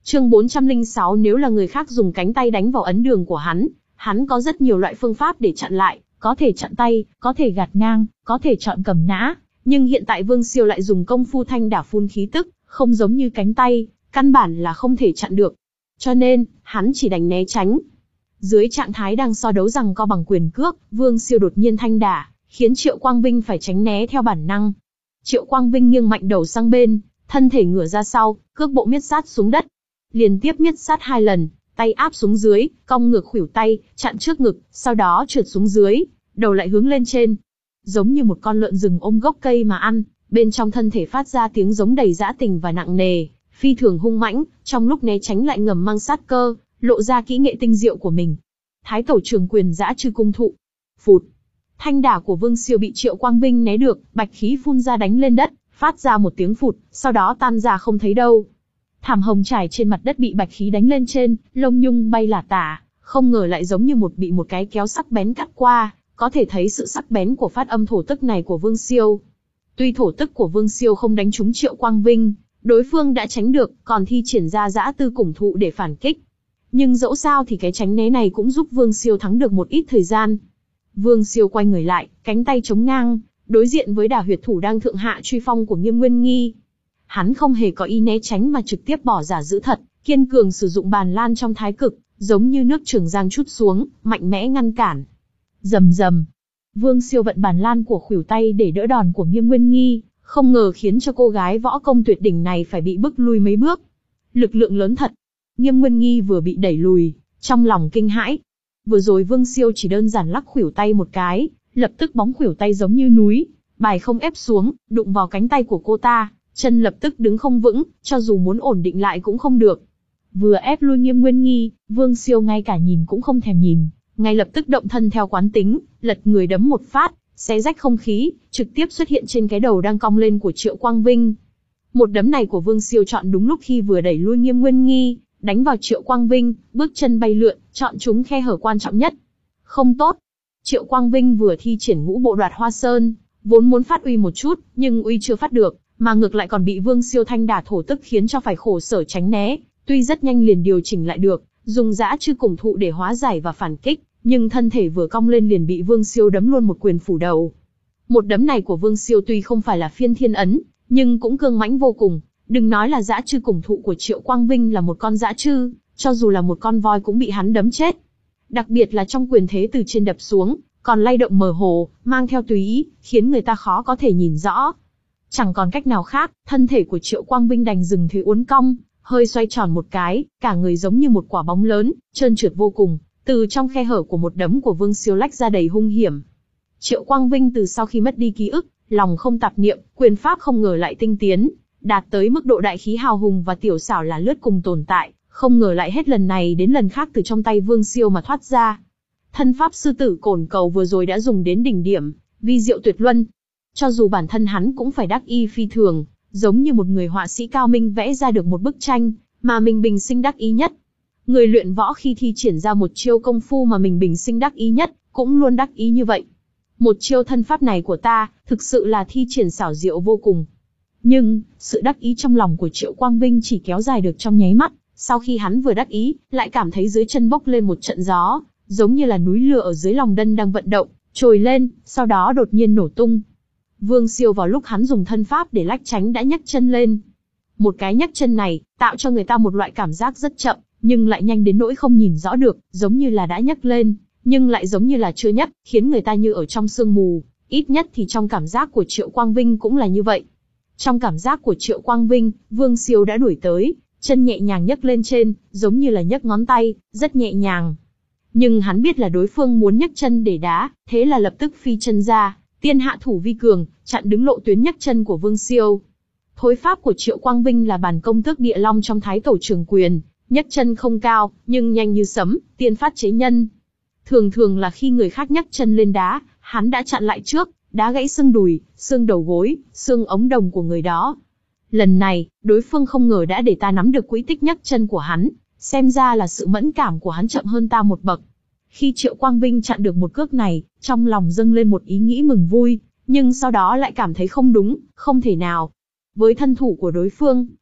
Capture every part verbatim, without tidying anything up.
Chương bốn trăm lẻ sáu nếu là người khác dùng cánh tay đánh vào ấn đường của hắn, hắn có rất nhiều loại phương pháp để chặn lại, có thể chặn tay, có thể gạt ngang, có thể chọn cầm nã, nhưng hiện tại Vương Siêu lại dùng công phu thanh đả phun khí tức, không giống như cánh tay, căn bản là không thể chặn được. Cho nên, hắn chỉ đành né tránh. Dưới trạng thái đang so đấu rằng co bằng quyền cước, Vương Siêu đột nhiên thanh đả, khiến Triệu Quang Vinh phải tránh né theo bản năng. Triệu Quang Vinh nghiêng mạnh đầu sang bên, thân thể ngửa ra sau, cước bộ miết sát xuống đất. Liên tiếp miết sát hai lần, tay áp xuống dưới, cong ngược khuỷu tay, chặn trước ngực, sau đó trượt xuống dưới, đầu lại hướng lên trên. Giống như một con lợn rừng ôm gốc cây mà ăn, bên trong thân thể phát ra tiếng giống đầy dã tình và nặng nề, phi thường hung mãnh, trong lúc né tránh lại ngầm mang sát cơ, lộ ra kỹ nghệ tinh diệu của mình. Thái Tẩu Trường Quyền Dã Trư Cung Thụ. Phụt. Thanh đả của Vương Siêu bị Triệu Quang Vinh né được, bạch khí phun ra đánh lên đất, phát ra một tiếng phụt, sau đó tan ra không thấy đâu. Thảm hồng trải trên mặt đất bị bạch khí đánh lên trên, lông nhung bay lả tả, không ngờ lại giống như một bị một cái kéo sắc bén cắt qua, có thể thấy sự sắc bén của phát âm thổ tức này của Vương Siêu. Tuy thổ tức của Vương Siêu không đánh trúng Triệu Quang Vinh, đối phương đã tránh được, còn thi triển ra Dã Tư Củng Thụ để phản kích. Nhưng dẫu sao thì cái tránh né này cũng giúp Vương Siêu thắng được một ít thời gian. Vương Siêu quay người lại, cánh tay chống ngang, đối diện với đả huyệt thủ đang thượng hạ truy phong của Nghiêm Nguyên Nghi. Hắn không hề có ý né tránh mà trực tiếp bỏ giả giữ thật, kiên cường sử dụng bàn lan trong thái cực, giống như nước Trường Giang trút xuống, mạnh mẽ ngăn cản. Rầm rầm. Vương Siêu vận bàn lan của khuỷu tay để đỡ đòn của Nghiêm Nguyên Nghi, không ngờ khiến cho cô gái võ công tuyệt đỉnh này phải bị bức lui mấy bước. Lực lượng lớn thật. Nghiêm Nguyên Nghi vừa bị đẩy lùi, trong lòng kinh hãi. Vừa rồi Vương Siêu chỉ đơn giản lắc khuỷu tay một cái, lập tức bóng khuỷu tay giống như núi, bài không ép xuống, đụng vào cánh tay của cô ta, chân lập tức đứng không vững, cho dù muốn ổn định lại cũng không được. Vừa ép lui Nghiêm Nguyên Nghi, Vương Siêu ngay cả nhìn cũng không thèm nhìn, ngay lập tức động thân theo quán tính, lật người đấm một phát, xé rách không khí, trực tiếp xuất hiện trên cái đầu đang cong lên của Triệu Quang Vinh. Một đấm này của Vương Siêu chọn đúng lúc khi vừa đẩy lui Nghiêm Nguyên Nghi, đánh vào Triệu Quang Vinh, bước chân bay lượn, chọn trúng khe hở quan trọng nhất. Không tốt. Triệu Quang Vinh vừa thi triển ngũ bộ đoạt hoa sơn, vốn muốn phát uy một chút, nhưng uy chưa phát được, mà ngược lại còn bị Vương Siêu thanh đả thổ tức khiến cho phải khổ sở tránh né, tuy rất nhanh liền điều chỉnh lại được, dùng Dã Trư Củng Thụ để hóa giải và phản kích, nhưng thân thể vừa cong lên liền bị Vương Siêu đấm luôn một quyền phủ đầu. Một đấm này của Vương Siêu tuy không phải là phiên thiên ấn, nhưng cũng cương mãnh vô cùng, đừng nói là Dã Trư Củng Thụ của Triệu Quang Vinh là một con dã trư, cho dù là một con voi cũng bị hắn đấm chết. Đặc biệt là trong quyền thế từ trên đập xuống, còn lay động mờ hồ, mang theo tùy ý, khiến người ta khó có thể nhìn rõ. Chẳng còn cách nào khác, thân thể của Triệu Quang Vinh đành dừng thế uốn cong, hơi xoay tròn một cái, cả người giống như một quả bóng lớn, trơn trượt vô cùng, từ trong khe hở của một đấm của Vương Siêu lách ra đầy hung hiểm. Triệu Quang Vinh từ sau khi mất đi ký ức, lòng không tạp niệm, quyền pháp không ngờ lại tinh tiến, đạt tới mức độ đại khí hào hùng và tiểu xảo là lướt cùng tồn tại, không ngờ lại hết lần này đến lần khác từ trong tay Vương Siêu mà thoát ra. Thân pháp sư tử cổn cầu vừa rồi đã dùng đến đỉnh điểm, vi diệu tuyệt luân. Cho dù bản thân hắn cũng phải đắc ý phi thường, giống như một người họa sĩ cao minh vẽ ra được một bức tranh, mà mình bình sinh đắc ý nhất. Người luyện võ khi thi triển ra một chiêu công phu mà mình bình sinh đắc ý nhất, cũng luôn đắc ý như vậy. Một chiêu thân pháp này của ta, thực sự là thi triển xảo diệu vô cùng. Nhưng, sự đắc ý trong lòng của Triệu Quang Vinh chỉ kéo dài được trong nháy mắt, sau khi hắn vừa đắc ý, lại cảm thấy dưới chân bốc lên một trận gió, giống như là núi lửa ở dưới lòng đất đang vận động, trồi lên, sau đó đột nhiên nổ tung. Vương Siêu vào lúc hắn dùng thân pháp để lách tránh đã nhấc chân lên. Một cái nhấc chân này, tạo cho người ta một loại cảm giác rất chậm, nhưng lại nhanh đến nỗi không nhìn rõ được, giống như là đã nhấc lên, nhưng lại giống như là chưa nhấc, khiến người ta như ở trong sương mù, ít nhất thì trong cảm giác của Triệu Quang Vinh cũng là như vậy. Trong cảm giác của Triệu Quang Vinh, Vương Siêu đã đuổi tới, chân nhẹ nhàng nhấc lên trên, giống như là nhấc ngón tay, rất nhẹ nhàng. Nhưng hắn biết là đối phương muốn nhấc chân để đá, thế là lập tức phi chân ra, tiên hạ thủ vi cường, chặn đứng lộ tuyến nhấc chân của Vương Siêu. Thối pháp của Triệu Quang Vinh là bản công tước địa long trong Thái Tẩu Trường Quyền, nhấc chân không cao, nhưng nhanh như sấm, tiên phát chế nhân. Thường thường là khi người khác nhấc chân lên đá, hắn đã chặn lại trước, đá gãy xương đùi, xương đầu gối, xương ống đồng của người đó. Lần này, đối phương không ngờ đã để ta nắm được quỹ tích nhấc chân của hắn, xem ra là sự mẫn cảm của hắn chậm hơn ta một bậc. Khi Triệu Quang Vinh chặn được một cước này, trong lòng dâng lên một ý nghĩ mừng vui, nhưng sau đó lại cảm thấy không đúng, không thể nào. Với thân thủ của đối phương,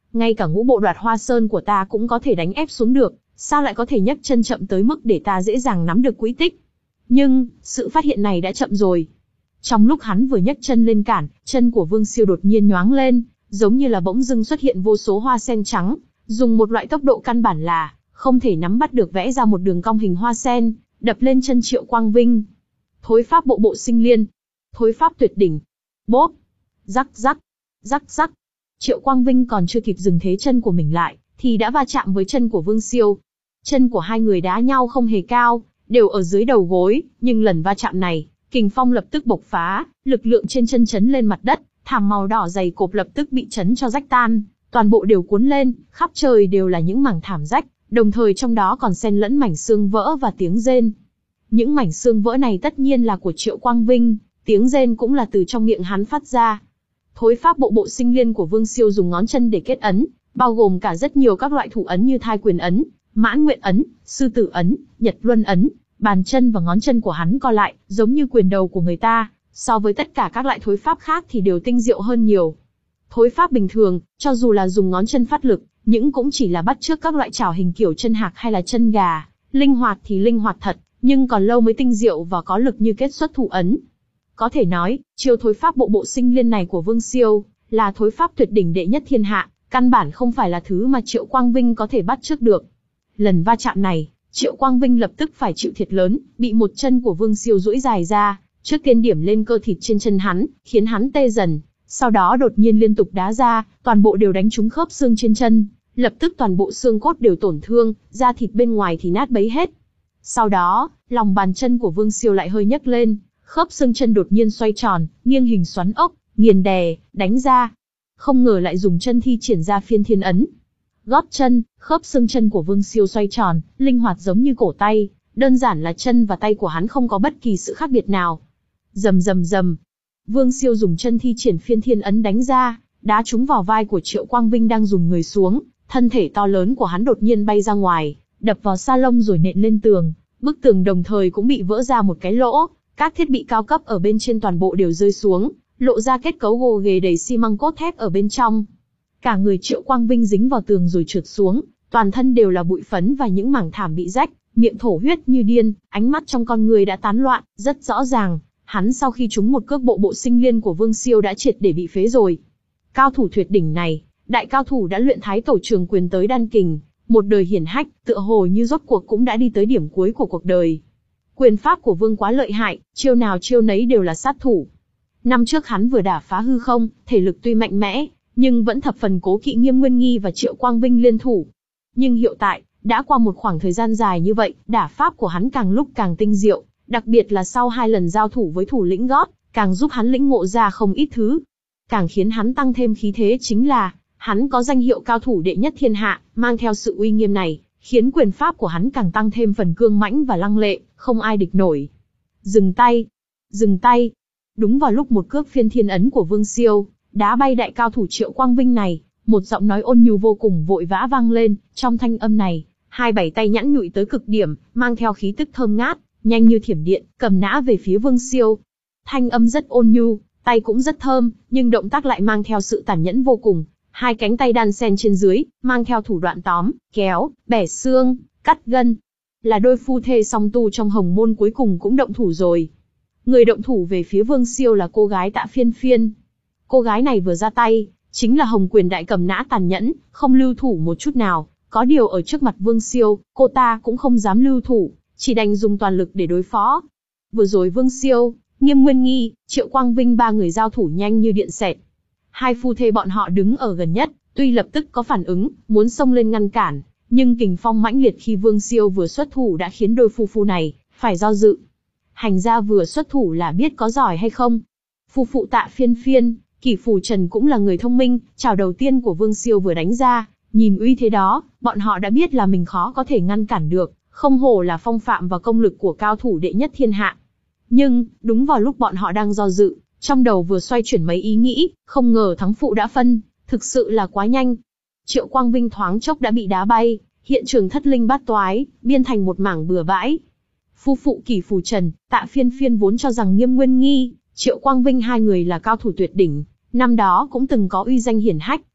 ngay cả ngũ bộ đoạt hoa sơn của ta cũng có thể đánh ép xuống được, sao lại có thể nhấc chân chậm tới mức để ta dễ dàng nắm được quỹ tích. Nhưng, sự phát hiện này đã chậm rồi. Trong lúc hắn vừa nhấc chân lên cản, chân của Vương Siêu đột nhiên nhoáng lên, giống như là bỗng dưng xuất hiện vô số hoa sen trắng, dùng một loại tốc độ căn bản là không thể nắm bắt được vẽ ra một đường cong hình hoa sen, đập lên chân Triệu Quang Vinh. Thối pháp bộ bộ sinh liên, thối pháp tuyệt đỉnh. Bốp, rắc rắc, rắc rắc. Triệu Quang Vinh còn chưa kịp dừng thế chân của mình lại, thì đã va chạm với chân của Vương Siêu. Chân của hai người đá nhau không hề cao, đều ở dưới đầu gối, nhưng lần va chạm này, kình phong lập tức bộc phá, lực lượng trên chân chấn lên mặt đất, thảm màu đỏ dày cộp lập tức bị chấn cho rách tan, toàn bộ đều cuốn lên, khắp trời đều là những mảng thảm rách, đồng thời trong đó còn xen lẫn mảnh xương vỡ và tiếng rên. Những mảnh xương vỡ này tất nhiên là của Triệu Quang Vinh, tiếng rên cũng là từ trong miệng hắn phát ra. Thối pháp bộ bộ sinh liên của Vương Siêu dùng ngón chân để kết ấn, bao gồm cả rất nhiều các loại thủ ấn như Thai Quyền ấn, Mãn Nguyện ấn, Sư Tử ấn, Nhật Luân ấn. Bàn chân và ngón chân của hắn co lại, giống như quyền đầu của người ta, so với tất cả các loại thối pháp khác thì đều tinh diệu hơn nhiều. Thối pháp bình thường, cho dù là dùng ngón chân phát lực, những cũng chỉ là bắt chước các loại chảo hình kiểu chân hạc hay là chân gà, linh hoạt thì linh hoạt thật, nhưng còn lâu mới tinh diệu và có lực như kết xuất thủ ấn. Có thể nói, chiêu thối pháp bộ bộ sinh liên này của Vương Siêu, là thối pháp tuyệt đỉnh đệ nhất thiên hạ, căn bản không phải là thứ mà Triệu Quang Vinh có thể bắt chước được. Lần va chạm này, Triệu Quang Vinh lập tức phải chịu thiệt lớn, bị một chân của Vương Siêu duỗi dài ra, trước tiên điểm lên cơ thịt trên chân hắn, khiến hắn tê dần, sau đó đột nhiên liên tục đá ra, toàn bộ đều đánh trúng khớp xương trên chân, lập tức toàn bộ xương cốt đều tổn thương, da thịt bên ngoài thì nát bấy hết. Sau đó, lòng bàn chân của Vương Siêu lại hơi nhấc lên, khớp xương chân đột nhiên xoay tròn, nghiêng hình xoắn ốc, nghiền đè, đánh ra. Không ngờ lại dùng chân thi triển ra phiên thiên ấn. Gót chân, khớp xương chân của Vương Siêu xoay tròn, linh hoạt giống như cổ tay, đơn giản là chân và tay của hắn không có bất kỳ sự khác biệt nào. Rầm rầm rầm. Vương Siêu dùng chân thi triển phiên thiên ấn đánh ra, đá trúng vào vai của Triệu Quang Vinh đang dùng người xuống, thân thể to lớn của hắn đột nhiên bay ra ngoài, đập vào sa lông rồi nện lên tường, bức tường đồng thời cũng bị vỡ ra một cái lỗ, các thiết bị cao cấp ở bên trên toàn bộ đều rơi xuống, lộ ra kết cấu gồ ghề đầy xi măng cốt thép ở bên trong. Cả người Triệu Quang Vinh dính vào tường rồi trượt xuống, toàn thân đều là bụi phấn và những mảng thảm bị rách, miệng thổ huyết như điên, ánh mắt trong con người đã tán loạn, rất rõ ràng, hắn sau khi trúng một cước bộ bộ sinh liên của Vương Siêu đã triệt để bị phế rồi. Cao thủ tuyệt đỉnh này, đại cao thủ đã luyện thái tổ trường quyền tới đan kình, một đời hiển hách, tựa hồ như rốt cuộc cũng đã đi tới điểm cuối của cuộc đời. Quyền pháp của Vương quá lợi hại, chiêu nào chiêu nấy đều là sát thủ. Năm trước hắn vừa đả phá hư không, thể lực tuy mạnh mẽ, nhưng vẫn thập phần cố kỵ Nghiêm Nguyên Nghi và Triệu Quang Vinh liên thủ. Nhưng hiện tại, đã qua một khoảng thời gian dài như vậy, đả pháp của hắn càng lúc càng tinh diệu, đặc biệt là sau hai lần giao thủ với thủ lĩnh gót, càng giúp hắn lĩnh ngộ ra không ít thứ. Càng khiến hắn tăng thêm khí thế chính là, hắn có danh hiệu cao thủ đệ nhất thiên hạ, mang theo sự uy nghiêm này, khiến quyền pháp của hắn càng tăng thêm phần cương mãnh và lăng lệ, không ai địch nổi. Dừng tay! Dừng tay! Đúng vào lúc một cước phiên thiên ấn của Vương Siêu đá bay đại cao thủ Triệu Quang Vinh này, một giọng nói ôn nhu vô cùng vội vã vang lên, trong thanh âm này, hai bảy tay nhẵn nhụi tới cực điểm, mang theo khí tức thơm ngát, nhanh như thiểm điện, cầm nã về phía Vương Siêu. Thanh âm rất ôn nhu, tay cũng rất thơm, nhưng động tác lại mang theo sự tàn nhẫn vô cùng, hai cánh tay đan xen trên dưới, mang theo thủ đoạn tóm, kéo, bẻ xương, cắt gân. Là đôi phu thê song tu trong hồng môn cuối cùng cũng động thủ rồi. Người động thủ về phía Vương Siêu là cô gái Tạ Phiên Phiên. Cô gái này vừa ra tay, chính là hồng quyền đại cầm nã tàn nhẫn, không lưu thủ một chút nào. Có điều ở trước mặt Vương Siêu, cô ta cũng không dám lưu thủ, chỉ đành dùng toàn lực để đối phó. Vừa rồi Vương Siêu, Nghiêm Nguyên Nghi, Triệu Quang Vinh ba người giao thủ nhanh như điện xẹt. Hai phu thê bọn họ đứng ở gần nhất, tuy lập tức có phản ứng, muốn xông lên ngăn cản, nhưng kình phong mãnh liệt khi Vương Siêu vừa xuất thủ đã khiến đôi phu phu này phải do dự. Hành gia vừa xuất thủ là biết có giỏi hay không. Phu phụ Tạ Phiên Phiên, Kỷ Phù Trần cũng là người thông minh, chảo đầu tiên của Vương Siêu vừa đánh ra, nhìn uy thế đó, bọn họ đã biết là mình khó có thể ngăn cản được, không hổ là phong phạm và công lực của cao thủ đệ nhất thiên hạ. Nhưng, đúng vào lúc bọn họ đang do dự, trong đầu vừa xoay chuyển mấy ý nghĩ, không ngờ thắng phụ đã phân, thực sự là quá nhanh. Triệu Quang Vinh thoáng chốc đã bị đá bay, hiện trường thất linh bát toái, biên thành một mảng bừa bãi. Phu phụ Kỷ Phù Trần, Tạ Phiên Phiên vốn cho rằng Nghiêm Nguyên Nghi, Triệu Quang Vinh hai người là cao thủ tuyệt đỉnh, năm đó cũng từng có uy danh hiển hách,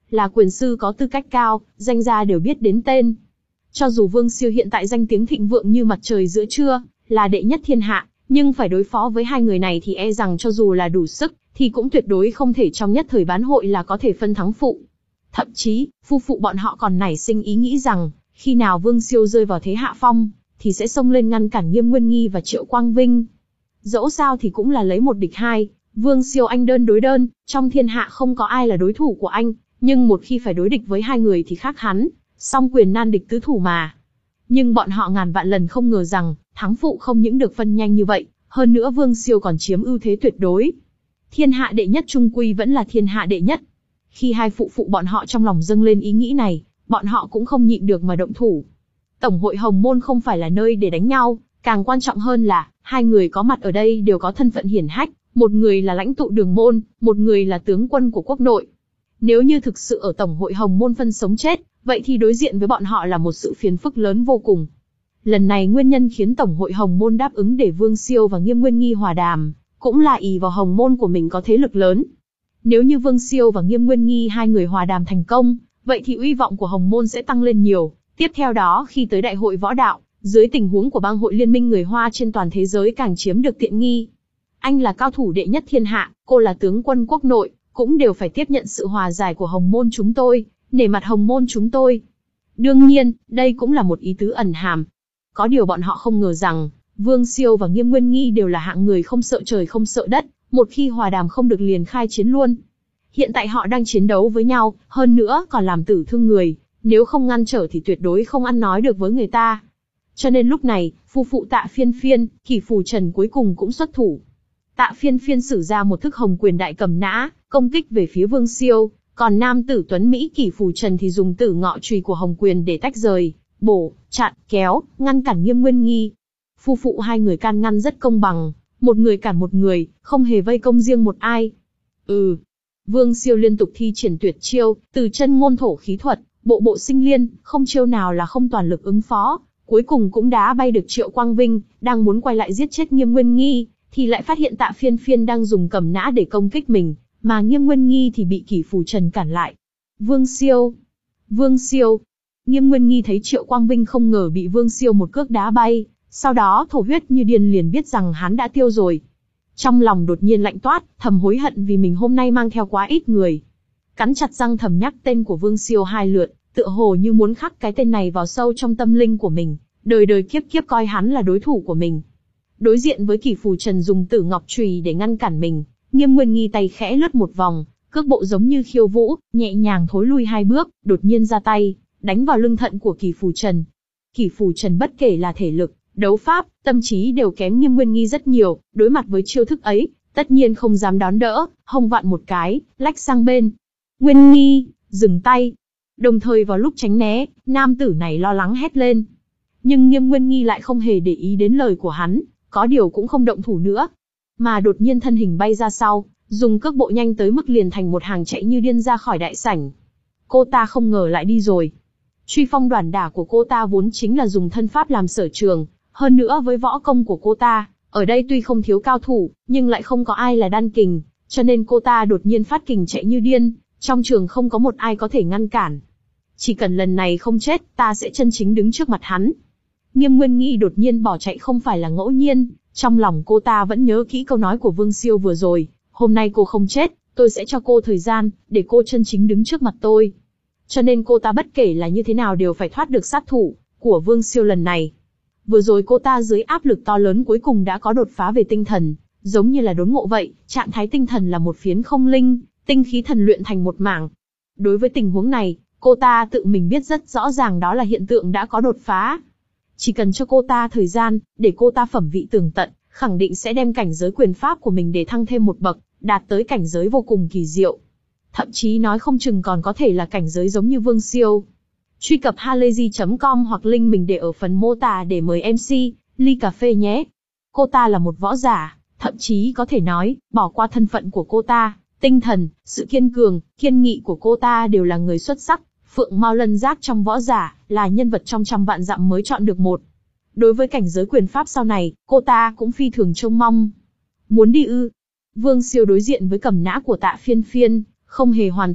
là quyền sư có tư cách cao, danh gia đều biết đến tên. Cho dù Vương Siêu hiện tại danh tiếng thịnh vượng như mặt trời giữa trưa, là đệ nhất thiên hạ, nhưng phải đối phó với hai người này thì e rằng cho dù là đủ sức, thì cũng tuyệt đối không thể trong nhất thời bán hội là có thể phân thắng phụ. Thậm chí, phu phụ bọn họ còn nảy sinh ý nghĩ rằng, khi nào Vương Siêu rơi vào thế hạ phong, thì sẽ xông lên ngăn cản Nghiêm Nguyên Nghi và Triệu Quang Vinh. Dẫu sao thì cũng là lấy một địch hai, Vương Siêu anh đơn đối đơn, trong thiên hạ không có ai là đối thủ của anh, nhưng một khi phải đối địch với hai người thì khác hắn, song quyền nan địch tứ thủ mà. Nhưng bọn họ ngàn vạn lần không ngờ rằng, thắng phụ không những được phân nhanh như vậy, hơn nữa Vương Siêu còn chiếm ưu thế tuyệt đối. Thiên hạ đệ nhất chung quy vẫn là thiên hạ đệ nhất. Khi hai phụ phụ bọn họ trong lòng dâng lên ý nghĩ này, bọn họ cũng không nhịn được mà động thủ. Tổng hội Hồng Môn không phải là nơi để đánh nhau, càng quan trọng hơn là, hai người có mặt ở đây đều có thân phận hiển hách, một người là lãnh tụ Đường Môn, một người là tướng quân của quốc nội. Nếu như thực sự ở Tổng hội Hồng Môn phân sống chết, vậy thì đối diện với bọn họ là một sự phiền phức lớn vô cùng. Lần này nguyên nhân khiến Tổng hội Hồng Môn đáp ứng để Vương Siêu và Nghiêm Nguyên Nghi hòa đàm, cũng là ỷ vào Hồng Môn của mình có thế lực lớn. Nếu như Vương Siêu và Nghiêm Nguyên Nghi hai người hòa đàm thành công, vậy thì uy vọng của Hồng Môn sẽ tăng lên nhiều. Tiếp theo đó khi tới đại hội võ đạo, dưới tình huống của bang hội liên minh người Hoa trên toàn thế giới càng chiếm được tiện nghi. Anh là cao thủ đệ nhất thiên hạ, cô là tướng quân quốc nội, cũng đều phải tiếp nhận sự hòa giải của Hồng Môn chúng tôi, nể mặt Hồng Môn chúng tôi. Đương nhiên, đây cũng là một ý tứ ẩn hàm. Có điều bọn họ không ngờ rằng, Vương Siêu và Nghiêm Nguyên Nghi đều là hạng người không sợ trời không sợ đất, một khi hòa đàm không được liền khai chiến luôn. Hiện tại họ đang chiến đấu với nhau, hơn nữa còn làm tử thương người, nếu không ngăn trở thì tuyệt đối không ăn nói được với người ta. Cho nên lúc này, phu phụ Tạ Phiên Phiên, Kỷ Phù Trần cuối cùng cũng xuất thủ. Tạ Phiên Phiên sử ra một thức hồng quyền đại cầm nã, công kích về phía Vương Siêu, còn nam tử tuấn Mỹ Kỷ Phù Trần thì dùng tử ngọ chùy của hồng quyền để tách rời, bổ, chặn, kéo, ngăn cản Nghiêm Nguyên Nghi. Phu phụ hai người can ngăn rất công bằng, một người cản một người, không hề vây công riêng một ai. Ừ. Vương Siêu liên tục thi triển tuyệt chiêu, từ chân ngôn thổ khí thuật, bộ bộ sinh liên, không chiêu nào là không toàn lực ứng phó, cuối cùng cũng đá bay được Triệu Quang Vinh, đang muốn quay lại giết chết Nghiêm Nguyên Nghi, thì lại phát hiện Tạ Phiên Phiên đang dùng cầm nã để công kích mình, mà Nghiêm Nguyên Nghi thì bị Kỷ Phù Trần cản lại. Vương Siêu! Vương Siêu! Nghiêm Nguyên Nghi thấy Triệu Quang Vinh không ngờ bị Vương Siêu một cước đá bay, sau đó thổ huyết như điên liền biết rằng hắn đã tiêu rồi. Trong lòng đột nhiên lạnh toát, thầm hối hận vì mình hôm nay mang theo quá ít người. Cắn chặt răng thầm nhắc tên của Vương Siêu hai lượt, tựa hồ như muốn khắc cái tên này vào sâu trong tâm linh của mình, đời đời kiếp kiếp coi hắn là đối thủ của mình. Đối diện với Kỷ Phù Trần dùng tử ngọc chùy để ngăn cản mình, Nghiêm Nguyên Nghi tay khẽ lướt một vòng, cước bộ giống như khiêu vũ, nhẹ nhàng thối lui hai bước, đột nhiên ra tay, đánh vào lưng thận của Kỷ Phù Trần. Kỷ Phù Trần bất kể là thể lực, đấu pháp, tâm trí đều kém Nghiêm Nguyên Nghi rất nhiều, đối mặt với chiêu thức ấy, tất nhiên không dám đón đỡ, hông vặn một cái, lách sang bên. Nguyên Nghi, dừng tay. Đồng thời vào lúc tránh né, nam tử này lo lắng hét lên. Nhưng Nghiêm Nguyên Nghi lại không hề để ý đến lời của hắn, có điều cũng không động thủ nữa, mà đột nhiên thân hình bay ra sau, dùng cước bộ nhanh tới mức liền thành một hàng chạy như điên ra khỏi đại sảnh. Cô ta không ngờ lại đi rồi. Truy phong đoản đả của cô ta vốn chính là dùng thân pháp làm sở trường, hơn nữa với võ công của cô ta, ở đây tuy không thiếu cao thủ, nhưng lại không có ai là đan kình, cho nên cô ta đột nhiên phát kình chạy như điên, trong trường không có một ai có thể ngăn cản. Chỉ cần lần này không chết, ta sẽ chân chính đứng trước mặt hắn. Nghiêm Nguyên Nghi đột nhiên bỏ chạy không phải là ngẫu nhiên, trong lòng cô ta vẫn nhớ kỹ câu nói của Vương Siêu vừa rồi, hôm nay cô không chết, tôi sẽ cho cô thời gian, để cô chân chính đứng trước mặt tôi. Cho nên cô ta bất kể là như thế nào đều phải thoát được sát thủ của Vương Siêu lần này. Vừa rồi cô ta dưới áp lực to lớn cuối cùng đã có đột phá về tinh thần, giống như là đốn ngộ vậy, trạng thái tinh thần là một phiến không linh, tinh khí thần luyện thành một mảng. Đối với tình huống này, cô ta tự mình biết rất rõ ràng đó là hiện tượng đã có đột phá. Chỉ cần cho cô ta thời gian, để cô ta phẩm vị tường tận, khẳng định sẽ đem cảnh giới quyền pháp của mình để thăng thêm một bậc, đạt tới cảnh giới vô cùng kỳ diệu. Thậm chí nói không chừng còn có thể là cảnh giới giống như Vương Siêu. Truy cập halayzi chấm com hoặc link mình để ở phần mô tả để mời em xê, ly cà phê nhé. Cô ta là một võ giả, thậm chí có thể nói, bỏ qua thân phận của cô ta, tinh thần, sự kiên cường, kiên nghị của cô ta đều là người xuất sắc. Phượng Mao Lân Giác trong võ giả, là nhân vật trong trăm vạn dặm mới chọn được một. Đối với cảnh giới quyền pháp sau này, cô ta cũng phi thường trông mong. Muốn đi ư? Vương Siêu đối diện với cầm nã của Tạ Phiên Phiên, không hề hoàn thủ,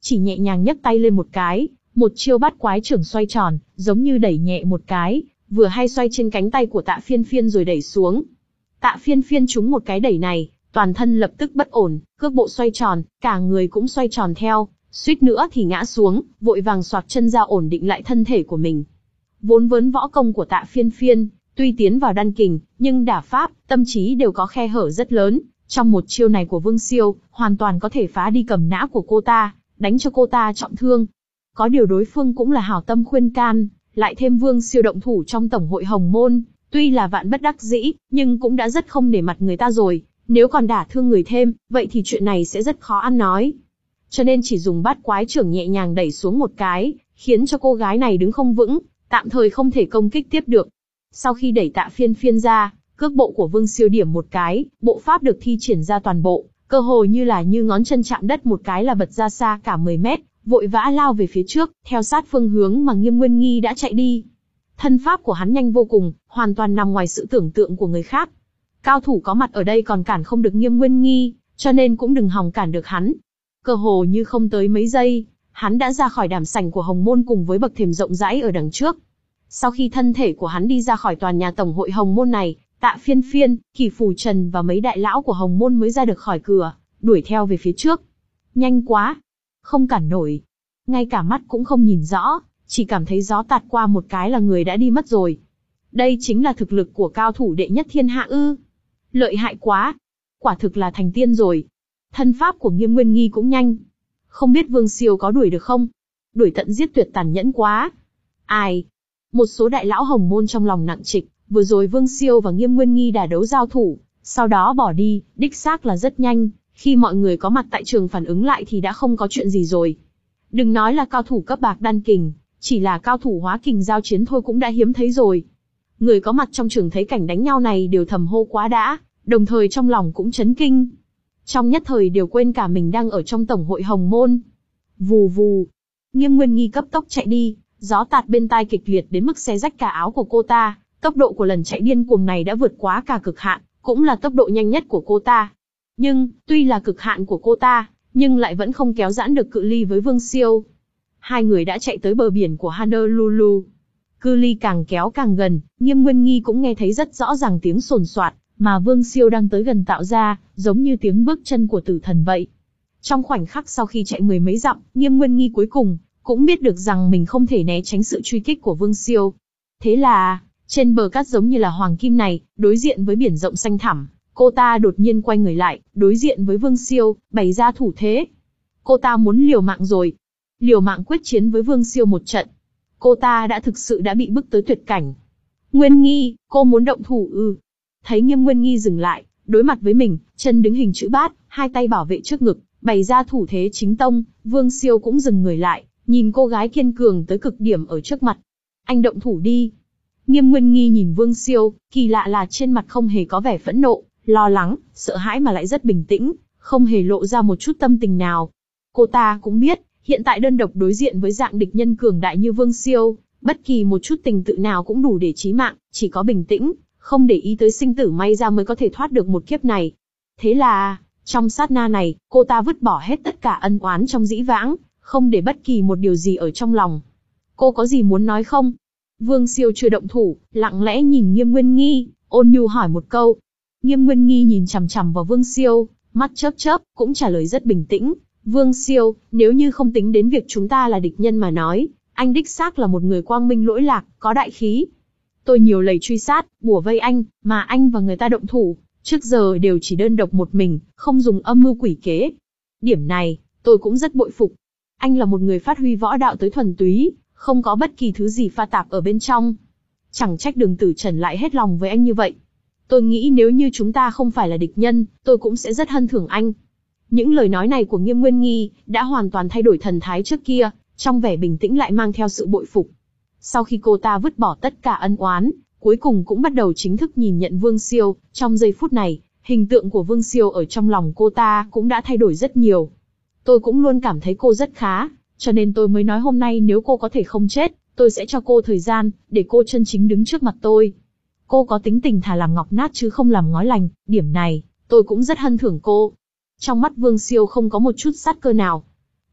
chỉ nhẹ nhàng nhấc tay lên một cái, một chiêu bát quái trưởng xoay tròn, giống như đẩy nhẹ một cái, vừa hay xoay trên cánh tay của Tạ Phiên Phiên rồi đẩy xuống. Tạ Phiên Phiên trúng một cái đẩy này, toàn thân lập tức bất ổn, cước bộ xoay tròn, cả người cũng xoay tròn theo, suýt nữa thì ngã xuống, vội vàng xoạc chân ra ổn định lại thân thể của mình. Vốn vớn võ công của Tạ Phiên Phiên, tuy tiến vào đan kình, nhưng đả pháp, tâm trí đều có khe hở rất lớn. Trong một chiêu này của Vương Siêu, hoàn toàn có thể phá đi cầm nã của cô ta, đánh cho cô ta trọng thương. Có điều đối phương cũng là hảo tâm khuyên can, lại thêm Vương Siêu động thủ trong tổng hội Hồng Môn, tuy là vạn bất đắc dĩ, nhưng cũng đã rất không nể mặt người ta rồi. Nếu còn đả thương người thêm, vậy thì chuyện này sẽ rất khó ăn nói. Cho nên chỉ dùng bát quái trưởng nhẹ nhàng đẩy xuống một cái, khiến cho cô gái này đứng không vững, tạm thời không thể công kích tiếp được. Sau khi đẩy Tạ Phiên Phiên ra, cước bộ của Vương Siêu điểm một cái, bộ pháp được thi triển ra toàn bộ, cơ hồ như là như ngón chân chạm đất một cái là bật ra xa cả mười mét, vội vã lao về phía trước, theo sát phương hướng mà Nghiêm Nguyên Nghi đã chạy đi. Thân pháp của hắn nhanh vô cùng, hoàn toàn nằm ngoài sự tưởng tượng của người khác. Cao thủ có mặt ở đây còn cản không được Nghiêm Nguyên Nghi, cho nên cũng đừng hòng cản được hắn. Cơ hồ như không tới mấy giây, hắn đã ra khỏi đàm sảnh của Hồng Môn cùng với bậc thềm rộng rãi ở đằng trước. Sau khi thân thể của hắn đi ra khỏi tòa nhà tổng hội Hồng Môn này, Tạ Phiên Phiên, Kỳ Phù Trần và mấy đại lão của Hồng Môn mới ra được khỏi cửa, đuổi theo về phía trước. Nhanh quá, không cản nổi. Ngay cả mắt cũng không nhìn rõ, chỉ cảm thấy gió tạt qua một cái là người đã đi mất rồi. Đây chính là thực lực của cao thủ đệ nhất thiên hạ ư? Lợi hại quá, quả thực là thành tiên rồi. Thân pháp của Nghiêm Nguyên Nghi cũng nhanh. Không biết Vương Siêu có đuổi được không? Đuổi tận giết tuyệt tàn nhẫn quá. Ai? Một số đại lão Hồng Môn trong lòng nặng trịch, vừa rồi Vương Siêu và Nghiêm Nguyên Nghi đả đấu giao thủ, sau đó bỏ đi, đích xác là rất nhanh, khi mọi người có mặt tại trường phản ứng lại thì đã không có chuyện gì rồi. Đừng nói là cao thủ cấp bạc đan kình, chỉ là cao thủ hóa kình giao chiến thôi cũng đã hiếm thấy rồi. Người có mặt trong trường thấy cảnh đánh nhau này đều thầm hô quá đã, đồng thời trong lòng cũng chấn kinh. Trong nhất thời đều quên cả mình đang ở trong tổng hội Hồng Môn. Vù vù, Nghiêm Nguyên Nghi cấp tốc chạy đi, gió tạt bên tai kịch liệt đến mức xé rách cả áo của cô ta. Tốc độ của lần chạy điên cuồng này đã vượt quá cả cực hạn, cũng là tốc độ nhanh nhất của cô ta. Nhưng, tuy là cực hạn của cô ta, nhưng lại vẫn không kéo giãn được cự ly với Vương Siêu. Hai người đã chạy tới bờ biển của Honolulu. Cự ly càng kéo càng gần, Nghiêm Nguyên Nghi cũng nghe thấy rất rõ ràng tiếng sồn soạt, mà Vương Siêu đang tới gần tạo ra, giống như tiếng bước chân của tử thần vậy. Trong khoảnh khắc sau khi chạy mười mấy dặm, Nghiêm Nguyên Nghi cuối cùng cũng biết được rằng mình không thể né tránh sự truy kích của Vương Siêu. Thế là, trên bờ cát giống như là hoàng kim này, đối diện với biển rộng xanh thẳm, cô ta đột nhiên quay người lại, đối diện với Vương Siêu, bày ra thủ thế. Cô ta muốn liều mạng rồi. Liều mạng quyết chiến với Vương Siêu một trận. Cô ta đã thực sự đã bị bức tới tuyệt cảnh. Nguyên Nghi, cô muốn động thủ ư? Thấy Nghiêm Nguyên Nghi dừng lại, đối mặt với mình, chân đứng hình chữ bát, hai tay bảo vệ trước ngực, bày ra thủ thế chính tông, Vương Siêu cũng dừng người lại, nhìn cô gái kiên cường tới cực điểm ở trước mặt. Anh động thủ đi. Nghiêm Nguyên Nghi nhìn Vương Siêu, kỳ lạ là trên mặt không hề có vẻ phẫn nộ, lo lắng, sợ hãi mà lại rất bình tĩnh, không hề lộ ra một chút tâm tình nào. Cô ta cũng biết, hiện tại đơn độc đối diện với dạng địch nhân cường đại như Vương Siêu, bất kỳ một chút tình tự nào cũng đủ để chí mạng, chỉ có bình tĩnh, không để ý tới sinh tử may ra mới có thể thoát được một kiếp này. Thế là, trong sát na này, cô ta vứt bỏ hết tất cả ân oán trong dĩ vãng, không để bất kỳ một điều gì ở trong lòng. Cô có gì muốn nói không? Vương Siêu chưa động thủ, lặng lẽ nhìn Nghiêm Nguyên Nghi, ôn nhu hỏi một câu. Nghiêm Nguyên Nghi nhìn chằm chằm vào Vương Siêu, mắt chớp chớp, cũng trả lời rất bình tĩnh. Vương Siêu, nếu như không tính đến việc chúng ta là địch nhân mà nói, anh đích xác là một người quang minh lỗi lạc, có đại khí. Tôi nhiều lầy truy sát, bủa vây anh, mà anh và người ta động thủ, trước giờ đều chỉ đơn độc một mình, không dùng âm mưu quỷ kế. Điểm này, tôi cũng rất bội phục. Anh là một người phát huy võ đạo tới thuần túy, không có bất kỳ thứ gì pha tạp ở bên trong. Chẳng trách Đường Tử Trần lại hết lòng với anh như vậy. Tôi nghĩ nếu như chúng ta không phải là địch nhân, tôi cũng sẽ rất hân thưởng anh. Những lời nói này của Nghiêm Nguyên Nghi đã hoàn toàn thay đổi thần thái trước kia, trong vẻ bình tĩnh lại mang theo sự bội phục. Sau khi cô ta vứt bỏ tất cả ân oán, cuối cùng cũng bắt đầu chính thức nhìn nhận Vương Siêu, trong giây phút này, hình tượng của Vương Siêu ở trong lòng cô ta cũng đã thay đổi rất nhiều. Tôi cũng luôn cảm thấy cô rất khá, cho nên tôi mới nói hôm nay nếu cô có thể không chết, tôi sẽ cho cô thời gian, để cô chân chính đứng trước mặt tôi. Cô có tính tình thà làm ngọc nát chứ không làm ngói lành, điểm này, tôi cũng rất hân thưởng cô. Trong mắt Vương Siêu không có một chút sát cơ nào.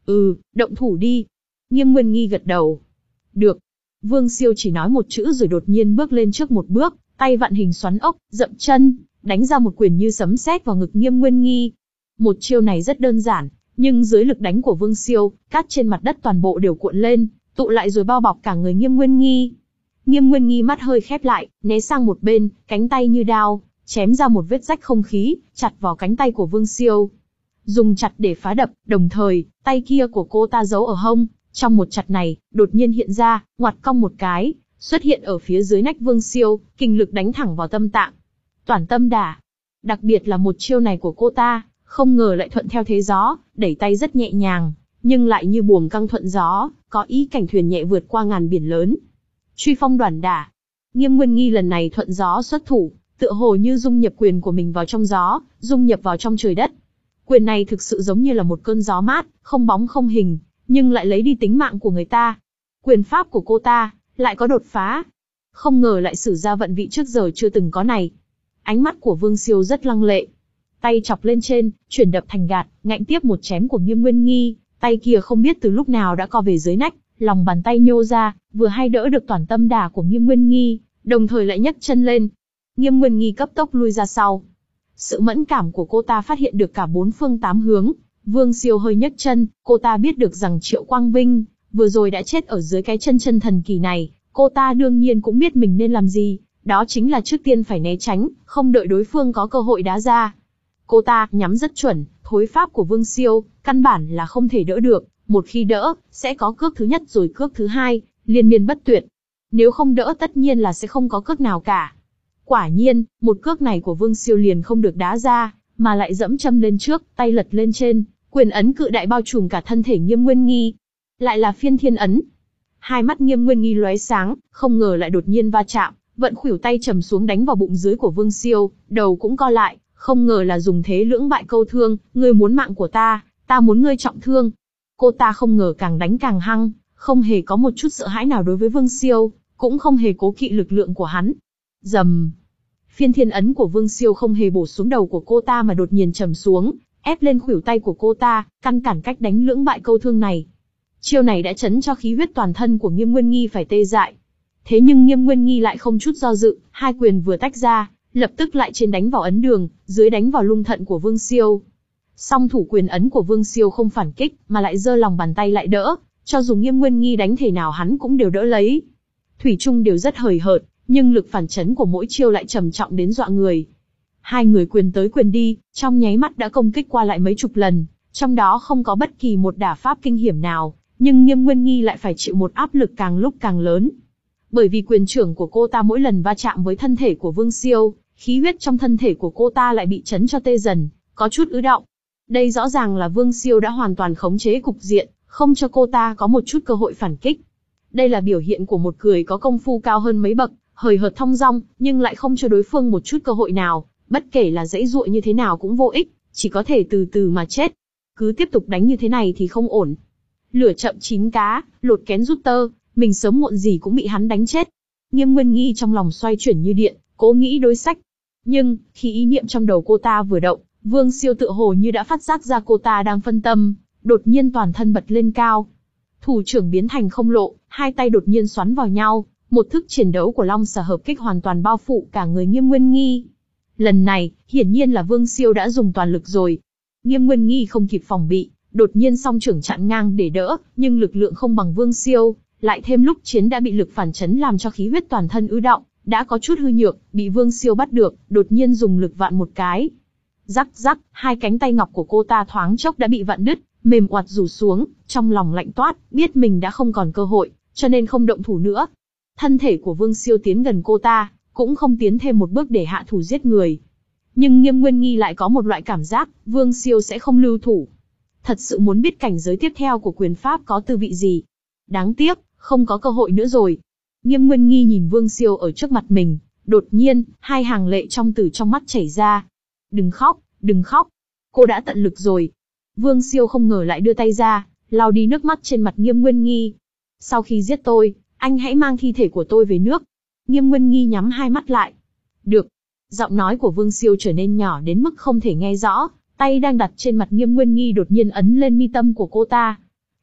Ừ, động thủ đi. Nghiêm Nguyên Nghi gật đầu. Được. Vương Siêu chỉ nói một chữ rồi đột nhiên bước lên trước một bước, tay vặn hình xoắn ốc, dậm chân, đánh ra một quyền như sấm sét vào ngực Nghiêm Nguyên Nghi. Một chiêu này rất đơn giản, nhưng dưới lực đánh của Vương Siêu, cát trên mặt đất toàn bộ đều cuộn lên, tụ lại rồi bao bọc cả người Nghiêm Nguyên Nghi. Nghiêm Nguyên Nghi mắt hơi khép lại, né sang một bên, cánh tay như đao, chém ra một vết rách không khí, chặt vào cánh tay của Vương Siêu. Dùng chặt để phá đập, đồng thời, tay kia của cô ta giấu ở hông, trong một chặt này, đột nhiên hiện ra, ngoặt cong một cái, xuất hiện ở phía dưới nách Vương Siêu, kinh lực đánh thẳng vào tâm tạng. Toản tâm đả. Đặc biệt là một chiêu này của cô ta, không ngờ lại thuận theo thế gió, đẩy tay rất nhẹ nhàng, nhưng lại như buồm căng thuận gió, có ý cảnh thuyền nhẹ vượt qua ngàn biển lớn. Truy phong đoản đả. Nghiêm Nguyên Nghi lần này thuận gió xuất thủ, tựa hồ như dung nhập quyền của mình vào trong gió, dung nhập vào trong trời đất. Quyền này thực sự giống như là một cơn gió mát, không bóng không hình, nhưng lại lấy đi tính mạng của người ta. Quyền pháp của cô ta lại có đột phá, không ngờ lại sử ra vận vị trước giờ chưa từng có này. Ánh mắt của Vương Siêu rất lăng lệ, tay chọc lên trên, chuyển đập thành gạt, ngạnh tiếp một chém của Nghiêm Nguyên Nghi, tay kia không biết từ lúc nào đã co về dưới nách, lòng bàn tay nhô ra, vừa hay đỡ được toản tâm đả của Nghiêm Nguyên Nghi, đồng thời lại nhấc chân lên. Nghiêm Nguyên Nghi cấp tốc lui ra sau. Sự mẫn cảm của cô ta phát hiện được cả bốn phương tám hướng. Vương Siêu hơi nhấc chân, cô ta biết được rằng Triệu Quang Vinh vừa rồi đã chết ở dưới cái chân chân thần kỳ này, cô ta đương nhiên cũng biết mình nên làm gì, đó chính là trước tiên phải né tránh, không đợi đối phương có cơ hội đá ra. Cô ta nhắm rất chuẩn, thối pháp của Vương Siêu, căn bản là không thể đỡ được, một khi đỡ, sẽ có cước thứ nhất rồi cước thứ hai, liên miên bất tuyệt. Nếu không đỡ tất nhiên là sẽ không có cước nào cả. Quả nhiên, một cước này của Vương Siêu liền không được đá ra, mà lại dẫm châm lên trước, tay lật lên trên, quyền ấn cự đại bao trùm cả thân thể Nghiêm Nguyên Nghi. Lại là phiên thiên ấn. Hai mắt Nghiêm Nguyên Nghi lóe sáng, không ngờ lại đột nhiên va chạm, vận khuỷu tay trầm xuống đánh vào bụng dưới của Vương Siêu, đầu cũng co lại, không ngờ là dùng thế lưỡng bại câu thương, ngươi muốn mạng của ta, ta muốn ngươi trọng thương. Cô ta không ngờ càng đánh càng hăng, không hề có một chút sợ hãi nào đối với Vương Siêu, cũng không hề cố kỵ lực lượng của hắn. Rầm. Phiên thiên ấn của Vương Siêu không hề bổ xuống đầu của cô ta mà đột nhiên trầm xuống, ép lên khuỷu tay của cô ta, căn cản cách đánh lưỡng bại câu thương này. Chiêu này đã chấn cho khí huyết toàn thân của Nghiêm Nguyên Nghi phải tê dại. Thế nhưng Nghiêm Nguyên Nghi lại không chút do dự, hai quyền vừa tách ra, lập tức lại trên đánh vào ấn đường, dưới đánh vào lung thận của Vương Siêu. Song thủ quyền ấn của Vương Siêu không phản kích, mà lại giơ lòng bàn tay lại đỡ, cho dù Nghiêm Nguyên Nghi đánh thể nào hắn cũng đều đỡ lấy. Thủy chung đều rất hời hợt, nhưng lực phản chấn của mỗi chiêu lại trầm trọng đến dọa người. Hai người quyền tới quyền đi, trong nháy mắt đã công kích qua lại mấy chục lần, trong đó không có bất kỳ một đả pháp kinh hiểm nào, nhưng Nghiêm Nguyên Nghi lại phải chịu một áp lực càng lúc càng lớn. Bởi vì quyền trưởng của cô ta mỗi lần va chạm với thân thể của Vương Siêu, khí huyết trong thân thể của cô ta lại bị chấn cho tê dần, có chút ứ đọng. Đây rõ ràng là Vương Siêu đã hoàn toàn khống chế cục diện, không cho cô ta có một chút cơ hội phản kích. Đây là biểu hiện của một người có công phu cao hơn mấy bậc, hời hợt thong dong, nhưng lại không cho đối phương một chút cơ hội nào, bất kể là giãy giụa như thế nào cũng vô ích, chỉ có thể từ từ mà chết. Cứ tiếp tục đánh như thế này thì không ổn. Lửa chậm chín cá, lột kén rút tơ, mình sớm muộn gì cũng bị hắn đánh chết. Nghiêm Nguyên Nghi trong lòng xoay chuyển như điện, cố nghĩ đối sách. Nhưng, khi ý niệm trong đầu cô ta vừa động, Vương Siêu tựa hồ như đã phát giác ra cô ta đang phân tâm, đột nhiên toàn thân bật lên cao. Thủ trưởng biến thành không lộ, hai tay đột nhiên xoắn vào nhau, một thức chiến đấu của Long Xà hợp kích hoàn toàn bao phủ cả người Nghiêm Nguyên Nghi. Lần này, hiển nhiên là Vương Siêu đã dùng toàn lực rồi. Nghiêm Nguyên Nghi không kịp phòng bị, đột nhiên song trưởng chặn ngang để đỡ, nhưng lực lượng không bằng Vương Siêu, lại thêm lúc chiến đã bị lực phản chấn làm cho khí huyết toàn thân ứ đọng, đã có chút hư nhược, bị Vương Siêu bắt được, đột nhiên dùng lực vặn một cái. Rắc rắc, hai cánh tay ngọc của cô ta thoáng chốc đã bị vặn đứt, mềm oặt rủ xuống, trong lòng lạnh toát, biết mình đã không còn cơ hội, cho nên không động thủ nữa. Thân thể của Vương Siêu tiến gần cô ta, cũng không tiến thêm một bước để hạ thủ giết người. Nhưng Nghiêm Nguyên Nghi lại có một loại cảm giác, Vương Siêu sẽ không lưu thủ. Thật sự muốn biết cảnh giới tiếp theo của quyền pháp có tư vị gì. Đáng tiếc, không có cơ hội nữa rồi. Nghiêm Nguyên Nghi nhìn Vương Siêu ở trước mặt mình, đột nhiên, hai hàng lệ trong từ trong mắt chảy ra. Đừng khóc, đừng khóc. Cô đã tận lực rồi. Vương Siêu không ngờ lại đưa tay ra, lau đi nước mắt trên mặt Nghiêm Nguyên Nghi. Sau khi giết tôi, anh hãy mang thi thể của tôi về nước. Nghiêm Nguyên Nghi nhắm hai mắt lại. Được. Giọng nói của Vương Siêu trở nên nhỏ đến mức không thể nghe rõ, tay đang đặt trên mặt Nghiêm Nguyên Nghi đột nhiên ấn lên mi tâm của cô ta.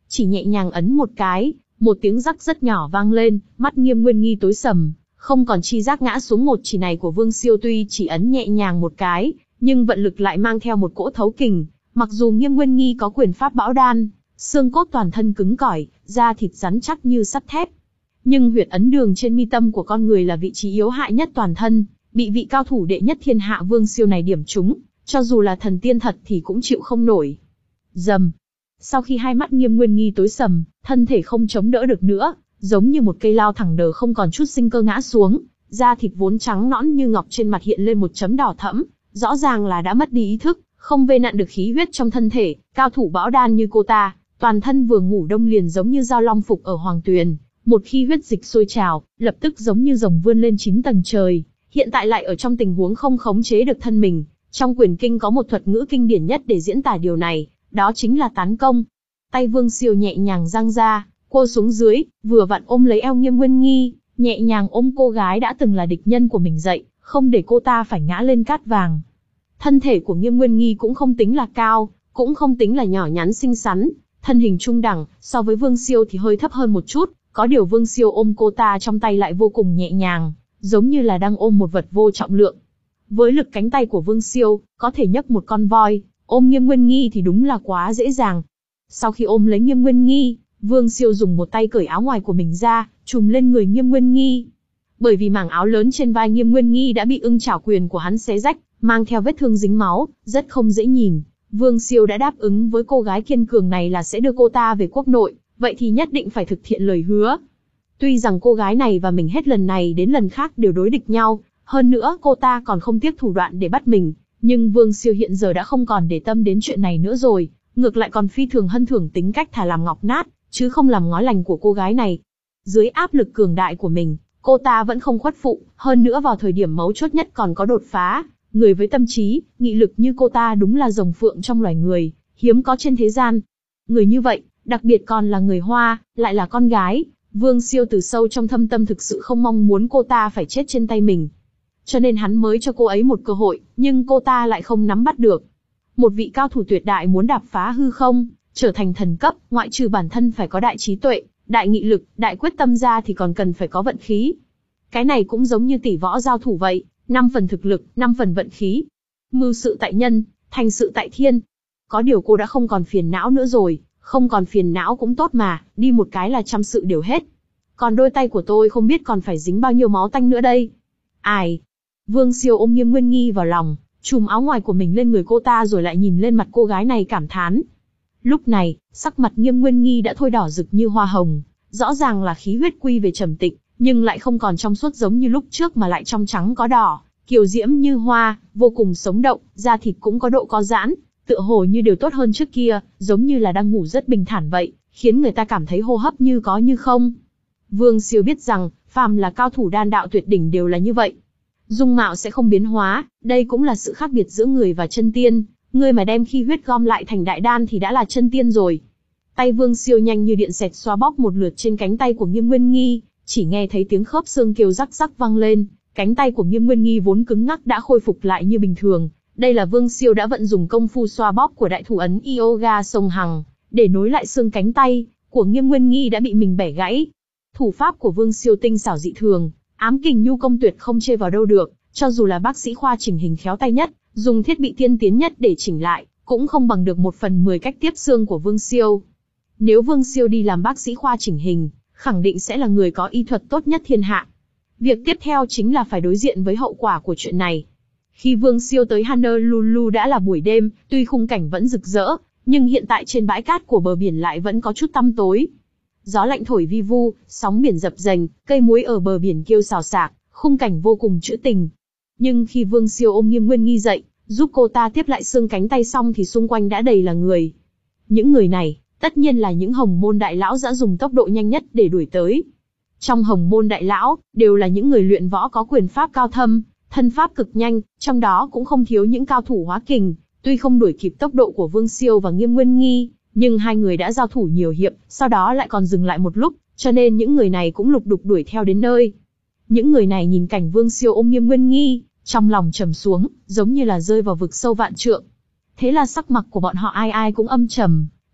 chỉ nhẹ nhàng ấn một cái, một tiếng rắc rất nhỏ vang lên, mắt Nghiêm Nguyên Nghi tối sầm, không còn chi giác ngã xuống một chỉ này của Vương Siêu tuy chỉ ấn nhẹ nhàng một cái, nhưng vận lực lại mang theo một cỗ thấu kình, mặc dù Nghiêm Nguyên Nghi có quyền pháp bão đan, xương cốt toàn thân cứng cỏi, da thịt rắn chắc như sắt thép. Nhưng huyệt ấn đường trên mi tâm của con người là vị trí yếu hại nhất toàn thân, bị vị cao thủ đệ nhất thiên hạ Vương Siêu này điểm trúng, cho dù là thần tiên thật thì cũng chịu không nổi. Rầm. Sau khi hai mắt Nghiêm Nguyên Nghi tối sầm, thân thể không chống đỡ được nữa, giống như một cây lao thẳng đờ không còn chút sinh cơ ngã xuống, da thịt vốn trắng nõn như ngọc trên mặt hiện lên một chấm đỏ thẫm, rõ ràng là đã mất đi ý thức, không vê nặn được khí huyết trong thân thể. Cao thủ bão đan như cô ta, toàn thân vừa ngủ đông liền giống như dao long phục ở hoàng tuyền, một khi huyết dịch sôi trào, lập tức giống như rồng vươn lên chín tầng trời, hiện tại lại ở trong tình huống không khống chế được thân mình. Trong quyền kinh có một thuật ngữ kinh điển nhất để diễn tả điều này, đó chính là tán công. Tay Vương Siêu nhẹ nhàng giang ra, cô xuống dưới, vừa vặn ôm lấy eo Nghiêm Nguyên Nghi, nhẹ nhàng ôm cô gái đã từng là địch nhân của mình dậy, không để cô ta phải ngã lên cát vàng. Thân thể của Nghiêm Nguyên Nghi cũng không tính là cao, cũng không tính là nhỏ nhắn xinh xắn, thân hình trung đẳng, so với Vương Siêu thì hơi thấp hơn một chút, có điều Vương Siêu ôm cô ta trong tay lại vô cùng nhẹ nhàng, giống như là đang ôm một vật vô trọng lượng. Với lực cánh tay của Vương Siêu, có thể nhấc một con voi, ôm Nghiêm Nguyên Nghi thì đúng là quá dễ dàng. Sau khi ôm lấy Nghiêm Nguyên Nghi, Vương Siêu dùng một tay cởi áo ngoài của mình ra, trùm lên người Nghiêm Nguyên Nghi. Bởi vì mảng áo lớn trên vai Nghiêm Nguyên Nghi đã bị ưng chảo quyền của hắn xé rách, mang theo vết thương dính máu, rất không dễ nhìn. Vương Siêu đã đáp ứng với cô gái kiên cường này là sẽ đưa cô ta về quốc nội, vậy thì nhất định phải thực hiện lời hứa. Tuy rằng cô gái này và mình hết lần này đến lần khác đều đối địch nhau, hơn nữa cô ta còn không tiếc thủ đoạn để bắt mình, nhưng Vương Siêu hiện giờ đã không còn để tâm đến chuyện này nữa rồi, ngược lại còn phi thường hân thưởng tính cách thà làm ngọc nát, chứ không làm ngói lành của cô gái này. Dưới áp lực cường đại của mình, cô ta vẫn không khuất phục, hơn nữa vào thời điểm mấu chốt nhất còn có đột phá. Người với tâm trí, nghị lực như cô ta đúng là rồng phượng trong loài người, hiếm có trên thế gian. Người như vậy, đặc biệt còn là người Hoa, lại là con gái, Vương Siêu từ sâu trong thâm tâm thực sự không mong muốn cô ta phải chết trên tay mình. Cho nên hắn mới cho cô ấy một cơ hội, nhưng cô ta lại không nắm bắt được. Một vị cao thủ tuyệt đại muốn đạp phá hư không, trở thành thần cấp, ngoại trừ bản thân phải có đại trí tuệ, đại nghị lực, đại quyết tâm ra thì còn cần phải có vận khí. Cái này cũng giống như tỷ võ giao thủ vậy, năm phần thực lực, năm phần vận khí. Mưu sự tại nhân, thành sự tại thiên. Có điều cô đã không còn phiền não nữa rồi, không còn phiền não cũng tốt mà, đi một cái là trăm sự đều hết. Còn đôi tay của tôi không biết còn phải dính bao nhiêu máu tanh nữa đây. Ai? Vương Siêu ôm Nghiêm Nguyên Nghi vào lòng, trùm áo ngoài của mình lên người cô ta rồi lại nhìn lên mặt cô gái này cảm thán. Lúc này, sắc mặt Nghiêm Nguyên Nghi đã thôi đỏ rực như hoa hồng, rõ ràng là khí huyết quy về trầm tịch, nhưng lại không còn trong suốt giống như lúc trước mà lại trong trắng có đỏ, kiều diễm như hoa, vô cùng sống động, da thịt cũng có độ co giãn, tựa hồ như đều tốt hơn trước kia, giống như là đang ngủ rất bình thản vậy, khiến người ta cảm thấy hô hấp như có như không. Vương Siêu biết rằng, phàm là cao thủ đan đạo tuyệt đỉnh đều là như vậy. Dung mạo sẽ không biến hóa, đây cũng là sự khác biệt giữa người và chân tiên, người mà đem khí huyết gom lại thành đại đan thì đã là chân tiên rồi. Tay Vương Siêu nhanh như điện xẹt xoa bóp một lượt trên cánh tay của Nghiêm Nguyên Nghi, chỉ nghe thấy tiếng khớp xương kêu rắc rắc vang lên, cánh tay của Nghiêm Nguyên Nghi vốn cứng ngắc đã khôi phục lại như bình thường. Đây là Vương Siêu đã vận dụng công phu xoa bóp của đại thủ ấn Yoga Sông Hằng, để nối lại xương cánh tay của Nghiêm Nguyên Nghi đã bị mình bẻ gãy. Thủ pháp của Vương Siêu tinh xảo dị thường, ám kình nhu công tuyệt không chê vào đâu được, cho dù là bác sĩ khoa chỉnh hình khéo tay nhất, dùng thiết bị tiên tiến nhất để chỉnh lại, cũng không bằng được một phần mười cách tiếp xương của Vương Siêu. Nếu Vương Siêu đi làm bác sĩ khoa chỉnh hình, khẳng định sẽ là người có y thuật tốt nhất thiên hạ. Việc tiếp theo chính là phải đối diện với hậu quả của chuyện này. Khi Vương Siêu tới Honolulu đã là buổi đêm, tuy khung cảnh vẫn rực rỡ, nhưng hiện tại trên bãi cát của bờ biển lại vẫn có chút tăm tối. Gió lạnh thổi vi vu, sóng biển dập dềnh, cây muối ở bờ biển kêu xào xạc, khung cảnh vô cùng trữ tình. Nhưng khi Vương Siêu ôm Nghiêm Nguyên Nghi dậy, giúp cô ta tiếp lại xương cánh tay xong thì xung quanh đã đầy là người. Những người này, tất nhiên là những hồng môn đại lão đã dùng tốc độ nhanh nhất để đuổi tới. Trong hồng môn đại lão, đều là những người luyện võ có quyền pháp cao thâm, thân pháp cực nhanh, trong đó cũng không thiếu những cao thủ hóa kình. Tuy không đuổi kịp tốc độ của Vương Siêu và Nghiêm Nguyên Nghi, nhưng hai người đã giao thủ nhiều hiệp, sau đó lại còn dừng lại một lúc, cho nên những người này cũng lục đục đuổi theo đến nơi. Những người này nhìn cảnh Vương Siêu ôm Nghiêm Nguyên Nghi, trong lòng trầm xuống, giống như là rơi vào vực sâu vạn trượng. Thế là sắc mặt của bọn họ ai ai cũng âm trầm,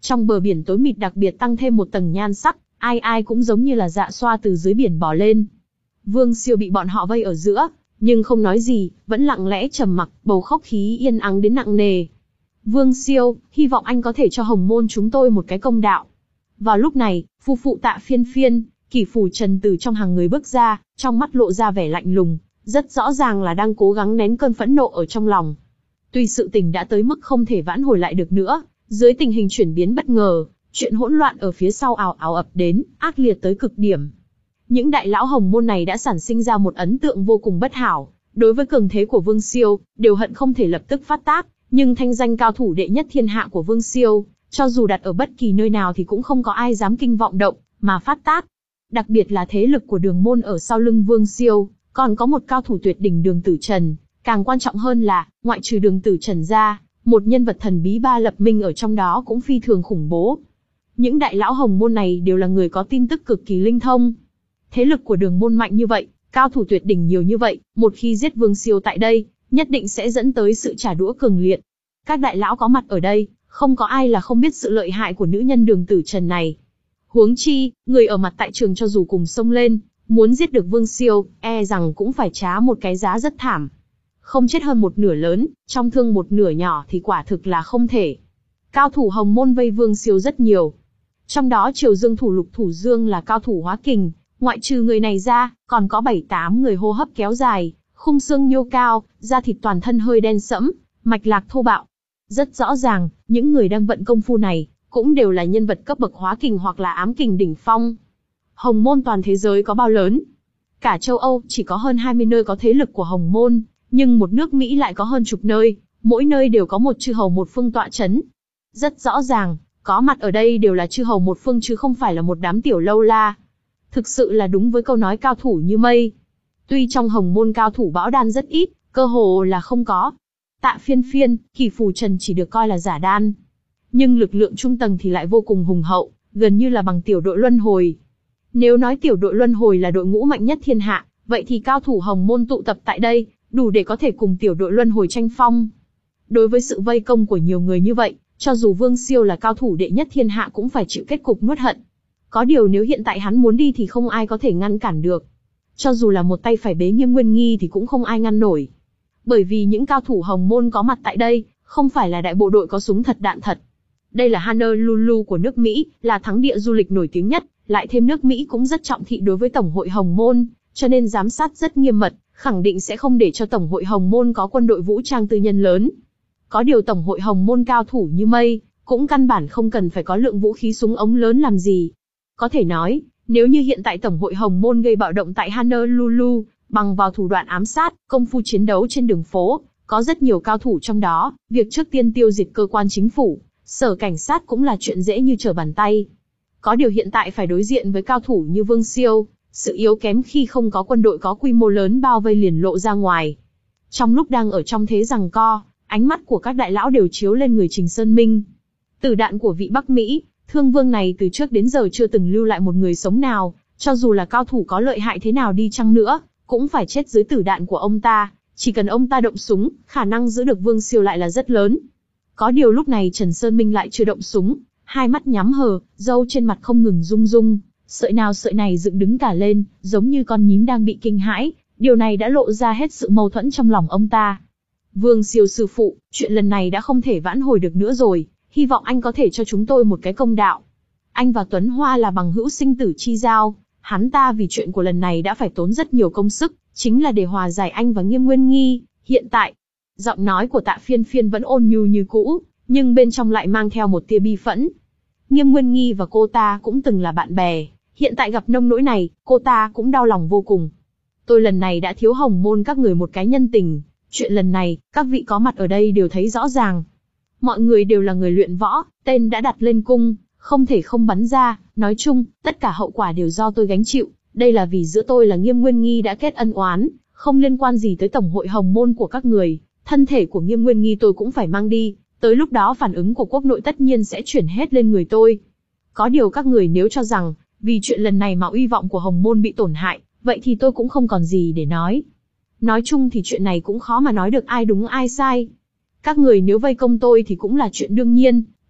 Trong bờ biển tối mịt đặc biệt tăng thêm một tầng nhan sắc, ai ai cũng giống như là dạ xoa từ dưới biển bò lên. Vương Siêu bị bọn họ vây ở giữa, nhưng không nói gì, vẫn lặng lẽ trầm mặc, bầu không khí yên ắng đến nặng nề. Vương Siêu, hy vọng anh có thể cho Hồng Môn chúng tôi một cái công đạo. Vào lúc này, phu phụ Tạ Phiên Phiên, Kỷ Phủ Trần từ trong hàng người bước ra, trong mắt lộ ra vẻ lạnh lùng, rất rõ ràng là đang cố gắng nén cơn phẫn nộ ở trong lòng. Tuy sự tình đã tới mức không thể vãn hồi lại được nữa, dưới tình hình chuyển biến bất ngờ, chuyện hỗn loạn ở phía sau ào ào ập đến, ác liệt tới cực điểm. Những đại lão Hồng Môn này đã sản sinh ra một ấn tượng vô cùng bất hảo, đối với cường thế của Vương Siêu, đều hận không thể lập tức phát tác, nhưng thanh danh cao thủ đệ nhất thiên hạ của Vương Siêu, cho dù đặt ở bất kỳ nơi nào thì cũng không có ai dám kinh vọng động, mà phát tác. Đặc biệt là thế lực của Đường Môn ở sau lưng Vương Siêu, còn có một cao thủ tuyệt đỉnh Đường Tử Trần, càng quan trọng hơn là, ngoại trừ Đường Tử Trần ra, một nhân vật thần bí Ba Lập Minh ở trong đó cũng phi thường khủng bố. Những đại lão Hồng Môn này đều là người có tin tức cực kỳ linh thông. Thế lực của Đường Môn mạnh như vậy, cao thủ tuyệt đỉnh nhiều như vậy, một khi giết Vương Siêu tại đây, nhất định sẽ dẫn tới sự trả đũa cường liệt. Các đại lão có mặt ở đây, không có ai là không biết sự lợi hại của nữ nhân Đường Tử Trần này. Huống chi, người ở mặt tại trường cho dù cùng xông lên, muốn giết được Vương Siêu, e rằng cũng phải trả một cái giá rất thảm. Không chết hơn một nửa lớn, trong thương một nửa nhỏ thì quả thực là không thể. Cao thủ Hồng Môn vây Vương Siêu rất nhiều. Trong đó Triều Dương thủ Lục Thủ Dương là cao thủ hóa kình, ngoại trừ người này ra, còn có bảy tám người hô hấp kéo dài, khung xương nhô cao, da thịt toàn thân hơi đen sẫm, mạch lạc thô bạo. Rất rõ ràng, những người đang vận công phu này, cũng đều là nhân vật cấp bậc hóa kình hoặc là ám kình đỉnh phong. Hồng Môn toàn thế giới có bao lớn? Cả châu Âu chỉ có hơn hai mươi nơi có thế lực của Hồng Môn, nhưng một nước Mỹ lại có hơn chục nơi, mỗi nơi đều có một chư hầu một phương tọa chấn. Rất rõ ràng, có mặt ở đây đều là chư hầu một phương chứ không phải là một đám tiểu lâu la. Thực sự là đúng với câu nói cao thủ như mây. Tuy trong Hồng Môn cao thủ bão đan rất ít, cơ hồ là không có. Tạ Phiên Phiên, Kỷ Phủ Trần chỉ được coi là giả đan. Nhưng lực lượng trung tầng thì lại vô cùng hùng hậu, gần như là bằng tiểu đội luân hồi. Nếu nói tiểu đội luân hồi là đội ngũ mạnh nhất thiên hạ, vậy thì cao thủ Hồng Môn tụ tập tại đây, đủ để có thể cùng tiểu đội luân hồi tranh phong. Đối với sự vây công của nhiều người như vậy, cho dù Vương Siêu là cao thủ đệ nhất thiên hạ cũng phải chịu kết cục nuốt hận. Có điều nếu hiện tại hắn muốn đi thì không ai có thể ngăn cản được. Cho dù là một tay phải bế Nghiêm Nguyên Nghi thì cũng không ai ngăn nổi. Bởi vì những cao thủ Hồng Môn có mặt tại đây, không phải là đại bộ đội có súng thật đạn thật. Đây là Honolulu của nước Mỹ, là thắng địa du lịch nổi tiếng nhất, lại thêm nước Mỹ cũng rất trọng thị đối với Tổng hội Hồng Môn, cho nên giám sát rất nghiêm mật, khẳng định sẽ không để cho Tổng hội Hồng Môn có quân đội vũ trang tư nhân lớn. Có điều Tổng hội Hồng Môn cao thủ như mây, cũng căn bản không cần phải có lượng vũ khí súng ống lớn làm gì. Có thể nói, nếu như hiện tại Tổng hội Hồng Môn gây bạo động tại Honolulu, bằng vào thủ đoạn ám sát, công phu chiến đấu trên đường phố, có rất nhiều cao thủ trong đó, việc trước tiên tiêu diệt cơ quan chính phủ, sở cảnh sát cũng là chuyện dễ như trở bàn tay. Có điều hiện tại phải đối diện với cao thủ như Vương Siêu, sự yếu kém khi không có quân đội có quy mô lớn bao vây liền lộ ra ngoài. Trong lúc đang ở trong thế giằng co, ánh mắt của các đại lão đều chiếu lên người Trình Sơn Minh. Tử đạn của vị Bắc Mỹ, Thương Vương này từ trước đến giờ chưa từng lưu lại một người sống nào, cho dù là cao thủ có lợi hại thế nào đi chăng nữa, cũng phải chết dưới tử đạn của ông ta, chỉ cần ông ta động súng, khả năng giữ được Vương Siêu lại là rất lớn. Có điều lúc này Trần Sơn Minh lại chưa động súng, hai mắt nhắm hờ, râu trên mặt không ngừng rung rung, sợi nào sợi này dựng đứng cả lên, giống như con nhím đang bị kinh hãi, điều này đã lộ ra hết sự mâu thuẫn trong lòng ông ta. Vương Siêu sư phụ, chuyện lần này đã không thể vãn hồi được nữa rồi, hy vọng anh có thể cho chúng tôi một cái công đạo. Anh và Tuấn Hoa là bằng hữu sinh tử chi giao, hắn ta vì chuyện của lần này đã phải tốn rất nhiều công sức, chính là để hòa giải anh và Nghiêm Nguyên Nghi. Hiện tại, giọng nói của Tạ Phiên Phiên vẫn ôn nhu như cũ, nhưng bên trong lại mang theo một tia bi phẫn. Nghiêm Nguyên Nghi và cô ta cũng từng là bạn bè, hiện tại gặp nông nỗi này, cô ta cũng đau lòng vô cùng. Tôi lần này đã thiếu Hồng Môn các người một cái nhân tình, chuyện lần này, các vị có mặt ở đây đều thấy rõ ràng. Mọi người đều là người luyện võ, tên đã đặt lên cung, không thể không bắn ra, nói chung, tất cả hậu quả đều do tôi gánh chịu, đây là vì giữa tôi là Nghiêm Nguyên Nghi đã kết ân oán, không liên quan gì tới Tổng hội Hồng Môn của các người, thân thể của Nghiêm Nguyên Nghi tôi cũng phải mang đi, tới lúc đó phản ứng của quốc nội tất nhiên sẽ chuyển hết lên người tôi. Có điều các người nếu cho rằng, vì chuyện lần này mà uy vọng của Hồng Môn bị tổn hại, vậy thì tôi cũng không còn gì để nói. Nói chung thì chuyện này cũng khó mà nói được ai đúng ai sai. Các người nếu vây công tôi thì cũng là chuyện đương nhiên,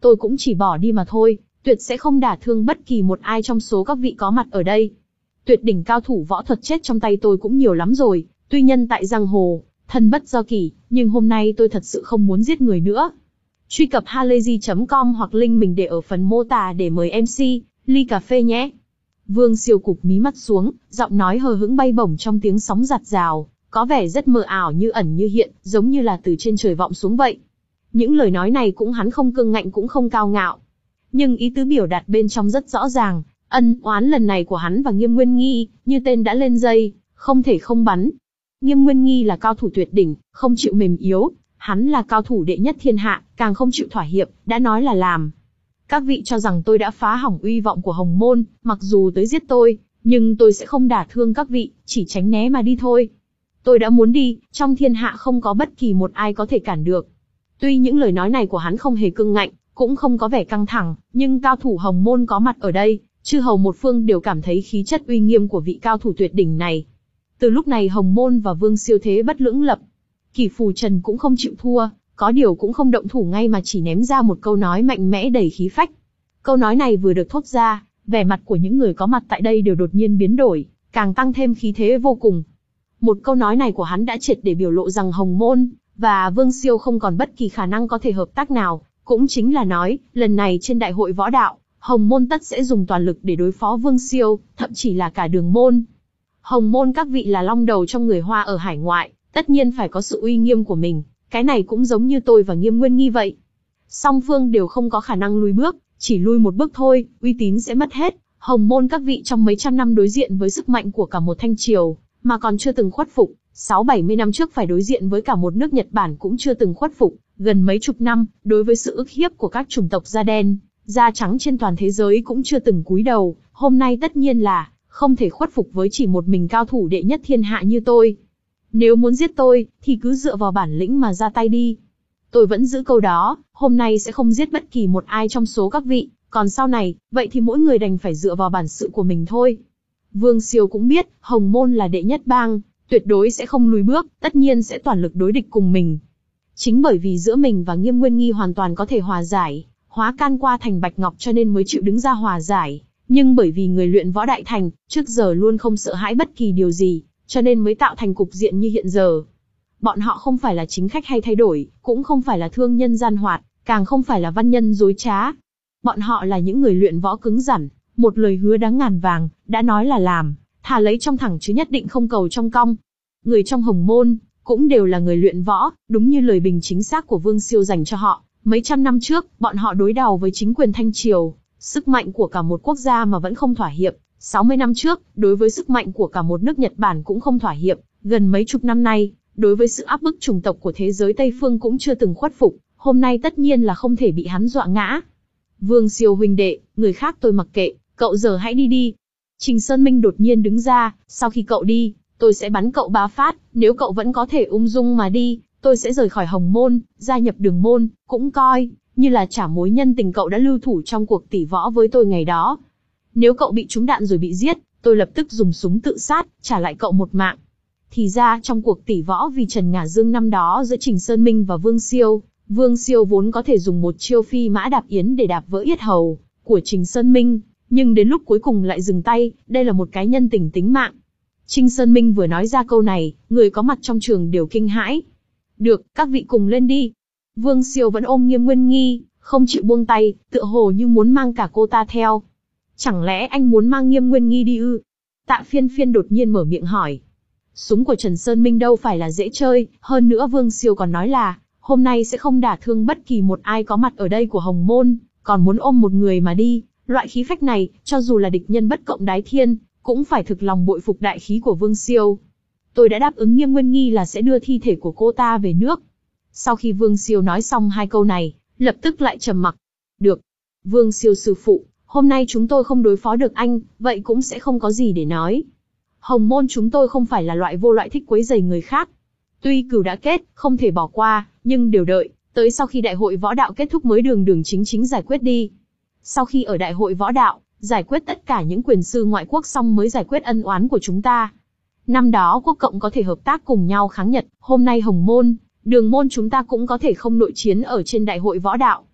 tôi cũng chỉ bỏ đi mà thôi, tuyệt sẽ không đả thương bất kỳ một ai trong số các vị có mặt ở đây. Tuyệt đỉnh cao thủ võ thuật chết trong tay tôi cũng nhiều lắm rồi, tuy nhân tại giang hồ, thân bất do kỷ, nhưng hôm nay tôi thật sự không muốn giết người nữa. Truy cập halayzi chấm com hoặc link mình để ở phần mô tả để mời em xê, ly cà phê nhé. Vương Siêu cụp mí mắt xuống, giọng nói hờ hững bay bổng trong tiếng sóng giạt rào, có vẻ rất mờ ảo như ẩn như hiện, giống như là từ trên trời vọng xuống vậy. Những lời nói này cũng hắn không cương ngạnh cũng không cao ngạo. Nhưng ý tứ biểu đạt bên trong rất rõ ràng, ân oán lần này của hắn và Nghiêm Nguyên Nghi, như tên đã lên dây, không thể không bắn. Nghiêm Nguyên Nghi là cao thủ tuyệt đỉnh, không chịu mềm yếu, hắn là cao thủ đệ nhất thiên hạ, càng không chịu thỏa hiệp, đã nói là làm. Các vị cho rằng tôi đã phá hỏng uy vọng của Hồng Môn, mặc dù tới giết tôi, nhưng tôi sẽ không đả thương các vị, chỉ tránh né mà đi thôi. Tôi đã muốn đi, trong thiên hạ không có bất kỳ một ai có thể cản được. Tuy những lời nói này của hắn không hề cương ngạnh, cũng không có vẻ căng thẳng, nhưng cao thủ Hồng Môn có mặt ở đây, chư hầu một phương đều cảm thấy khí chất uy nghiêm của vị cao thủ tuyệt đỉnh này. Từ lúc này Hồng Môn và Vương Siêu thế bất lưỡng lập. Kỷ Phù Trần cũng không chịu thua, có điều cũng không động thủ ngay mà chỉ ném ra một câu nói mạnh mẽ đầy khí phách. Câu nói này vừa được thốt ra, vẻ mặt của những người có mặt tại đây đều đột nhiên biến đổi, càng tăng thêm khí thế vô cùng. Một câu nói này của hắn đã triệt để biểu lộ rằng Hồng Môn và Vương Siêu không còn bất kỳ khả năng có thể hợp tác nào, cũng chính là nói, lần này trên đại hội võ đạo, Hồng Môn tất sẽ dùng toàn lực để đối phó Vương Siêu, thậm chí là cả Đường Môn. Hồng Môn các vị là long đầu trong người Hoa ở hải ngoại, tất nhiên phải có sự uy nghiêm của mình, cái này cũng giống như tôi và Nghiêm Nguyên Nghi vậy. Song phương đều không có khả năng lùi bước, chỉ lui một bước thôi, uy tín sẽ mất hết. Hồng Môn các vị trong mấy trăm năm đối diện với sức mạnh của cả một Thanh Triều, mà còn chưa từng khuất phục, sáu bảy mươi năm trước phải đối diện với cả một nước Nhật Bản cũng chưa từng khuất phục, gần mấy chục năm, đối với sự ức hiếp của các chủng tộc da đen, da trắng trên toàn thế giới cũng chưa từng cúi đầu, hôm nay tất nhiên là không thể khuất phục với chỉ một mình cao thủ đệ nhất thiên hạ như tôi. Nếu muốn giết tôi, thì cứ dựa vào bản lĩnh mà ra tay đi. Tôi vẫn giữ câu đó, hôm nay sẽ không giết bất kỳ một ai trong số các vị, còn sau này, vậy thì mỗi người đành phải dựa vào bản sự của mình thôi. Vương Siêu cũng biết, Hồng Môn là đệ nhất bang, tuyệt đối sẽ không lùi bước, tất nhiên sẽ toàn lực đối địch cùng mình. Chính bởi vì giữa mình và Nghiêm Nguyên Nghi hoàn toàn có thể hòa giải, hóa can qua thành Bạch Ngọc cho nên mới chịu đứng ra hòa giải. Nhưng bởi vì người luyện võ đại thành, trước giờ luôn không sợ hãi bất kỳ điều gì, cho nên mới tạo thành cục diện như hiện giờ. Bọn họ không phải là chính khách hay thay đổi, cũng không phải là thương nhân gian hoạt, càng không phải là văn nhân dối trá. Bọn họ là những người luyện võ cứng rắn, một lời hứa đáng ngàn vàng, đã nói là làm, thà lấy trong thẳng chứ nhất định không cầu trong cong. Người trong Hồng Môn, cũng đều là người luyện võ, đúng như lời bình chính xác của Vương Siêu dành cho họ. Mấy trăm năm trước, bọn họ đối đầu với chính quyền Thanh Triều, sức mạnh của cả một quốc gia mà vẫn không thỏa hiệp. sáu mươi năm trước, đối với sức mạnh của cả một nước Nhật Bản cũng không thỏa hiệp. Gần mấy chục năm nay, đối với sự áp bức chủng tộc của thế giới Tây Phương cũng chưa từng khuất phục. Hôm nay tất nhiên là không thể bị hắn dọa ngã. Vương Siêu huynh đệ, người khác tôi mặc kệ, cậu giờ hãy đi đi. Trình Sơn Minh đột nhiên đứng ra, sau khi cậu đi, tôi sẽ bắn cậu ba phát, nếu cậu vẫn có thể ung dung mà đi, tôi sẽ rời khỏi Hồng Môn, gia nhập Đường Môn, cũng coi như là trả mối nhân tình cậu đã lưu thủ trong cuộc tỷ võ với tôi ngày đó. Nếu cậu bị trúng đạn rồi bị giết, tôi lập tức dùng súng tự sát, trả lại cậu một mạng. Thì ra trong cuộc tỷ võ vì Trần Ngả Dương năm đó giữa Trình Sơn Minh và Vương Siêu, Vương Siêu vốn có thể dùng một chiêu phi mã đạp yến để đạp vỡ yết hầu của Trình Sơn Minh, nhưng đến lúc cuối cùng lại dừng tay, đây là một cái nhân tình tính mạng. Trình Sơn Minh vừa nói ra câu này, người có mặt trong trường đều kinh hãi. Được, các vị cùng lên đi. Vương Siêu vẫn ôm Nghiêm Nguyên Nghi, không chịu buông tay, tựa hồ như muốn mang cả cô ta theo. Chẳng lẽ anh muốn mang Nghiêm Nguyên Nghi đi ư? Tạ Phiên Phiên đột nhiên mở miệng hỏi. Súng của Trần Sơn Minh đâu phải là dễ chơi, hơn nữa Vương Siêu còn nói là, hôm nay sẽ không đả thương bất kỳ một ai có mặt ở đây của Hồng Môn, còn muốn ôm một người mà đi. Loại khí phách này, cho dù là địch nhân bất cộng đái thiên, cũng phải thực lòng bội phục đại khí của Vương Siêu. Tôi đã đáp ứng Nghiêm Nguyên Nghi là sẽ đưa thi thể của cô ta về nước. Sau khi Vương Siêu nói xong hai câu này, lập tức lại trầm mặc. Được. Vương Siêu sư phụ, hôm nay chúng tôi không đối phó được anh, vậy cũng sẽ không có gì để nói. Hồng Môn chúng tôi không phải là loại vô loại thích quấy rầy người khác. Tuy cừu đã kết, không thể bỏ qua, nhưng đều đợi, tới sau khi đại hội võ đạo kết thúc mới đường đường chính chính giải quyết đi. Sau khi ở đại hội võ đạo, giải quyết tất cả những quyền sư ngoại quốc xong mới giải quyết ân oán của chúng ta. Năm đó quốc cộng có thể hợp tác cùng nhau kháng Nhật, hôm nay Hồng Môn, Đường Môn chúng ta cũng có thể không nội chiến ở trên đại hội võ đạo.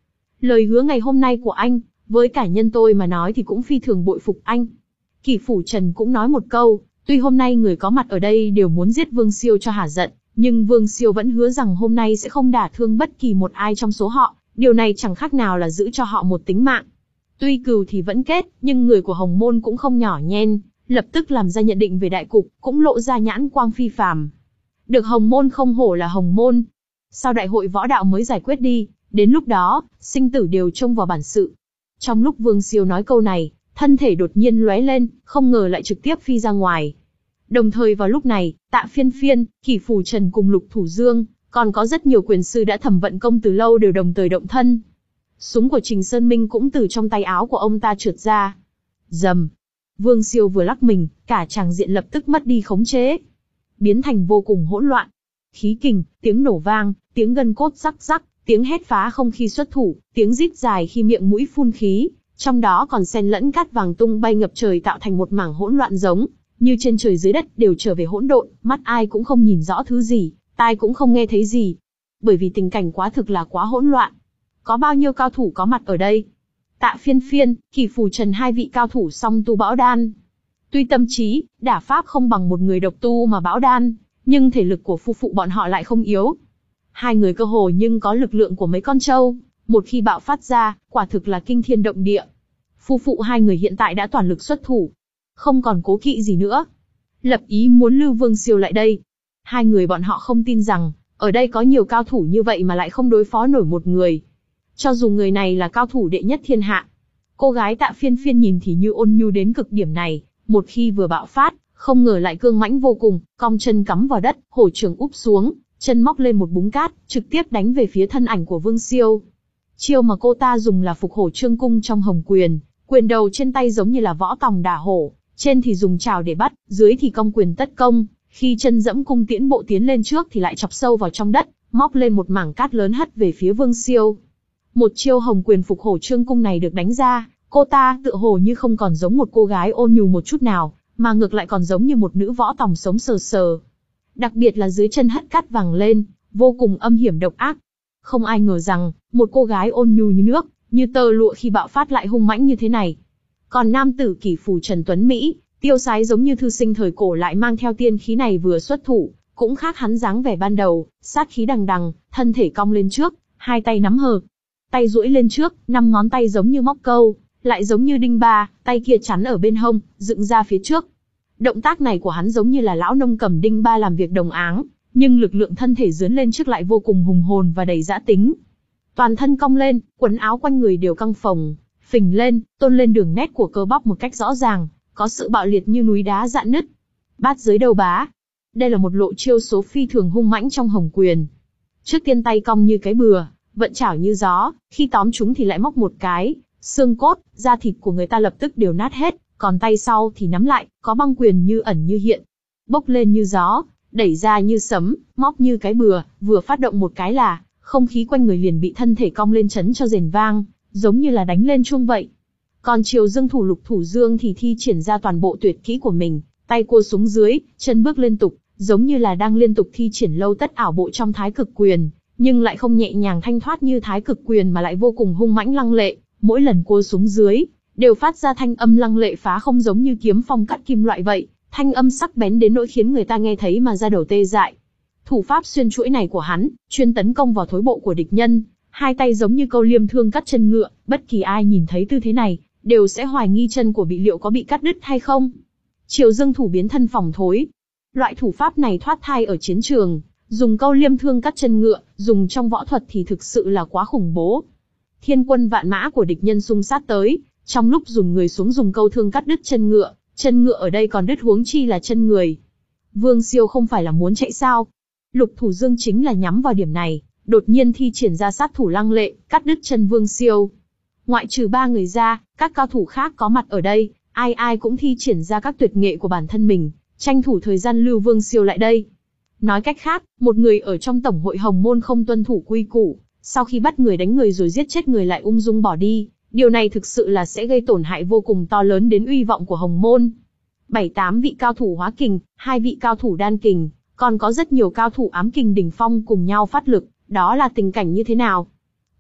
Lời hứa ngày hôm nay của anh, với cả nhân tôi mà nói thì cũng phi thường bội phục anh. Kỷ Phủ Trần cũng nói một câu, tuy hôm nay người có mặt ở đây đều muốn giết Vương Siêu cho hả giận, nhưng Vương Siêu vẫn hứa rằng hôm nay sẽ không đả thương bất kỳ một ai trong số họ, điều này chẳng khác nào là giữ cho họ một tính mạng. Tuy cừu thì vẫn kết, nhưng người của Hồng Môn cũng không nhỏ nhen, lập tức làm ra nhận định về đại cục, cũng lộ ra nhãn quang phi phàm. Được Hồng Môn không hổ là Hồng Môn. Sau đại hội võ đạo mới giải quyết đi, đến lúc đó, sinh tử đều trông vào bản sự. Trong lúc Vương Siêu nói câu này, thân thể đột nhiên lóe lên, không ngờ lại trực tiếp phi ra ngoài. Đồng thời vào lúc này, Tạ Phiên Phiên, Kỷ Phủ Trần cùng Lục Thủ Dương, còn có rất nhiều quyền sư đã thẩm vận công từ lâu đều đồng thời động thân. Súng của Trình Sơn Minh cũng từ trong tay áo của ông ta trượt ra. Rầm. Vương Siêu vừa lắc mình, cả tràng diện lập tức mất đi khống chế, biến thành vô cùng hỗn loạn. Khí kình, tiếng nổ vang, tiếng gân cốt rắc rắc, tiếng hét phá không khi xuất thủ, tiếng rít dài khi miệng mũi phun khí, trong đó còn xen lẫn cát vàng tung bay ngập trời tạo thành một mảng hỗn loạn giống như trên trời dưới đất đều trở về hỗn độn, mắt ai cũng không nhìn rõ thứ gì, tai cũng không nghe thấy gì. Bởi vì tình cảnh quá thực là quá hỗn loạn. Có bao nhiêu cao thủ có mặt ở đây? Tạ Phiên Phiên, Kỷ Phủ Trần hai vị cao thủ song tu bão đan. Tuy tâm trí, đả pháp không bằng một người độc tu mà bão đan, nhưng thể lực của phu phụ bọn họ lại không yếu. Hai người cơ hồ nhưng có lực lượng của mấy con trâu, một khi bạo phát ra, quả thực là kinh thiên động địa. Phu phụ hai người hiện tại đã toàn lực xuất thủ, không còn cố kỵ gì nữa. Lập ý muốn lưu Vương Siêu lại đây. Hai người bọn họ không tin rằng, ở đây có nhiều cao thủ như vậy mà lại không đối phó nổi một người. Cho dù người này là cao thủ đệ nhất thiên hạ. Cô gái Tạ Phiên Phiên nhìn thì như ôn nhu đến cực điểm này, một khi vừa bạo phát, không ngờ lại cương mãnh vô cùng, cong chân cắm vào đất, hổ trường úp xuống, chân móc lên một búng cát, trực tiếp đánh về phía thân ảnh của Vương Siêu. Chiêu mà cô ta dùng là phục hổ trương cung trong Hồng Quyền, quyền đầu trên tay giống như là võ tòng đả hổ, trên thì dùng trảo để bắt, dưới thì cong quyền tất công, khi chân dẫm cung tiễn bộ tiến lên trước thì lại chọc sâu vào trong đất, móc lên một mảng cát lớn hất về phía Vương Siêu. Một chiêu Hồng Quyền phục hổ trương cung này được đánh ra, cô ta tựa hồ như không còn giống một cô gái ôn nhu một chút nào, mà ngược lại còn giống như một nữ võ tòng sống sờ sờ. Đặc biệt là dưới chân hất cát vàng lên, vô cùng âm hiểm độc ác. Không ai ngờ rằng, một cô gái ôn nhu như nước, như tơ lụa khi bạo phát lại hung mãnh như thế này. Còn nam tử Kỷ Phủ Trần Tuấn Mỹ, tiêu sái giống như thư sinh thời cổ lại mang theo tiên khí này vừa xuất thủ, cũng khác hắn dáng vẻ ban đầu, sát khí đằng đằng, thân thể cong lên trước, hai tay nắm hờ. Tay duỗi lên trước, năm ngón tay giống như móc câu, lại giống như đinh ba, tay kia chắn ở bên hông, dựng ra phía trước. Động tác này của hắn giống như là lão nông cầm đinh ba làm việc đồng áng, nhưng lực lượng thân thể dướn lên trước lại vô cùng hùng hồn và đầy dã tính. Toàn thân cong lên, quần áo quanh người đều căng phồng, phình lên, tôn lên đường nét của cơ bắp một cách rõ ràng, có sự bạo liệt như núi đá dạn nứt. Bát giới đầu bá. Đây là một lộ chiêu số phi thường hung mãnh trong Hồng Quyền. Trước tiên tay cong như cái bừa, vận chảo như gió, khi tóm chúng thì lại móc một cái, xương cốt, da thịt của người ta lập tức đều nát hết, còn tay sau thì nắm lại, có băng quyền như ẩn như hiện. Bốc lên như gió, đẩy ra như sấm, móc như cái bừa, vừa phát động một cái là, không khí quanh người liền bị thân thể cong lên chấn cho rền vang, giống như là đánh lên chuông vậy. Còn Triều Dương thủ Lục Thủ Dương thì thi triển ra toàn bộ tuyệt kỹ của mình, tay cua xuống dưới, chân bước liên tục, giống như là đang liên tục thi triển lâu tất ảo bộ trong Thái Cực Quyền, nhưng lại không nhẹ nhàng thanh thoát như Thái Cực Quyền mà lại vô cùng hung mãnh lăng lệ, mỗi lần cua xuống dưới, đều phát ra thanh âm lăng lệ phá không giống như kiếm phong cắt kim loại vậy, thanh âm sắc bén đến nỗi khiến người ta nghe thấy mà da đầu tê dại. Thủ pháp xuyên chuỗi này của hắn, chuyên tấn công vào thối bộ của địch nhân, hai tay giống như câu liêm thương cắt chân ngựa, bất kỳ ai nhìn thấy tư thế này, đều sẽ hoài nghi chân của bị liệu có bị cắt đứt hay không. Triều Dương thủ biến thân phòng thối. Loại thủ pháp này thoát thai ở chiến trường, dùng câu liêm thương cắt chân ngựa, dùng trong võ thuật thì thực sự là quá khủng bố. Thiên quân vạn mã của địch nhân xung sát tới, trong lúc dùng người xuống dùng câu thương cắt đứt chân ngựa, chân ngựa ở đây còn đứt huống chi là chân người. Vương Siêu không phải là muốn chạy sao? Lục Thủ Dương chính là nhắm vào điểm này, đột nhiên thi triển ra sát thủ lăng lệ, cắt đứt chân Vương Siêu. Ngoại trừ ba người ra, các cao thủ khác có mặt ở đây, ai ai cũng thi triển ra các tuyệt nghệ của bản thân mình, tranh thủ thời gian lưu Vương Siêu lại đây. Nói cách khác, một người ở trong Tổng hội Hồng Môn không tuân thủ quy củ, sau khi bắt người đánh người rồi giết chết người lại ung dung bỏ đi, điều này thực sự là sẽ gây tổn hại vô cùng to lớn đến uy vọng của Hồng Môn. Bảy tám vị cao thủ hóa kình, hai vị cao thủ đan kình, còn có rất nhiều cao thủ ám kình đỉnh phong cùng nhau phát lực, đó là tình cảnh như thế nào?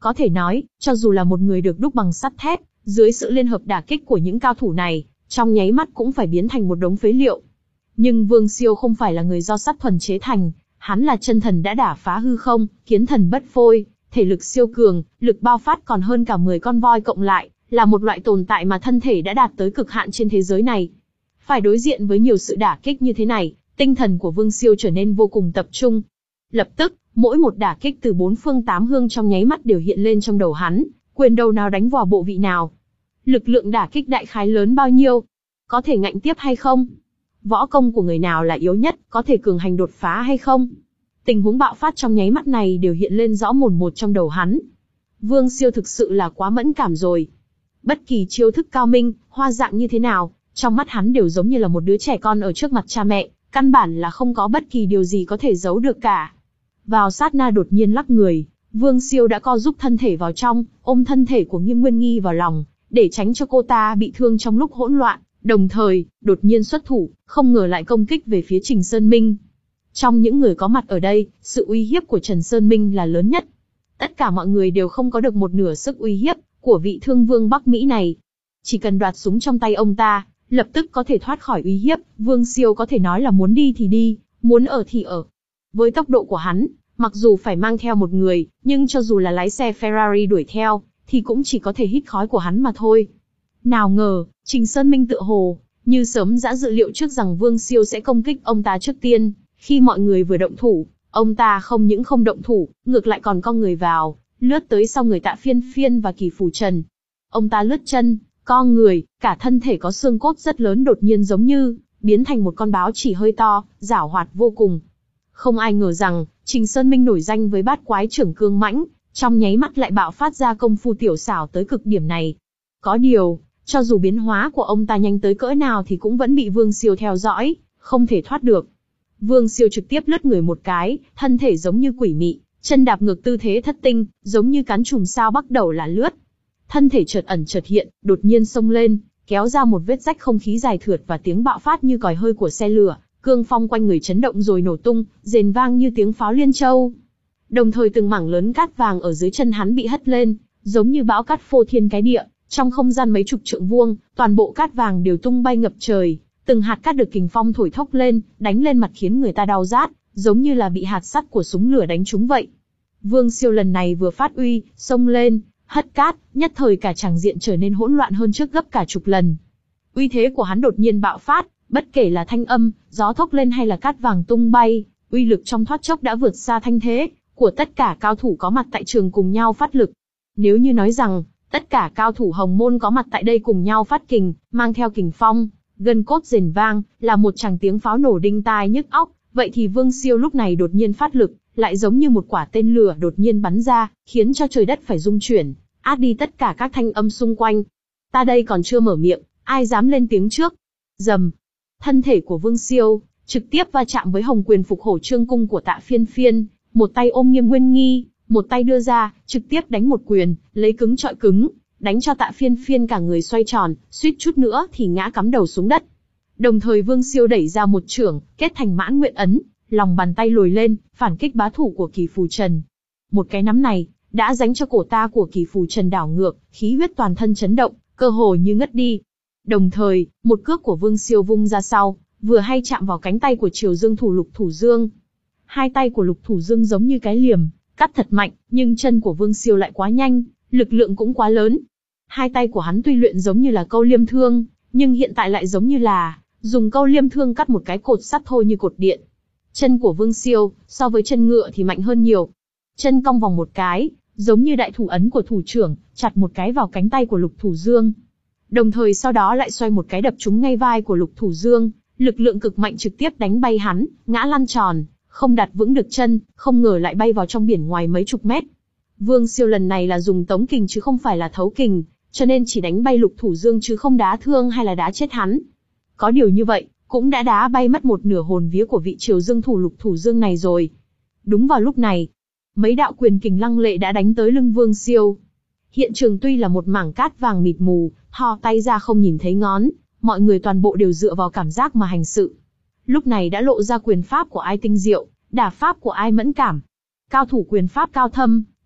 Có thể nói, cho dù là một người được đúc bằng sắt thép, dưới sự liên hợp đả kích của những cao thủ này, trong nháy mắt cũng phải biến thành một đống phế liệu. Nhưng Vương Siêu không phải là người do sắt thuần chế thành, hắn là chân thần đã đả phá hư không, kiến thần bất phôi, thể lực siêu cường, lực bao phát còn hơn cả mười con voi cộng lại, là một loại tồn tại mà thân thể đã đạt tới cực hạn trên thế giới này. Phải đối diện với nhiều sự đả kích như thế này, tinh thần của Vương Siêu trở nên vô cùng tập trung. Lập tức, mỗi một đả kích từ bốn phương tám hướng trong nháy mắt đều hiện lên trong đầu hắn, quyền đầu nào đánh vào bộ vị nào. Lực lượng đả kích đại khái lớn bao nhiêu? Có thể ngạnh tiếp hay không? Võ công của người nào là yếu nhất, có thể cường hành đột phá hay không? Tình huống bạo phát trong nháy mắt này đều hiện lên rõ mồn một trong đầu hắn. Vương Siêu thực sự là quá mẫn cảm rồi. Bất kỳ chiêu thức cao minh, hoa dạng như thế nào, trong mắt hắn đều giống như là một đứa trẻ con ở trước mặt cha mẹ, căn bản là không có bất kỳ điều gì có thể giấu được cả. Vào sát na đột nhiên lắc người, Vương Siêu đã co giúp thân thể vào trong, ôm thân thể của Nghiêm Nguyên Nghi vào lòng, để tránh cho cô ta bị thương trong lúc hỗn loạn, đồng thời, đột nhiên xuất thủ, không ngờ lại công kích về phía Trình Sơn Minh. Trong những người có mặt ở đây, sự uy hiếp của Trần Sơn Minh là lớn nhất. Tất cả mọi người đều không có được một nửa sức uy hiếp của vị thương vương Bắc Mỹ này. Chỉ cần đoạt súng trong tay ông ta, lập tức có thể thoát khỏi uy hiếp, Vương Siêu có thể nói là muốn đi thì đi, muốn ở thì ở. Với tốc độ của hắn, mặc dù phải mang theo một người, nhưng cho dù là lái xe Ferrari đuổi theo, thì cũng chỉ có thể hít khói của hắn mà thôi. Nào ngờ, Trình Sơn Minh tựa hồ như sớm đã dự liệu trước rằng Vương Siêu sẽ công kích ông ta trước tiên. Khi mọi người vừa động thủ, ông ta không những không động thủ, ngược lại còn co người vào, lướt tới sau người Tạ Phiên Phiên và Kỳ Phù Trần. Ông ta lướt chân, co người, cả thân thể có xương cốt rất lớn đột nhiên giống như biến thành một con báo chỉ hơi to, giảo hoạt vô cùng. Không ai ngờ rằng, Trình Sơn Minh nổi danh với bát quái trưởng cương mãnh, trong nháy mắt lại bạo phát ra công phu tiểu xảo tới cực điểm này. Có điều, cho dù biến hóa của ông ta nhanh tới cỡ nào thì cũng vẫn bị Vương Siêu theo dõi, không thể thoát được. Vương Siêu trực tiếp lướt người một cái, thân thể giống như quỷ mị, chân đạp ngược tư thế thất tinh, giống như cán chùm sao bắt đầu là lướt. Thân thể chợt ẩn chợt hiện, đột nhiên xông lên, kéo ra một vết rách không khí dài thượt và tiếng bạo phát như còi hơi của xe lửa, cương phong quanh người chấn động rồi nổ tung, rền vang như tiếng pháo liên châu. Đồng thời từng mảng lớn cát vàng ở dưới chân hắn bị hất lên, giống như bão cát phô thiên cái địa, trong không gian mấy chục trượng vuông, toàn bộ cát vàng đều tung bay ngập trời. Từng hạt cát được kình phong thổi thốc lên, đánh lên mặt khiến người ta đau rát, giống như là bị hạt sắt của súng lửa đánh trúng vậy. Vương Siêu lần này vừa phát uy, xông lên, hất cát, nhất thời cả tràng diện trở nên hỗn loạn hơn trước gấp cả chục lần. Uy thế của hắn đột nhiên bạo phát, bất kể là thanh âm, gió thốc lên hay là cát vàng tung bay, uy lực trong thoát chốc đã vượt xa thanh thế của tất cả cao thủ có mặt tại trường cùng nhau phát lực. Nếu như nói rằng, tất cả cao thủ Hồng Môn có mặt tại đây cùng nhau phát kình, mang theo kình phong, gân cốt rền vang, là một tràng tiếng pháo nổ đinh tai nhức óc, vậy thì Vương Siêu lúc này đột nhiên phát lực, lại giống như một quả tên lửa đột nhiên bắn ra, khiến cho trời đất phải rung chuyển, át đi tất cả các thanh âm xung quanh. Ta đây còn chưa mở miệng, ai dám lên tiếng trước? Rầm. Thân thể của Vương Siêu trực tiếp va chạm với hồng quyền phục hổ trương cung của Tạ Phiên Phiên, một tay ôm Nghiêm Nguyên Nghi, một tay đưa ra, trực tiếp đánh một quyền, lấy cứng trọi cứng, đánh cho Tạ Phiên Phiên cả người xoay tròn, suýt chút nữa thì ngã cắm đầu xuống đất. Đồng thời Vương Siêu đẩy ra một chưởng, kết thành mãn nguyện ấn, lòng bàn tay lồi lên, phản kích bá thủ của Kỳ Phù Trần. Một cái nắm này đã đánh cho cổ ta của Kỳ Phù Trần đảo ngược, khí huyết toàn thân chấn động, cơ hồ như ngất đi. Đồng thời, một cước của Vương Siêu vung ra sau, vừa hay chạm vào cánh tay của Triều Dương thủ Lục Thủ Dương. Hai tay của Lục Thủ Dương giống như cái liềm, cắt thật mạnh, nhưng chân của Vương Siêu lại quá nhanh, lực lượng cũng quá lớn. Hai tay của hắn tuy luyện giống như là câu liêm thương, nhưng hiện tại lại giống như là dùng câu liêm thương cắt một cái cột sắt thôi như cột điện. Chân của Vương Siêu, so với chân ngựa thì mạnh hơn nhiều. Chân cong vòng một cái, giống như đại thủ ấn của thủ trưởng, chặt một cái vào cánh tay của Lục Thủ Dương. Đồng thời sau đó lại xoay một cái đập trúng ngay vai của Lục Thủ Dương, lực lượng cực mạnh trực tiếp đánh bay hắn, ngã lăn tròn, không đặt vững được chân, không ngờ lại bay vào trong biển ngoài mấy chục mét. Vương Siêu lần này là dùng tống kình chứ không phải là thấu kình, cho nên chỉ đánh bay Lục Thủ Dương chứ không đá thương hay là đá chết hắn. Có điều như vậy, cũng đã đá bay mất một nửa hồn vía của vị Triều Dương thủ Lục Thủ Dương này rồi. Đúng vào lúc này, mấy đạo quyền kình lăng lệ đã đánh tới lưng Vương Siêu. Hiện trường tuy là một mảng cát vàng mịt mù, thò tay ra không nhìn thấy ngón, mọi người toàn bộ đều dựa vào cảm giác mà hành sự. Lúc này đã lộ ra quyền pháp của ai tinh diệu, đả pháp của ai mẫn cảm. Cao thủ quyền pháp cao thâm,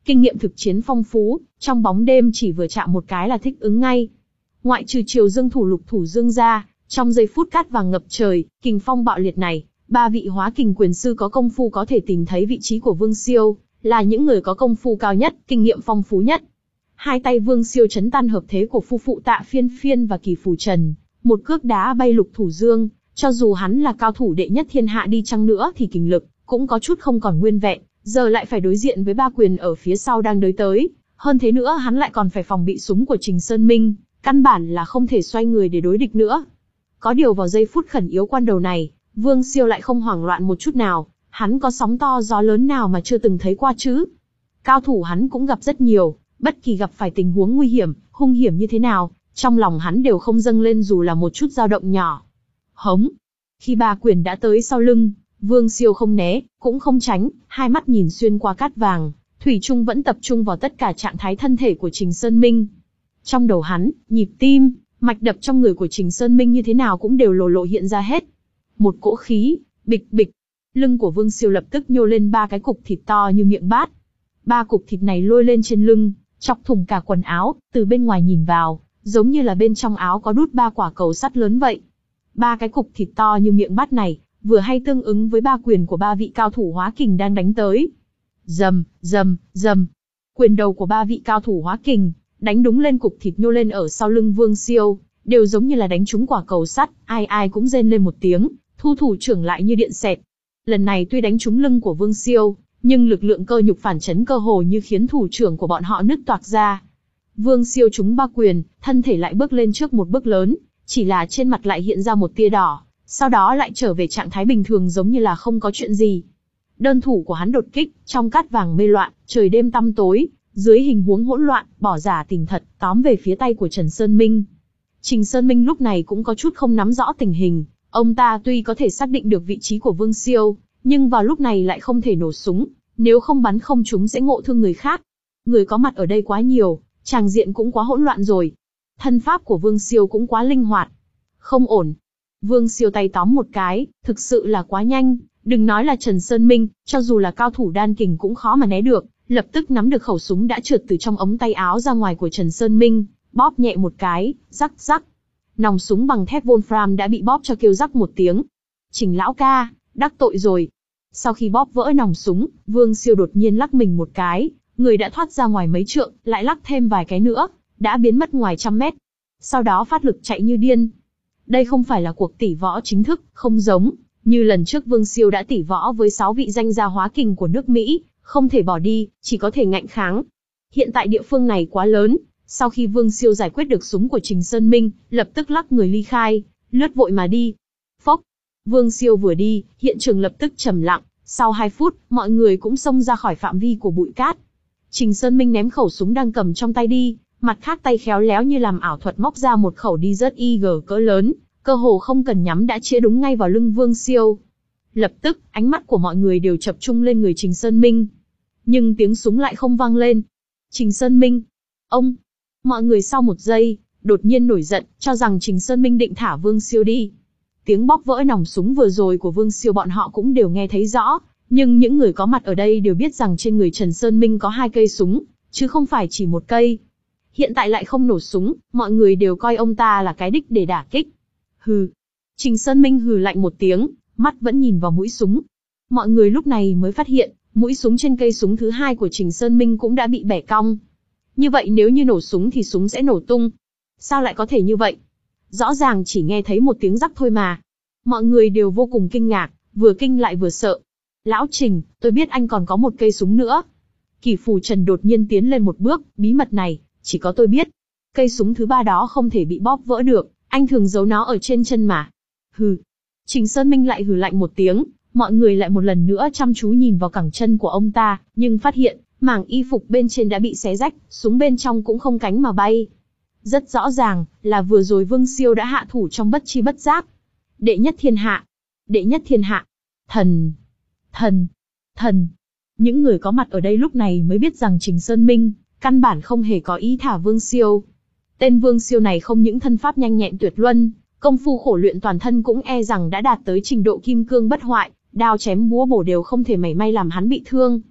kinh nghiệm thực chiến phong phú, trong bóng đêm chỉ vừa chạm một cái là thích ứng ngay. Ngoại trừ Triều Dương thủ Lục Thủ Dương ra, trong giây phút cát vàng ngập trời, kình phong bạo liệt này, ba vị hóa kình quyền sư có công phu có thể tìm thấy vị trí của Vương Siêu, là những người có công phu cao nhất, kinh nghiệm phong phú nhất. Hai tay Vương Siêu chấn tan hợp thế của phu phụ Tạ Phiên Phiên và Kỳ Phù Trần, một cước đá bay Lục Thủ Dương, cho dù hắn là cao thủ đệ nhất thiên hạ đi chăng nữa thì kình lực cũng có chút không còn nguyên vẹn, giờ lại phải đối diện với ba quyền ở phía sau đang đới tới, hơn thế nữa hắn lại còn phải phòng bị súng của Trình Sơn Minh, căn bản là không thể xoay người để đối địch nữa. Có điều vào giây phút khẩn yếu quan đầu này, Vương Siêu lại không hoảng loạn một chút nào, hắn có sóng to gió lớn nào mà chưa từng thấy qua chứ? Cao thủ hắn cũng gặp rất nhiều, bất kỳ gặp phải tình huống nguy hiểm, hung hiểm như thế nào, trong lòng hắn đều không dâng lên dù là một chút dao động nhỏ. Hống! Khi ba quyền đã tới sau lưng, Vương Siêu không né, cũng không tránh, hai mắt nhìn xuyên qua cát vàng, thủy chung vẫn tập trung vào tất cả trạng thái thân thể của Trình Sơn Minh. Trong đầu hắn, nhịp tim, mạch đập trong người của Trình Sơn Minh như thế nào cũng đều lồ lộ hiện ra hết. Một cỗ khí, bịch bịch, lưng của Vương Siêu lập tức nhô lên ba cái cục thịt to như miệng bát. Ba cục thịt này lôi lên trên lưng, chọc thủng cả quần áo, từ bên ngoài nhìn vào, giống như là bên trong áo có đút ba quả cầu sắt lớn vậy. Ba cái cục thịt to như miệng bát này, vừa hay tương ứng với ba quyền của ba vị cao thủ hóa kình đang đánh tới. Rầm, rầm, rầm. Quyền đầu của ba vị cao thủ hóa kình, đánh đúng lên cục thịt nhô lên ở sau lưng Vương Siêu, đều giống như là đánh trúng quả cầu sắt, ai ai cũng rên lên một tiếng, thu thủ trưởng lại như điện xẹt. Lần này tuy đánh trúng lưng của Vương Siêu, nhưng lực lượng cơ nhục phản chấn cơ hồ như khiến thủ trưởng của bọn họ nứt toạc ra. Vương Siêu trúng ba quyền, thân thể lại bước lên trước một bước lớn, chỉ là trên mặt lại hiện ra một tia đỏ, sau đó lại trở về trạng thái bình thường giống như là không có chuyện gì. Đơn thủ của hắn đột kích, trong cát vàng mê loạn, trời đêm tăm tối, dưới hình huống hỗn loạn, bỏ giả tình thật, tóm về phía tay của Trần Sơn Minh. Trình Sơn Minh lúc này cũng có chút không nắm rõ tình hình, ông ta tuy có thể xác định được vị trí của Vương Siêu, nhưng vào lúc này lại không thể nổ súng, nếu không bắn không trúng sẽ ngộ thương người khác. Người có mặt ở đây quá nhiều, tràng diện cũng quá hỗn loạn rồi. Thân pháp của Vương Siêu cũng quá linh hoạt. Không ổn. Vương Siêu tay tóm một cái, thực sự là quá nhanh, đừng nói là Trần Sơn Minh, cho dù là cao thủ đan kình cũng khó mà né được, lập tức nắm được khẩu súng đã trượt từ trong ống tay áo ra ngoài của Trần Sơn Minh, bóp nhẹ một cái, rắc rắc. Nòng súng bằng thép Wolfram đã bị bóp cho kêu rắc một tiếng. Trình lão ca, đắc tội rồi. Sau khi bóp vỡ nòng súng, Vương Siêu đột nhiên lắc mình một cái, người đã thoát ra ngoài mấy trượng, lại lắc thêm vài cái nữa, đã biến mất ngoài trăm mét. Sau đó phát lực chạy như điên. Đây không phải là cuộc tỉ võ chính thức, không giống như lần trước Vương Siêu đã tỉ võ với sáu vị danh gia hóa kình của nước Mỹ, không thể bỏ đi, chỉ có thể ngạnh kháng. Hiện tại địa phương này quá lớn, sau khi Vương Siêu giải quyết được súng của Trình Sơn Minh, lập tức lắc người ly khai, lướt vội mà đi. Phốc, Vương Siêu vừa đi, hiện trường lập tức trầm lặng, sau hai phút, mọi người cũng xông ra khỏi phạm vi của bụi cát. Trình Sơn Minh ném khẩu súng đang cầm trong tay đi, mặt khác tay khéo léo như làm ảo thuật móc ra một khẩu đi rất i giê cỡ lớn, cơ hồ không cần nhắm đã chĩa đúng ngay vào lưng Vương Siêu. Lập tức, ánh mắt của mọi người đều tập trung lên người Trình Sơn Minh. Nhưng tiếng súng lại không vang lên. Trình Sơn Minh! Ông! Mọi người sau một giây, đột nhiên nổi giận, cho rằng Trình Sơn Minh định thả Vương Siêu đi. Tiếng bóp vỡ nòng súng vừa rồi của Vương Siêu bọn họ cũng đều nghe thấy rõ, nhưng những người có mặt ở đây đều biết rằng trên người Trần Sơn Minh có hai cây súng, chứ không phải chỉ một cây. Hiện tại lại không nổ súng, mọi người đều coi ông ta là cái đích để đả kích. Hừ. Trình Sơn Minh hừ lạnh một tiếng, mắt vẫn nhìn vào mũi súng. Mọi người lúc này mới phát hiện, mũi súng trên cây súng thứ hai của Trình Sơn Minh cũng đã bị bẻ cong. Như vậy nếu như nổ súng thì súng sẽ nổ tung. Sao lại có thể như vậy? Rõ ràng chỉ nghe thấy một tiếng rắc thôi mà. Mọi người đều vô cùng kinh ngạc, vừa kinh lại vừa sợ. Lão Trình, tôi biết anh còn có một cây súng nữa. Kỳ Phù Trần đột nhiên tiến lên một bước, bí mật này, chỉ có tôi biết. Cây súng thứ ba đó không thể bị bóp vỡ được, anh thường giấu nó ở trên chân mà. Hừ. Trình Sơn Minh lại hừ lạnh một tiếng, mọi người lại một lần nữa chăm chú nhìn vào cẳng chân của ông ta, nhưng phát hiện, mảng y phục bên trên đã bị xé rách, súng bên trong cũng không cánh mà bay. Rất rõ ràng, là vừa rồi Vương Siêu đã hạ thủ trong bất chi bất giác. Đệ nhất thiên hạ. Đệ nhất thiên hạ. Thần. Thần. Thần. Những người có mặt ở đây lúc này mới biết rằng Trình Sơn Minh, căn bản không hề có ý thả Vương Siêu. Tên Vương Siêu này không những thân pháp nhanh nhẹn tuyệt luân, công phu khổ luyện toàn thân cũng e rằng đã đạt tới trình độ kim cương bất hoại, đao chém búa bổ đều không thể mảy may làm hắn bị thương.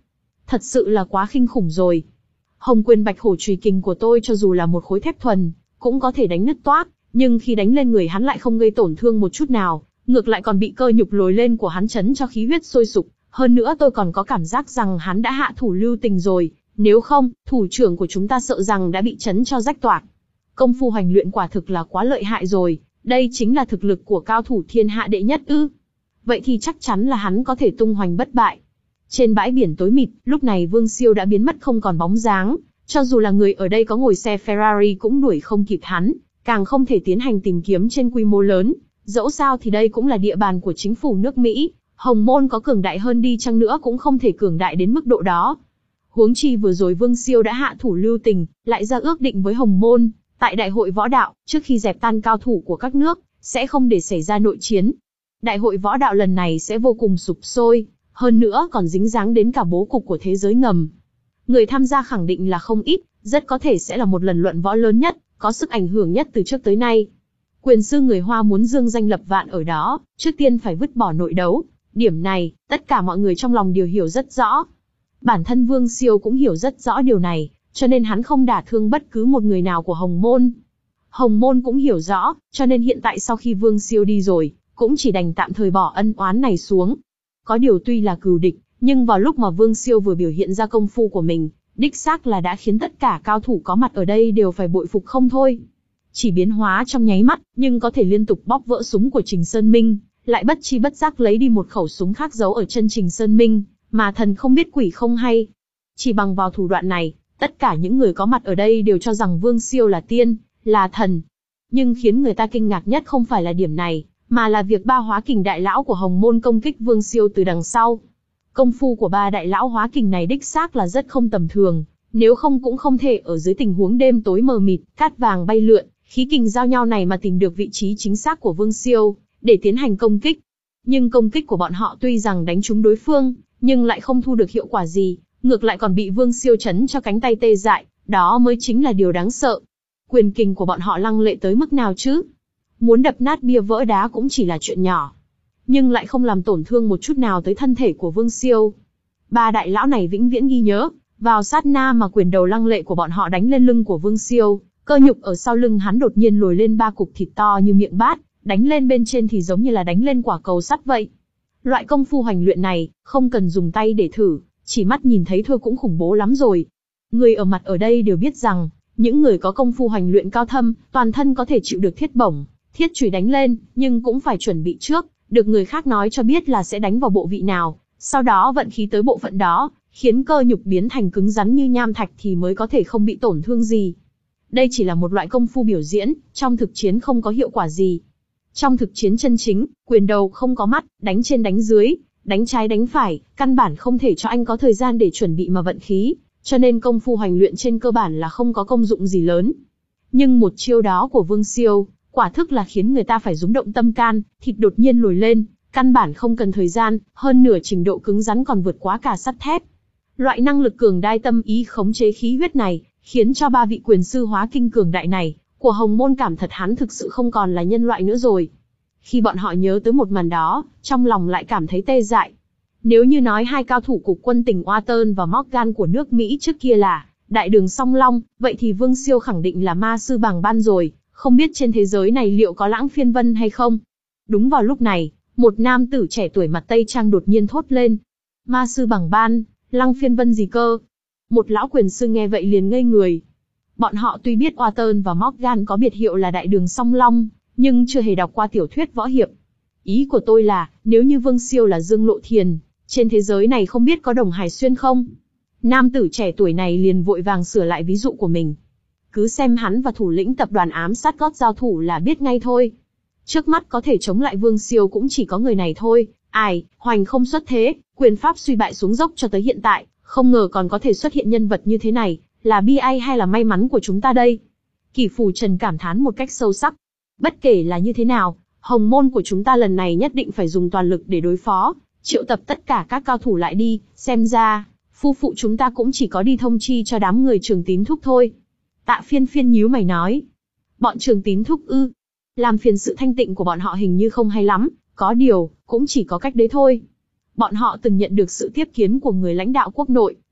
thật sự là quá kinh khủng rồi. Hồng quyền bạch hổ chùy kình của tôi cho dù là một khối thép thuần, cũng có thể đánh nứt toác, nhưng khi đánh lên người hắn lại không gây tổn thương một chút nào, ngược lại còn bị cơ nhục lồi lên của hắn chấn cho khí huyết sôi sục. Hơn nữa tôi còn có cảm giác rằng hắn đã hạ thủ lưu tình rồi, nếu không, thủ trưởng của chúng ta sợ rằng đã bị chấn cho rách toạc. Công phu hoành luyện quả thực là quá lợi hại rồi, đây chính là thực lực của cao thủ thiên hạ đệ nhất ư. Vậy thì chắc chắn là hắn có thể tung hoành bất bại. Trên bãi biển tối mịt, lúc này Vương Siêu đã biến mất không còn bóng dáng, cho dù là người ở đây có ngồi xe Ferrari cũng đuổi không kịp hắn, càng không thể tiến hành tìm kiếm trên quy mô lớn, dẫu sao thì đây cũng là địa bàn của chính phủ nước Mỹ, Hồng Môn có cường đại hơn đi chăng nữa cũng không thể cường đại đến mức độ đó. Huống chi vừa rồi Vương Siêu đã hạ thủ lưu tình, lại ra ước định với Hồng Môn, tại đại hội võ đạo, trước khi dẹp tan cao thủ của các nước, sẽ không để xảy ra nội chiến. Đại hội võ đạo lần này sẽ vô cùng sục sôi, hơn nữa còn dính dáng đến cả bố cục của thế giới ngầm. Người tham gia khẳng định là không ít, rất có thể sẽ là một lần luận võ lớn nhất, có sức ảnh hưởng nhất từ trước tới nay. Quyền sư người Hoa muốn dương danh lập vạn ở đó, trước tiên phải vứt bỏ nội đấu. Điểm này, tất cả mọi người trong lòng đều hiểu rất rõ. Bản thân Vương Siêu cũng hiểu rất rõ điều này, cho nên hắn không đả thương bất cứ một người nào của Hồng Môn. Hồng Môn cũng hiểu rõ, cho nên hiện tại sau khi Vương Siêu đi rồi, cũng chỉ đành tạm thời bỏ ân oán này xuống. Có điều tuy là cừu địch, nhưng vào lúc mà Vương Siêu vừa biểu hiện ra công phu của mình, đích xác là đã khiến tất cả cao thủ có mặt ở đây đều phải bội phục không thôi. Chỉ biến hóa trong nháy mắt, nhưng có thể liên tục bóp vỡ súng của Trình Sơn Minh, lại bất chi bất giác lấy đi một khẩu súng khác giấu ở chân Trình Sơn Minh, mà thần không biết quỷ không hay. Chỉ bằng vào thủ đoạn này, tất cả những người có mặt ở đây đều cho rằng Vương Siêu là tiên, là thần. Nhưng khiến người ta kinh ngạc nhất không phải là điểm này, mà là việc ba hóa kình đại lão của Hồng Môn công kích Vương Siêu từ đằng sau. Công phu của ba đại lão hóa kình này đích xác là rất không tầm thường, nếu không cũng không thể ở dưới tình huống đêm tối mờ mịt, cát vàng bay lượn, khí kình giao nhau này mà tìm được vị trí chính xác của Vương Siêu, để tiến hành công kích. Nhưng công kích của bọn họ tuy rằng đánh trúng đối phương, nhưng lại không thu được hiệu quả gì, ngược lại còn bị Vương Siêu chấn cho cánh tay tê dại, đó mới chính là điều đáng sợ. Quyền kình của bọn họ lăng lệ tới mức nào chứ? Muốn đập nát bia vỡ đá cũng chỉ là chuyện nhỏ, nhưng lại không làm tổn thương một chút nào tới thân thể của Vương Siêu. Ba đại lão này vĩnh viễn ghi nhớ, vào sát na mà quyền đầu lăng lệ của bọn họ đánh lên lưng của Vương Siêu, cơ nhục ở sau lưng hắn đột nhiên lồi lên ba cục thịt to như miệng bát, đánh lên bên trên thì giống như là đánh lên quả cầu sắt vậy. Loại công phu hoành luyện này, không cần dùng tay để thử, chỉ mắt nhìn thấy thôi cũng khủng bố lắm rồi. Người ở mặt ở đây đều biết rằng, những người có công phu hoành luyện cao thâm, toàn thân có thể chịu được thiết bổng, thiết chùy đánh lên, nhưng cũng phải chuẩn bị trước, được người khác nói cho biết là sẽ đánh vào bộ vị nào, sau đó vận khí tới bộ phận đó, khiến cơ nhục biến thành cứng rắn như nham thạch thì mới có thể không bị tổn thương gì. Đây chỉ là một loại công phu biểu diễn, trong thực chiến không có hiệu quả gì. Trong thực chiến chân chính, quyền đầu không có mắt, đánh trên đánh dưới, đánh trái đánh phải, căn bản không thể cho anh có thời gian để chuẩn bị mà vận khí, cho nên công phu hoành luyện trên cơ bản là không có công dụng gì lớn. Nhưng một chiêu đó của Vương Siêu, quả thức là khiến người ta phải rúng động tâm can, thịt đột nhiên lồi lên, căn bản không cần thời gian, hơn nửa trình độ cứng rắn còn vượt quá cả sắt thép. Loại năng lực cường đại tâm ý khống chế khí huyết này, khiến cho ba vị quyền sư hóa kinh cường đại này, của Hồng Môn cảm thật hắn thực sự không còn là nhân loại nữa rồi. Khi bọn họ nhớ tới một màn đó, trong lòng lại cảm thấy tê dại. Nếu như nói hai cao thủ cục quân tỉnh Wharton và Morgan của nước Mỹ trước kia là Đại Đường Song Long, vậy thì Vương Siêu khẳng định là ma sư Bàng Ban rồi, không biết trên thế giới này liệu có Lãng Phiên Vân hay không. Đúng vào lúc này, một nam tử trẻ tuổi mặt Tây Trang đột nhiên thốt lên. Ma sư Bàng Ban, Lăng Phiên Vân gì cơ? Một lão quyền sư nghe vậy liền ngây người. Bọn họ tuy biết Wharton và Morgan có biệt hiệu là Đại Đường Song Long, nhưng chưa hề đọc qua tiểu thuyết võ hiệp. Ý của tôi là, nếu như Vương Siêu là Dương Lộ Thiền, trên thế giới này không biết có Đồng Hải Xuyên không? Nam tử trẻ tuổi này liền vội vàng sửa lại ví dụ của mình. Cứ xem hắn và thủ lĩnh tập đoàn ám sát gót giao thủ là biết ngay thôi. Trước mắt có thể chống lại Vương Siêu cũng chỉ có người này thôi. Ai, hoành không xuất thế, quyền pháp suy bại xuống dốc cho tới hiện tại, không ngờ còn có thể xuất hiện nhân vật như thế này, là bi ai hay là may mắn của chúng ta đây? Kỷ Phù Trần cảm thán một cách sâu sắc. Bất kể là như thế nào, Hồng Môn của chúng ta lần này nhất định phải dùng toàn lực để đối phó, triệu tập tất cả các cao thủ lại đi, xem ra, phu phụ chúng ta cũng chỉ có đi thông chi cho đám người Trường Tín Thúc thôi. Tạ Phiên Phiên nhíu mày nói. Bọn Trường Tín Thúc ư? Làm phiền sự thanh tịnh của bọn họ hình như không hay lắm, có điều, cũng chỉ có cách đấy thôi. Bọn họ từng nhận được sự tiếp kiến của người lãnh đạo quốc nội,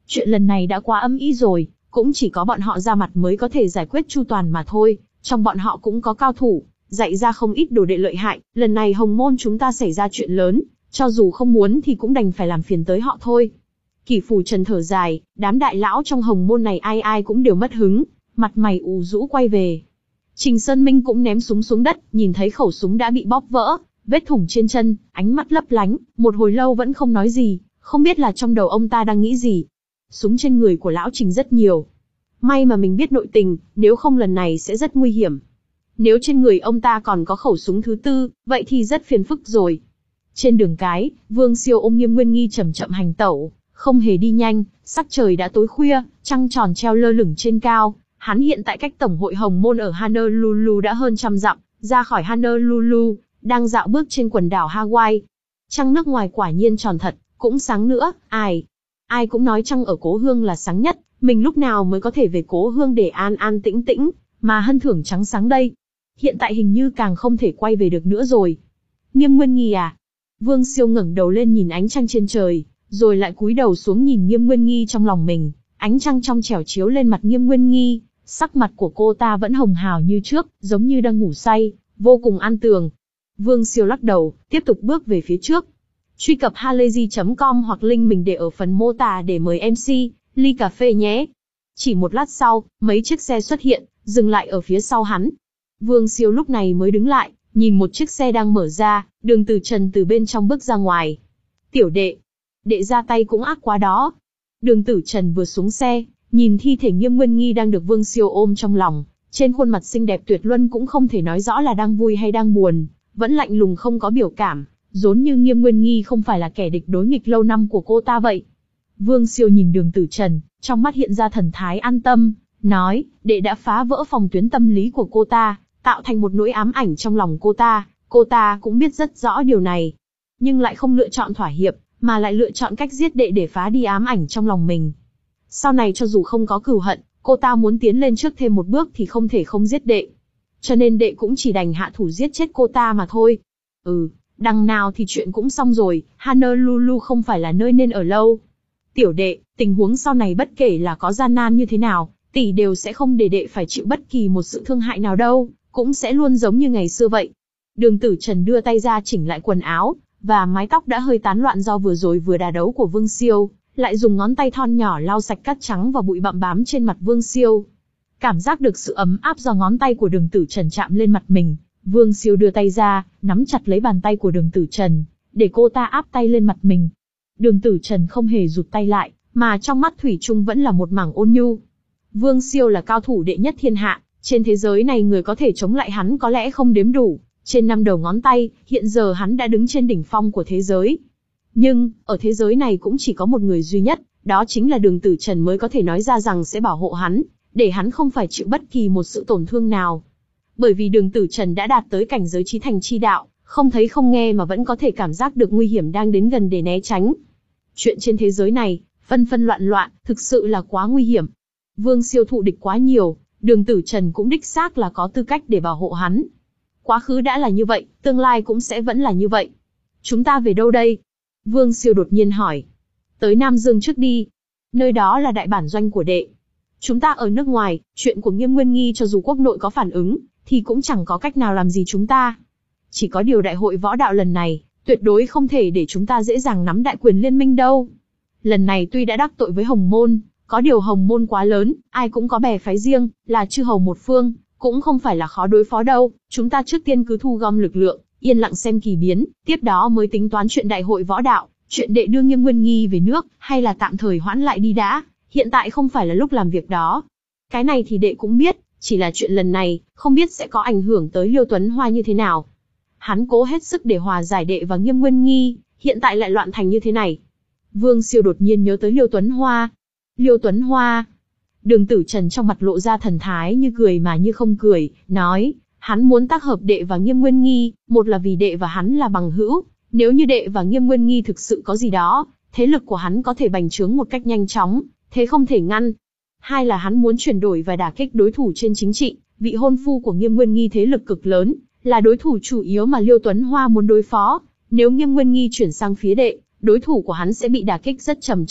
Chuyện lần này đã quá âm ý rồi, cũng chỉ có bọn họ ra mặt mới có thể giải quyết chu toàn mà thôi, trong bọn họ cũng có cao thủ, dạy ra không ít đồ đệ lợi hại, lần này Hồng Môn chúng ta xảy ra chuyện lớn, cho dù không muốn thì cũng đành phải làm phiền tới họ thôi. Kỷ Phù Trần thở dài, đám đại lão trong Hồng Môn này ai ai cũng đều mất hứng, mặt mày u rũ quay về. Trình Sơn Minh cũng ném súng xuống đất, nhìn thấy khẩu súng đã bị bóp vỡ, vết thủng trên chân, ánh mắt lấp lánh, một hồi lâu vẫn không nói gì, không biết là trong đầu ông ta đang nghĩ gì. Súng trên người của lão Trình rất nhiều. May mà mình biết nội tình, nếu không lần này sẽ rất nguy hiểm. Nếu trên người ông ta còn có khẩu súng thứ tư, vậy thì rất phiền phức rồi. Trên đường cái, Vương Siêu ôm Nghiêm Nguyên Nghi chậm chậm hành tẩu, không hề đi nhanh, sắc trời đã tối khuya, trăng tròn treo lơ lửng trên cao. Hắn hiện tại cách Tổng hội Hồng Môn ở Honolulu đã hơn trăm dặm, ra khỏi Honolulu, đang dạo bước trên quần đảo Hawaii. Trăng nước ngoài quả nhiên tròn thật, cũng sáng nữa, ai? Ai cũng nói trăng ở Cố Hương là sáng nhất, mình lúc nào mới có thể về Cố Hương để an an tĩnh tĩnh, mà hân thưởng trắng sáng đây. Hiện tại hình như càng không thể quay về được nữa rồi. Nghiêm Nguyên Nghi à? Vương Siêu ngẩng đầu lên nhìn ánh trăng trên trời, rồi lại cúi đầu xuống nhìn Nghiêm Nguyên Nghi trong lòng mình. Ánh trăng trong trẻo chiếu lên mặt Nghiêm Nguyên Nghi, sắc mặt của cô ta vẫn hồng hào như trước, giống như đang ngủ say, vô cùng an tường. Vương Siêu lắc đầu, tiếp tục bước về phía trước. Truy cập halayzi chấm com hoặc link mình để ở phần mô tả để mời em xê, ly cà phê nhé. Chỉ một lát sau, mấy chiếc xe xuất hiện, dừng lại ở phía sau hắn. Vương Siêu lúc này mới đứng lại, nhìn một chiếc xe đang mở ra, Đường Tử Trần từ bên trong bước ra ngoài. Tiểu đệ, đệ ra tay cũng ác quá đó. Đường Tử Trần vừa xuống xe, nhìn thi thể Nghiêm Nguyên Nghi đang được Vương Siêu ôm trong lòng, trên khuôn mặt xinh đẹp tuyệt luân cũng không thể nói rõ là đang vui hay đang buồn, vẫn lạnh lùng không có biểu cảm, giống như Nghiêm Nguyên Nghi không phải là kẻ địch đối nghịch lâu năm của cô ta vậy. Vương Siêu nhìn Đường Tử Trần, trong mắt hiện ra thần thái an tâm, nói, đệ đã phá vỡ phòng tuyến tâm lý của cô ta, tạo thành một nỗi ám ảnh trong lòng cô ta, cô ta cũng biết rất rõ điều này, nhưng lại không lựa chọn thỏa hiệp, mà lại lựa chọn cách giết đệ để phá đi ám ảnh trong lòng mình. Sau này cho dù không có cừu hận, cô ta muốn tiến lên trước thêm một bước thì không thể không giết đệ. Cho nên đệ cũng chỉ đành hạ thủ giết chết cô ta mà thôi. Ừ, đằng nào thì chuyện cũng xong rồi, Honolulu không phải là nơi nên ở lâu. Tiểu đệ, tình huống sau này bất kể là có gian nan như thế nào, tỷ đều sẽ không để đệ phải chịu bất kỳ một sự thương hại nào đâu, cũng sẽ luôn giống như ngày xưa vậy. Đường Tử Trần đưa tay ra chỉnh lại quần áo, và mái tóc đã hơi tán loạn do vừa rồi vừa đà đấu của Vương Siêu, lại dùng ngón tay thon nhỏ lau sạch cát trắng và bụi bặm bám trên mặt Vương Siêu. Cảm giác được sự ấm áp do ngón tay của Đường Tử Trần chạm lên mặt mình, Vương Siêu đưa tay ra, nắm chặt lấy bàn tay của Đường Tử Trần, để cô ta áp tay lên mặt mình. Đường Tử Trần không hề rụt tay lại, mà trong mắt thủy chung vẫn là một mảng ôn nhu. Vương Siêu là cao thủ đệ nhất thiên hạ, trên thế giới này người có thể chống lại hắn có lẽ không đếm đủ, trên năm đầu ngón tay, hiện giờ hắn đã đứng trên đỉnh phong của thế giới. Nhưng, ở thế giới này cũng chỉ có một người duy nhất, đó chính là Đường Tử Trần mới có thể nói ra rằng sẽ bảo hộ hắn, để hắn không phải chịu bất kỳ một sự tổn thương nào. Bởi vì Đường Tử Trần đã đạt tới cảnh giới chí thành chi đạo, không thấy không nghe mà vẫn có thể cảm giác được nguy hiểm đang đến gần để né tránh. Chuyện trên thế giới này, phân phân loạn loạn, thực sự là quá nguy hiểm. Vương Siêu thụ địch quá nhiều, Đường Tử Trần cũng đích xác là có tư cách để bảo hộ hắn. Quá khứ đã là như vậy, tương lai cũng sẽ vẫn là như vậy. Chúng ta về đâu đây? Vương Siêu đột nhiên hỏi. Tới Nam Dương trước đi. Nơi đó là đại bản doanh của đệ. Chúng ta ở nước ngoài, chuyện của Nghiêm Nguyên Nghi cho dù quốc nội có phản ứng, thì cũng chẳng có cách nào làm gì chúng ta. Chỉ có điều đại hội võ đạo lần này, tuyệt đối không thể để chúng ta dễ dàng nắm đại quyền liên minh đâu. Lần này tuy đã đắc tội với Hồng Môn, có điều Hồng Môn quá lớn, ai cũng có bè phái riêng, là chư hầu một phương, cũng không phải là khó đối phó đâu. Chúng ta trước tiên cứ thu gom lực lượng, yên lặng xem kỳ biến, tiếp đó mới tính toán chuyện đại hội võ đạo, chuyện đệ đưa Nghiêm Nguyên Nghi về nước, hay là tạm thời hoãn lại đi đã, hiện tại không phải là lúc làm việc đó. Cái này thì đệ cũng biết, chỉ là chuyện lần này, không biết sẽ có ảnh hưởng tới Liêu Tuấn Hoa như thế nào. Hắn cố hết sức để hòa giải đệ và Nghiêm Nguyên Nghi, hiện tại lại loạn thành như thế này. Vương Siêu đột nhiên nhớ tới Liêu Tuấn Hoa. Liêu Tuấn Hoa. Đường Tử Trần trong mặt lộ ra thần thái như cười mà như không cười, nói, hắn muốn tác hợp đệ và Nghiêm Nguyên Nghi, một là vì đệ và hắn là bằng hữu, nếu như đệ và Nghiêm Nguyên Nghi thực sự có gì đó, thế lực của hắn có thể bành trướng một cách nhanh chóng, thế không thể ngăn. Hai là hắn muốn chuyển đổi và đả kích đối thủ trên chính trị, vị hôn phu của Nghiêm Nguyên Nghi thế lực cực lớn, là đối thủ chủ yếu mà Liêu Tuấn Hoa muốn đối phó. Nếu Nghiêm Nguyên Nghi chuyển sang phía đệ, đối thủ của hắn sẽ bị đả kích rất trầm trọng,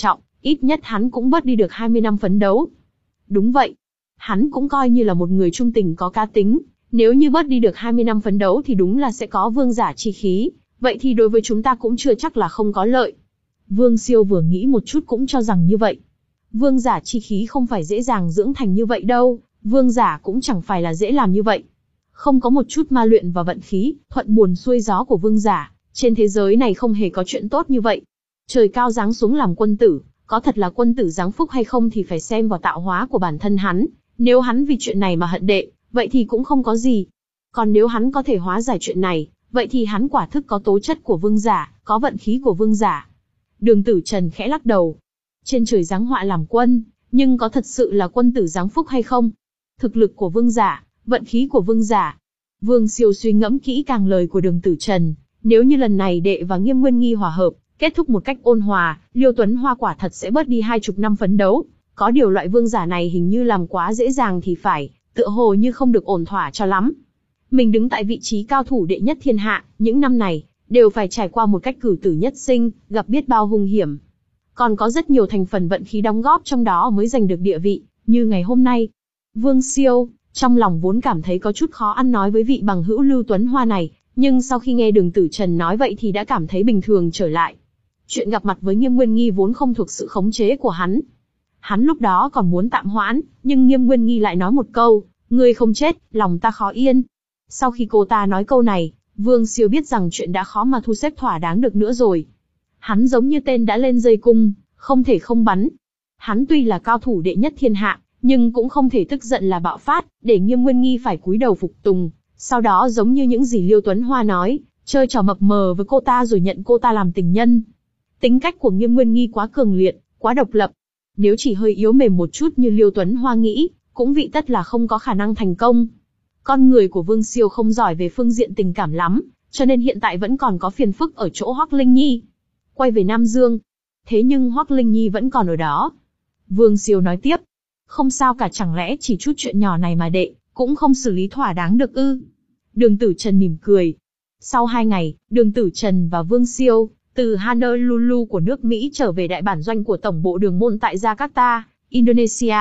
ít nhất hắn cũng bớt đi được hai mươi năm phấn đấu. Đúng vậy. Hắn cũng coi như là một người trung tình có cá tính, nếu như bớt đi được hai mươi năm phấn đấu thì đúng là sẽ có vương giả chi khí, vậy thì đối với chúng ta cũng chưa chắc là không có lợi. Vương Siêu vừa nghĩ một chút cũng cho rằng như vậy. Vương giả chi khí không phải dễ dàng dưỡng thành như vậy đâu, vương giả cũng chẳng phải là dễ làm như vậy. Không có một chút ma luyện và vận khí, thuận buồm xuôi gió của vương giả, trên thế giới này không hề có chuyện tốt như vậy. Trời cao giáng xuống làm quân tử, có thật là quân tử giáng phúc hay không thì phải xem vào tạo hóa của bản thân hắn. Nếu hắn vì chuyện này mà hận đệ, vậy thì cũng không có gì. Còn nếu hắn có thể hóa giải chuyện này, vậy thì hắn quả thức có tố chất của vương giả, có vận khí của vương giả. Đường Tử Trần khẽ lắc đầu. Trên trời giáng họa làm quân, nhưng có thật sự là quân tử giáng phúc hay không? Thực lực của vương giả, vận khí của vương giả. Vương Siêu suy ngẫm kỹ càng lời của Đường Tử Trần, nếu như lần này đệ và Nghiêm Nguyên Nghi hòa hợp, kết thúc một cách ôn hòa, Liêu Tuấn Hoa quả thật sẽ bớt đi hai chục năm phấn đấu. Có điều loại vương giả này hình như làm quá dễ dàng thì phải, tựa hồ như không được ổn thỏa cho lắm. Mình đứng tại vị trí cao thủ đệ nhất thiên hạ, những năm này, đều phải trải qua một cách cử tử nhất sinh, gặp biết bao hung hiểm. Còn có rất nhiều thành phần vận khí đóng góp trong đó mới giành được địa vị, như ngày hôm nay. Vương Siêu, trong lòng vốn cảm thấy có chút khó ăn nói với vị bằng hữu Lưu Tuấn Hoa này, nhưng sau khi nghe Đường Tử Trần nói vậy thì đã cảm thấy bình thường trở lại. Chuyện gặp mặt với Nghiêm Nguyên Nghi vốn không thuộc sự khống chế của hắn. Hắn lúc đó còn muốn tạm hoãn, nhưng Nghiêm Nguyên Nghi lại nói một câu, ngươi không chết, lòng ta khó yên. Sau khi cô ta nói câu này, Vương Siêu biết rằng chuyện đã khó mà thu xếp thỏa đáng được nữa rồi. Hắn giống như tên đã lên dây cung, không thể không bắn. Hắn tuy là cao thủ đệ nhất thiên hạ, nhưng cũng không thể tức giận là bạo phát, để Nghiêm Nguyên Nghi phải cúi đầu phục tùng. Sau đó giống như những gì Liêu Tuấn Hoa nói, chơi trò mập mờ với cô ta rồi nhận cô ta làm tình nhân. Tính cách của Nghiêm Nguyên Nghi quá cường liệt, quá độc lập. Nếu chỉ hơi yếu mềm một chút như Liêu Tuấn Hoa nghĩ, cũng vị tất là không có khả năng thành công. Con người của Vương Siêu không giỏi về phương diện tình cảm lắm, cho nên hiện tại vẫn còn có phiền phức ở chỗ Hoắc Linh Nhi. Quay về Nam Dương. Thế nhưng Hoắc Linh Nhi vẫn còn ở đó. Vương Siêu nói tiếp. Không sao cả, chẳng lẽ chỉ chút chuyện nhỏ này mà đệ cũng không xử lý thỏa đáng được ư? Đường Tử Trần mỉm cười. Sau hai ngày, Đường Tử Trần và Vương Siêu từ Honolulu của nước Mỹ trở về đại bản doanh của tổng bộ Đường Môn tại Jakarta, Indonesia.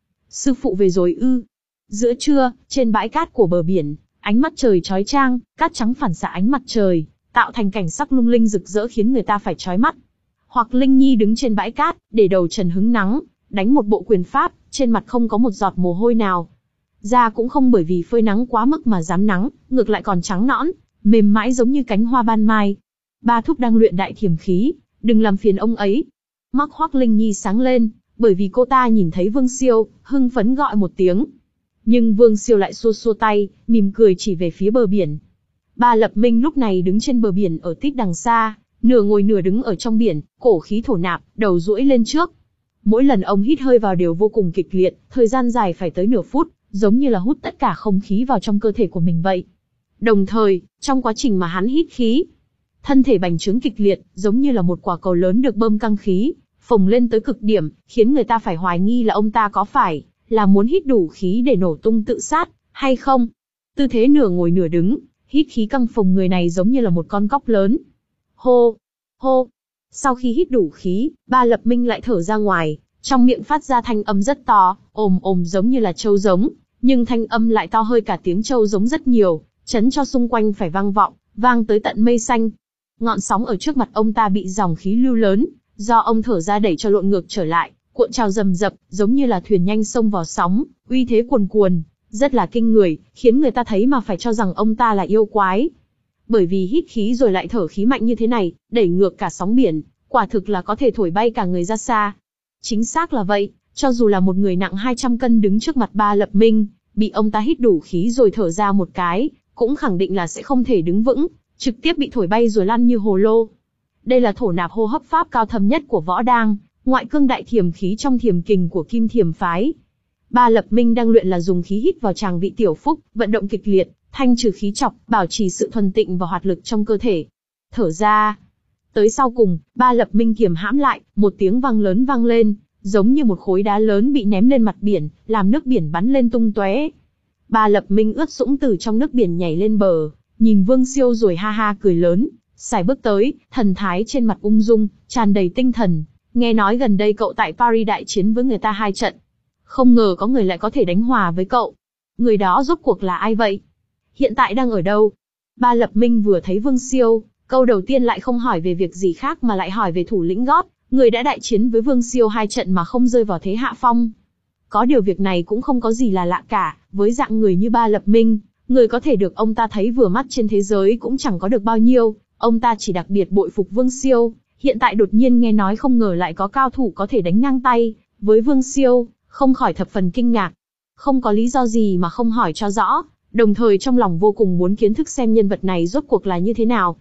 Sư phụ về rồi ư? Giữa trưa, trên bãi cát của bờ biển, ánh mặt trời chói chang, cát trắng phản xạ ánh mặt trời, tạo thành cảnh sắc lung linh rực rỡ khiến người ta phải chói mắt. Hoặc Linh Nhi đứng trên bãi cát, để đầu trần hứng nắng, đánh một bộ quyền pháp, trên mặt không có một giọt mồ hôi nào. Da cũng không bởi vì phơi nắng quá mức mà rám nắng, ngược lại còn trắng nõn, mềm mãi giống như cánh hoa ban mai. Ba thúc đang luyện đại thiểm khí, đừng làm phiền ông ấy. Mắt Hoắc Linh Nhi sáng lên, bởi vì cô ta nhìn thấy Vương Siêu, hưng phấn gọi một tiếng. Nhưng Vương Siêu lại xua xua tay, mỉm cười chỉ về phía bờ biển. Ba Lập Minh lúc này đứng trên bờ biển ở tít đằng xa, nửa ngồi nửa đứng ở trong biển, cổ khí thổ nạp, đầu duỗi lên trước. Mỗi lần ông hít hơi vào đều vô cùng kịch liệt, thời gian dài phải tới nửa phút, giống như là hút tất cả không khí vào trong cơ thể của mình vậy. Đồng thời, trong quá trình mà hắn hít khí, thân thể bành trướng kịch liệt, giống như là một quả cầu lớn được bơm căng khí, phồng lên tới cực điểm, khiến người ta phải hoài nghi là ông ta có phải là muốn hít đủ khí để nổ tung tự sát, hay không. Tư thế nửa ngồi nửa đứng, hít khí căng phồng người này giống như là một con cóc lớn. Hô, hô. Sau khi hít đủ khí, Ba Lập Minh lại thở ra ngoài, trong miệng phát ra thanh âm rất to, ồm ồm giống như là trâu giống, nhưng thanh âm lại to hơi cả tiếng trâu giống rất nhiều, chấn cho xung quanh phải vang vọng, vang tới tận mây xanh. Ngọn sóng ở trước mặt ông ta bị dòng khí lưu lớn, do ông thở ra đẩy cho lộn ngược trở lại, cuộn trào rầm rập, giống như là thuyền nhanh xông vào sóng, uy thế cuồn cuồn, rất là kinh người, khiến người ta thấy mà phải cho rằng ông ta là yêu quái. Bởi vì hít khí rồi lại thở khí mạnh như thế này, đẩy ngược cả sóng biển, quả thực là có thể thổi bay cả người ra xa. Chính xác là vậy, cho dù là một người nặng hai trăm cân đứng trước mặt Ba Lập Minh, bị ông ta hít đủ khí rồi thở ra một cái, cũng khẳng định là sẽ không thể đứng vững, trực tiếp bị thổi bay rồi lăn như hồ lô. Đây là thổ nạp hô hấp pháp cao thâm nhất của võ đang, ngoại cương đại thiểm khí trong thiểm kình của Kim Thiểm phái. Ba Lập Minh đang luyện là dùng khí hít vào tràng vị tiểu phúc, vận động kịch liệt, thanh trừ khí trọc, bảo trì sự thuần tịnh và hoạt lực trong cơ thể. Thở ra. Tới sau cùng, Ba Lập Minh kiềm hãm lại, một tiếng vang lớn vang lên, giống như một khối đá lớn bị ném lên mặt biển, làm nước biển bắn lên tung tóe. Ba Lập Minh ướt sũng từ trong nước biển nhảy lên bờ, nhìn Vương Siêu rồi ha ha cười lớn, sải bước tới, thần thái trên mặt ung dung, tràn đầy tinh thần, Nghe nói gần đây cậu tại Paris đại chiến với người ta hai trận. Không ngờ có người lại có thể đánh hòa với cậu. Người đó rốt cuộc là ai vậy? Hiện tại đang ở đâu? Ba Lập Minh vừa thấy Vương Siêu, câu đầu tiên lại không hỏi về việc gì khác mà lại hỏi về thủ lĩnh gót, người đã đại chiến với Vương Siêu hai trận mà không rơi vào thế hạ phong. Có điều việc này cũng không có gì là lạ cả, với dạng người như Ba Lập Minh, người có thể được ông ta thấy vừa mắt trên thế giới cũng chẳng có được bao nhiêu, ông ta chỉ đặc biệt bội phục Vương Siêu, hiện tại đột nhiên nghe nói không ngờ lại có cao thủ có thể đánh ngang tay với Vương Siêu, không khỏi thập phần kinh ngạc. Không có lý do gì mà không hỏi cho rõ, đồng thời trong lòng vô cùng muốn kiến thức xem nhân vật này rốt cuộc là như thế nào.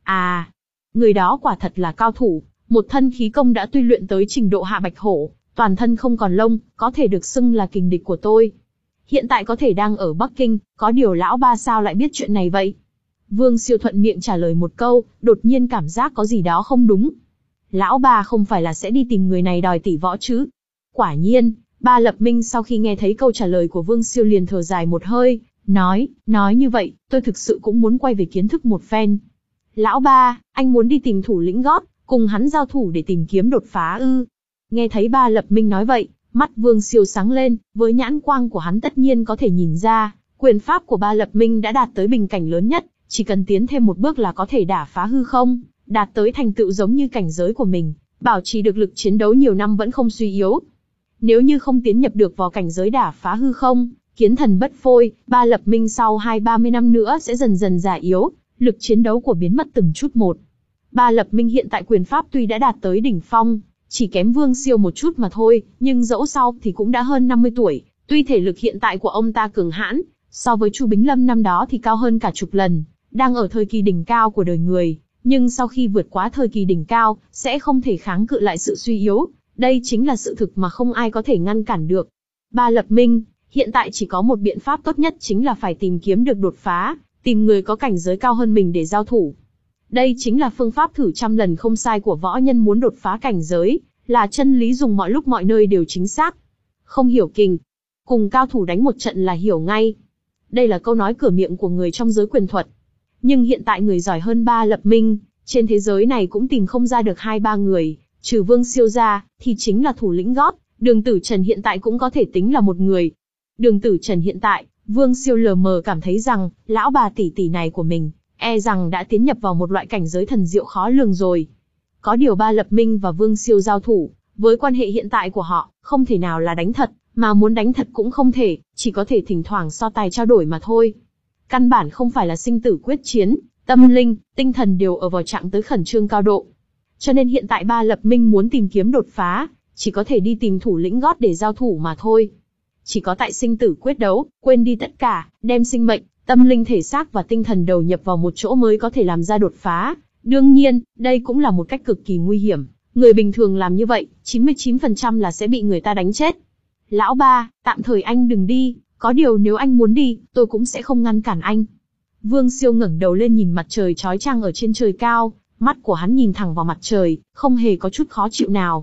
À, người đó quả thật là cao thủ, một thân khí công đã tu luyện tới trình độ hạ bạch hổ, toàn thân không còn lông, có thể được xưng là kình địch của tôi. Hiện tại có thể đang ở Bắc Kinh, có điều lão ba sao lại biết chuyện này vậy? Vương Siêu thuận miệng trả lời một câu, đột nhiên cảm giác có gì đó không đúng. Lão ba không phải là sẽ đi tìm người này đòi tỷ võ chứ? Quả nhiên, Ba Lập Minh sau khi nghe thấy câu trả lời của Vương Siêu liền thở dài một hơi, nói, nói như vậy, tôi thực sự cũng muốn quay về kiến thức một phen. Lão ba, anh muốn đi tìm thủ lĩnh gót, cùng hắn giao thủ để tìm kiếm đột phá ư? Nghe thấy Ba Lập Minh nói vậy, mắt Vương Siêu sáng lên, với nhãn quang của hắn tất nhiên có thể nhìn ra, quyền pháp của Ba Lập Minh đã đạt tới bình cảnh lớn nhất, chỉ cần tiến thêm một bước là có thể đả phá hư không, đạt tới thành tựu giống như cảnh giới của mình, bảo trì được lực chiến đấu nhiều năm vẫn không suy yếu. Nếu như không tiến nhập được vào cảnh giới đả phá hư không, kiến thần bất phôi, Ba Lập Minh sau hai ba mươi năm nữa sẽ dần dần già yếu, lực chiến đấu của biến mất từng chút một. Ba Lập Minh hiện tại quyền pháp tuy đã đạt tới đỉnh phong, chỉ kém Vương Siêu một chút mà thôi, nhưng dẫu sao thì cũng đã hơn năm mươi tuổi, tuy thể lực hiện tại của ông ta cường hãn, so với Chu Bính Lâm năm đó thì cao hơn cả chục lần, đang ở thời kỳ đỉnh cao của đời người, nhưng sau khi vượt quá thời kỳ đỉnh cao, sẽ không thể kháng cự lại sự suy yếu, đây chính là sự thực mà không ai có thể ngăn cản được. Ba Lập Minh, hiện tại chỉ có một biện pháp tốt nhất chính là phải tìm kiếm được đột phá, tìm người có cảnh giới cao hơn mình để giao thủ. Đây chính là phương pháp thử trăm lần không sai của võ nhân muốn đột phá cảnh giới, là chân lý dùng mọi lúc mọi nơi đều chính xác. Không hiểu kình, cùng cao thủ đánh một trận là hiểu ngay. Đây là câu nói cửa miệng của người trong giới quyền thuật. Nhưng hiện tại người giỏi hơn Ba Lập Minh, trên thế giới này cũng tìm không ra được hai ba người, trừ Vương Siêu ra, thì chính là thủ lĩnh gót, Đường Tử Trần hiện tại cũng có thể tính là một người. Đường Tử Trần hiện tại, Vương Siêu lờ mờ cảm thấy rằng, lão bà tỷ tỷ này của mình, e rằng đã tiến nhập vào một loại cảnh giới thần diệu khó lường rồi. Có điều Ba Lập Minh và Vương Siêu giao thủ, với quan hệ hiện tại của họ, không thể nào là đánh thật, mà muốn đánh thật cũng không thể, chỉ có thể thỉnh thoảng so tài trao đổi mà thôi. Căn bản không phải là sinh tử quyết chiến, tâm linh, tinh thần đều ở vào trạng tới khẩn trương cao độ. Cho nên hiện tại Ba Lập Minh muốn tìm kiếm đột phá, chỉ có thể đi tìm thủ lĩnh gót để giao thủ mà thôi. Chỉ có tại sinh tử quyết đấu, quên đi tất cả, đem sinh mệnh, tâm linh thể xác và tinh thần đầu nhập vào một chỗ mới có thể làm ra đột phá. Đương nhiên, đây cũng là một cách cực kỳ nguy hiểm. Người bình thường làm như vậy, chín mươi chín phần trăm là sẽ bị người ta đánh chết. Lão ba, tạm thời anh đừng đi, có điều nếu anh muốn đi, tôi cũng sẽ không ngăn cản anh. Vương Siêu ngẩng đầu lên nhìn mặt trời chói chang ở trên trời cao, mắt của hắn nhìn thẳng vào mặt trời, không hề có chút khó chịu nào.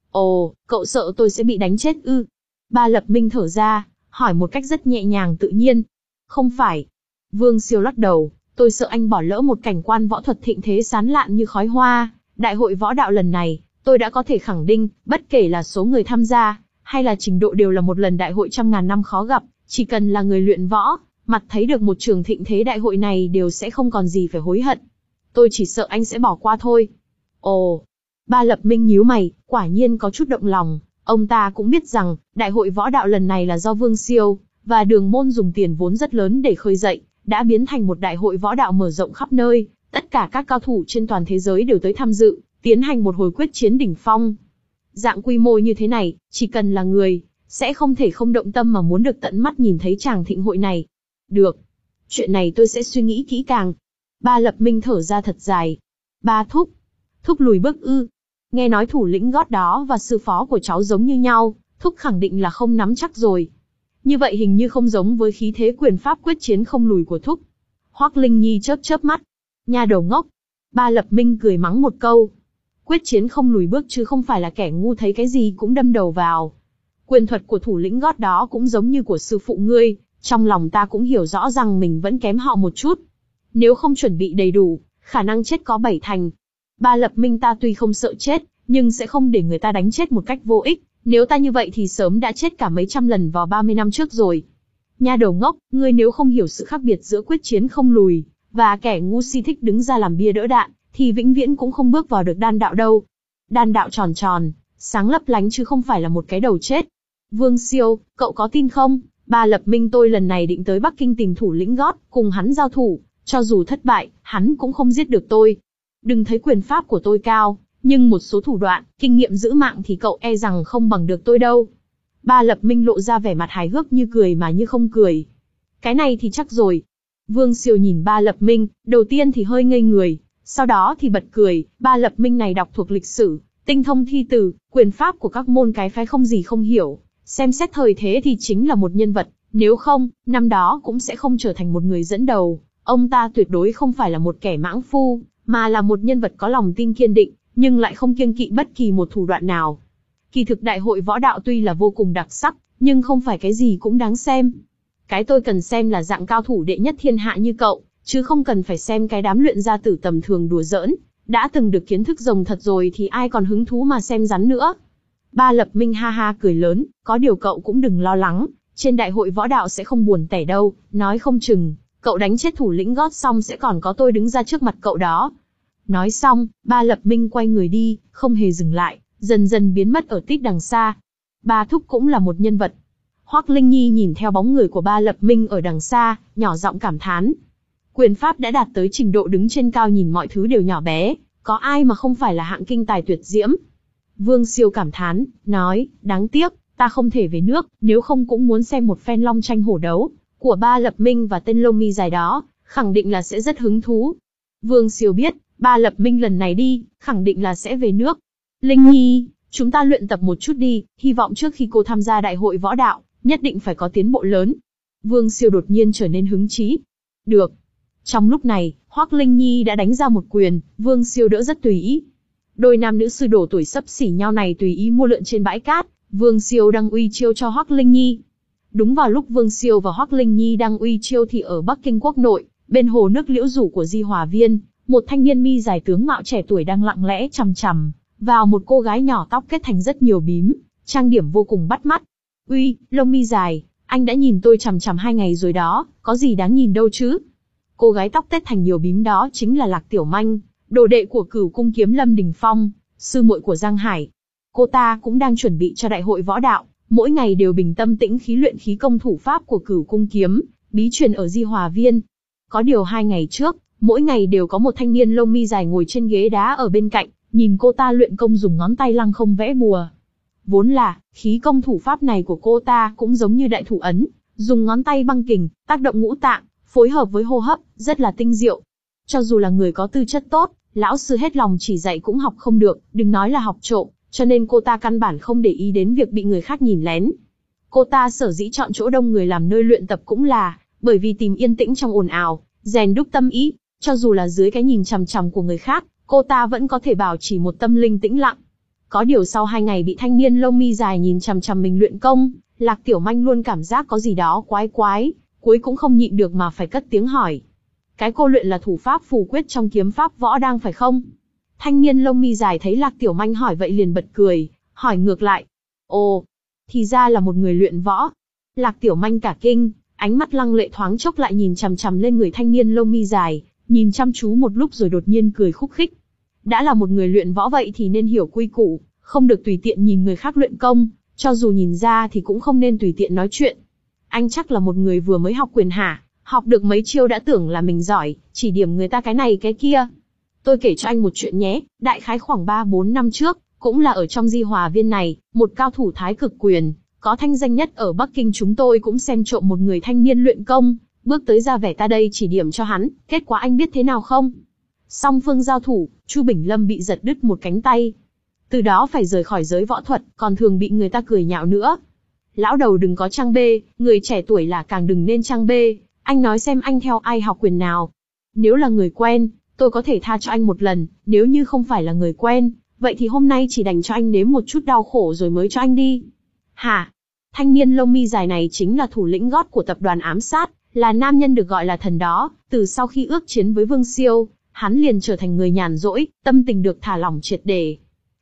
Ồ, cậu sợ tôi sẽ bị đánh chết ư? Ba Lập Minh thở ra, hỏi một cách rất nhẹ nhàng tự nhiên. Không phải. Vương Siêu lắc đầu, tôi sợ anh bỏ lỡ một cảnh quan võ thuật thịnh thế sán lạn như khói hoa. Đại hội võ đạo lần này, tôi đã có thể khẳng định, bất kể là số người tham gia, hay là trình độ đều là một lần đại hội trăm ngàn năm khó gặp, chỉ cần là người luyện võ, mặt thấy được một trường thịnh thế đại hội này đều sẽ không còn gì phải hối hận. Tôi chỉ sợ anh sẽ bỏ qua thôi. Ồ, Ba Lập Minh nhíu mày, quả nhiên có chút động lòng, ông ta cũng biết rằng, đại hội võ đạo lần này là do Vương Siêu, và Đường Môn dùng tiền vốn rất lớn để khơi dậy, đã biến thành một đại hội võ đạo mở rộng khắp nơi. Tất cả các cao thủ trên toàn thế giới đều tới tham dự, tiến hành một hồi quyết chiến đỉnh phong. Dạng quy mô như thế này, chỉ cần là người, sẽ không thể không động tâm mà muốn được tận mắt nhìn thấy tràng thịnh hội này. Được. Chuyện này tôi sẽ suy nghĩ kỹ càng. Ba Lập Minh thở ra thật dài. Ba thúc. Thúc lùi bước ư. Nghe nói thủ lĩnh gót đó và sư phó của cháu giống như nhau, thúc khẳng định là không nắm chắc rồi. Như vậy hình như không giống với khí thế quyền pháp quyết chiến không lùi của thúc. Hoắc Linh Nhi chớp chớp mắt. Nha đầu ngốc. Ba Lập Minh cười mắng một câu. Quyết chiến không lùi bước chứ không phải là kẻ ngu thấy cái gì cũng đâm đầu vào. Quyền thuật của thủ lĩnh gót đó cũng giống như của sư phụ ngươi, trong lòng ta cũng hiểu rõ rằng mình vẫn kém họ một chút. Nếu không chuẩn bị đầy đủ, khả năng chết có bảy thành. Ba Lập Minh ta tuy không sợ chết, nhưng sẽ không để người ta đánh chết một cách vô ích, nếu ta như vậy thì sớm đã chết cả mấy trăm lần vào ba mươi năm trước rồi. Nha đầu ngốc, ngươi nếu không hiểu sự khác biệt giữa quyết chiến không lùi, và kẻ ngu si thích đứng ra làm bia đỡ đạn, thì vĩnh viễn cũng không bước vào được đan đạo đâu. Đan đạo tròn tròn, sáng lấp lánh chứ không phải là một cái đầu chết. Vương Siêu, cậu có tin không? Ba Lập Minh tôi lần này định tới Bắc Kinh tìm thủ lĩnh gót, cùng hắn giao thủ, cho dù thất bại, hắn cũng không giết được tôi. Đừng thấy quyền pháp của tôi cao, nhưng một số thủ đoạn, kinh nghiệm giữ mạng thì cậu e rằng không bằng được tôi đâu. Ba Lập Minh lộ ra vẻ mặt hài hước như cười mà như không cười. Cái này thì chắc rồi. Vương Siêu nhìn Ba Lập Minh, đầu tiên thì hơi ngây người, sau đó thì bật cười. Ba Lập Minh này đọc thuộc lịch sử, tinh thông thi từ, quyền pháp của các môn cái phái không gì không hiểu. Xem xét thời thế thì chính là một nhân vật, nếu không, năm đó cũng sẽ không trở thành một người dẫn đầu. Ông ta tuyệt đối không phải là một kẻ mãng phu, mà là một nhân vật có lòng tin kiên định, nhưng lại không kiêng kỵ bất kỳ một thủ đoạn nào. Kỳ thực đại hội võ đạo tuy là vô cùng đặc sắc, nhưng không phải cái gì cũng đáng xem. Cái tôi cần xem là dạng cao thủ đệ nhất thiên hạ như cậu, chứ không cần phải xem cái đám luyện gia tử tầm thường đùa giỡn. Đã từng được kiến thức rồng thật rồi thì ai còn hứng thú mà xem rắn nữa. Ba Lập Minh ha ha cười lớn, có điều cậu cũng đừng lo lắng, trên đại hội võ đạo sẽ không buồn tẻ đâu, nói không chừng, cậu đánh chết thủ lĩnh gót xong sẽ còn có tôi đứng ra trước mặt cậu đó. Nói xong, Ba Lập Minh quay người đi, không hề dừng lại, dần dần biến mất ở tít đằng xa. Ba Thúc cũng là một nhân vật. Hoắc Linh Nhi nhìn theo bóng người của Ba Lập Minh ở đằng xa, nhỏ giọng cảm thán. Quyền pháp đã đạt tới trình độ đứng trên cao nhìn mọi thứ đều nhỏ bé, có ai mà không phải là hạng kinh tài tuyệt diễm. Vương Siêu cảm thán, nói, đáng tiếc, ta không thể về nước, nếu không cũng muốn xem một phen long tranh hổ đấu của Ba Lập Minh và tên lông mi dài đó, khẳng định là sẽ rất hứng thú. Vương Siêu biết, Ba Lập Minh lần này đi, khẳng định là sẽ về nước. Linh Nhi, chúng ta luyện tập một chút đi, hy vọng trước khi cô tham gia đại hội võ đạo, nhất định phải có tiến bộ lớn. Vương Siêu đột nhiên trở nên hứng chí. Được. Trong lúc này, Hoắc Linh Nhi đã đánh ra một quyền, Vương Siêu đỡ rất tùy ý. Đôi nam nữ sư đồ tuổi xấp xỉ nhau này tùy ý mua lượn trên bãi cát, Vương Siêu đang uy chiêu cho Hoắc Linh Nhi. Đúng vào lúc Vương Siêu và Hoắc Linh Nhi đang uy chiêu thì ở Bắc Kinh quốc nội, bên hồ nước liễu rủ của Di Hòa Viên, một thanh niên mi dài tướng mạo trẻ tuổi đang lặng lẽ chằm chằm vào một cô gái nhỏ tóc kết thành rất nhiều bím, trang điểm vô cùng bắt mắt. Uy, lông mi dài, anh đã nhìn tôi chằm chằm hai ngày rồi đó, có gì đáng nhìn đâu chứ? Cô gái tóc tết thành nhiều bím đó chính là Lạc Tiểu Manh, đồ đệ của Cửu Cung Kiếm Lâm Đình Phong, sư muội của Giang Hải. Cô ta cũng đang chuẩn bị cho đại hội võ đạo, mỗi ngày đều bình tâm tĩnh khí luyện khí công thủ pháp của Cửu Cung Kiếm, bí truyền ở Di Hòa Viên. Có điều hai ngày trước, mỗi ngày đều có một thanh niên lông mi dài ngồi trên ghế đá ở bên cạnh, nhìn cô ta luyện công dùng ngón tay lăng không vẽ bùa. Vốn là, khí công thủ pháp này của cô ta cũng giống như đại thủ ấn, dùng ngón tay băng kình, tác động ngũ tạng, phối hợp với hô hấp, rất là tinh diệu. Cho dù là người có tư chất tốt, lão sư hết lòng chỉ dạy cũng học không được, đừng nói là học trộm, cho nên cô ta căn bản không để ý đến việc bị người khác nhìn lén. Cô ta sở dĩ chọn chỗ đông người làm nơi luyện tập cũng là bởi vì tìm yên tĩnh trong ồn ào, rèn đúc tâm ý, cho dù là dưới cái nhìn chằm chằm của người khác, cô ta vẫn có thể bảo trì một tâm linh tĩnh lặng. Có điều sau hai ngày bị thanh niên lông mi dài nhìn chằm chằm mình luyện công, Lạc Tiểu Manh luôn cảm giác có gì đó quái quái, cuối cũng không nhịn được mà phải cất tiếng hỏi. Cái cô luyện là thủ pháp phù quyết trong kiếm pháp võ đang phải không? Thanh niên lông mi dài thấy Lạc Tiểu Manh hỏi vậy liền bật cười, hỏi ngược lại. Ồ, thì ra là một người luyện võ. Lạc Tiểu Manh cả kinh, ánh mắt lăng lệ thoáng chốc lại nhìn chằm chằm lên người thanh niên lông mi dài, nhìn chăm chú một lúc rồi đột nhiên cười khúc khích. Đã là một người luyện võ vậy thì nên hiểu quy củ, không được tùy tiện nhìn người khác luyện công, cho dù nhìn ra thì cũng không nên tùy tiện nói chuyện. Anh chắc là một người vừa mới học quyền hả, học được mấy chiêu đã tưởng là mình giỏi, chỉ điểm người ta cái này cái kia. Tôi kể cho anh một chuyện nhé, đại khái khoảng ba bốn năm trước, cũng là ở trong Di Hòa Viên này, một cao thủ thái cực quyền, có thanh danh nhất ở Bắc Kinh chúng tôi cũng xem trộm một người thanh niên luyện công, bước tới ra vẻ ta đây chỉ điểm cho hắn, kết quả anh biết thế nào không? Song phương giao thủ, Chu Bình Lâm bị giật đứt một cánh tay. Từ đó phải rời khỏi giới võ thuật, còn thường bị người ta cười nhạo nữa. Lão đầu đừng có trang bê, người trẻ tuổi là càng đừng nên trang bê, anh nói xem anh theo ai học quyền nào. Nếu là người quen, tôi có thể tha cho anh một lần, nếu như không phải là người quen, vậy thì hôm nay chỉ đành cho anh nếm một chút đau khổ rồi mới cho anh đi. Hả? Thanh niên lông mi dài này chính là thủ lĩnh gót của tập đoàn ám sát, là nam nhân được gọi là thần đó, từ sau khi ước chiến với Vương Siêu, hắn liền trở thành người nhàn rỗi, tâm tình được thả lỏng triệt để.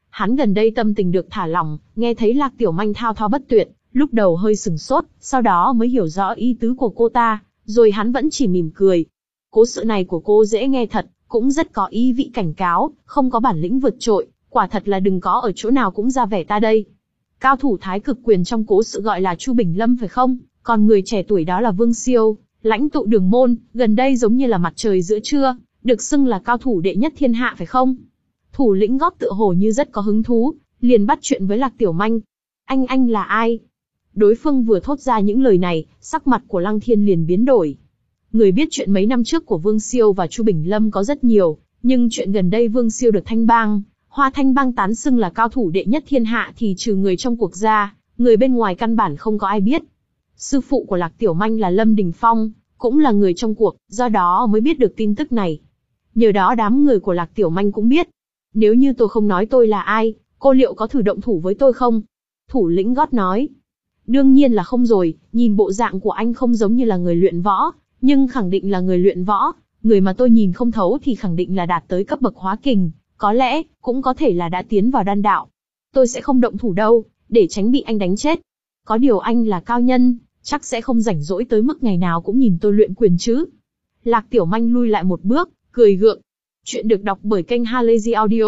Hắn gần đây tâm tình được thả lỏng, nghe thấy Lạc Tiểu Manh thao thao bất tuyệt, lúc đầu hơi sừng sốt, sau đó mới hiểu rõ ý tứ của cô ta, rồi hắn vẫn chỉ mỉm cười. Cố sự này của cô dễ nghe thật, cũng rất có ý vị cảnh cáo, không có bản lĩnh vượt trội, quả thật là đừng có ở chỗ nào cũng ra vẻ ta đây. Cao thủ thái cực quyền trong cố sự gọi là Chu Bình Lâm phải không? Còn người trẻ tuổi đó là Vương Siêu, lãnh tụ Đường Môn, gần đây giống như là mặt trời giữa trưa, được xưng là cao thủ đệ nhất thiên hạ phải không? Thủ lĩnh Góp tựa hồ như rất có hứng thú, liền bắt chuyện với Lạc Tiểu Manh. Anh anh là ai? Đối phương vừa thốt ra những lời này, sắc mặt của Lăng Thiên liền biến đổi. Người biết chuyện mấy năm trước của Vương Siêu và Chu Bình Lâm có rất nhiều, nhưng chuyện gần đây Vương Siêu được Thanh Bang, Hoa Thanh Bang tán xưng là cao thủ đệ nhất thiên hạ thì trừ người trong cuộc ra, người bên ngoài căn bản không có ai biết. Sư phụ của Lạc Tiểu Manh là Lâm Đình Phong, cũng là người trong cuộc, do đó mới biết được tin tức này. Nhờ đó đám người của Lạc Tiểu Manh cũng biết. Nếu như tôi không nói tôi là ai, cô liệu có thử động thủ với tôi không? Thủ lĩnh Gót nói. Đương nhiên là không rồi, nhìn bộ dạng của anh không giống như là người luyện võ, nhưng khẳng định là người luyện võ. Người mà tôi nhìn không thấu thì khẳng định là đạt tới cấp bậc hóa kình, có lẽ, cũng có thể là đã tiến vào đan đạo. Tôi sẽ không động thủ đâu, để tránh bị anh đánh chết. Có điều anh là cao nhân, chắc sẽ không rảnh rỗi tới mức ngày nào cũng nhìn tôi luyện quyền chứ. Lạc Tiểu Manh lui lại một bước, cười gượng. Chuyện được đọc bởi kênh Halazy Audio.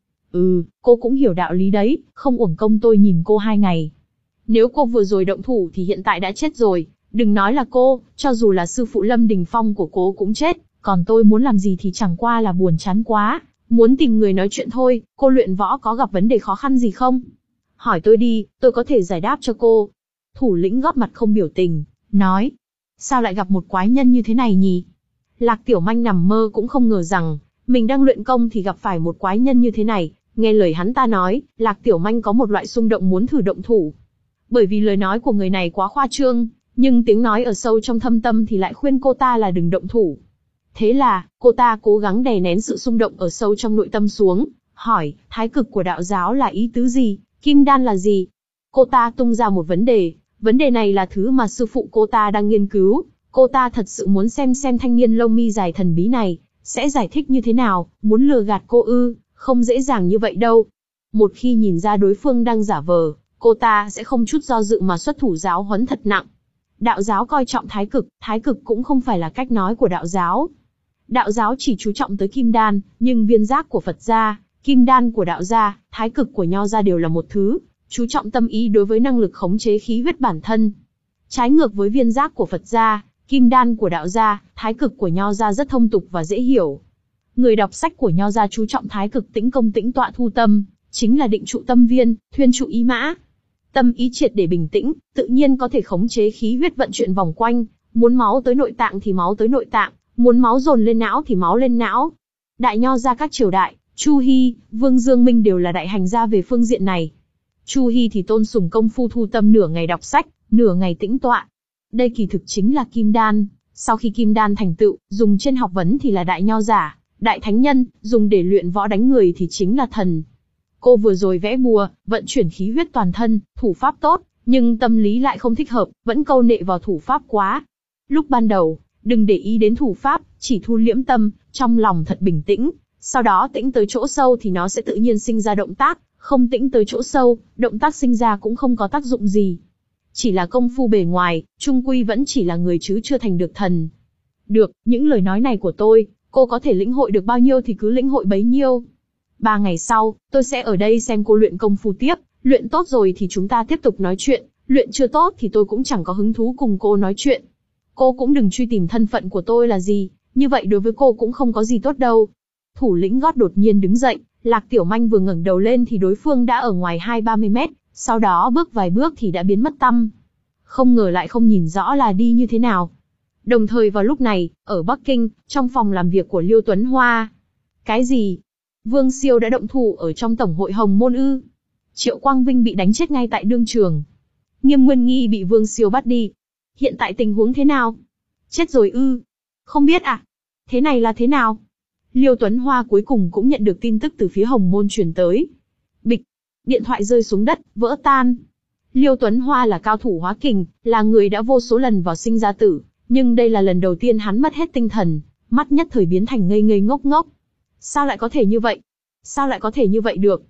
Ừ, cô cũng hiểu đạo lý đấy, không uổng công tôi nhìn cô hai ngày. Nếu cô vừa rồi động thủ thì hiện tại đã chết rồi, đừng nói là cô, cho dù là sư phụ Lâm Đình Phong của cô cũng chết, còn tôi muốn làm gì thì chẳng qua là buồn chán quá, muốn tìm người nói chuyện thôi. Cô luyện võ có gặp vấn đề khó khăn gì không? Hỏi tôi đi, tôi có thể giải đáp cho cô. Thủ lĩnh Góp mặt không biểu tình, nói. Sao lại gặp một quái nhân như thế này nhỉ? Lạc Tiểu Manh nằm mơ cũng không ngờ rằng, mình đang luyện công thì gặp phải một quái nhân như thế này. Nghe lời hắn ta nói, Lạc Tiểu Manh có một loại xung động muốn thử động thủ. Bởi vì lời nói của người này quá khoa trương, nhưng tiếng nói ở sâu trong thâm tâm thì lại khuyên cô ta là đừng động thủ. Thế là, cô ta cố gắng đè nén sự xung động ở sâu trong nội tâm xuống, hỏi, thái cực của đạo giáo là ý tứ gì, kim đan là gì? Cô ta tung ra một vấn đề, vấn đề này là thứ mà sư phụ cô ta đang nghiên cứu, cô ta thật sự muốn xem xem thanh niên lông mi dài thần bí này, sẽ giải thích như thế nào, muốn lừa gạt cô ư, không dễ dàng như vậy đâu. Một khi nhìn ra đối phương đang giả vờ, cô ta sẽ không chút do dự mà xuất thủ giáo huấn thật nặng. Đạo giáo coi trọng thái cực, thái cực cũng không phải là cách nói của đạo giáo. Đạo giáo chỉ chú trọng tới kim đan, nhưng viên giác của Phật gia, kim đan của đạo gia, thái cực của nho gia đều là một thứ, chú trọng tâm ý đối với năng lực khống chế khí huyết bản thân. Trái ngược với viên giác của Phật gia, kim đan của đạo gia, thái cực của nho gia rất thông tục và dễ hiểu. Người đọc sách của nho gia chú trọng thái cực tĩnh công tĩnh tọa thu tâm, chính là định trụ tâm viên, thuyên trụ ý mã. Tâm ý triệt để bình tĩnh, tự nhiên có thể khống chế khí huyết vận chuyển vòng quanh, muốn máu tới nội tạng thì máu tới nội tạng, muốn máu dồn lên não thì máu lên não. Đại nho gia các triều đại, Chu Hy, Vương Dương Minh đều là đại hành gia về phương diện này. Chu Hy thì tôn sùng công phu thu tâm, nửa ngày đọc sách, nửa ngày tĩnh tọa. Đây kỳ thực chính là kim đan, sau khi kim đan thành tựu, dùng trên học vấn thì là đại nho giả, đại thánh nhân, dùng để luyện võ đánh người thì chính là thần. Cô vừa rồi vẽ bùa, vận chuyển khí huyết toàn thân, thủ pháp tốt, nhưng tâm lý lại không thích hợp, vẫn câu nệ vào thủ pháp quá. Lúc ban đầu, đừng để ý đến thủ pháp, chỉ thu liễm tâm, trong lòng thật bình tĩnh, sau đó tĩnh tới chỗ sâu thì nó sẽ tự nhiên sinh ra động tác, không tĩnh tới chỗ sâu, động tác sinh ra cũng không có tác dụng gì. Chỉ là công phu bề ngoài, chung quy vẫn chỉ là người chứ chưa thành được thần. Được, những lời nói này của tôi, cô có thể lĩnh hội được bao nhiêu thì cứ lĩnh hội bấy nhiêu. Ba ngày sau, tôi sẽ ở đây xem cô luyện công phu tiếp, luyện tốt rồi thì chúng ta tiếp tục nói chuyện, luyện chưa tốt thì tôi cũng chẳng có hứng thú cùng cô nói chuyện. Cô cũng đừng truy tìm thân phận của tôi là gì, như vậy đối với cô cũng không có gì tốt đâu. Thủ lĩnh Gót đột nhiên đứng dậy, Lạc Tiểu Manh vừa ngẩng đầu lên thì đối phương đã ở ngoài hai ba mươi mét, sau đó bước vài bước thì đã biến mất tăm. Không ngờ lại không nhìn rõ là đi như thế nào. Đồng thời vào lúc này, ở Bắc Kinh, trong phòng làm việc của Liêu Tuấn Hoa. Cái gì? Vương Siêu đã động thủ ở trong Tổng hội Hồng Môn ư? Triệu Quang Vinh bị đánh chết ngay tại đương trường. Nghiêm Nguyên Nghi bị Vương Siêu bắt đi. Hiện tại tình huống thế nào? Chết rồi ư? Không biết à? Thế này là thế nào? Liêu Tuấn Hoa cuối cùng cũng nhận được tin tức từ phía Hồng Môn truyền tới. Bịch! Điện thoại rơi xuống đất, vỡ tan. Liêu Tuấn Hoa là cao thủ hóa kình, là người đã vô số lần vào sinh ra tử, nhưng đây là lần đầu tiên hắn mất hết tinh thần, mắt nhất thời biến thành ngây ngây ngốc ngốc. Sao lại có thể như vậy? Sao lại có thể như vậy được?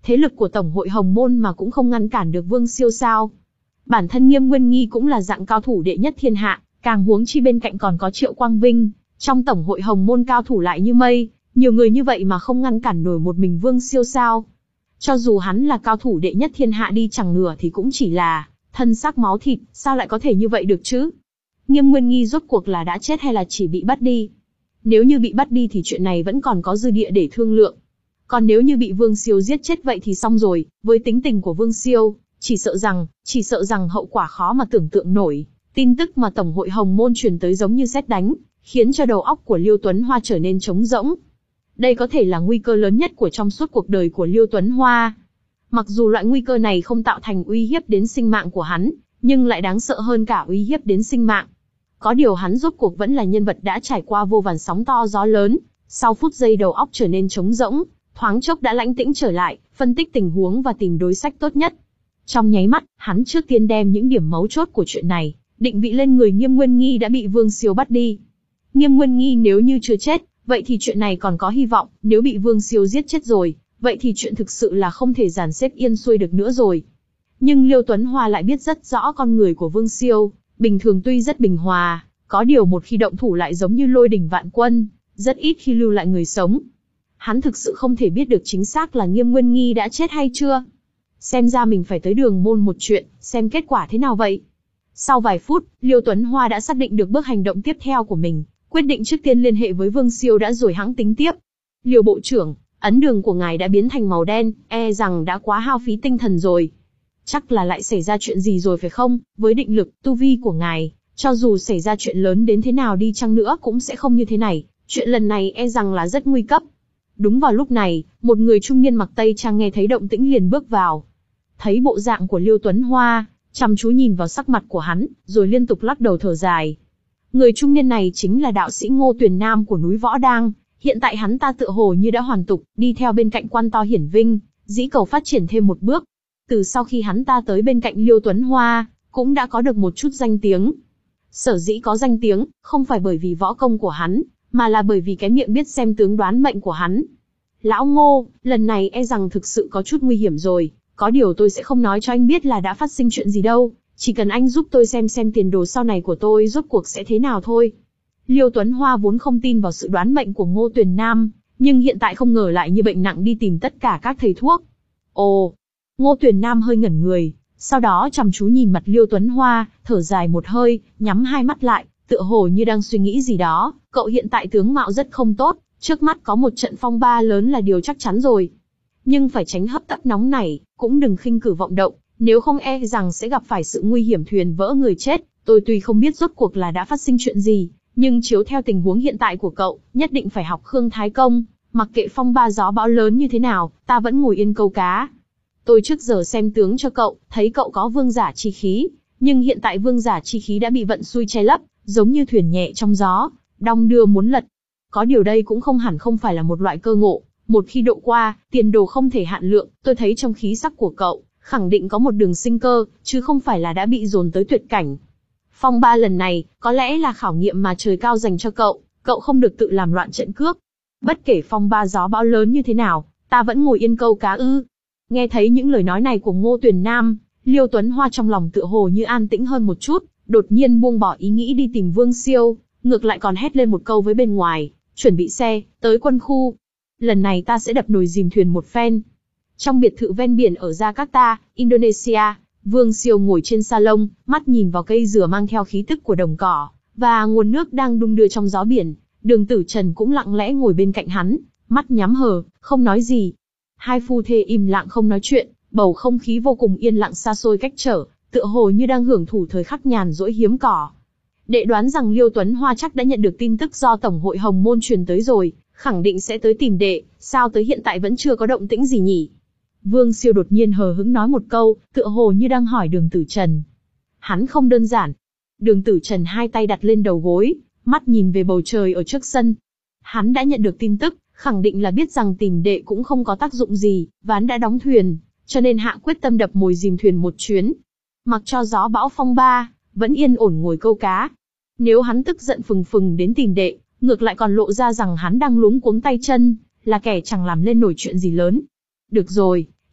thế lực của Tổng hội Hồng Môn mà cũng không ngăn cản được Vương Siêu sao? Bản thân Nghiêm Nguyên Nghi cũng là dạng cao thủ đệ nhất thiên hạ, càng huống chi bên cạnh còn có Triệu Quang Vinh, trong Tổng hội Hồng Môn cao thủ lại như mây, nhiều người như vậy mà không ngăn cản nổi một mình Vương Siêu sao? Cho dù hắn là cao thủ đệ nhất thiên hạ đi chẳng nửa thì cũng chỉ là thân xác máu thịt, sao lại có thể như vậy được chứ? Nghiêm Nguyên Nghi rốt cuộc là đã chết hay là chỉ bị bắt đi? Nếu như bị bắt đi thì chuyện này vẫn còn có dư địa để thương lượng. Còn nếu như bị Vương Siêu giết chết vậy thì xong rồi, với tính tình của Vương Siêu, chỉ sợ rằng, chỉ sợ rằng hậu quả khó mà tưởng tượng nổi. Tin tức mà Tổng hội Hồng Môn truyền tới giống như sét đánh, khiến cho đầu óc của Liêu Tuấn Hoa trở nên trống rỗng. Đây có thể là nguy cơ lớn nhất của trong suốt cuộc đời của Liêu Tuấn Hoa. Mặc dù loại nguy cơ này không tạo thành uy hiếp đến sinh mạng của hắn, nhưng lại đáng sợ hơn cả uy hiếp đến sinh mạng. Có điều hắn rốt cuộc vẫn là nhân vật đã trải qua vô vàn sóng to gió lớn, sau phút giây đầu óc trở nên trống rỗng, thoáng chốc đã lãnh tĩnh trở lại, phân tích tình huống và tìm đối sách tốt nhất. Trong nháy mắt, hắn trước tiên đem những điểm mấu chốt của chuyện này định vị lên người Nghiêm Nguyên Nghi đã bị Vương Siêu bắt đi. Nghiêm Nguyên Nghi nếu như chưa chết, vậy thì chuyện này còn có hy vọng, nếu bị Vương Siêu giết chết rồi, vậy thì chuyện thực sự là không thể dàn xếp yên xuôi được nữa rồi. Nhưng Liêu Tuấn Hoa lại biết rất rõ con người của Vương Siêu, bình thường tuy rất bình hòa, có điều một khi động thủ lại giống như lôi đình vạn quân, rất ít khi lưu lại người sống. Hắn thực sự không thể biết được chính xác là Nghiêm Nguyên Nghi đã chết hay chưa. Xem ra mình phải tới Đường Môn một chuyện, xem kết quả thế nào vậy. Sau vài phút, Liêu Tuấn Hoa đã xác định được bước hành động tiếp theo của mình, quyết định trước tiên liên hệ với Vương Siêu đã rồi hãng tính tiếp. Liêu bộ trưởng, ấn đường của ngài đã biến thành màu đen, e rằng đã quá hao phí tinh thần rồi. Chắc là lại xảy ra chuyện gì rồi phải không? Với định lực, tu vi của ngài, cho dù xảy ra chuyện lớn đến thế nào đi chăng nữa cũng sẽ không như thế này. Chuyện lần này e rằng là rất nguy cấp. Đúng vào lúc này, một người trung niên mặc tây trang nghe thấy động tĩnh liền bước vào. Thấy bộ dạng của Liêu Tuấn Hoa, chăm chú nhìn vào sắc mặt của hắn, rồi liên tục lắc đầu thở dài. Người trung niên này chính là đạo sĩ Ngô Tuyền Nam của núi Võ Đang. Hiện tại hắn ta tựa hồ như đã hoàn tục, đi theo bên cạnh quan to hiển vinh, dĩ cầu phát triển thêm một bước. Từ sau khi hắn ta tới bên cạnh Liêu Tuấn Hoa, cũng đã có được một chút danh tiếng. Sở dĩ có danh tiếng, không phải bởi vì võ công của hắn, mà là bởi vì cái miệng biết xem tướng đoán mệnh của hắn. Lão Ngô, lần này e rằng thực sự có chút nguy hiểm rồi, có điều tôi sẽ không nói cho anh biết là đã phát sinh chuyện gì đâu, chỉ cần anh giúp tôi xem xem tiền đồ sau này của tôi rốt cuộc sẽ thế nào thôi. Liêu Tuấn Hoa vốn không tin vào sự đoán mệnh của Ngô Tuyền Nam, nhưng hiện tại không ngờ lại như bệnh nặng đi tìm tất cả các thầy thuốc. Ồ, Ngô Tuyền Nam hơi ngẩn người, sau đó chăm chú nhìn mặt Liêu Tuấn Hoa, thở dài một hơi, nhắm hai mắt lại, tựa hồ như đang suy nghĩ gì đó. Cậu hiện tại tướng mạo rất không tốt, trước mắt có một trận phong ba lớn là điều chắc chắn rồi. Nhưng phải tránh hấp tấp nóng nảy, cũng đừng khinh cử vọng động, nếu không e rằng sẽ gặp phải sự nguy hiểm thuyền vỡ người chết. Tôi tuy không biết rốt cuộc là đã phát sinh chuyện gì, nhưng chiếu theo tình huống hiện tại của cậu, nhất định phải học Khương Thái Công, mặc kệ phong ba gió bão lớn như thế nào, ta vẫn ngồi yên câu cá. Tôi trước giờ xem tướng cho cậu, thấy cậu có vương giả chi khí, nhưng hiện tại vương giả chi khí đã bị vận xui che lấp, giống như thuyền nhẹ trong gió, đong đưa muốn lật. Có điều đây cũng không hẳn không phải là một loại cơ ngộ, một khi độ qua, tiền đồ không thể hạn lượng, tôi thấy trong khí sắc của cậu, khẳng định có một đường sinh cơ, chứ không phải là đã bị dồn tới tuyệt cảnh. Phong ba lần này, có lẽ là khảo nghiệm mà trời cao dành cho cậu, cậu không được tự làm loạn trận cước. Bất kể phong ba gió bão lớn như thế nào, ta vẫn ngồi yên câu cá ư. Nghe thấy những lời nói này của Ngô Tuyền Nam, Liêu Tuấn Hoa trong lòng tựa hồ như an tĩnh hơn một chút, đột nhiên buông bỏ ý nghĩ đi tìm Vương Siêu, ngược lại còn hét lên một câu với bên ngoài, chuẩn bị xe, tới quân khu. Lần này ta sẽ đập nồi dìm thuyền một phen. Trong biệt thự ven biển ở Jakarta, Indonesia, Vương Siêu ngồi trên salon, mắt nhìn vào cây dừa mang theo khí tức của đồng cỏ, và nguồn nước đang đung đưa trong gió biển. Đường Tử Trần cũng lặng lẽ ngồi bên cạnh hắn, mắt nhắm hờ, không nói gì. Hai phu thê im lặng không nói chuyện, bầu không khí vô cùng yên lặng xa xôi cách trở, tựa hồ như đang hưởng thụ thời khắc nhàn rỗi hiếm cỏ. Đệ đoán rằng Liêu Tuấn Hoa chắc đã nhận được tin tức do Tổng hội Hồng Môn truyền tới rồi, khẳng định sẽ tới tìm đệ, sao tới hiện tại vẫn chưa có động tĩnh gì nhỉ? Vương Siêu đột nhiên hờ hững nói một câu, tựa hồ như đang hỏi Đường Tử Trần. Hắn không đơn giản. Đường Tử Trần hai tay đặt lên đầu gối, mắt nhìn về bầu trời ở trước sân. Hắn đã nhận được tin tức, khẳng định là biết rằng tìm đệ cũng không có tác dụng gì, ván đã đóng thuyền, cho nên hạ quyết tâm đập mồi dìm thuyền một chuyến. Mặc cho gió bão phong ba, vẫn yên ổn ngồi câu cá. Nếu hắn tức giận phừng phừng đến tìm đệ, ngược lại còn lộ ra rằng hắn đang luống cuống tay chân, là kẻ chẳng làm lên nổi chuyện gì lớn. Được rồi,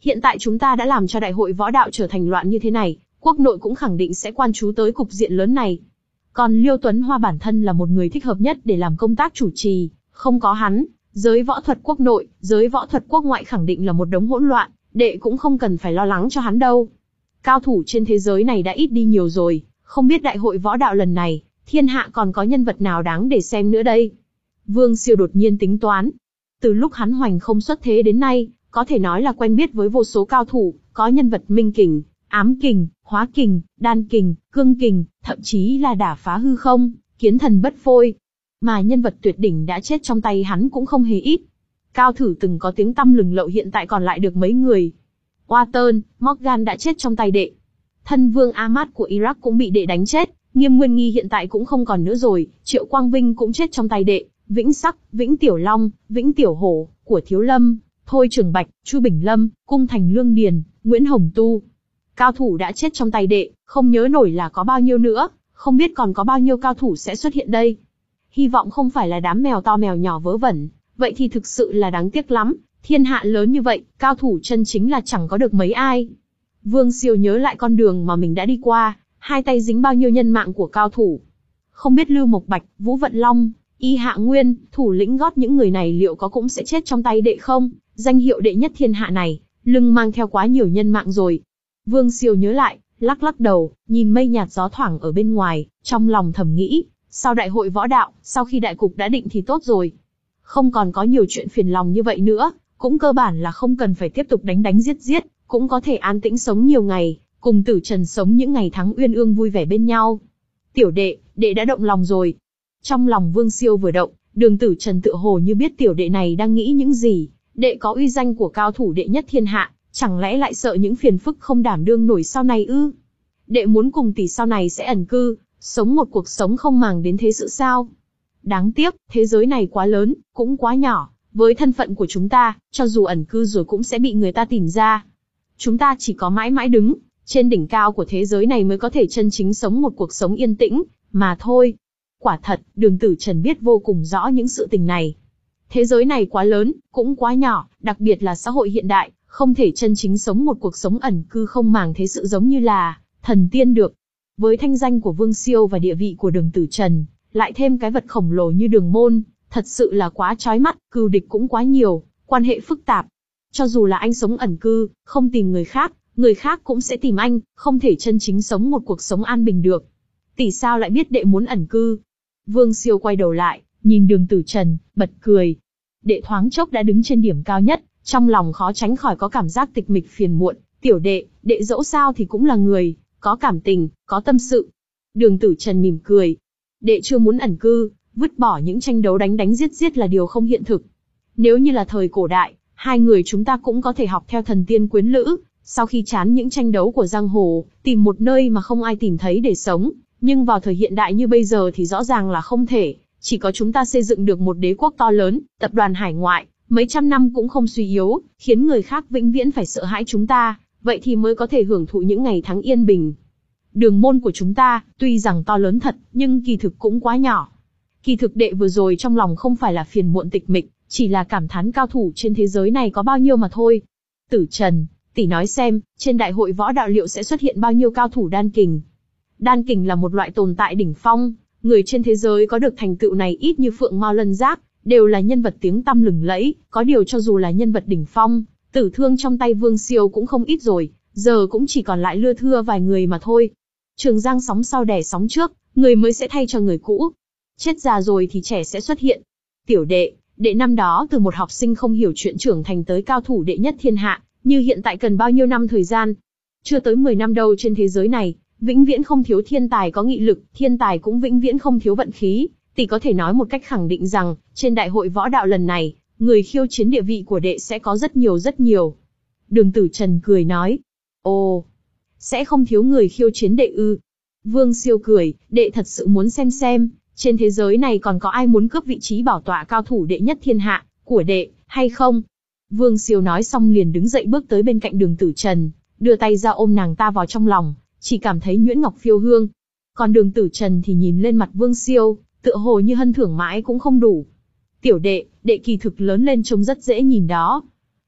Hiện tại chúng ta đã làm cho đại hội võ đạo trở thành loạn như thế này, quốc nội cũng khẳng định sẽ quan chú tới cục diện lớn này. Còn Liêu Tuấn Hoa bản thân là một người thích hợp nhất để làm công tác chủ trì, không có hắn, giới võ thuật quốc nội, giới võ thuật quốc ngoại khẳng định là một đống hỗn loạn, đệ cũng không cần phải lo lắng cho hắn đâu. Cao thủ trên thế giới này đã ít đi nhiều rồi, không biết đại hội võ đạo lần này, thiên hạ còn có nhân vật nào đáng để xem nữa đây. Vương Siêu đột nhiên tính toán. Từ lúc hắn hoành không xuất thế đến nay, có thể nói là quen biết với vô số cao thủ, có nhân vật minh kình, ám kình, hóa kình, đan kình, cương kình, thậm chí là đả phá hư không, kiến thần bất phôi. Mà nhân vật tuyệt đỉnh đã chết trong tay hắn cũng không hề ít. Cao thủ từng có tiếng tăm lừng lẫu hiện tại còn lại được mấy người. Watson, Morgan đã chết trong tay đệ. Thân vương Ahmad của Iraq cũng bị đệ đánh chết, Nghiêm Nguyên Nghi hiện tại cũng không còn nữa rồi, Triệu Quang Vinh cũng chết trong tay đệ, Vĩnh Sắc, Vĩnh Tiểu Long, Vĩnh Tiểu Hổ, của Thiếu Lâm, Thôi Trường Bạch, Chu Bình Lâm, Cung Thành Lương Điền, Nguyễn Hồng Tu. Cao thủ đã chết trong tay đệ, không nhớ nổi là có bao nhiêu nữa, không biết còn có bao nhiêu cao thủ sẽ xuất hiện đây. Hy vọng không phải là đám mèo to mèo nhỏ vớ vẩn, vậy thì thực sự là đáng tiếc lắm, thiên hạ lớn như vậy, cao thủ chân chính là chẳng có được mấy ai. Vương Siêu nhớ lại con đường mà mình đã đi qua, hai tay dính bao nhiêu nhân mạng của cao thủ. Không biết Lưu Mộc Bạch, Vũ Vận Long, Y Hạ Nguyên, thủ lĩnh gót những người này liệu có cũng sẽ chết trong tay đệ không? Danh hiệu đệ nhất thiên hạ này, lưng mang theo quá nhiều nhân mạng rồi. Vương Siêu nhớ lại, lắc lắc đầu, nhìn mây nhạt gió thoảng ở bên ngoài, trong lòng thầm nghĩ, sau đại hội võ đạo, sau khi đại cục đã định thì tốt rồi. Không còn có nhiều chuyện phiền lòng như vậy nữa, cũng cơ bản là không cần phải tiếp tục đánh đánh giết giết, cũng có thể an tĩnh sống nhiều ngày, cùng Tử Trần sống những ngày tháng uyên ương vui vẻ bên nhau. Tiểu đệ, đệ đã động lòng rồi. Trong lòng Vương Siêu vừa động, Đường Tử Trần tựa hồ như biết tiểu đệ này đang nghĩ những gì. Đệ có uy danh của cao thủ đệ nhất thiên hạ, chẳng lẽ lại sợ những phiền phức không đảm đương nổi sau này ư? Đệ muốn cùng tỷ sau này sẽ ẩn cư, sống một cuộc sống không màng đến thế sự sao? Đáng tiếc, thế giới này quá lớn, cũng quá nhỏ, với thân phận của chúng ta, cho dù ẩn cư rồi cũng sẽ bị người ta tìm ra. Chúng ta chỉ có mãi mãi đứng trên đỉnh cao của thế giới này mới có thể chân chính sống một cuộc sống yên tĩnh, mà thôi. Quả thật, Đường Tử Trần biết vô cùng rõ những sự tình này. Thế giới này quá lớn, cũng quá nhỏ, đặc biệt là xã hội hiện đại, không thể chân chính sống một cuộc sống ẩn cư không màng thế sự giống như là thần tiên được. Với thanh danh của Vương Siêu và địa vị của Đường Tử Trần, lại thêm cái vật khổng lồ như Đường Môn, thật sự là quá chói mắt, cừu địch cũng quá nhiều, quan hệ phức tạp. Cho dù là anh sống ẩn cư, không tìm người khác, người khác cũng sẽ tìm anh, không thể chân chính sống một cuộc sống an bình được. Tỷ sao lại biết đệ muốn ẩn cư? Vương Siêu quay đầu lại, nhìn Đường Tử Trần, bật cười. Đệ thoáng chốc đã đứng trên điểm cao nhất, trong lòng khó tránh khỏi có cảm giác tịch mịch phiền muộn. Tiểu đệ, đệ dẫu sao thì cũng là người, có cảm tình, có tâm sự. Đường Tử Trần mỉm cười. Đệ chưa muốn ẩn cư, vứt bỏ những tranh đấu đánh đánh giết giết là điều không hiện thực. Nếu như là thời cổ đại, hai người chúng ta cũng có thể học theo thần tiên quyến lữ, sau khi chán những tranh đấu của giang hồ, tìm một nơi mà không ai tìm thấy để sống. Nhưng vào thời hiện đại như bây giờ thì rõ ràng là không thể, chỉ có chúng ta xây dựng được một đế quốc to lớn, tập đoàn hải ngoại, mấy trăm năm cũng không suy yếu, khiến người khác vĩnh viễn phải sợ hãi chúng ta, vậy thì mới có thể hưởng thụ những ngày tháng yên bình. Đường môn của chúng ta, tuy rằng to lớn thật, nhưng kỳ thực cũng quá nhỏ. Kỳ thực đệ vừa rồi trong lòng không phải là phiền muộn tịch mịch, chỉ là cảm thán cao thủ trên thế giới này có bao nhiêu mà thôi. Tử Trần, tỷ nói xem, trên đại hội võ đạo liệu sẽ xuất hiện bao nhiêu cao thủ đan kình? Đan kình là một loại tồn tại đỉnh phong, người trên thế giới có được thành tựu này ít như Phượng Mao Lân Giác, đều là nhân vật tiếng tăm lừng lẫy, có điều cho dù là nhân vật đỉnh phong, tử thương trong tay Vương Siêu cũng không ít rồi, giờ cũng chỉ còn lại lưa thưa vài người mà thôi. Trường giang sóng sau đẻ sóng trước, người mới sẽ thay cho người cũ. Chết già rồi thì trẻ sẽ xuất hiện. Tiểu đệ, đệ năm đó từ một học sinh không hiểu chuyện trưởng thành tới cao thủ đệ nhất thiên hạ, như hiện tại cần bao nhiêu năm thời gian? Chưa tới mười năm đâu. Trên thế giới này, vĩnh viễn không thiếu thiên tài có nghị lực, thiên tài cũng vĩnh viễn không thiếu vận khí. Tỷ có thể nói một cách khẳng định rằng, trên đại hội võ đạo lần này, người khiêu chiến địa vị của đệ sẽ có rất nhiều rất nhiều. Đường Tử Trần cười nói, ồ, sẽ không thiếu người khiêu chiến đệ ư? Vương Siêu cười, đệ thật sự muốn xem xem, trên thế giới này còn có ai muốn cướp vị trí bảo tọa cao thủ đệ nhất thiên hạ của đệ, hay không? Vương Siêu nói xong liền đứng dậy bước tới bên cạnh Đường Tử Trần, đưa tay ra ôm nàng ta vào trong lòng, chỉ cảm thấy nhuyễn ngọc phiêu hương. Còn Đường Tử Trần thì nhìn lên mặt Vương Siêu, tựa hồ như hân thưởng mãi cũng không đủ. Tiểu đệ, đệ kỳ thực lớn lên trông rất dễ nhìn đó.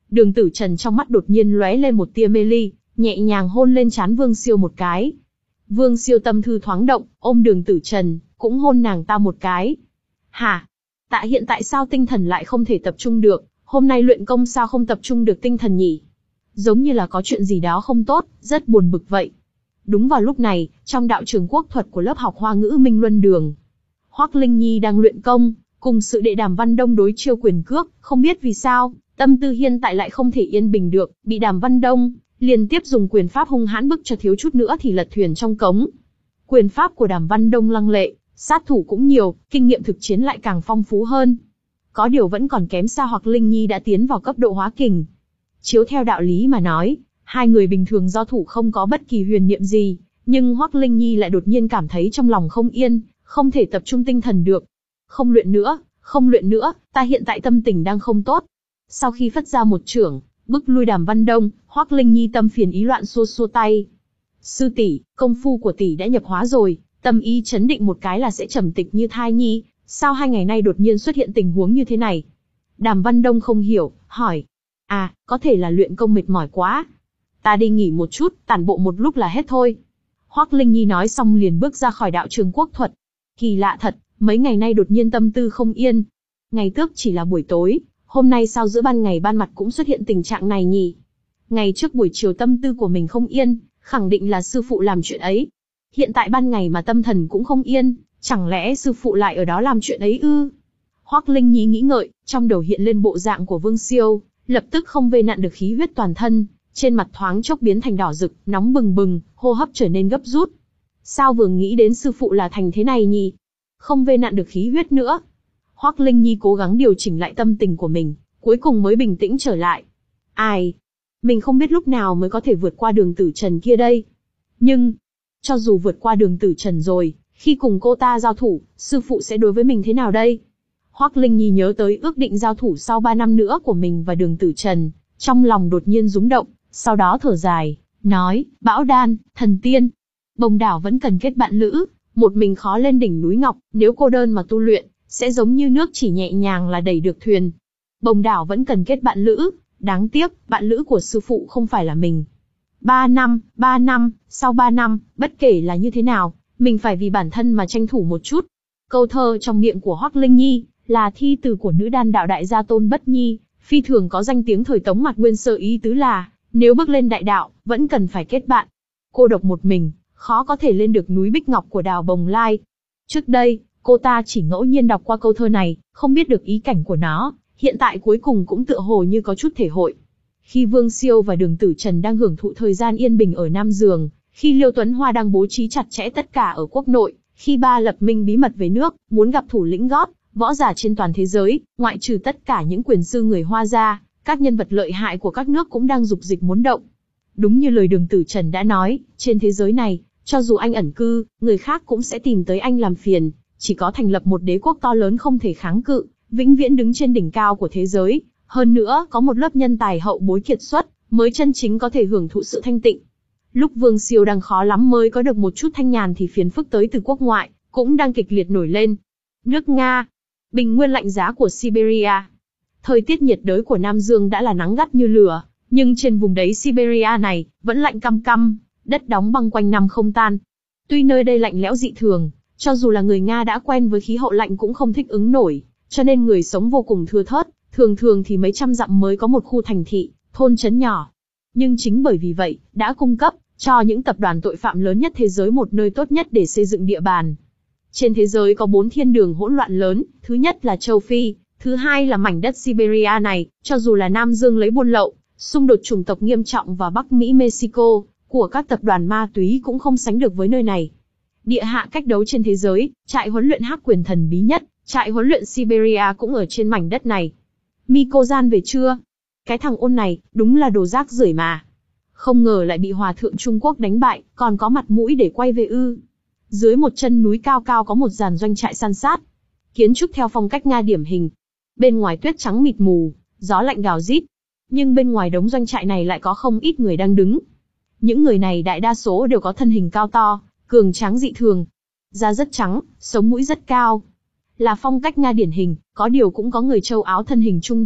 Đường Tử Trần trong mắt đột nhiên lóe lên một tia mê ly, nhẹ nhàng hôn lên trán Vương Siêu một cái. Vương Siêu tâm thư thoáng động, ôm Đường Tử Trần, cũng hôn nàng ta một cái. Hả? Tạ Hiện tại sao tinh thần lại không thể tập trung được, hôm nay luyện công sao không tập trung được tinh thần nhỉ? Giống như là có chuyện gì đó không tốt, rất buồn bực vậy. Đúng vào lúc này, trong đạo trường quốc thuật của lớp học Hoa ngữ Minh Luân Đường, Hoắc Linh Nhi đang luyện công, cùng sự đệ Đàm Văn Đông đối chiêu quyền cước, không biết vì sao, tâm tư hiện tại lại không thể yên bình được, bị Đàm Văn Đông liên tiếp dùng quyền pháp hung hãn bức cho thiếu chút nữa thì lật thuyền trong cống. Quyền pháp của Đàm Văn Đông lăng lệ, sát thủ cũng nhiều, kinh nghiệm thực chiến lại càng phong phú hơn. Có điều vẫn còn kém xa Hoắc Linh Nhi đã tiến vào cấp độ hóa kình. Chiếu theo đạo lý mà nói, hai người bình thường giao thủ không có bất kỳ huyền niệm gì, nhưng Hoắc Linh Nhi lại đột nhiên cảm thấy trong lòng không yên, không thể tập trung tinh thần được. Không luyện nữa, không luyện nữa, ta hiện tại tâm tình đang không tốt. Sau khi phất ra một chưởng, bức lui Đàm Văn Đông, Hoắc Linh Nhi tâm phiền ý loạn xua xua tay. Sư tỷ, công phu của tỷ đã nhập hóa rồi, tâm ý chấn định một cái là sẽ trầm tịch như thai nhi, sao hai ngày nay đột nhiên xuất hiện tình huống như thế này? Đàm Văn Đông không hiểu, hỏi. À, có thể là luyện công mệt mỏi quá. Ta đi nghỉ một chút, tản bộ một lúc là hết thôi. Hoắc Linh Nhi nói xong liền bước ra khỏi đạo trường quốc thuật. Kỳ lạ thật, mấy ngày nay đột nhiên tâm tư không yên. Ngày trước chỉ là buổi tối, hôm nay sao giữa ban ngày ban mặt cũng xuất hiện tình trạng này nhỉ? Ngày trước buổi chiều tâm tư của mình không yên, khẳng định là sư phụ làm chuyện ấy. Hiện tại ban ngày mà tâm thần cũng không yên, chẳng lẽ sư phụ lại ở đó làm chuyện ấy ư? Hoắc Linh Nhi nghĩ ngợi, trong đầu hiện lên bộ dạng của Vương Siêu, lập tức không vây nặn được khí huyết toàn thân, trên mặt thoáng chốc biến thành đỏ rực, nóng bừng bừng, hô hấp trở nên gấp rút. Sao vừa nghĩ đến sư phụ là thành thế này nhỉ? Không vây nặn được khí huyết nữa. Hoắc Linh Nhi cố gắng điều chỉnh lại tâm tình của mình, cuối cùng mới bình tĩnh trở lại. Ai? Mình không biết lúc nào mới có thể vượt qua Đường Tử Trần kia đây. Nhưng, cho dù vượt qua Đường Tử Trần rồi, khi cùng cô ta giao thủ, sư phụ sẽ đối với mình thế nào đây? Hoắc Linh Nhi nhớ tới ước định giao thủ sau ba năm nữa của mình và Đường Tử Trần, trong lòng đột nhiên rúng động, sau đó thở dài, nói, Bão Đan, Thần Tiên, Bồng Đảo vẫn cần kết bạn lữ, một mình khó lên đỉnh núi Ngọc, nếu cô đơn mà tu luyện, sẽ giống như nước chỉ nhẹ nhàng là đẩy được thuyền. Bồng Đảo vẫn cần kết bạn lữ, đáng tiếc, bạn lữ của sư phụ không phải là mình. Ba năm, ba năm, sau ba năm, bất kể là như thế nào, mình phải vì bản thân mà tranh thủ một chút. Câu thơ trong miệng của Hoắc Linh Nhi là thi từ của nữ đan đạo đại gia Tôn Bất Nhi, phi thường có danh tiếng thời Tống Mạt Nguyên sơ, ý tứ là, nếu bước lên đại đạo, vẫn cần phải kết bạn. Cô độc một mình, khó có thể lên được núi Bích Ngọc của Đào Bồng Lai. Trước đây, cô ta chỉ ngẫu nhiên đọc qua câu thơ này, không biết được ý cảnh của nó, hiện tại cuối cùng cũng tựa hồ như có chút thể hội. Khi Vương Siêu và Đường Tử Trần đang hưởng thụ thời gian yên bình ở Nam Dương, khi Liêu Tuấn Hoa đang bố trí chặt chẽ tất cả ở quốc nội, khi Ba Lập Minh bí mật về nước, muốn gặp thủ lĩnh gót, võ giả trên toàn thế giới, ngoại trừ tất cả những quyền sư người Hoa ra, các nhân vật lợi hại của các nước cũng đang dục dịch muốn động. Đúng như lời Đường Tử Trần đã nói, trên thế giới này, cho dù anh ẩn cư, người khác cũng sẽ tìm tới anh làm phiền, chỉ có thành lập một đế quốc to lớn không thể kháng cự, vĩnh viễn đứng trên đỉnh cao của thế giới, hơn nữa có một lớp nhân tài hậu bối kiệt xuất, mới chân chính có thể hưởng thụ sự thanh tịnh. Lúc Vương Siêu đang khó lắm mới có được một chút thanh nhàn thì phiền phức tới từ quốc ngoại, cũng đang kịch liệt nổi lên. Nước Nga, bình nguyên lạnh giá của Siberia. Thời tiết nhiệt đới của Nam Dương đã là nắng gắt như lửa, nhưng trên vùng đáy Siberia này, vẫn lạnh căm căm, đất đóng băng quanh năm không tan. Tuy nơi đây lạnh lẽo dị thường, cho dù là người Nga đã quen với khí hậu lạnh cũng không thích ứng nổi, cho nên người sống vô cùng thưa thớt, thường thường thì mấy trăm dặm mới có một khu thành thị, thôn trấn nhỏ. Nhưng chính bởi vì vậy, đã cung cấp cho những tập đoàn tội phạm lớn nhất thế giới một nơi tốt nhất để xây dựng địa bàn. Trên thế giới có bốn thiên đường hỗn loạn lớn, thứ nhất là châu Phi, thứ hai là mảnh đất Siberia này, cho dù là Nam Dương lấy buôn lậu, xung đột chủng tộc nghiêm trọng và Bắc Mỹ Mexico, của các tập đoàn ma túy cũng không sánh được với nơi này. Địa hạ cách đấu trên thế giới, trại huấn luyện hắc quyền thần bí nhất, trại huấn luyện Siberia cũng ở trên mảnh đất này. Miko Gian về chưa? Cái thằng ôn này, đúng là đồ rác rưởi mà. Không ngờ lại bị Hòa thượng Trung Quốc đánh bại, còn có mặt mũi để quay về ư. Dưới một chân núi cao cao có một dàn doanh trại san sát. Kiến trúc theo phong cách Nga điển hình. Bên ngoài tuyết trắng mịt mù, gió lạnh gào rít. Nhưng bên ngoài đống doanh trại này lại có không ít người đang đứng. Những người này đại đa số đều có thân hình cao to, cường tráng dị thường. Da rất trắng, sống mũi rất cao. Là phong cách Nga điển hình, có điều cũng có người châu Áo thân hình trung đẳng,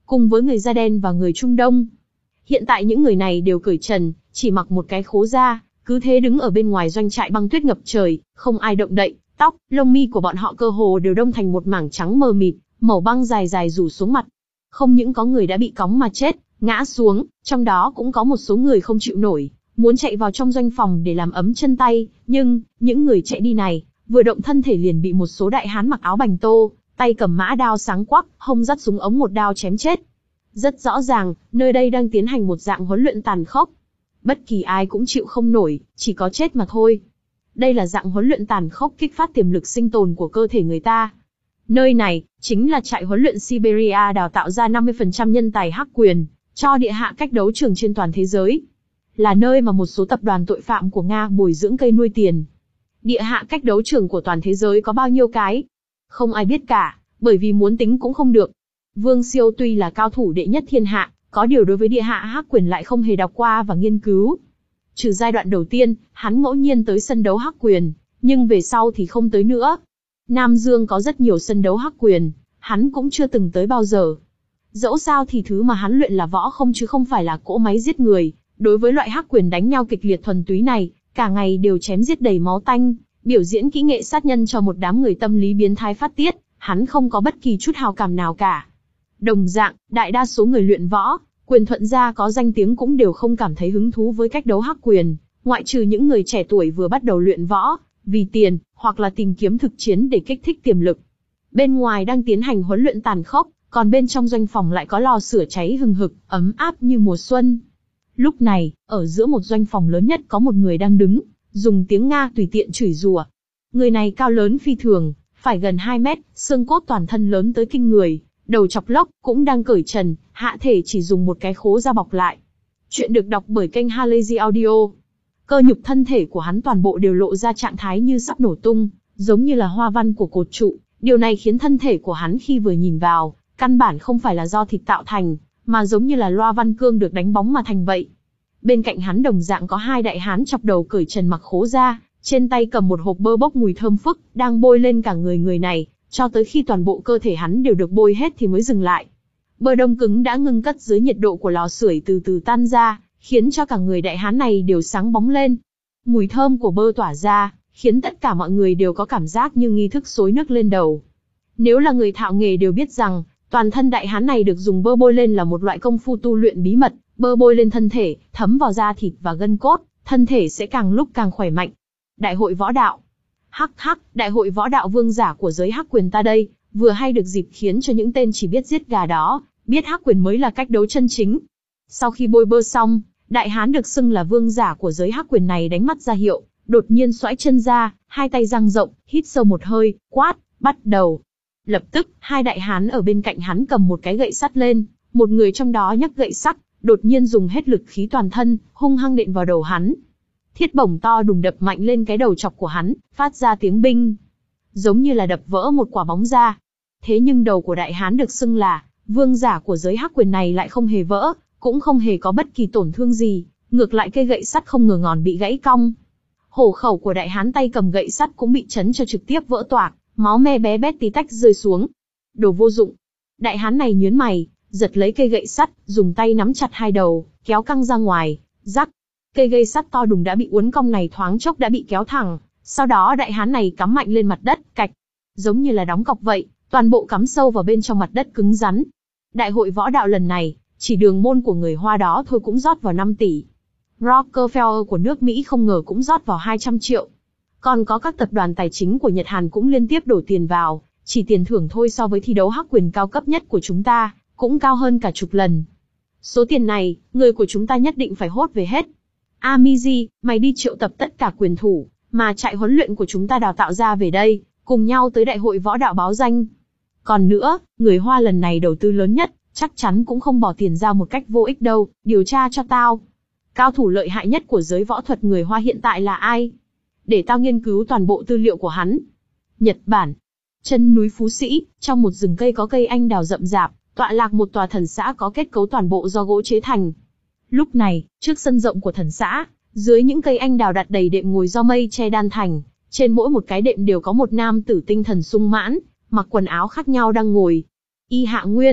cùng với người da đen và người Trung Đông. Hiện tại những người này đều cởi trần, chỉ mặc một cái khố da, cứ thế đứng ở bên ngoài doanh trại băng tuyết ngập trời, không ai động đậy, tóc, lông mi của bọn họ cơ hồ đều đông thành một mảng trắng mờ mịt, màu băng dài dài rủ xuống mặt. Không những có người đã bị cóng mà chết, ngã xuống, trong đó cũng có một số người không chịu nổi, muốn chạy vào trong doanh phòng để làm ấm chân tay, nhưng, những người chạy đi này, vừa động thân thể liền bị một số đại hán mặc áo bành tô, tay cầm mã đao sáng quắc, hông dắt súng ống một đao chém chết. Rất rõ ràng, nơi đây đang tiến hành một dạng huấn luyện tàn khốc. Bất kỳ ai cũng chịu không nổi, chỉ có chết mà thôi. Đây là dạng huấn luyện tàn khốc kích phát tiềm lực sinh tồn của cơ thể người ta. Nơi này, chính là trại huấn luyện Siberia đào tạo ra năm mươi phần trăm nhân tài hắc quyền, cho địa hạ cách đấu trường trên toàn thế giới. Là nơi mà một số tập đoàn tội phạm của Nga bồi dưỡng cây nuôi tiền. Địa hạ cách đấu trường của toàn thế giới có bao nhiêu cái? Không ai biết cả, bởi vì muốn tính cũng không được. Vương Siêu tuy là cao thủ đệ nhất thiên hạ, có điều đối với địa hạ hắc quyền lại không hề đọc qua và nghiên cứu. Trừ giai đoạn đầu tiên, hắn ngẫu nhiên tới sân đấu hắc quyền, nhưng về sau thì không tới nữa. Nam Dương có rất nhiều sân đấu hắc quyền, hắn cũng chưa từng tới bao giờ. Dẫu sao thì thứ mà hắn luyện là võ không chứ không phải là cỗ máy giết người. Đối với loại hắc quyền đánh nhau kịch liệt thuần túy này, cả ngày đều chém giết đầy máu tanh, biểu diễn kỹ nghệ sát nhân cho một đám người tâm lý biến thái phát tiết, hắn không có bất kỳ chút hào cảm nào cả. Đồng dạng, đại đa số người luyện võ, quyền thuận gia có danh tiếng cũng đều không cảm thấy hứng thú với cách đấu hắc quyền, ngoại trừ những người trẻ tuổi vừa bắt đầu luyện võ, vì tiền, hoặc là tìm kiếm thực chiến để kích thích tiềm lực. Bên ngoài đang tiến hành huấn luyện tàn khốc, còn bên trong doanh phòng lại có lò sưởi cháy hừng hực, ấm áp như mùa xuân. Lúc này, ở giữa một doanh phòng lớn nhất có một người đang đứng, dùng tiếng Nga tùy tiện chửi rủa. Người này cao lớn phi thường, phải gần hai mét, xương cốt toàn thân lớn tới kinh người, đầu chọc lóc, cũng đang cởi trần, hạ thể chỉ dùng một cái khố da bọc lại. Chuyện được đọc bởi kênh Halazy Audio. Cơ nhục thân thể của hắn toàn bộ đều lộ ra trạng thái như sắp nổ tung, giống như là hoa văn của cột trụ. Điều này khiến thân thể của hắn khi vừa nhìn vào, căn bản không phải là do thịt tạo thành, mà giống như là loa văn cương được đánh bóng mà thành vậy. Bên cạnh hắn đồng dạng có hai đại hán chọc đầu cởi trần mặc khố da, trên tay cầm một hộp bơ bốc mùi thơm phức, đang bôi lên cả người người này, cho tới khi toàn bộ cơ thể hắn đều được bôi hết thì mới dừng lại. Bơ đông cứng đã ngưng cất dưới nhiệt độ của lò sưởi từ từ tan ra, khiến cho cả người đại hán này đều sáng bóng lên. Mùi thơm của bơ tỏa ra, khiến tất cả mọi người đều có cảm giác như nghi thức xối nước lên đầu. Nếu là người thạo nghề đều biết rằng, toàn thân đại hán này được dùng bơ bôi lên là một loại công phu tu luyện bí mật, bơ bôi lên thân thể, thấm vào da thịt và gân cốt, thân thể sẽ càng lúc càng khỏe mạnh. Đại hội võ đạo. Hắc hắc, đại hội võ đạo vương giả của giới hắc quyền ta đây, vừa hay được dịp khiến cho những tên chỉ biết giết gà đó, biết hắc quyền mới là cách đấu chân chính. Sau khi bôi bơ xong, đại hán được xưng là vương giả của giới hắc quyền này đánh mắt ra hiệu, đột nhiên xoãi chân ra, hai tay dang rộng, hít sâu một hơi, quát, bắt đầu. Lập tức, hai đại hán ở bên cạnh hắn cầm một cái gậy sắt lên, một người trong đó nhấc gậy sắt, đột nhiên dùng hết lực khí toàn thân, hung hăng đệm vào đầu hắn. Thiết bổng to đùng đập mạnh lên cái đầu chọc của hắn, phát ra tiếng binh, giống như là đập vỡ một quả bóng ra. Thế nhưng đầu của đại hán được xưng là vương giả của giới hắc quyền này lại không hề vỡ, cũng không hề có bất kỳ tổn thương gì, ngược lại cây gậy sắt không ngờ ngòn bị gãy cong. Hổ khẩu của đại hán tay cầm gậy sắt cũng bị chấn cho trực tiếp vỡ toạc, máu me bé bét tí tách rơi xuống. Đồ vô dụng. Đại hán này nhướng mày, giật lấy cây gậy sắt, dùng tay nắm chặt hai đầu, kéo căng ra ngoài, rắc. Cây gậy sắt to đùng đã bị uốn cong này thoáng chốc đã bị kéo thẳng, sau đó đại hán này cắm mạnh lên mặt đất, cạch, giống như là đóng cọc vậy, toàn bộ cắm sâu vào bên trong mặt đất cứng rắn. Đại hội võ đạo lần này, chỉ đường môn của người Hoa đó thôi cũng rót vào năm tỷ. Rockefeller của nước Mỹ không ngờ cũng rót vào hai trăm triệu. Còn có các tập đoàn tài chính của Nhật Hàn cũng liên tiếp đổ tiền vào, chỉ tiền thưởng thôi so với thi đấu hắc quyền cao cấp nhất của chúng ta, cũng cao hơn cả chục lần. Số tiền này, người của chúng ta nhất định phải hốt về hết. Amizi, mày đi triệu tập tất cả quyền thủ, mà trại huấn luyện của chúng ta đào tạo ra về đây, cùng nhau tới đại hội võ đạo báo danh. Còn nữa, người Hoa lần này đầu tư lớn nhất, chắc chắn cũng không bỏ tiền ra một cách vô ích đâu, điều tra cho tao. Cao thủ lợi hại nhất của giới võ thuật người Hoa hiện tại là ai? Để tao nghiên cứu toàn bộ tư liệu của hắn. Nhật Bản. Chân núi Phú Sĩ, trong một rừng cây có cây anh đào rậm rạp, tọa lạc một tòa thần xã có kết cấu toàn bộ do gỗ chế thành. Lúc này, trước sân rộng của thần xã, dưới những cây anh đào đặt đầy đệm ngồi do mây che đan thành, trên mỗi một cái đệm đều có một nam tử tinh thần sung mãn, mặc quần áo khác nhau đang ngồi. Y Hạ Nguyên,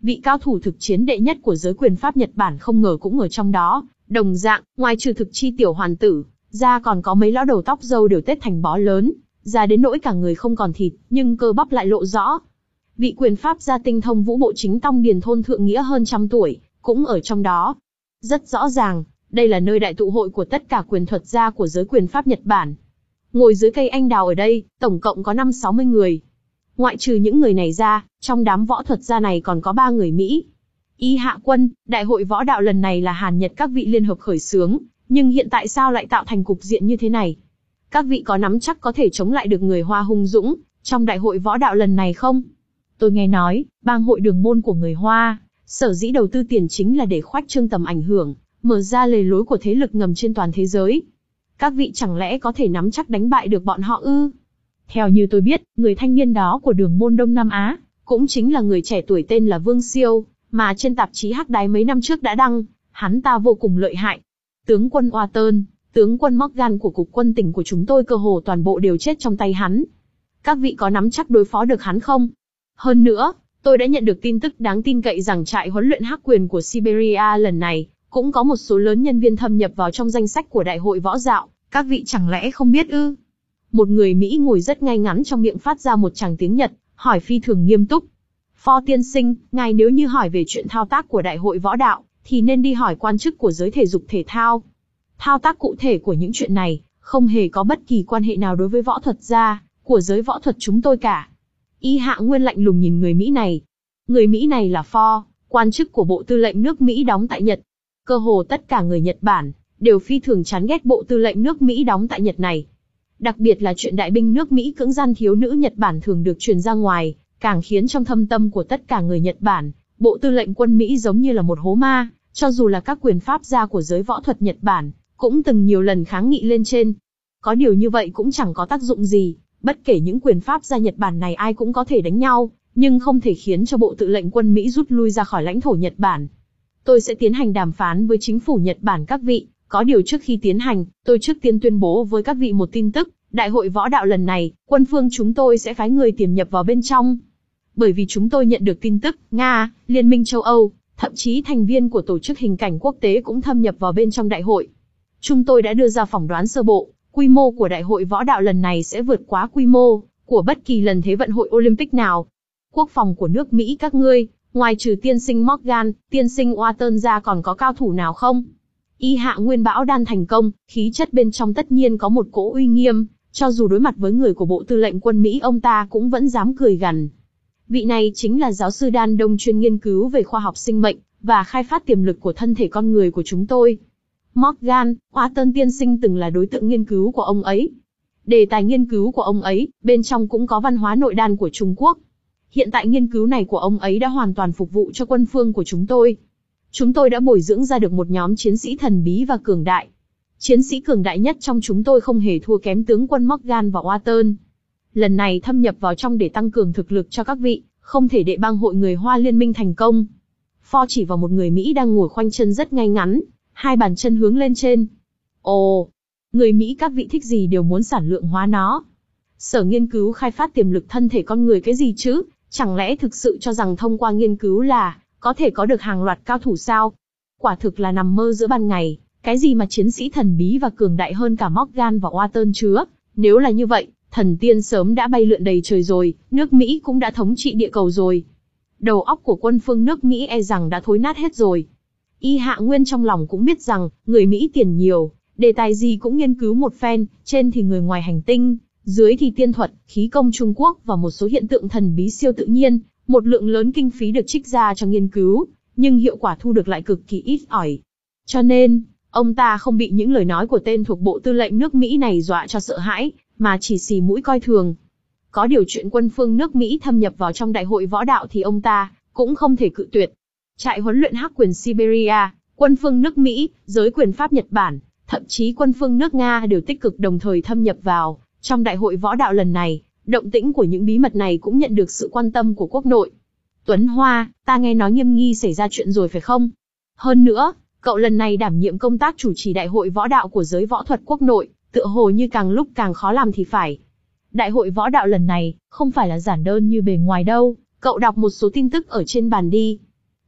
Vị cao thủ thực chiến đệ nhất của giới quyền pháp Nhật Bản không ngờ cũng ở trong đó. Đồng dạng, ngoài trừ thực chi tiểu hoàn tử, ra còn có mấy lão đầu tóc râu đều tết thành bó lớn, già đến nỗi cả người không còn thịt, nhưng cơ bắp lại lộ rõ. Vị quyền pháp gia tinh thông vũ bộ chính tông điền thôn thượng nghĩa hơn trăm tuổi, cũng ở trong đó. Rất rõ ràng, đây là nơi đại tụ hội của tất cả quyền thuật gia của giới quyền pháp Nhật Bản. Ngồi dưới cây anh đào ở đây, tổng cộng có năm sáu mươi người. Ngoại trừ những người này ra, trong đám võ thuật gia này còn có ba người Mỹ. Y Hạ Quân, đại hội võ đạo lần này là Hàn Nhật các vị liên hợp khởi xướng, nhưng hiện tại sao lại tạo thành cục diện như thế này? Các vị có nắm chắc có thể chống lại được người Hoa hung dũng trong đại hội võ đạo lần này không? Tôi nghe nói, bang hội đường môn của người Hoa, sở dĩ đầu tư tiền chính là để khoách trương tầm ảnh hưởng, mở ra lề lối của thế lực ngầm trên toàn thế giới. Các vị chẳng lẽ có thể nắm chắc đánh bại được bọn họ ư? Theo như tôi biết, người thanh niên đó của đường môn Đông Nam Á, cũng chính là người trẻ tuổi tên là Vương Siêu, mà trên tạp chí Hắc Đái mấy năm trước đã đăng, hắn ta vô cùng lợi hại. Tướng quân Watton, tướng quân Morgan của cục quân tỉnh của chúng tôi cơ hồ toàn bộ đều chết trong tay hắn. Các vị có nắm chắc đối phó được hắn không? Hơn nữa, tôi đã nhận được tin tức đáng tin cậy rằng trại huấn luyện hắc quyền của Siberia lần này, cũng có một số lớn nhân viên thâm nhập vào trong danh sách của đại hội võ dạo, các vị chẳng lẽ không biết ư? Một người Mỹ ngồi rất ngay ngắn trong miệng phát ra một tràng tiếng Nhật, hỏi phi thường nghiêm túc. Phó tiên sinh, ngài nếu như hỏi về chuyện thao tác của đại hội võ đạo, thì nên đi hỏi quan chức của giới thể dục thể thao. Thao tác cụ thể của những chuyện này, không hề có bất kỳ quan hệ nào đối với võ thuật gia, của giới võ thuật chúng tôi cả. Y Hạ Nguyên lạnh lùng nhìn người Mỹ này. Người Mỹ này là Phó, quan chức của Bộ Tư lệnh nước Mỹ đóng tại Nhật. Cơ hồ tất cả người Nhật Bản, đều phi thường chán ghét Bộ Tư lệnh nước Mỹ đóng tại Nhật này. Đặc biệt là chuyện đại binh nước Mỹ cưỡng gian thiếu nữ Nhật Bản thường được truyền ra ngoài, càng khiến trong thâm tâm của tất cả người Nhật Bản, Bộ Tư lệnh quân Mỹ giống như là một hố ma, cho dù là các quyền pháp gia của giới võ thuật Nhật Bản, cũng từng nhiều lần kháng nghị lên trên. Có điều như vậy cũng chẳng có tác dụng gì, bất kể những quyền pháp gia Nhật Bản này ai cũng có thể đánh nhau, nhưng không thể khiến cho Bộ Tư lệnh quân Mỹ rút lui ra khỏi lãnh thổ Nhật Bản. Tôi sẽ tiến hành đàm phán với chính phủ Nhật Bản các vị, có điều trước khi tiến hành, tôi trước tiên tuyên bố với các vị một tin tức, đại hội võ đạo lần này, quân phương chúng tôi sẽ phái người tiềm nhập vào bên trong. Bởi vì chúng tôi nhận được tin tức, Nga, Liên minh châu Âu, thậm chí thành viên của tổ chức hình cảnh quốc tế cũng thâm nhập vào bên trong đại hội. Chúng tôi đã đưa ra phỏng đoán sơ bộ, quy mô của đại hội võ đạo lần này sẽ vượt quá quy mô của bất kỳ lần thế vận hội Olympic nào. Quốc phòng của nước Mỹ các ngươi, ngoài trừ tiên sinh Morgan, tiên sinh Watton ra còn có cao thủ nào không? Y Hạ Nguyên bão đan thành công, khí chất bên trong tất nhiên có một cỗ uy nghiêm, cho dù đối mặt với người của Bộ Tư lệnh quân Mỹ ông ta cũng vẫn dám cười gằn. Vị này chính là giáo sư Đan Đông chuyên nghiên cứu về khoa học sinh mệnh, và khai phát tiềm lực của thân thể con người của chúng tôi. Morgan, Watton tiên sinh từng là đối tượng nghiên cứu của ông ấy. Đề tài nghiên cứu của ông ấy, bên trong cũng có văn hóa nội đan của Trung Quốc. Hiện tại nghiên cứu này của ông ấy đã hoàn toàn phục vụ cho quân phương của chúng tôi. Chúng tôi đã bồi dưỡng ra được một nhóm chiến sĩ thần bí và cường đại. Chiến sĩ cường đại nhất trong chúng tôi không hề thua kém tướng quân Morgan và Watton. Lần này thâm nhập vào trong để tăng cường thực lực cho các vị, không thể để bang hội người Hoa liên minh thành công. Ford chỉ vào một người Mỹ đang ngồi khoanh chân rất ngay ngắn, hai bàn chân hướng lên trên. Ồ, người Mỹ các vị thích gì đều muốn sản lượng hóa nó. Sở nghiên cứu khai phát tiềm lực thân thể con người cái gì chứ, chẳng lẽ thực sự cho rằng thông qua nghiên cứu là có thể có được hàng loạt cao thủ sao? Quả thực là nằm mơ giữa ban ngày, cái gì mà chiến sĩ thần bí và cường đại hơn cả Morgan và Watton chứa, nếu là như vậy, thần tiên sớm đã bay lượn đầy trời rồi, nước Mỹ cũng đã thống trị địa cầu rồi. Đầu óc của quân phương nước Mỹ e rằng đã thối nát hết rồi. Y Hạ Nguyên trong lòng cũng biết rằng, người Mỹ tiền nhiều, đề tài gì cũng nghiên cứu một phen, trên thì người ngoài hành tinh, dưới thì tiên thuật, khí công Trung Quốc và một số hiện tượng thần bí siêu tự nhiên, một lượng lớn kinh phí được trích ra cho nghiên cứu, nhưng hiệu quả thu được lại cực kỳ ít ỏi. Cho nên, ông ta không bị những lời nói của tên thuộc Bộ Tư lệnh nước Mỹ này dọa cho sợ hãi, mà chỉ xì mũi coi thường. Có điều chuyện quân phương nước Mỹ thâm nhập vào trong đại hội võ đạo thì ông ta cũng không thể cự tuyệt. Trại huấn luyện hắc quyền Siberia, quân phương nước Mỹ, giới quyền pháp Nhật Bản, thậm chí quân phương nước Nga đều tích cực đồng thời thâm nhập vào trong đại hội võ đạo lần này. Động tĩnh của những bí mật này cũng nhận được sự quan tâm của quốc nội. Tuấn Hoa, ta nghe nói Nghiêm Nghi xảy ra chuyện rồi phải không? Hơn nữa, cậu lần này đảm nhiệm công tác chủ trì đại hội võ đạo của giới võ thuật quốc nội, tựa hồ như càng lúc càng khó làm thì phải. Đại hội võ đạo lần này, không phải là giản đơn như bề ngoài đâu, cậu đọc một số tin tức ở trên bàn đi.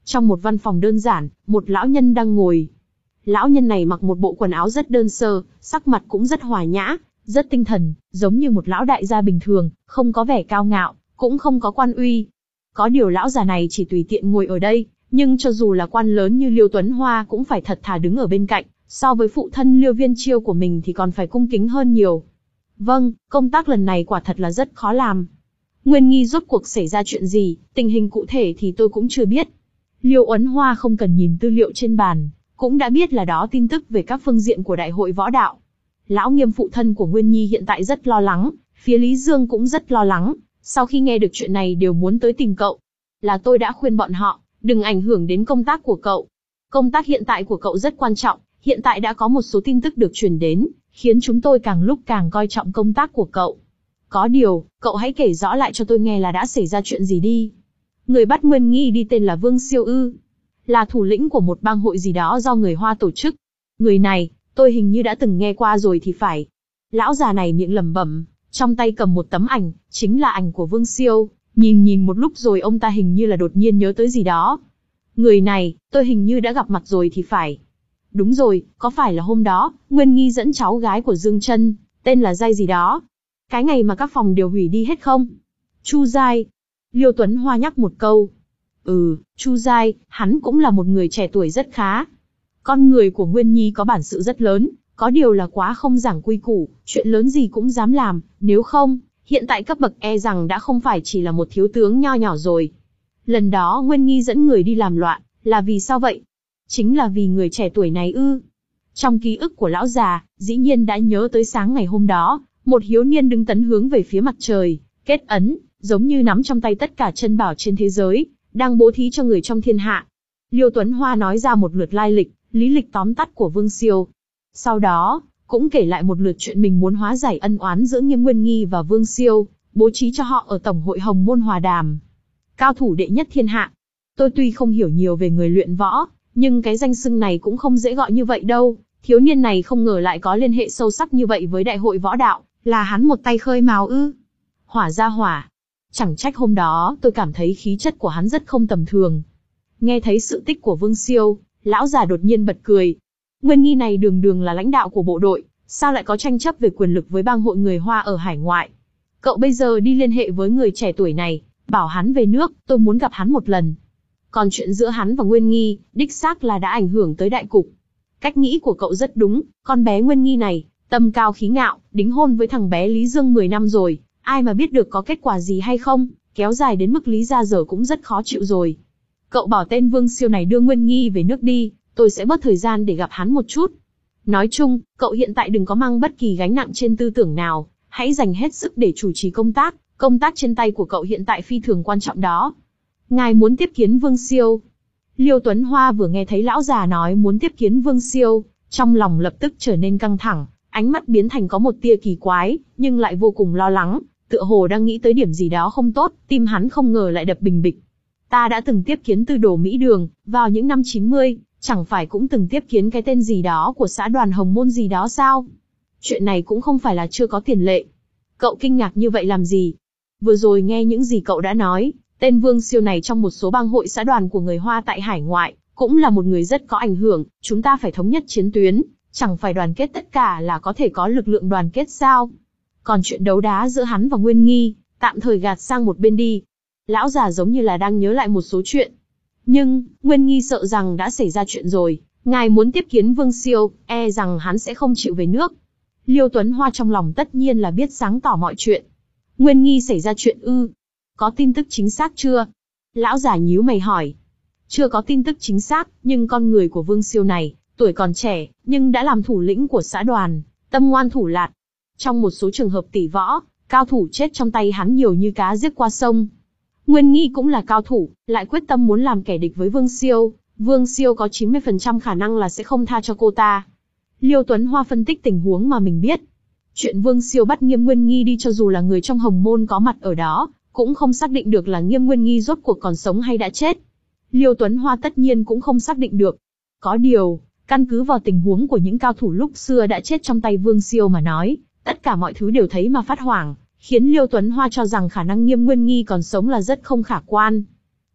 Trong một văn phòng đơn giản, một lão nhân đang ngồi. Lão nhân này mặc một bộ quần áo rất đơn sơ, sắc mặt cũng rất hòa nhã, rất tinh thần, giống như một lão đại gia bình thường, không có vẻ cao ngạo, cũng không có quan uy. Có điều lão già này chỉ tùy tiện ngồi ở đây, nhưng cho dù là quan lớn như Liêu Tuấn Hoa cũng phải thật thà đứng ở bên cạnh, so với phụ thân Liêu Viên Chiêu của mình thì còn phải cung kính hơn nhiều. Vâng, công tác lần này quả thật là rất khó làm. Nguyên Nghi rốt cuộc xảy ra chuyện gì, tình hình cụ thể thì tôi cũng chưa biết. Liêu Tuấn Hoa không cần nhìn tư liệu trên bàn, cũng đã biết là đó tin tức về các phương diện của đại hội võ đạo. Lão Nghiêm phụ thân của Nguyên Nhi hiện tại rất lo lắng, phía Lý Dương cũng rất lo lắng, sau khi nghe được chuyện này đều muốn tới tìm cậu. Là tôi đã khuyên bọn họ, đừng ảnh hưởng đến công tác của cậu. Công tác hiện tại của cậu rất quan trọng, hiện tại đã có một số tin tức được truyền đến, khiến chúng tôi càng lúc càng coi trọng công tác của cậu. Có điều, cậu hãy kể rõ lại cho tôi nghe là đã xảy ra chuyện gì đi. Người bắt Nguyên Nghi đi tên là Vương Siêu ư? Là thủ lĩnh của một bang hội gì đó do người Hoa tổ chức. Người này, tôi hình như đã từng nghe qua rồi thì phải. Lão già này miệng lẩm bẩm, trong tay cầm một tấm ảnh, chính là ảnh của Vương Siêu. Nhìn nhìn một lúc rồi ông ta hình như là đột nhiên nhớ tới gì đó. Người này, tôi hình như đã gặp mặt rồi thì phải. Đúng rồi, có phải là hôm đó, Nguyên Nghi dẫn cháu gái của Dương Trân, tên là Giai gì đó. Cái ngày mà các phòng đều hủy đi hết không? Chu Giai. Liêu Tuấn Hoa nhắc một câu. Ừ, Chu Giai, hắn cũng là một người trẻ tuổi rất khá. Con người của Nguyên Nhi có bản sự rất lớn, có điều là quá không giảng quy củ, chuyện lớn gì cũng dám làm, nếu không, hiện tại cấp bậc e rằng đã không phải chỉ là một thiếu tướng nho nhỏ rồi. Lần đó Nguyên Nghi dẫn người đi làm loạn, là vì sao vậy? Chính là vì người trẻ tuổi này ư? Trong ký ức của lão già, dĩ nhiên đã nhớ tới sáng ngày hôm đó, một hiếu niên đứng tấn hướng về phía mặt trời, kết ấn, giống như nắm trong tay tất cả chân bảo trên thế giới, đang bố thí cho người trong thiên hạ. Liêu Tuấn Hoa nói ra một lượt lai lịch, lý lịch tóm tắt của Vương Siêu. Sau đó, cũng kể lại một lượt chuyện mình muốn hóa giải ân oán giữa Nghiêm Nguyên Nghi và Vương Siêu, bố trí cho họ ở Tổng hội Hồng Môn Hòa Đàm. Cao thủ đệ nhất thiên hạ. Tôi tuy không hiểu nhiều về người luyện võ, nhưng cái danh xưng này cũng không dễ gọi như vậy đâu. Thiếu niên này không ngờ lại có liên hệ sâu sắc như vậy với đại hội võ đạo, là hắn một tay khơi mào ư? Hỏa ra hỏa. Chẳng trách hôm đó tôi cảm thấy khí chất của hắn rất không tầm thường. Nghe thấy sự tích của Vương Siêu, lão già đột nhiên bật cười. Nguyên Nghi này đường đường là lãnh đạo của bộ đội, sao lại có tranh chấp về quyền lực với bang hội người Hoa ở hải ngoại? Cậu bây giờ đi liên hệ với người trẻ tuổi này, bảo hắn về nước, tôi muốn gặp hắn một lần. Còn chuyện giữa hắn và Nguyên Nghi, đích xác là đã ảnh hưởng tới đại cục. Cách nghĩ của cậu rất đúng, con bé Nguyên Nghi này, tâm cao khí ngạo, đính hôn với thằng bé Lý Dương mười năm rồi, ai mà biết được có kết quả gì hay không, kéo dài đến mức Lý gia giờ cũng rất khó chịu rồi. Cậu bảo tên Vương Siêu này đưa Nguyên Nghi về nước đi, tôi sẽ bớt thời gian để gặp hắn một chút. Nói chung, cậu hiện tại đừng có mang bất kỳ gánh nặng trên tư tưởng nào, hãy dành hết sức để chủ trì công tác, công tác trên tay của cậu hiện tại phi thường quan trọng đó. Ngài muốn tiếp kiến Vương Siêu. Liêu Tuấn Hoa vừa nghe thấy lão già nói muốn tiếp kiến Vương Siêu, trong lòng lập tức trở nên căng thẳng, ánh mắt biến thành có một tia kỳ quái, nhưng lại vô cùng lo lắng, tựa hồ đang nghĩ tới điểm gì đó không tốt, tim hắn không ngờ lại đập bình bịch. Ta đã từng tiếp kiến Tư Đồ Mỹ Đường, vào những năm chín mươi, chẳng phải cũng từng tiếp kiến cái tên gì đó của xã đoàn Hồng Môn gì đó sao? Chuyện này cũng không phải là chưa có tiền lệ. Cậu kinh ngạc như vậy làm gì? Vừa rồi nghe những gì cậu đã nói, tên Vương Siêu này trong một số bang hội xã đoàn của người Hoa tại hải ngoại, cũng là một người rất có ảnh hưởng, chúng ta phải thống nhất chiến tuyến, chẳng phải đoàn kết tất cả là có thể có lực lượng đoàn kết sao? Còn chuyện đấu đá giữa hắn và Nguyên Nghi, tạm thời gạt sang một bên đi. Lão già giống như là đang nhớ lại một số chuyện. Nhưng, Nguyên Nghi sợ rằng đã xảy ra chuyện rồi, ngài muốn tiếp kiến Vương Siêu, e rằng hắn sẽ không chịu về nước. Liêu Tuấn Hoa trong lòng tất nhiên là biết sáng tỏ mọi chuyện. Nguyên Nghi xảy ra chuyện ư? Có tin tức chính xác chưa? Lão già nhíu mày hỏi. Chưa có tin tức chính xác, nhưng con người của Vương Siêu này, tuổi còn trẻ, nhưng đã làm thủ lĩnh của xã đoàn, tâm ngoan thủ lạt. Trong một số trường hợp tỷ võ, cao thủ chết trong tay hắn nhiều như cá giết qua sông. Nguyên Nghi cũng là cao thủ, lại quyết tâm muốn làm kẻ địch với Vương Siêu. Vương Siêu có chín mươi phần trăm khả năng là sẽ không tha cho cô ta. Liêu Tuấn Hoa phân tích tình huống mà mình biết. Chuyện Vương Siêu bắt Nghiêm Nguyên Nghi đi cho dù là người trong Hồng Môn có mặt ở đó, cũng không xác định được là Nghiêm Nguyên Nghi rốt cuộc còn sống hay đã chết. Liêu Tuấn Hoa tất nhiên cũng không xác định được. Có điều, căn cứ vào tình huống của những cao thủ lúc xưa đã chết trong tay Vương Siêu mà nói, tất cả mọi thứ đều thấy mà phát hoảng, khiến Liêu Tuấn Hoa cho rằng khả năng Nghiêm Nguyên Nghi còn sống là rất không khả quan.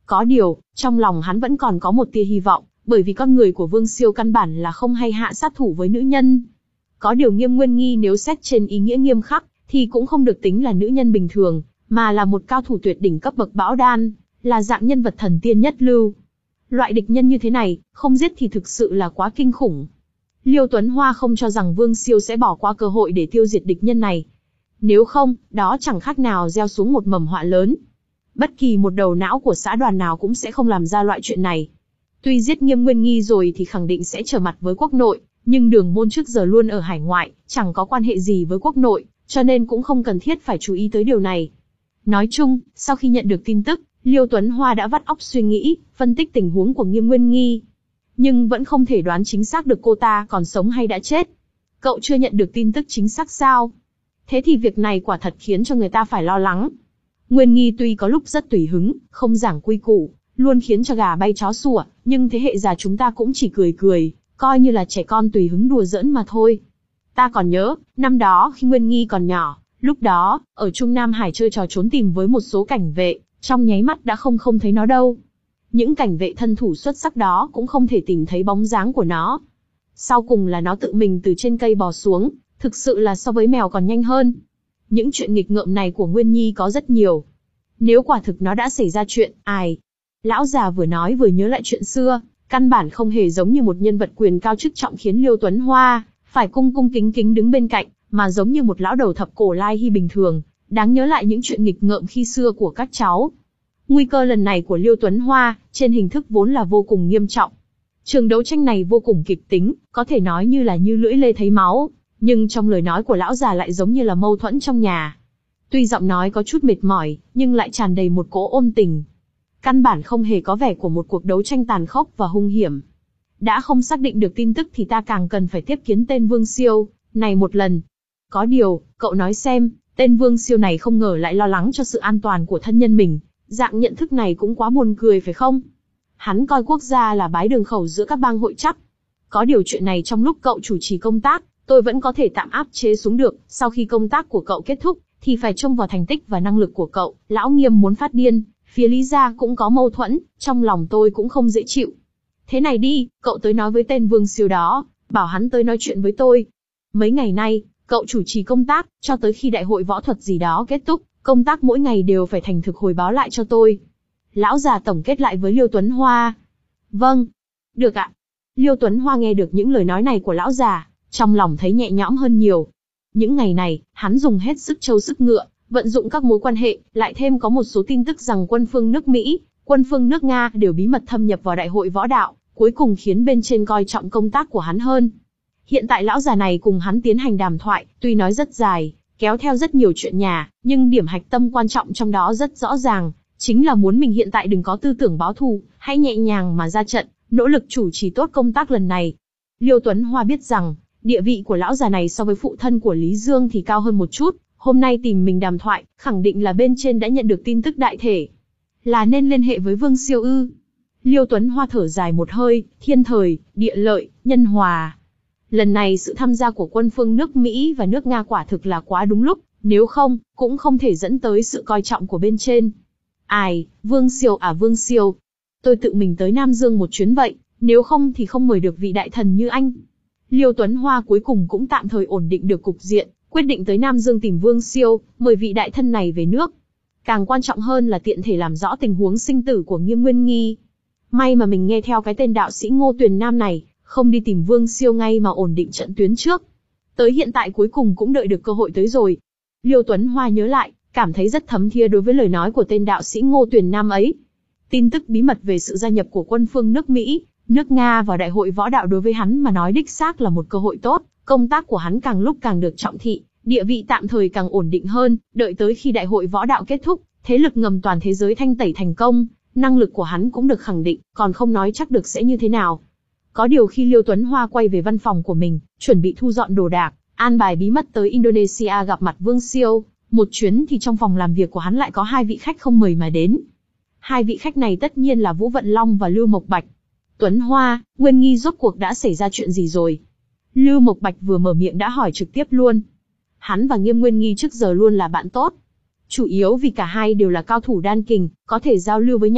Có điều, trong lòng hắn vẫn còn có một tia hy vọng, bởi vì con người của Vương Siêu căn bản là không hay hạ sát thủ với nữ nhân. Có điều Nghiêm Nguyên Nghi nếu xét trên ý nghĩa nghiêm khắc, thì cũng không được tính là nữ nhân bình thường, mà là một cao thủ tuyệt đỉnh cấp bậc bão đan, là dạng nhân vật thần tiên nhất lưu. Loại địch nhân như thế này, không giết thì thực sự là quá kinh khủng. Liêu Tuấn Hoa không cho rằng Vương Siêu sẽ bỏ qua cơ hội để tiêu diệt địch nhân này. Nếu không, đó chẳng khác nào gieo xuống một mầm họa lớn. Bất kỳ một đầu não của xã đoàn nào cũng sẽ không làm ra loại chuyện này. Tuy giết Nghiêm Nguyên Nghi rồi thì khẳng định sẽ trở mặt với quốc nội, nhưng Đường Môn trước giờ luôn ở hải ngoại, chẳng có quan hệ gì với quốc nội, cho nên cũng không cần thiết phải chú ý tới điều này. Nói chung, sau khi nhận được tin tức, Liêu Tuấn Hoa đã vắt óc suy nghĩ, phân tích tình huống của Nghiêm Nguyên Nghi. Nhưng vẫn không thể đoán chính xác được cô ta còn sống hay đã chết. Cậu chưa nhận được tin tức chính xác sao? Thế thì việc này quả thật khiến cho người ta phải lo lắng. Nguyên Nghi tuy có lúc rất tùy hứng, không giảng quy củ, luôn khiến cho gà bay chó sủa, nhưng thế hệ già chúng ta cũng chỉ cười cười, coi như là trẻ con tùy hứng đùa giỡn mà thôi. Ta còn nhớ, năm đó khi Nguyên Nghi còn nhỏ, lúc đó, ở Trung Nam Hải chơi trò trốn tìm với một số cảnh vệ, trong nháy mắt đã không không thấy nó đâu. Những cảnh vệ thân thủ xuất sắc đó cũng không thể tìm thấy bóng dáng của nó. Sau cùng là nó tự mình từ trên cây bò xuống, thực sự là so với mèo còn nhanh hơn. Những chuyện nghịch ngợm này của Nguyên Nhi có rất nhiều. Nếu quả thực nó đã xảy ra chuyện, ai? Lão già vừa nói vừa nhớ lại chuyện xưa, căn bản không hề giống như một nhân vật quyền cao chức trọng khiến Liêu Tuấn Hoa phải cung cung kính kính đứng bên cạnh, mà giống như một lão đầu thập cổ lai hy bình thường, đáng nhớ lại những chuyện nghịch ngợm khi xưa của các cháu. Nguy cơ lần này của Liêu Tuấn Hoa, trên hình thức vốn là vô cùng nghiêm trọng. Trường đấu tranh này vô cùng kịch tính, có thể nói như là như lưỡi lê thấy máu, nhưng trong lời nói của lão già lại giống như là mâu thuẫn trong nhà. Tuy giọng nói có chút mệt mỏi, nhưng lại tràn đầy một cỗ ôn tình. Căn bản không hề có vẻ của một cuộc đấu tranh tàn khốc và hung hiểm. Đã không xác định được tin tức thì ta càng cần phải tiếp kiến tên Vương Siêu này một lần. Có điều, cậu nói xem, tên Vương Siêu này không ngờ lại lo lắng cho sự an toàn của thân nhân mình. Dạng nhận thức này cũng quá buồn cười phải không? Hắn coi quốc gia là bái đường khẩu giữa các bang hội chắc. Có điều chuyện này trong lúc cậu chủ trì công tác, tôi vẫn có thể tạm áp chế xuống được. Sau khi công tác của cậu kết thúc, thì phải trông vào thành tích và năng lực của cậu. Lão Nghiêm muốn phát điên, phía Lý gia cũng có mâu thuẫn, trong lòng tôi cũng không dễ chịu. Thế này đi, cậu tới nói với tên Vương Siêu đó, bảo hắn tới nói chuyện với tôi. Mấy ngày nay, cậu chủ trì công tác, cho tới khi đại hội võ thuật gì đó kết thúc, công tác mỗi ngày đều phải thành thực hồi báo lại cho tôi. Lão già tổng kết lại với Liêu Tuấn Hoa. Vâng. Được ạ. Liêu Tuấn Hoa nghe được những lời nói này của lão già, trong lòng thấy nhẹ nhõm hơn nhiều. Những ngày này, hắn dùng hết sức trâu sức ngựa, vận dụng các mối quan hệ, lại thêm có một số tin tức rằng quân phương nước Mỹ, quân phương nước Nga đều bí mật thâm nhập vào đại hội võ đạo, cuối cùng khiến bên trên coi trọng công tác của hắn hơn. Hiện tại lão già này cùng hắn tiến hành đàm thoại, tuy nói rất dài, kéo theo rất nhiều chuyện nhà, nhưng điểm hạch tâm quan trọng trong đó rất rõ ràng, chính là muốn mình hiện tại đừng có tư tưởng báo thù, hãy nhẹ nhàng mà ra trận, nỗ lực chủ trì tốt công tác lần này. Liêu Tuấn Hoa biết rằng, địa vị của lão già này so với phụ thân của Lý Dương thì cao hơn một chút, hôm nay tìm mình đàm thoại, khẳng định là bên trên đã nhận được tin tức đại thể. Là nên liên hệ với Vương Siêu ư? Liêu Tuấn Hoa thở dài một hơi, thiên thời, địa lợi, nhân hòa. Lần này sự tham gia của quân phương nước Mỹ và nước Nga quả thực là quá đúng lúc, nếu không, cũng không thể dẫn tới sự coi trọng của bên trên. Ai, Vương Siêu à Vương Siêu, tôi tự mình tới Nam Dương một chuyến vậy, nếu không thì không mời được vị đại thần như anh. Liêu Tuấn Hoa cuối cùng cũng tạm thời ổn định được cục diện, quyết định tới Nam Dương tìm Vương Siêu, mời vị đại thân này về nước. Càng quan trọng hơn là tiện thể làm rõ tình huống sinh tử của Nghiêm Nguyên Nghi. May mà mình nghe theo cái tên đạo sĩ Ngô Tuyền Nam này, không đi tìm Vương Siêu ngay mà ổn định trận tuyến trước. Tới hiện tại cuối cùng cũng đợi được cơ hội tới rồi. Liêu Tuấn Hoa nhớ lại, cảm thấy rất thấm thía đối với lời nói của tên đạo sĩ Ngô Tuyền Nam ấy. Tin tức bí mật về sự gia nhập của quân phương nước Mỹ, nước Nga vào đại hội võ đạo đối với hắn mà nói đích xác là một cơ hội tốt, công tác của hắn càng lúc càng được trọng thị, địa vị tạm thời càng ổn định hơn, đợi tới khi đại hội võ đạo kết thúc, thế lực ngầm toàn thế giới thanh tẩy thành công, năng lực của hắn cũng được khẳng định, còn không nói chắc được sẽ như thế nào. Có điều khi Liêu Tuấn Hoa quay về văn phòng của mình, chuẩn bị thu dọn đồ đạc, an bài bí mật tới Indonesia gặp mặt Vương Siêu, một chuyến thì trong phòng làm việc của hắn lại có hai vị khách không mời mà đến. Hai vị khách này tất nhiên là Vũ Vận Long và Lưu Mộc Bạch. Tuấn Hoa, Nguyên Nghi rốt cuộc đã xảy ra chuyện gì rồi? Lưu Mộc Bạch vừa mở miệng đã hỏi trực tiếp luôn. Hắn và Nghiêm Nguyên Nghi trước giờ luôn là bạn tốt. Chủ yếu vì cả hai đều là cao thủ đan kình, có thể giao lưu với nhau,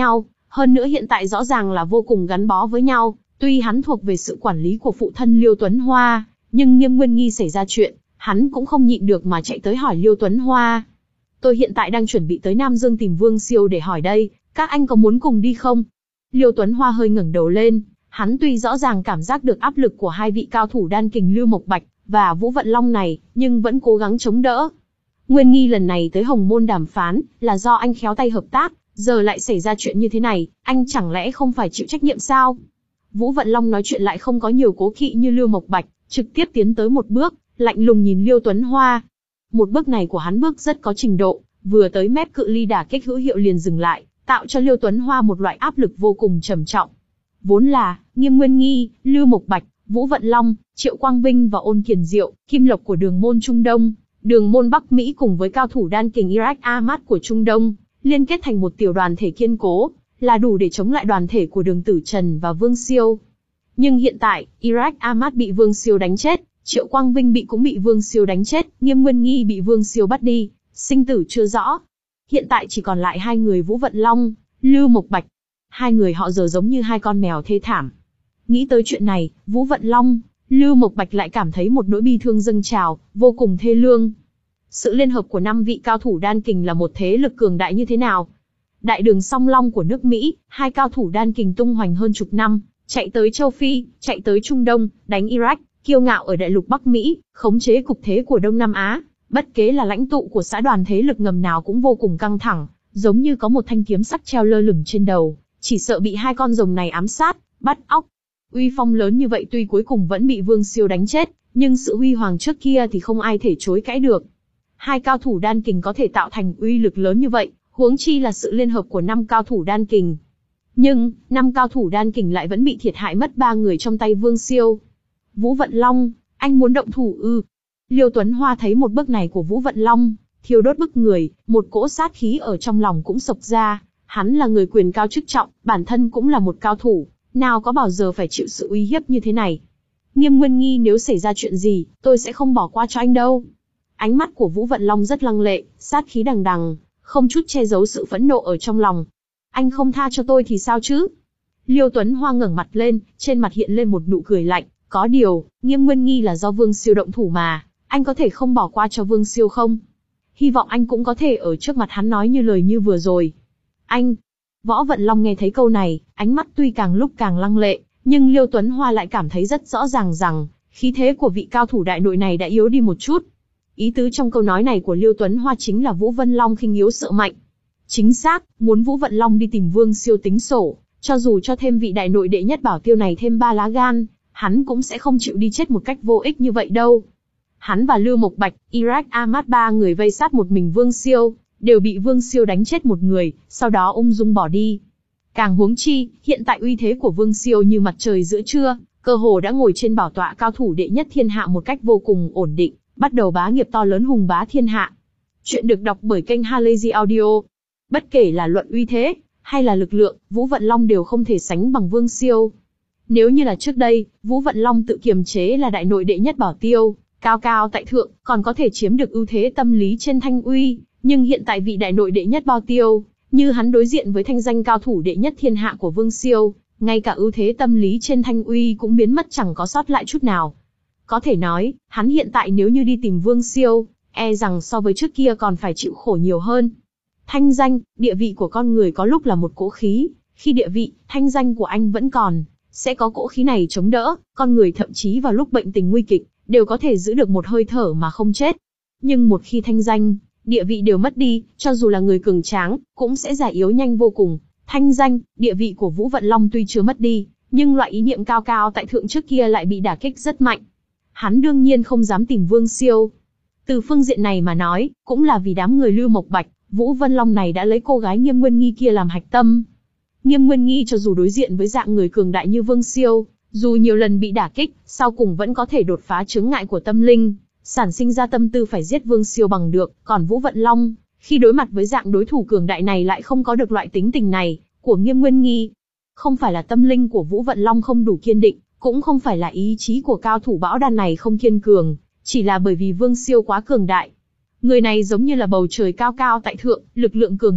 hơn nữa hiện tại rõ ràng là vô cùng gắn bó với nhau, tuy hắn thuộc về sự quản lý của phụ thân Liêu Tuấn Hoa, nhưng Nghiêm Nguyên Nghi xảy ra chuyện, hắn cũng không nhịn được mà chạy tới hỏi Liêu Tuấn Hoa. Tôi hiện tại đang chuẩn bị tới Nam Dương tìm Vương Siêu để hỏi đây, các anh có muốn cùng đi không? Liêu Tuấn Hoa hơi ngẩng đầu lên, hắn tuy rõ ràng cảm giác được áp lực của hai vị cao thủ đan kình Lưu Mộc Bạch và Vũ Vận Long này, nhưng vẫn cố gắng chống đỡ. Nguyên Nghi lần này tới Hồng Môn đàm phán, là do anh khéo tay hợp tác, giờ lại xảy ra chuyện như thế này, anh chẳng lẽ không phải chịu trách nhiệm sao? Vũ Vận Long nói chuyện lại không có nhiều cố kỵ như Lưu Mộc Bạch, trực tiếp tiến tới một bước, lạnh lùng nhìn Liêu Tuấn Hoa. Một bước này của hắn bước rất có trình độ, vừa tới mép cự ly đả kích hữu hiệu liền dừng lại, tạo cho Liêu Tuấn Hoa một loại áp lực vô cùng trầm trọng. Vốn là, Nghiêm Nguyên Nghi, Lưu Mộc Bạch, Vũ Vận Long, Triệu Quang Vinh và Ôn Kiền Diệu, Kim Lộc của đường môn Trung Đông, đường môn Bắc Mỹ cùng với cao thủ đan kình Iraq Ahmad của Trung Đông, liên kết thành một tiểu đoàn thể kiên cố, là đủ để chống lại đoàn thể của Đường Tử Trần và Vương Siêu. Nhưng hiện tại, Iraq Ahmad bị Vương Siêu đánh chết, Triệu Quang Vinh bị cũng bị Vương Siêu đánh chết, Nghiêm Nguyên Nghi bị Vương Siêu bắt đi, sinh tử chưa rõ. Hiện tại chỉ còn lại hai người Vũ Vận Long, Lưu Mộc Bạch. Hai người họ giờ giống như hai con mèo thê thảm. Nghĩ tới chuyện này, Vũ Vận Long, Lưu Mộc Bạch lại cảm thấy một nỗi bi thương dâng trào, vô cùng thê lương. Sự liên hợp của năm vị cao thủ đan kình là một thế lực cường đại như thế nào? Đại đường song long của nước Mỹ, hai cao thủ đan kình tung hoành hơn chục năm, chạy tới châu Phi, chạy tới Trung Đông, đánh Iraq, kiêu ngạo ở đại lục Bắc Mỹ, khống chế cục thế của Đông Nam Á. Bất kể là lãnh tụ của xã đoàn thế lực ngầm nào cũng vô cùng căng thẳng, giống như có một thanh kiếm sắc treo lơ lửng trên đầu, chỉ sợ bị hai con rồng này ám sát, bắt óc. Uy phong lớn như vậy tuy cuối cùng vẫn bị Vương Siêu đánh chết, nhưng sự huy hoàng trước kia thì không ai thể chối cãi được. Hai cao thủ đan kình có thể tạo thành uy lực lớn như vậy, huống chi là sự liên hợp của năm cao thủ đan kình. Nhưng, năm cao thủ đan kình lại vẫn bị thiệt hại mất ba người trong tay Vương Siêu. Vũ Vận Long, anh muốn động thủ ư? Liêu Tuấn Hoa thấy một bước này của Vũ Vận Long, thiêu đốt bức người, một cỗ sát khí ở trong lòng cũng sộc ra. Hắn là người quyền cao chức trọng, bản thân cũng là một cao thủ, nào có bao giờ phải chịu sự uy hiếp như thế này. Nghiêm Nguyên Nghi, nếu xảy ra chuyện gì, tôi sẽ không bỏ qua cho anh đâu. Ánh mắt của Vũ Vận Long rất lăng lệ, sát khí đằng đằng, không chút che giấu sự phẫn nộ ở trong lòng. Anh không tha cho tôi thì sao chứ? Liêu Tuấn Hoa ngẩng mặt lên, trên mặt hiện lên một nụ cười lạnh. Có điều, Nghiêm Nguyên Nghi là do Vương Siêu động thủ mà, anh có thể không bỏ qua cho Vương Siêu không? Hy vọng anh cũng có thể ở trước mặt hắn nói như lời như vừa rồi. Anh! Võ Vận Long nghe thấy câu này, ánh mắt tuy càng lúc càng lăng lệ, nhưng Liêu Tuấn Hoa lại cảm thấy rất rõ ràng rằng, khí thế của vị cao thủ đại nội này đã yếu đi một chút. Ý tứ trong câu nói này của Liêu Tuấn Hoa chính là Vũ Vận Long khinh yếu sợ mạnh. Chính xác, muốn Vũ Vận Long đi tìm Vương Siêu tính sổ, cho dù cho thêm vị đại nội đệ nhất bảo tiêu này thêm ba lá gan, hắn cũng sẽ không chịu đi chết một cách vô ích như vậy đâu. Hắn và Lưu Mộc Bạch, Iraq Ahmad ba người vây sát một mình Vương Siêu, đều bị Vương Siêu đánh chết một người, sau đó ung dung bỏ đi. Càng huống chi, hiện tại uy thế của Vương Siêu như mặt trời giữa trưa, cơ hồ đã ngồi trên bảo tọa cao thủ đệ nhất thiên hạ một cách vô cùng ổn định, bắt đầu bá nghiệp to lớn hùng bá thiên hạ. Chuyện được đọc bởi kênh Halazy Audio. Bất kể là luận uy thế, hay là lực lượng, Vũ Vận Long đều không thể sánh bằng Vương Siêu. Nếu như là trước đây, Vũ Vận Long tự kiềm chế là đại nội đệ nhất bảo tiêu, cao cao tại thượng, còn có thể chiếm được ưu thế tâm lý trên thanh uy, nhưng hiện tại vị đại nội đệ nhất bảo tiêu, như hắn đối diện với thanh danh cao thủ đệ nhất thiên hạ của Vương Siêu, ngay cả ưu thế tâm lý trên thanh uy cũng biến mất chẳng có sót lại chút nào. Có thể nói, hắn hiện tại nếu như đi tìm Vương Siêu, e rằng so với trước kia còn phải chịu khổ nhiều hơn. Thanh danh, địa vị của con người có lúc là một cỗ khí, khi địa vị, thanh danh của anh vẫn còn, sẽ có cỗ khí này chống đỡ, con người thậm chí vào lúc bệnh tình nguy kịch, đều có thể giữ được một hơi thở mà không chết. Nhưng một khi thanh danh, địa vị đều mất đi, cho dù là người cường tráng, cũng sẽ già yếu nhanh vô cùng. Thanh danh, địa vị của Vũ Vận Long tuy chưa mất đi, nhưng loại ý niệm cao cao tại thượng trước kia lại bị đả kích rất mạnh. Hắn đương nhiên không dám tìm Vương Siêu. Từ phương diện này mà nói, cũng là vì đám người Lưu Mộc Bạch, Vũ Vận Long này đã lấy cô gái Nghiêm Nguyên Nghi kia làm hạch tâm. Nghiêm Nguyên Nghi cho dù đối diện với dạng người cường đại như Vương Siêu, dù nhiều lần bị đả kích, sau cùng vẫn có thể đột phá chướng ngại của tâm linh, sản sinh ra tâm tư phải giết Vương Siêu bằng được, còn Vũ Vận Long, khi đối mặt với dạng đối thủ cường đại này lại không có được loại tính tình này của Nghiêm Nguyên Nghi. Không phải là tâm linh của Vũ Vận Long không đủ kiên định, cũng không phải là ý chí của cao thủ bão đan này không kiên cường, chỉ là bởi vì Vương Siêu quá cường đại. Người này giống như là bầu trời cao cao tại thượng, lực lượng cường đại,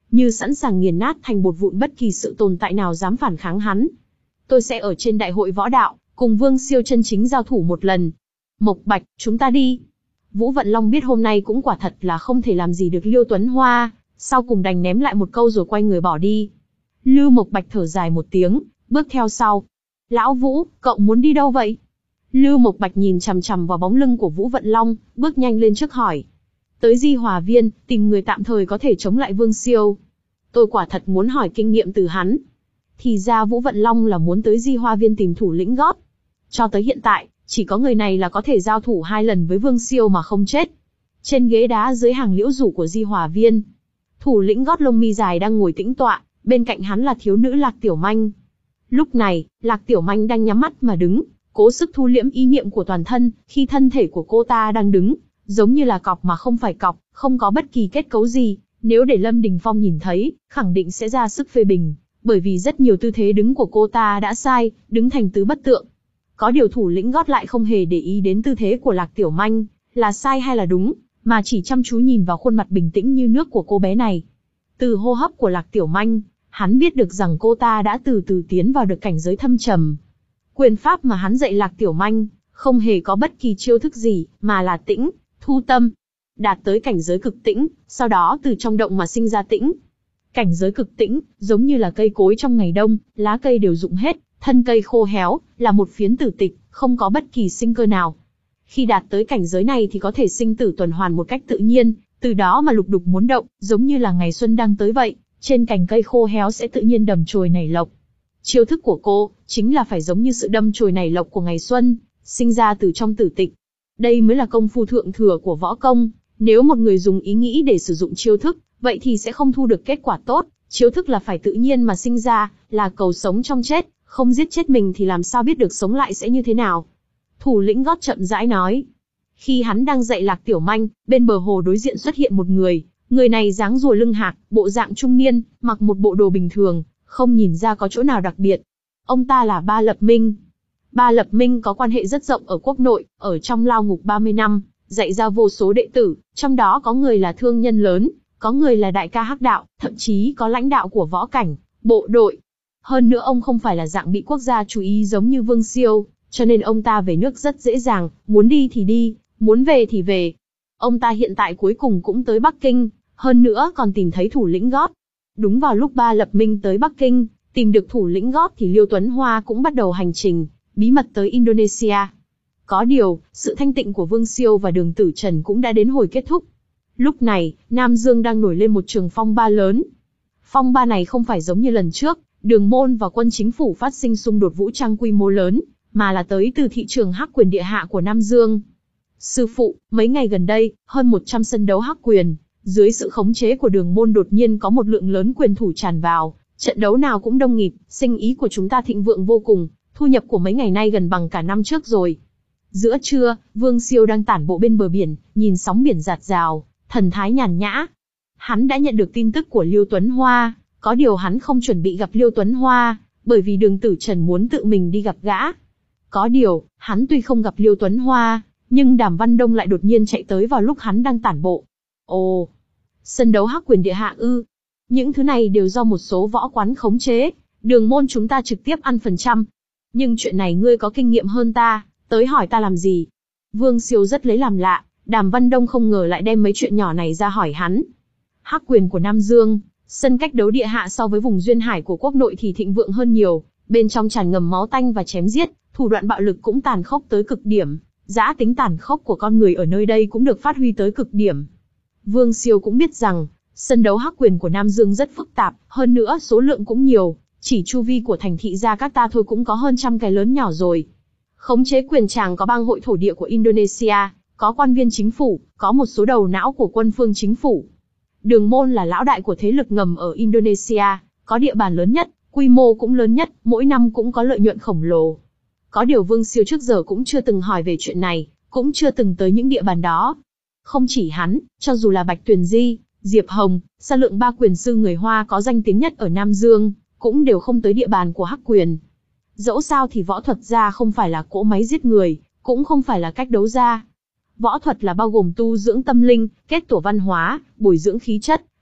như sẵn sàng nghiền nát thành bột vụn bất kỳ sự tồn tại nào dám phản kháng hắn. Tôi sẽ ở trên đại hội võ đạo, cùng Vương Siêu chân chính giao thủ một lần. Mộc Bạch, chúng ta đi. Vũ Vận Long biết hôm nay cũng quả thật là không thể làm gì được Liêu Tuấn Hoa, sau cùng đành ném lại một câu rồi quay người bỏ đi. Lưu Mộc Bạch thở dài một tiếng, bước theo sau. Lão Vũ, cậu muốn đi đâu vậy? Lưu Mộc Bạch nhìn chằm chằm vào bóng lưng của Vũ Vận Long, bước nhanh lên trước hỏi. Tới Di Hòa Viên, tìm người tạm thời có thể chống lại Vương Siêu. Tôi quả thật muốn hỏi kinh nghiệm từ hắn. Thì ra Vũ Vận Long là muốn tới Di Hoa Viên tìm thủ lĩnh gót. Cho tới hiện tại, chỉ có người này là có thể giao thủ hai lần với Vương Siêu mà không chết. Trên ghế đá dưới hàng liễu rủ của Di Hòa Viên, thủ lĩnh gót lông mi dài đang ngồi tĩnh tọa, bên cạnh hắn là thiếu nữ Lạc Tiểu Manh. Lúc này, Lạc Tiểu Manh đang nhắm mắt mà đứng, cố sức thu liễm ý niệm của toàn thân, khi thân thể của cô ta đang đứng, giống như là cọc mà không phải cọc, không có bất kỳ kết cấu gì. Nếu để Lâm Đình Phong nhìn thấy, khẳng định sẽ ra sức phê bình, bởi vì rất nhiều tư thế đứng của cô ta đã sai, đứng thành tứ bất tượng. Có điều thủ lĩnh gót lại không hề để ý đến tư thế của Lạc Tiểu Manh, là sai hay là đúng, mà chỉ chăm chú nhìn vào khuôn mặt bình tĩnh như nước của cô bé này. Từ hô hấp của Lạc Tiểu Manh, hắn biết được rằng cô ta đã từ từ tiến vào được cảnh giới thâm trầm. Quyền pháp mà hắn dạy Lạc Tiểu Manh, không hề có bất kỳ chiêu thức gì, mà là tĩnh, thu tâm. Đạt tới cảnh giới cực tĩnh, sau đó từ trong động mà sinh ra tĩnh. Cảnh giới cực tĩnh, giống như là cây cối trong ngày đông, lá cây đều rụng hết, thân cây khô héo, là một phiến tử tịch, không có bất kỳ sinh cơ nào. Khi đạt tới cảnh giới này thì có thể sinh tử tuần hoàn một cách tự nhiên, từ đó mà lục đục muốn động, giống như là ngày xuân đang tới vậy, trên cành cây khô héo sẽ tự nhiên đầm chồi nảy lộc. Chiêu thức của cô, chính là phải giống như sự đâm chồi nảy lộc của ngày xuân, sinh ra từ trong tử tịch. Đây mới là công phu thượng thừa của võ công. Nếu một người dùng ý nghĩ để sử dụng chiêu thức, vậy thì sẽ không thu được kết quả tốt. Chiêu thức là phải tự nhiên mà sinh ra, là cầu sống trong chết, không giết chết mình thì làm sao biết được sống lại sẽ như thế nào. Thủ lĩnh gót chậm rãi nói. Khi hắn đang dạy Lạc Tiểu Manh, bên bờ hồ đối diện xuất hiện một người. Người này dáng rùa lưng hạc, bộ dạng trung niên, mặc một bộ đồ bình thường, không nhìn ra có chỗ nào đặc biệt. Ông ta là Ba Lập Minh. Ba Lập Minh có quan hệ rất rộng ở quốc nội, ở trong lao ngục ba mươi năm, dạy ra vô số đệ tử, trong đó có người là thương nhân lớn, có người là đại ca hắc đạo, thậm chí có lãnh đạo của võ cảnh, bộ đội. Hơn nữa ông không phải là dạng bị quốc gia chú ý giống như Vương Siêu, cho nên ông ta về nước rất dễ dàng, muốn đi thì đi, muốn về thì về. Ông ta hiện tại cuối cùng cũng tới Bắc Kinh, hơn nữa còn tìm thấy thủ lĩnh gót. Đúng vào lúc Ba Lập Minh tới Bắc Kinh, tìm được thủ lĩnh gót thì Liêu Tuấn Hoa cũng bắt đầu hành trình, bí mật tới Indonesia. Có điều, sự thanh tịnh của Vương Siêu và Đường Tử Trần cũng đã đến hồi kết thúc. Lúc này, Nam Dương đang nổi lên một trường phong ba lớn. Phong ba này không phải giống như lần trước, Đường Môn và quân chính phủ phát sinh xung đột vũ trang quy mô lớn, mà là tới từ thị trường hắc quyền địa hạ của Nam Dương. Sư phụ, mấy ngày gần đây, hơn một trăm sân đấu hắc quyền, dưới sự khống chế của Đường Môn đột nhiên có một lượng lớn quyền thủ tràn vào, trận đấu nào cũng đông nghịt, sinh ý của chúng ta thịnh vượng vô cùng, thu nhập của mấy ngày nay gần bằng cả năm trước rồi. Giữa trưa, Vương Siêu đang tản bộ bên bờ biển, nhìn sóng biển rạt rào, thần thái nhàn nhã. Hắn đã nhận được tin tức của Liêu Tuấn Hoa, có điều hắn không chuẩn bị gặp Liêu Tuấn Hoa, bởi vì Đường Tử Trần muốn tự mình đi gặp gã. Có điều, hắn tuy không gặp Liêu Tuấn Hoa, nhưng Đàm Văn Đông lại đột nhiên chạy tới vào lúc hắn đang tản bộ. Ồ, sân đấu hắc quyền địa hạ ư? Những thứ này đều do một số võ quán khống chế, Đường Môn chúng ta trực tiếp ăn phần trăm. Nhưng chuyện này ngươi có kinh nghiệm hơn ta, tới hỏi ta làm gì? Vương Siêu rất lấy làm lạ, Đàm Văn Đông không ngờ lại đem mấy chuyện nhỏ này ra hỏi hắn. Hắc quyền của Nam Dương, sân cách đấu địa hạ so với vùng duyên hải của quốc nội thì thịnh vượng hơn nhiều, bên trong tràn ngầm máu tanh và chém giết, thủ đoạn bạo lực cũng tàn khốc tới cực điểm, dã tính tàn khốc của con người ở nơi đây cũng được phát huy tới cực điểm. Vương Siêu cũng biết rằng, sân đấu hắc quyền của Nam Dương rất phức tạp, hơn nữa số lượng cũng nhiều, chỉ chu vi của thành thị Jakarta thôi cũng có hơn trăm cái lớn nhỏ rồi. Khống chế quyền tràng có bang hội thổ địa của Indonesia, có quan viên chính phủ, có một số đầu não của quân phương chính phủ. Đường Môn là lão đại của thế lực ngầm ở Indonesia, có địa bàn lớn nhất, quy mô cũng lớn nhất, mỗi năm cũng có lợi nhuận khổng lồ. Có điều Vương Siêu trước giờ cũng chưa từng hỏi về chuyện này, cũng chưa từng tới những địa bàn đó. Không chỉ hắn, cho dù là Bạch Tuyền Di, Diệp Hồng, Sa Lượng ba quyền sư người Hoa có danh tiếng nhất ở Nam Dương, cũng đều không tới địa bàn của hắc quyền. Dẫu sao thì võ thuật gia không phải là cỗ máy giết người, cũng không phải là cách đấu gia. Võ thuật là bao gồm tu dưỡng tâm linh, kết tổ văn hóa, bồi dưỡng khí chất,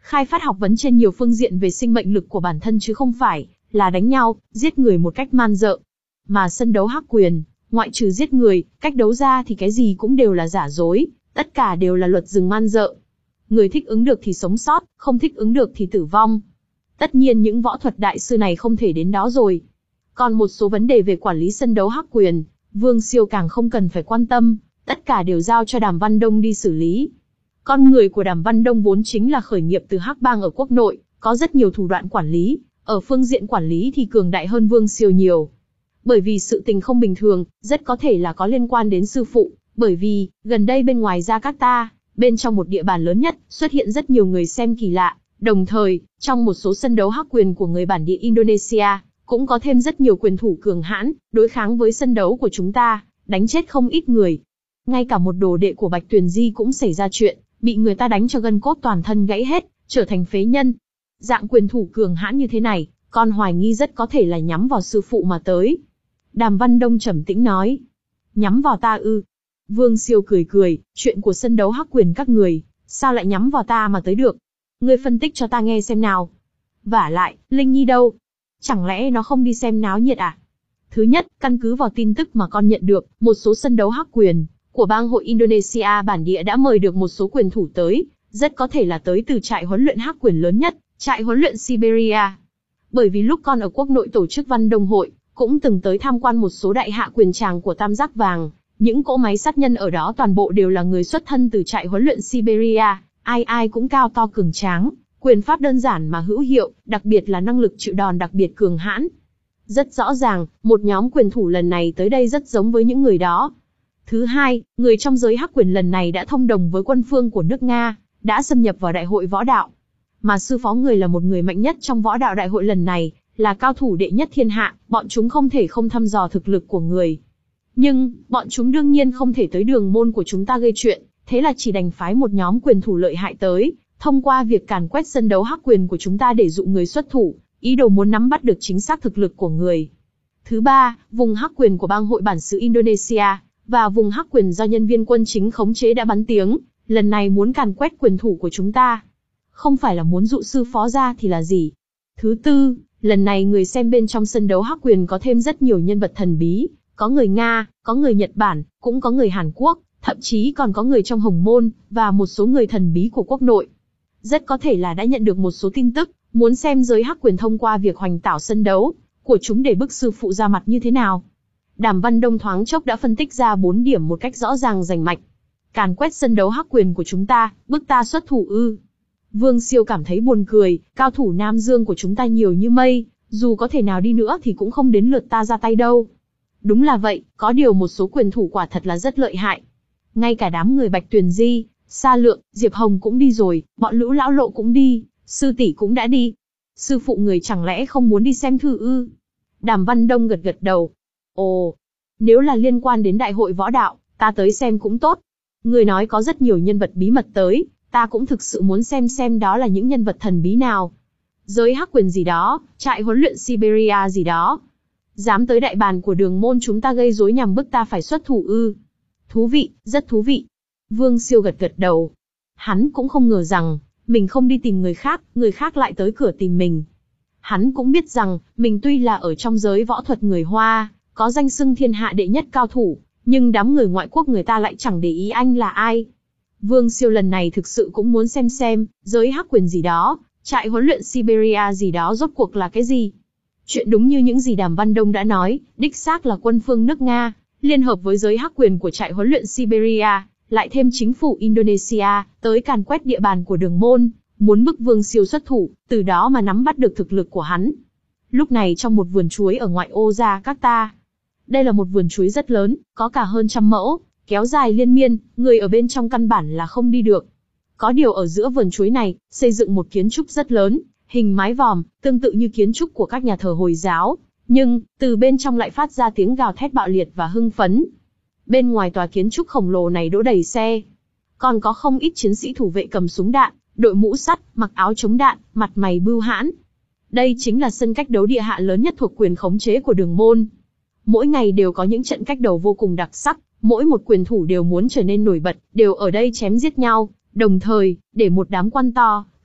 khai phát học vấn trên nhiều phương diện về sinh mệnh lực của bản thân chứ không phải là đánh nhau, giết người một cách man dợ. Mà sân đấu hắc quyền, ngoại trừ giết người, cách đấu ra thì cái gì cũng đều là giả dối, tất cả đều là luật rừng man dợ. Người thích ứng được thì sống sót, không thích ứng được thì tử vong. Tất nhiên những võ thuật đại sư này không thể đến đó rồi. Còn một số vấn đề về quản lý sân đấu hắc quyền, Vương Siêu càng không cần phải quan tâm, tất cả đều giao cho Đàm Văn Đông đi xử lý. Con người của Đàm Văn Đông vốn chính là khởi nghiệp từ hắc bang ở quốc nội, có rất nhiều thủ đoạn quản lý, ở phương diện quản lý thì cường đại hơn Vương Siêu nhiều. Bởi vì sự tình không bình thường, rất có thể là có liên quan đến sư phụ, bởi vì, gần đây bên ngoài Jakarta, bên trong một địa bàn lớn nhất, xuất hiện rất nhiều người xem kỳ lạ, đồng thời, trong một số sân đấu hắc quyền của người bản địa Indonesia, cũng có thêm rất nhiều quyền thủ cường hãn, đối kháng với sân đấu của chúng ta, đánh chết không ít người. Ngay cả một đồ đệ của Bạch Tuyền Di cũng xảy ra chuyện, bị người ta đánh cho gân cốt toàn thân gãy hết, trở thành phế nhân. Dạng quyền thủ cường hãn như thế này, con hoài nghi rất có thể là nhắm vào sư phụ mà tới. Đàm Văn Đông trầm tĩnh nói. Nhắm vào ta ư? Vương Siêu cười cười, chuyện của sân đấu hắc quyền các người, sao lại nhắm vào ta mà tới được? Ngươi phân tích cho ta nghe xem nào. Vả lại, Linh Nhi đâu? Chẳng lẽ nó không đi xem náo nhiệt à? Thứ nhất, căn cứ vào tin tức mà con nhận được, một số sân đấu hắc quyền của bang hội Indonesia bản địa đã mời được một số quyền thủ tới, rất có thể là tới từ trại huấn luyện hắc quyền lớn nhất, trại huấn luyện Siberia. Bởi vì lúc con ở quốc nội tổ chức Văn Đông hội, cũng từng tới tham quan một số đại hạ quyền tràng của Tam Giác Vàng, những cỗ máy sát nhân ở đó toàn bộ đều là người xuất thân từ trại huấn luyện Siberia, ai ai cũng cao to cường tráng, quyền pháp đơn giản mà hữu hiệu, đặc biệt là năng lực chịu đòn đặc biệt cường hãn. Rất rõ ràng, một nhóm quyền thủ lần này tới đây rất giống với những người đó. Thứ hai, người trong giới hắc quyền lần này đã thông đồng với quân phương của nước Nga, đã xâm nhập vào đại hội võ đạo. Mà sư phó người là một người mạnh nhất trong võ đạo đại hội lần này, là cao thủ đệ nhất thiên hạ, bọn chúng không thể không thăm dò thực lực của người. Nhưng, bọn chúng đương nhiên không thể tới đường môn của chúng ta gây chuyện, thế là chỉ đành phái một nhóm quyền thủ lợi hại tới, thông qua việc càn quét sân đấu hắc quyền của chúng ta để dụ người xuất thủ, ý đồ muốn nắm bắt được chính xác thực lực của người. Thứ ba, vùng hắc quyền của bang hội bản xứ Indonesia, và vùng hắc quyền do nhân viên quân chính khống chế đã bắn tiếng, lần này muốn càn quét quyền thủ của chúng ta. Không phải là muốn dụ sư phó ra thì là gì? Thứ tư, lần này người xem bên trong sân đấu hắc quyền có thêm rất nhiều nhân vật thần bí, có người Nga, có người Nhật Bản, cũng có người Hàn Quốc, thậm chí còn có người trong Hồng Môn, và một số người thần bí của quốc nội. Rất có thể là đã nhận được một số tin tức, muốn xem giới hắc quyền thông qua việc hoành tảo sân đấu của chúng để bức sư phụ ra mặt như thế nào. Đàm Văn Đông thoáng chốc đã phân tích ra bốn điểm một cách rõ ràng rành mạch. Càn quét sân đấu hắc quyền của chúng ta, bức ta xuất thủ ư? Vương Siêu cảm thấy buồn cười, cao thủ Nam Dương của chúng ta nhiều như mây, dù có thể nào đi nữa thì cũng không đến lượt ta ra tay đâu. Đúng là vậy, có điều một số quyền thủ quả thật là rất lợi hại. Ngay cả đám người Bạch Tuyền Di, Sa Lượng, Diệp Hồng cũng đi rồi, bọn Lũ Lão Lộ cũng đi, sư tỷ cũng đã đi. Sư phụ người chẳng lẽ không muốn đi xem thử ư? Đàm Văn Đông gật gật đầu. Ồ, nếu là liên quan đến đại hội võ đạo, ta tới xem cũng tốt. Người nói có rất nhiều nhân vật bí mật tới, ta cũng thực sự muốn xem xem đó là những nhân vật thần bí nào. Giới hắc quyền gì đó, trại huấn luyện Siberia gì đó. Dám tới đại bàn của đường môn chúng ta gây rối nhằm bức ta phải xuất thủ ư? Thú vị, rất thú vị. Vương Siêu gật gật đầu. Hắn cũng không ngờ rằng, mình không đi tìm người khác, người khác lại tới cửa tìm mình. Hắn cũng biết rằng, mình tuy là ở trong giới võ thuật người Hoa, có danh xưng thiên hạ đệ nhất cao thủ, nhưng đám người ngoại quốc người ta lại chẳng để ý anh là ai. Vương Siêu lần này thực sự cũng muốn xem xem, giới hắc quyền gì đó, trại huấn luyện Siberia gì đó rốt cuộc là cái gì. Chuyện đúng như những gì Đàm Văn Đông đã nói, đích xác là quân phương nước Nga, liên hợp với giới hắc quyền của trại huấn luyện Siberia, lại thêm chính phủ Indonesia, tới càn quét địa bàn của đường môn, muốn bức Vương Siêu xuất thủ, từ đó mà nắm bắt được thực lực của hắn. Lúc này trong một vườn chuối ở ngoại ô Jakarta. Đây là một vườn chuối rất lớn, có cả hơn trăm mẫu, kéo dài liên miên, người ở bên trong căn bản là không đi được. Có điều ở giữa vườn chuối này, xây dựng một kiến trúc rất lớn, hình mái vòm, tương tự như kiến trúc của các nhà thờ Hồi giáo, nhưng, từ bên trong lại phát ra tiếng gào thét bạo liệt và hưng phấn. Bên ngoài tòa kiến trúc khổng lồ này đỗ đầy xe. Còn có không ít chiến sĩ thủ vệ cầm súng đạn, đội mũ sắt, mặc áo chống đạn, mặt mày bưu hãn. Đây chính là sân cách đấu địa hạ lớn nhất thuộc quyền khống chế của đường môn. Mỗi ngày đều có những trận cách đấu vô cùng đặc sắc, mỗi một quyền thủ đều muốn trở nên nổi bật, đều ở đây chém giết nhau, đồng thời, để một đám quan to,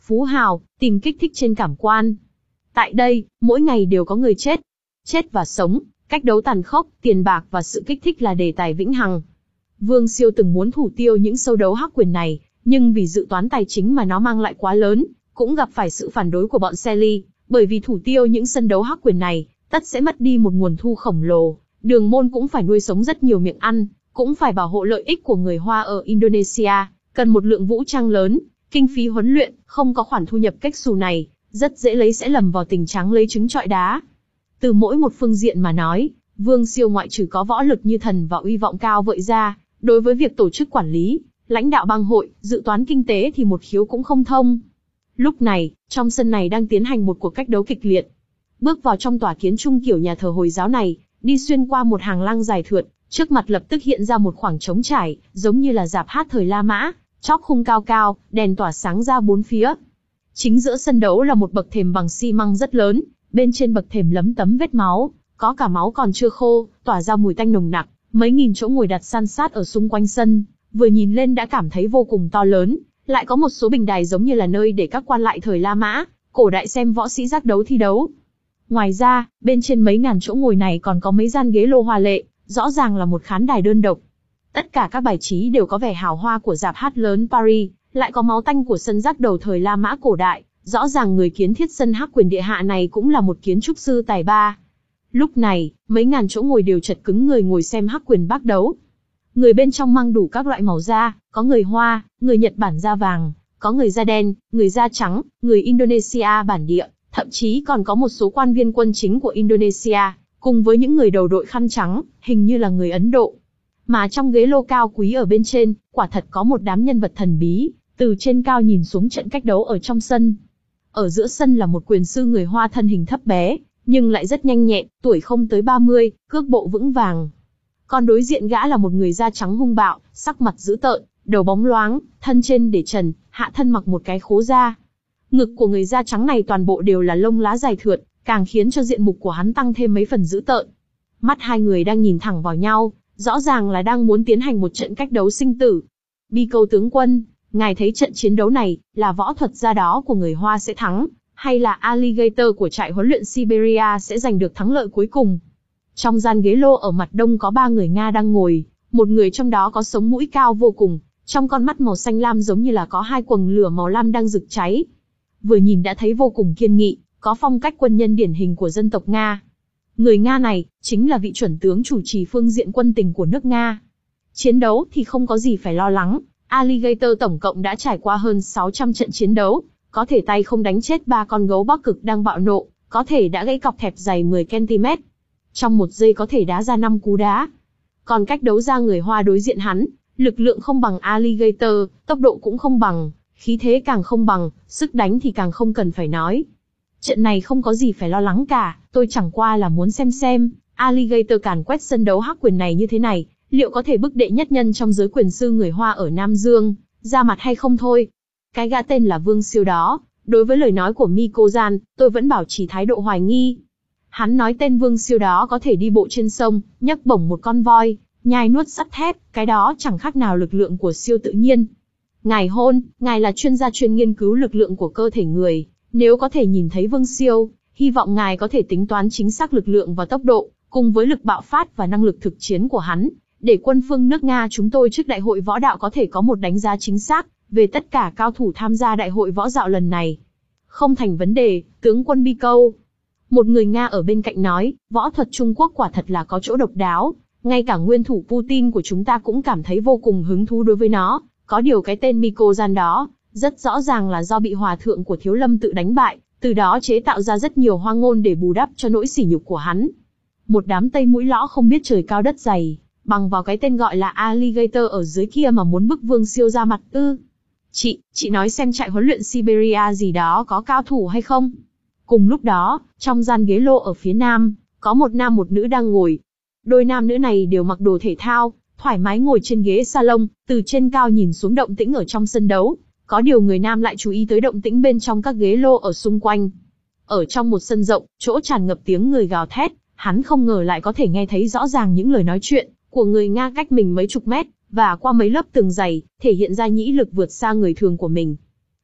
phú hào, tìm kích thích trên cảm quan. Tại đây, mỗi ngày đều có người chết. Chết và sống, cách đấu tàn khốc, tiền bạc và sự kích thích là đề tài vĩnh hằng. Vương Siêu từng muốn thủ tiêu những show đấu hắc quyền này, nhưng vì dự toán tài chính mà nó mang lại quá lớn, cũng gặp phải sự phản đối của bọn Selly, bởi vì thủ tiêu những sân đấu hắc quyền này, tất sẽ mất đi một nguồn thu khổng lồ, Đường Môn cũng phải nuôi sống rất nhiều miệng ăn, cũng phải bảo hộ lợi ích của người Hoa ở Indonesia, cần một lượng vũ trang lớn, kinh phí huấn luyện, không có khoản thu nhập cách xù này, rất dễ lấy sẽ lầm vào tình trạng lấy trứng trọi đá. Từ mỗi một phương diện mà nói, Vương Siêu ngoại trừ có võ lực như thần và uy vọng cao vợi ra, đối với việc tổ chức quản lý, lãnh đạo bang hội, dự toán kinh tế thì một khiếu cũng không thông. Lúc này, trong sân này đang tiến hành một cuộc cách đấu kịch liệt. Bước vào trong tòa kiến trung kiểu nhà thờ Hồi giáo này, đi xuyên qua một hàng lăng dài thượt, trước mặt lập tức hiện ra một khoảng trống trải, giống như là rạp hát thời La Mã, chóp khung cao cao, đèn tỏa sáng ra bốn phía. Chính giữa sân đấu là một bậc thềm bằng xi măng rất lớn, bên trên bậc thềm lấm tấm vết máu, có cả máu còn chưa khô, tỏa ra mùi tanh nồng nặc, mấy nghìn chỗ ngồi đặt san sát ở xung quanh sân, vừa nhìn lên đã cảm thấy vô cùng to lớn, lại có một số bình đài giống như là nơi để các quan lại thời La Mã, cổ đại xem võ sĩ giác đấu thi đấu. Ngoài ra, bên trên mấy ngàn chỗ ngồi này còn có mấy gian ghế lô hoa lệ, rõ ràng là một khán đài đơn độc. Tất cả các bài trí đều có vẻ hào hoa của rạp hát lớn Paris, lại có máu tanh của sân giác đầu thời La Mã cổ đại, rõ ràng người kiến thiết sân hắc quyền địa hạ này cũng là một kiến trúc sư tài ba. Lúc này, mấy ngàn chỗ ngồi đều chật cứng người ngồi xem hắc quyền bác đấu. Người bên trong mang đủ các loại màu da, có người Hoa, người Nhật Bản da vàng, có người da đen, người da trắng, người Indonesia bản địa, thậm chí còn có một số quan viên quân chính của Indonesia, cùng với những người đầu đội khăn trắng, hình như là người Ấn Độ. Mà trong ghế lô cao quý ở bên trên, quả thật có một đám nhân vật thần bí, từ trên cao nhìn xuống trận cách đấu ở trong sân. Ở giữa sân là một quyền sư người Hoa thân hình thấp bé, nhưng lại rất nhanh nhẹn, tuổi không tới ba mươi, cước bộ vững vàng. Còn đối diện gã là một người da trắng hung bạo, sắc mặt dữ tợn, đầu bóng loáng, thân trên để trần, hạ thân mặc một cái khố da. Ngực của người da trắng này toàn bộ đều là lông lá dài thượt, càng khiến cho diện mục của hắn tăng thêm mấy phần dữ tợn. Mắt hai người đang nhìn thẳng vào nhau, rõ ràng là đang muốn tiến hành một trận cách đấu sinh tử. Bi Câu tướng quân, ngài thấy trận chiến đấu này, là võ thuật gia đó của người Hoa sẽ thắng, hay là Alligator của trại huấn luyện Siberia sẽ giành được thắng lợi cuối cùng? Trong gian ghế lô ở mặt đông có ba người Nga đang ngồi, một người trong đó có sống mũi cao vô cùng, trong con mắt màu xanh lam giống như là có hai quầng lửa màu lam đang rực cháy. Vừa nhìn đã thấy vô cùng kiên nghị, có phong cách quân nhân điển hình của dân tộc Nga. Người Nga này, chính là vị chuẩn tướng chủ trì phương diện quân tình của nước Nga. Chiến đấu thì không có gì phải lo lắng, Alligator tổng cộng đã trải qua hơn sáu trăm trận chiến đấu, có thể tay không đánh chết ba con gấu Bắc Cực đang bạo nộ, có thể đã gãy cọc thẹp dày mười ki lô mét. Trong một giây có thể đá ra năm cú đá. Còn cách đấu ra người Hoa đối diện hắn, lực lượng không bằng Alligator, tốc độ cũng không bằng, khí thế càng không bằng, sức đánh thì càng không cần phải nói. Trận này không có gì phải lo lắng cả, tôi chẳng qua là muốn xem xem, Alligator càn quét sân đấu hắc quyền này như thế này, liệu có thể bức đệ nhất nhân trong giới quyền sư người Hoa ở Nam Dương, ra mặt hay không thôi. Cái gã tên là Vương Siêu đó, đối với lời nói của Miko-san, tôi vẫn bảo trì thái độ hoài nghi. Hắn nói tên Vương Siêu đó có thể đi bộ trên sông, nhấc bổng một con voi, nhai nuốt sắt thép, cái đó chẳng khác nào lực lượng của siêu tự nhiên. Ngài Hôn, ngài là chuyên gia chuyên nghiên cứu lực lượng của cơ thể người, nếu có thể nhìn thấy Vương Siêu, hy vọng ngài có thể tính toán chính xác lực lượng và tốc độ, cùng với lực bạo phát và năng lực thực chiến của hắn, để quân phương nước Nga chúng tôi trước đại hội võ đạo có thể có một đánh giá chính xác về tất cả cao thủ tham gia đại hội võ đạo lần này. Không thành vấn đề, tướng quân Bi Câu. Một người Nga ở bên cạnh nói, võ thuật Trung Quốc quả thật là có chỗ độc đáo, ngay cả nguyên thủ Putin của chúng ta cũng cảm thấy vô cùng hứng thú đối với nó, có điều cái tên Miko-san đó, rất rõ ràng là do bị hòa thượng của Thiếu Lâm tự đánh bại, từ đó chế tạo ra rất nhiều hoang ngôn để bù đắp cho nỗi sỉ nhục của hắn. Một đám tây mũi lõ không biết trời cao đất dày, bằng vào cái tên gọi là Alligator ở dưới kia mà muốn bức Vương Siêu ra mặt ư. Chị, chị nói xem trại huấn luyện Siberia gì đó có cao thủ hay không? Cùng lúc đó, trong gian ghế lô ở phía nam, có một nam một nữ đang ngồi. Đôi nam nữ này đều mặc đồ thể thao, thoải mái ngồi trên ghế salon, từ trên cao nhìn xuống động tĩnh ở trong sân đấu. Có điều người nam lại chú ý tới động tĩnh bên trong các ghế lô ở xung quanh. Ở trong một sân rộng, chỗ tràn ngập tiếng người gào thét, hắn không ngờ lại có thể nghe thấy rõ ràng những lời nói chuyện của người Nga cách mình mấy chục mét, và qua mấy lớp tường dày, thể hiện ra nhĩ lực vượt xa người thường của mình.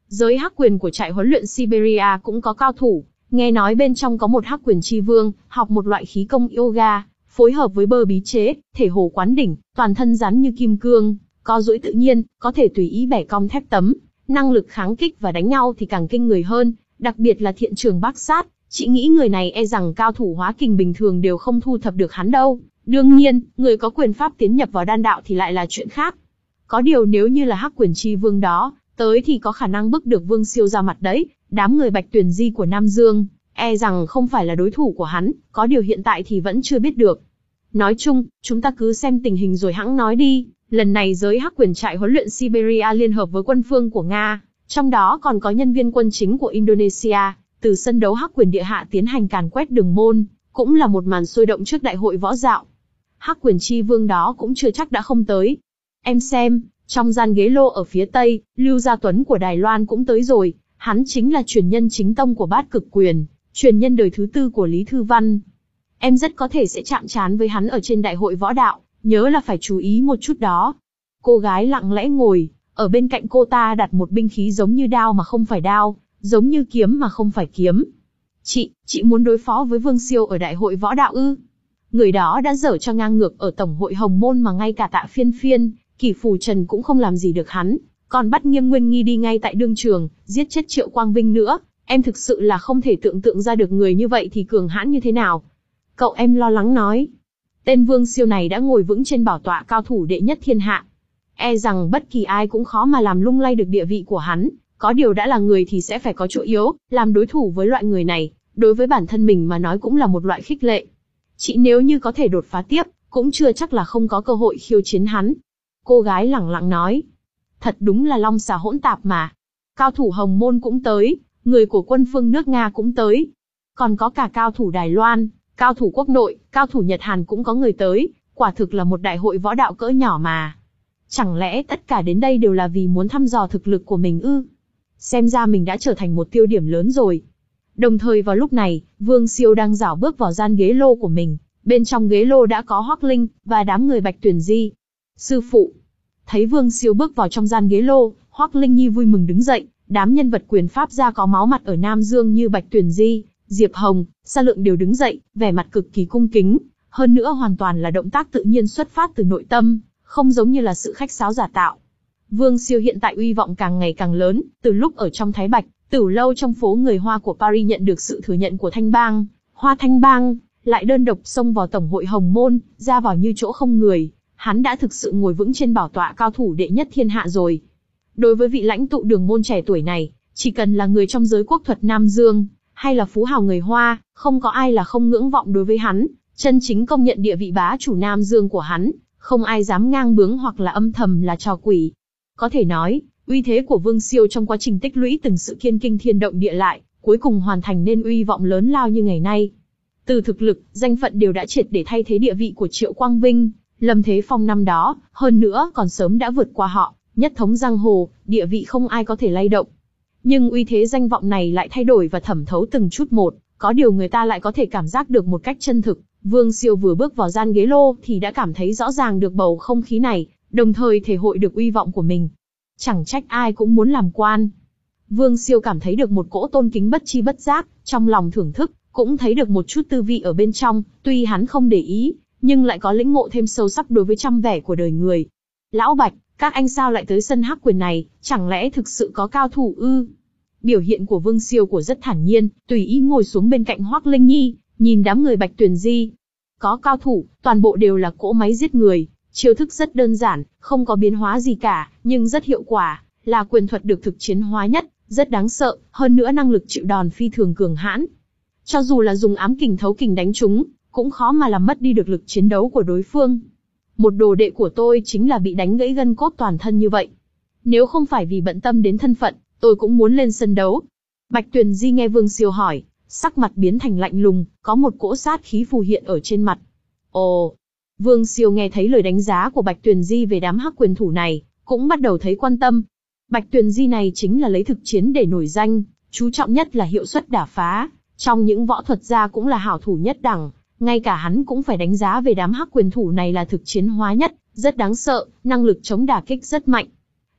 Giới hắc quyền của trại huấn luyện Siberia cũng có cao thủ, nghe nói bên trong có một hắc quyền chi vương, học một loại khí công yoga, phối hợp với bơ bí chế, thể hồ quán đỉnh, toàn thân rắn như kim cương, co duỗi tự nhiên, có thể tùy ý bẻ cong thép tấm, năng lực kháng kích và đánh nhau thì càng kinh người hơn, đặc biệt là thiện trường bác sát. Chị nghĩ người này e rằng cao thủ hóa kình bình thường đều không thu thập được hắn đâu. Đương nhiên, người có quyền pháp tiến nhập vào đan đạo thì lại là chuyện khác. Có điều nếu như là hắc quyền chi vương đó, tới thì có khả năng bức được Vương Siêu ra mặt đấy. Đám người Bạch Tuyền Di của Nam Dương, e rằng không phải là đối thủ của hắn, có điều hiện tại thì vẫn chưa biết được. Nói chung, chúng ta cứ xem tình hình rồi hẵng nói đi. Lần này giới hắc quyền trại huấn luyện Siberia liên hợp với quân phương của Nga, trong đó còn có nhân viên quân chính của Indonesia, từ sân đấu hắc quyền địa hạ tiến hành càn quét đường môn, cũng là một màn sôi động trước đại hội võ dạo. Hắc quyền chi vương đó cũng chưa chắc đã không tới. Em xem, trong gian ghế lô ở phía tây, Lưu Gia Tuấn của Đài Loan cũng tới rồi, hắn chính là truyền nhân chính tông của Bát Cực Quyền, truyền nhân đời thứ tư của Lý Thư Văn. Em rất có thể sẽ chạm trán với hắn ở trên đại hội võ đạo, nhớ là phải chú ý một chút đó. Cô gái lặng lẽ ngồi, ở bên cạnh cô ta đặt một binh khí giống như đao mà không phải đao, giống như kiếm mà không phải kiếm. Chị, chị muốn đối phó với Vương Siêu ở đại hội võ đạo ư? Người đó đã dở cho ngang ngược ở Tổng hội Hồng Môn mà ngay cả Tạ Phiên Phiên, Kỷ Phù Trần cũng không làm gì được hắn, còn bắt Nghiêm Nguyên Nghi đi ngay tại đương trường, giết chết Triệu Quang Vinh nữa. Em thực sự là không thể tưởng tượng ra được người như vậy thì cường hãn như thế nào. Cậu em lo lắng nói. Tên Vương Siêu này đã ngồi vững trên bảo tọa cao thủ đệ nhất thiên hạ. E rằng bất kỳ ai cũng khó mà làm lung lay được địa vị của hắn. Có điều đã là người thì sẽ phải có chỗ yếu, làm đối thủ với loại người này, đối với bản thân mình mà nói cũng là một loại khích lệ. Chị nếu như có thể đột phá tiếp, cũng chưa chắc là không có cơ hội khiêu chiến hắn. Cô gái lẳng lặng nói. Thật đúng là long xà hỗn tạp mà. Cao thủ Hồng Môn cũng tới, người của quân phương nước Nga cũng tới. Còn có cả cao thủ Đài Loan, cao thủ quốc nội, cao thủ Nhật Hàn cũng có người tới, quả thực là một đại hội võ đạo cỡ nhỏ mà. Chẳng lẽ tất cả đến đây đều là vì muốn thăm dò thực lực của mình ư? Xem ra mình đã trở thành một tiêu điểm lớn rồi. Đồng thời vào lúc này, Vương Siêu đang rảo bước vào gian ghế lô của mình. Bên trong ghế lô đã có Hoắc Linh và đám người Bạch Tuyền Di. Sư phụ. Thấy Vương Siêu bước vào trong gian ghế lô, Hoắc Linh Nhi vui mừng đứng dậy. Đám nhân vật quyền pháp gia có máu mặt ở Nam Dương như Bạch Tuyền Di, Diệp Hồng, Sa Lượng đều đứng dậy, vẻ mặt cực kỳ cung kính. Hơn nữa hoàn toàn là động tác tự nhiên xuất phát từ nội tâm, không giống như là sự khách sáo giả tạo. Vương Siêu hiện tại uy vọng càng ngày càng lớn, từ lúc ở trong Thái Bạch, Tửu lâu trong phố người Hoa của Paris nhận được sự thừa nhận của Thanh Bang, Hoa Thanh Bang, lại đơn độc xông vào Tổng hội Hồng Môn, ra vào như chỗ không người, hắn đã thực sự ngồi vững trên bảo tọa cao thủ đệ nhất thiên hạ rồi. Đối với vị lãnh tụ đường môn trẻ tuổi này, chỉ cần là người trong giới quốc thuật Nam Dương, hay là phú hào người Hoa, không có ai là không ngưỡng vọng đối với hắn, chân chính công nhận địa vị bá chủ Nam Dương của hắn, không ai dám ngang bướng hoặc là âm thầm là trò quỷ. Có thể nói, uy thế của Vương Siêu trong quá trình tích lũy từng sự kiên kinh thiên động địa lại, cuối cùng hoàn thành nên uy vọng lớn lao như ngày nay. Từ thực lực, danh phận đều đã triệt để thay thế địa vị của Triệu Quang Vinh, Lâm Thế Phong năm đó, hơn nữa còn sớm đã vượt qua họ, nhất thống giang hồ, địa vị không ai có thể lay động. Nhưng uy thế danh vọng này lại thay đổi và thẩm thấu từng chút một, có điều người ta lại có thể cảm giác được một cách chân thực. Vương Siêu vừa bước vào gian ghế lô thì đã cảm thấy rõ ràng được bầu không khí này, đồng thời thể hội được uy vọng của mình. Chẳng trách ai cũng muốn làm quan. Vương Siêu cảm thấy được một cỗ tôn kính bất chi bất giác, trong lòng thưởng thức, cũng thấy được một chút tư vị ở bên trong, tuy hắn không để ý, nhưng lại có lĩnh ngộ thêm sâu sắc đối với trăm vẻ của đời người. Lão Bạch, các anh sao lại tới sân hắc quyền này, chẳng lẽ thực sự có cao thủ ư? Biểu hiện của Vương Siêu của rất thản nhiên, tùy ý ngồi xuống bên cạnh Hoắc Linh Nhi, nhìn đám người Bạch Tuyền Di. Có cao thủ, toàn bộ đều là cỗ máy giết người, chiêu thức rất đơn giản, không có biến hóa gì cả, nhưng rất hiệu quả, là quyền thuật được thực chiến hóa nhất, rất đáng sợ, hơn nữa năng lực chịu đòn phi thường cường hãn. Cho dù là dùng ám kình thấu kình đánh chúng, cũng khó mà làm mất đi được lực chiến đấu của đối phương. Một đồ đệ của tôi chính là bị đánh gãy gân cốt toàn thân như vậy. Nếu không phải vì bận tâm đến thân phận, tôi cũng muốn lên sân đấu. Bạch Tuyền Di nghe Vương Siêu hỏi, sắc mặt biến thành lạnh lùng, có một cỗ sát khí phù hiện ở trên mặt. Ồ! Vương Siêu nghe thấy lời đánh giá của Bạch Tuyền Di về đám hắc quyền thủ này, cũng bắt đầu thấy quan tâm. Bạch Tuyền Di này chính là lấy thực chiến để nổi danh, chú trọng nhất là hiệu suất đả phá, trong những võ thuật gia cũng là hảo thủ nhất đẳng, ngay cả hắn cũng phải đánh giá về đám hắc quyền thủ này là thực chiến hóa nhất, rất đáng sợ, năng lực chống đả kích rất mạnh.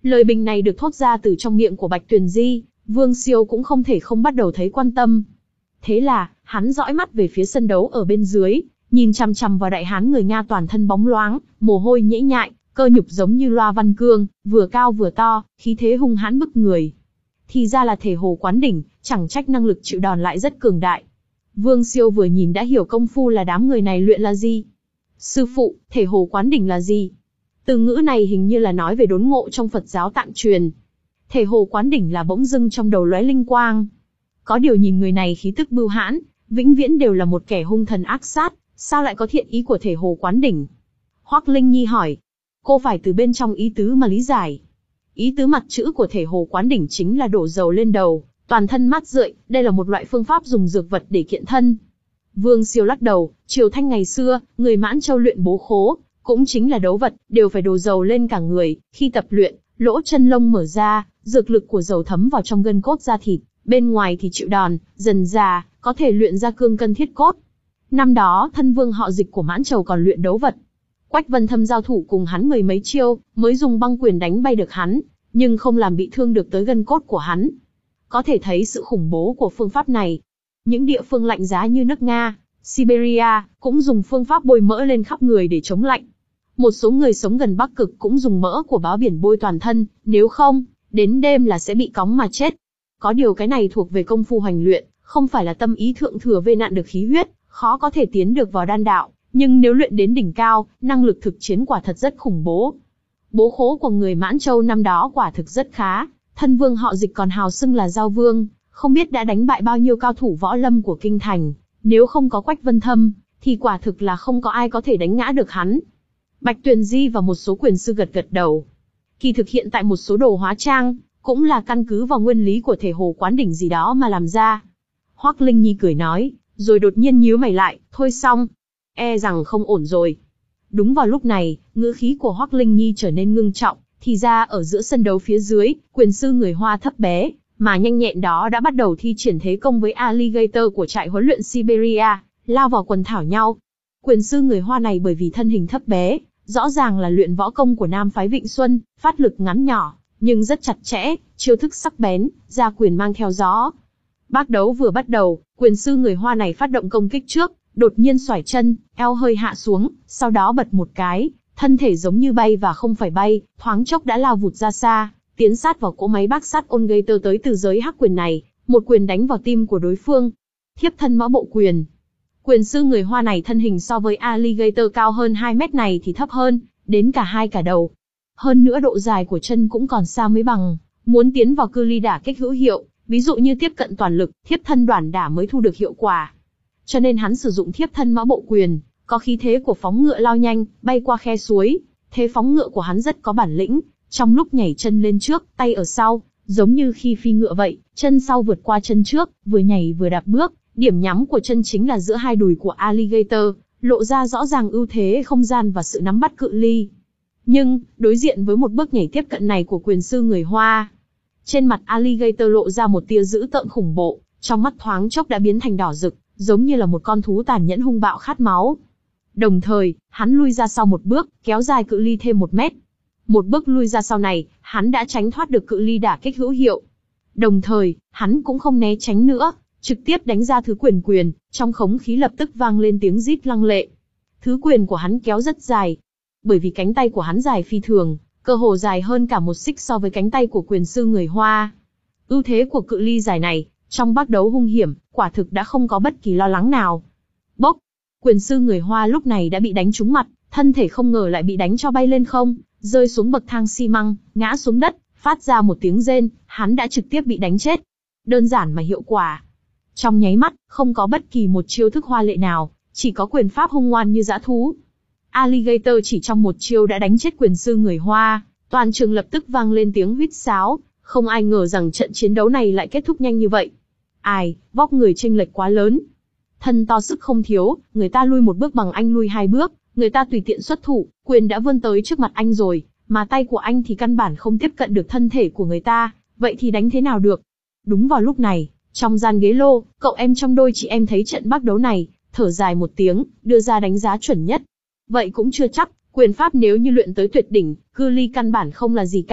Lời bình này được thốt ra từ trong miệng của Bạch Tuyền Di, Vương Siêu cũng không thể không bắt đầu thấy quan tâm. Thế là, hắn dõi mắt về phía sân đấu ở bên dưới, nhìn chằm chằm vào đại hán người Nga toàn thân bóng loáng, mồ hôi nhễ nhại, cơ nhục giống như loa văn cương, vừa cao vừa to, khí thế hung hãn bức người. Thì ra là thể hồ quán đỉnh, chẳng trách năng lực chịu đòn lại rất cường đại. Vương Siêu vừa nhìn đã hiểu công phu là đám người này luyện là gì. Sư phụ, thể hồ quán đỉnh là gì? Từ ngữ này hình như là nói về đốn ngộ trong Phật giáo tạng truyền. Thể hồ quán đỉnh là bỗng dưng trong đầu lóe linh quang. Có điều nhìn người này khí tức bưu hãn, vĩnh viễn đều là một kẻ hung thần ác sát, sao lại có thiện ý của thể hồ quán đỉnh? Hoắc Linh Nhi hỏi. Cô phải từ bên trong ý tứ mà lý giải. Ý tứ mặt chữ của thể hồ quán đỉnh chính là đổ dầu lên đầu, toàn thân mát rượi, đây là một loại phương pháp dùng dược vật để kiện thân. Vương Siêu lắc đầu, Triều Thanh ngày xưa, người Mãn Châu luyện bố khố, cũng chính là đấu vật, đều phải đổ dầu lên cả người, khi tập luyện, lỗ chân lông mở ra, dược lực của dầu thấm vào trong gân cốt da thịt, bên ngoài thì chịu đòn, dần già, có thể luyện ra cương cân thiết cốt. Năm đó, thân vương họ Dịch của Mãn Châu còn luyện đấu vật. Quách Vân Thâm giao thủ cùng hắn mười mấy chiêu, mới dùng băng quyền đánh bay được hắn, nhưng không làm bị thương được tới gân cốt của hắn. Có thể thấy sự khủng bố của phương pháp này. Những địa phương lạnh giá như nước Nga, Siberia, cũng dùng phương pháp bôi mỡ lên khắp người để chống lạnh. Một số người sống gần Bắc Cực cũng dùng mỡ của báo biển bôi toàn thân, nếu không, đến đêm là sẽ bị cóng mà chết. Có điều cái này thuộc về công phu hành luyện, không phải là tâm ý thượng thừa vê nạn được khí huyết, khó có thể tiến được vào đan đạo. Nhưng nếu luyện đến đỉnh cao, năng lực thực chiến quả thật rất khủng bố. Bố khố của người Mãn Châu năm đó quả thực rất khá, thân vương họ Dịch còn hào xưng là Giao Vương, không biết đã đánh bại bao nhiêu cao thủ võ lâm của kinh thành. Nếu không có Quách Vân Thâm, thì quả thực là không có ai có thể đánh ngã được hắn. Bạch Tuyền Di và một số quyền sư gật gật đầu. Kỳ thực hiện tại một số đồ hóa trang, cũng là căn cứ vào nguyên lý của thể hồ quán đỉnh gì đó mà làm ra. Hoắc Linh Nhi cười nói, rồi đột nhiên nhíu mày lại, thôi xong. E rằng không ổn rồi. Đúng vào lúc này, ngữ khí của Hoắc Linh Nhi trở nên ngưng trọng, thì ra ở giữa sân đấu phía dưới, quyền sư người Hoa thấp bé, mà nhanh nhẹn đó đã bắt đầu thi triển thế công với Alligator của trại huấn luyện Siberia, lao vào quần thảo nhau. Quyền sư người Hoa này bởi vì thân hình thấp bé, rõ ràng là luyện võ công của Nam phái Vịnh Xuân, phát lực ngắn nhỏ, nhưng rất chặt chẽ, chiêu thức sắc bén, ra quyền mang theo gió. Bác đấu vừa bắt đầu, quyền sư người Hoa này phát động công kích trước, đột nhiên xoải chân, eo hơi hạ xuống, sau đó bật một cái, thân thể giống như bay và không phải bay, thoáng chốc đã lao vụt ra xa, tiến sát vào cỗ máy bác sát Alligator tới từ giới hắc quyền này, một quyền đánh vào tim của đối phương. Thiếp thân mã bộ quyền. Quyền sư người Hoa này thân hình so với Alligator cao hơn hai mét này thì thấp hơn, đến cả hai cả đầu. Hơn nữa độ dài của chân cũng còn xa mới bằng, muốn tiến vào cự ly đả kích hữu hiệu, ví dụ như tiếp cận toàn lực, thiếp thân đoản đả mới thu được hiệu quả. Cho nên hắn sử dụng thiếp thân mã bộ quyền, có khí thế của phóng ngựa lao nhanh, bay qua khe suối. Thế phóng ngựa của hắn rất có bản lĩnh, trong lúc nhảy chân lên trước, tay ở sau, giống như khi phi ngựa vậy, chân sau vượt qua chân trước, vừa nhảy vừa đạp bước, điểm nhắm của chân chính là giữa hai đùi của Alligator, lộ ra rõ ràng ưu thế không gian và sự nắm bắt cự ly. Nhưng, đối diện với một bước nhảy tiếp cận này của quyền sư người Hoa, trên mặt Alligator lộ ra một tia dữ tợn khủng bố, trong mắt thoáng chốc đã biến thành đỏ rực, giống như là một con thú tàn nhẫn hung bạo khát máu. Đồng thời, hắn lui ra sau một bước, kéo dài cự ly thêm một mét. Một bước lui ra sau này, hắn đã tránh thoát được cự ly đả kích hữu hiệu. Đồng thời, hắn cũng không né tránh nữa, trực tiếp đánh ra thứ quyền quyền, trong khống khí lập tức vang lên tiếng rít lăng lệ. Thứ quyền của hắn kéo rất dài, bởi vì cánh tay của hắn dài phi thường, cơ hồ dài hơn cả một xích so với cánh tay của quyền sư người Hoa. Ưu thế của cự ly dài này, trong bác đấu hung hiểm, quả thực đã không có bất kỳ lo lắng nào. Bốc! Quyền sư người Hoa lúc này đã bị đánh trúng mặt, thân thể không ngờ lại bị đánh cho bay lên không, rơi xuống bậc thang xi măng, ngã xuống đất, phát ra một tiếng rên, hắn đã trực tiếp bị đánh chết. Đơn giản mà hiệu quả. Trong nháy mắt, không có bất kỳ một chiêu thức hoa lệ nào, chỉ có quyền pháp hung ngoan như dã thú. Alligator chỉ trong một chiêu đã đánh chết quyền sư người Hoa, toàn trường lập tức vang lên tiếng huýt sáo, không ai ngờ rằng trận chiến đấu này lại kết thúc nhanh như vậy. Ai, vóc người chênh lệch quá lớn. Thân to sức không thiếu, người ta lui một bước bằng anh lui hai bước, người ta tùy tiện xuất thủ, quyền đã vươn tới trước mặt anh rồi, mà tay của anh thì căn bản không tiếp cận được thân thể của người ta, vậy thì đánh thế nào được? Đúng vào lúc này, trong gian ghế lô, cậu em trong đôi chị em thấy trận bác đấu này, thở dài một tiếng, đưa ra đánh giá chuẩn nhất. Vậy cũng chưa chắc, quyền pháp nếu như luyện tới tuyệt đỉnh, cự ly căn bản không là gì cả,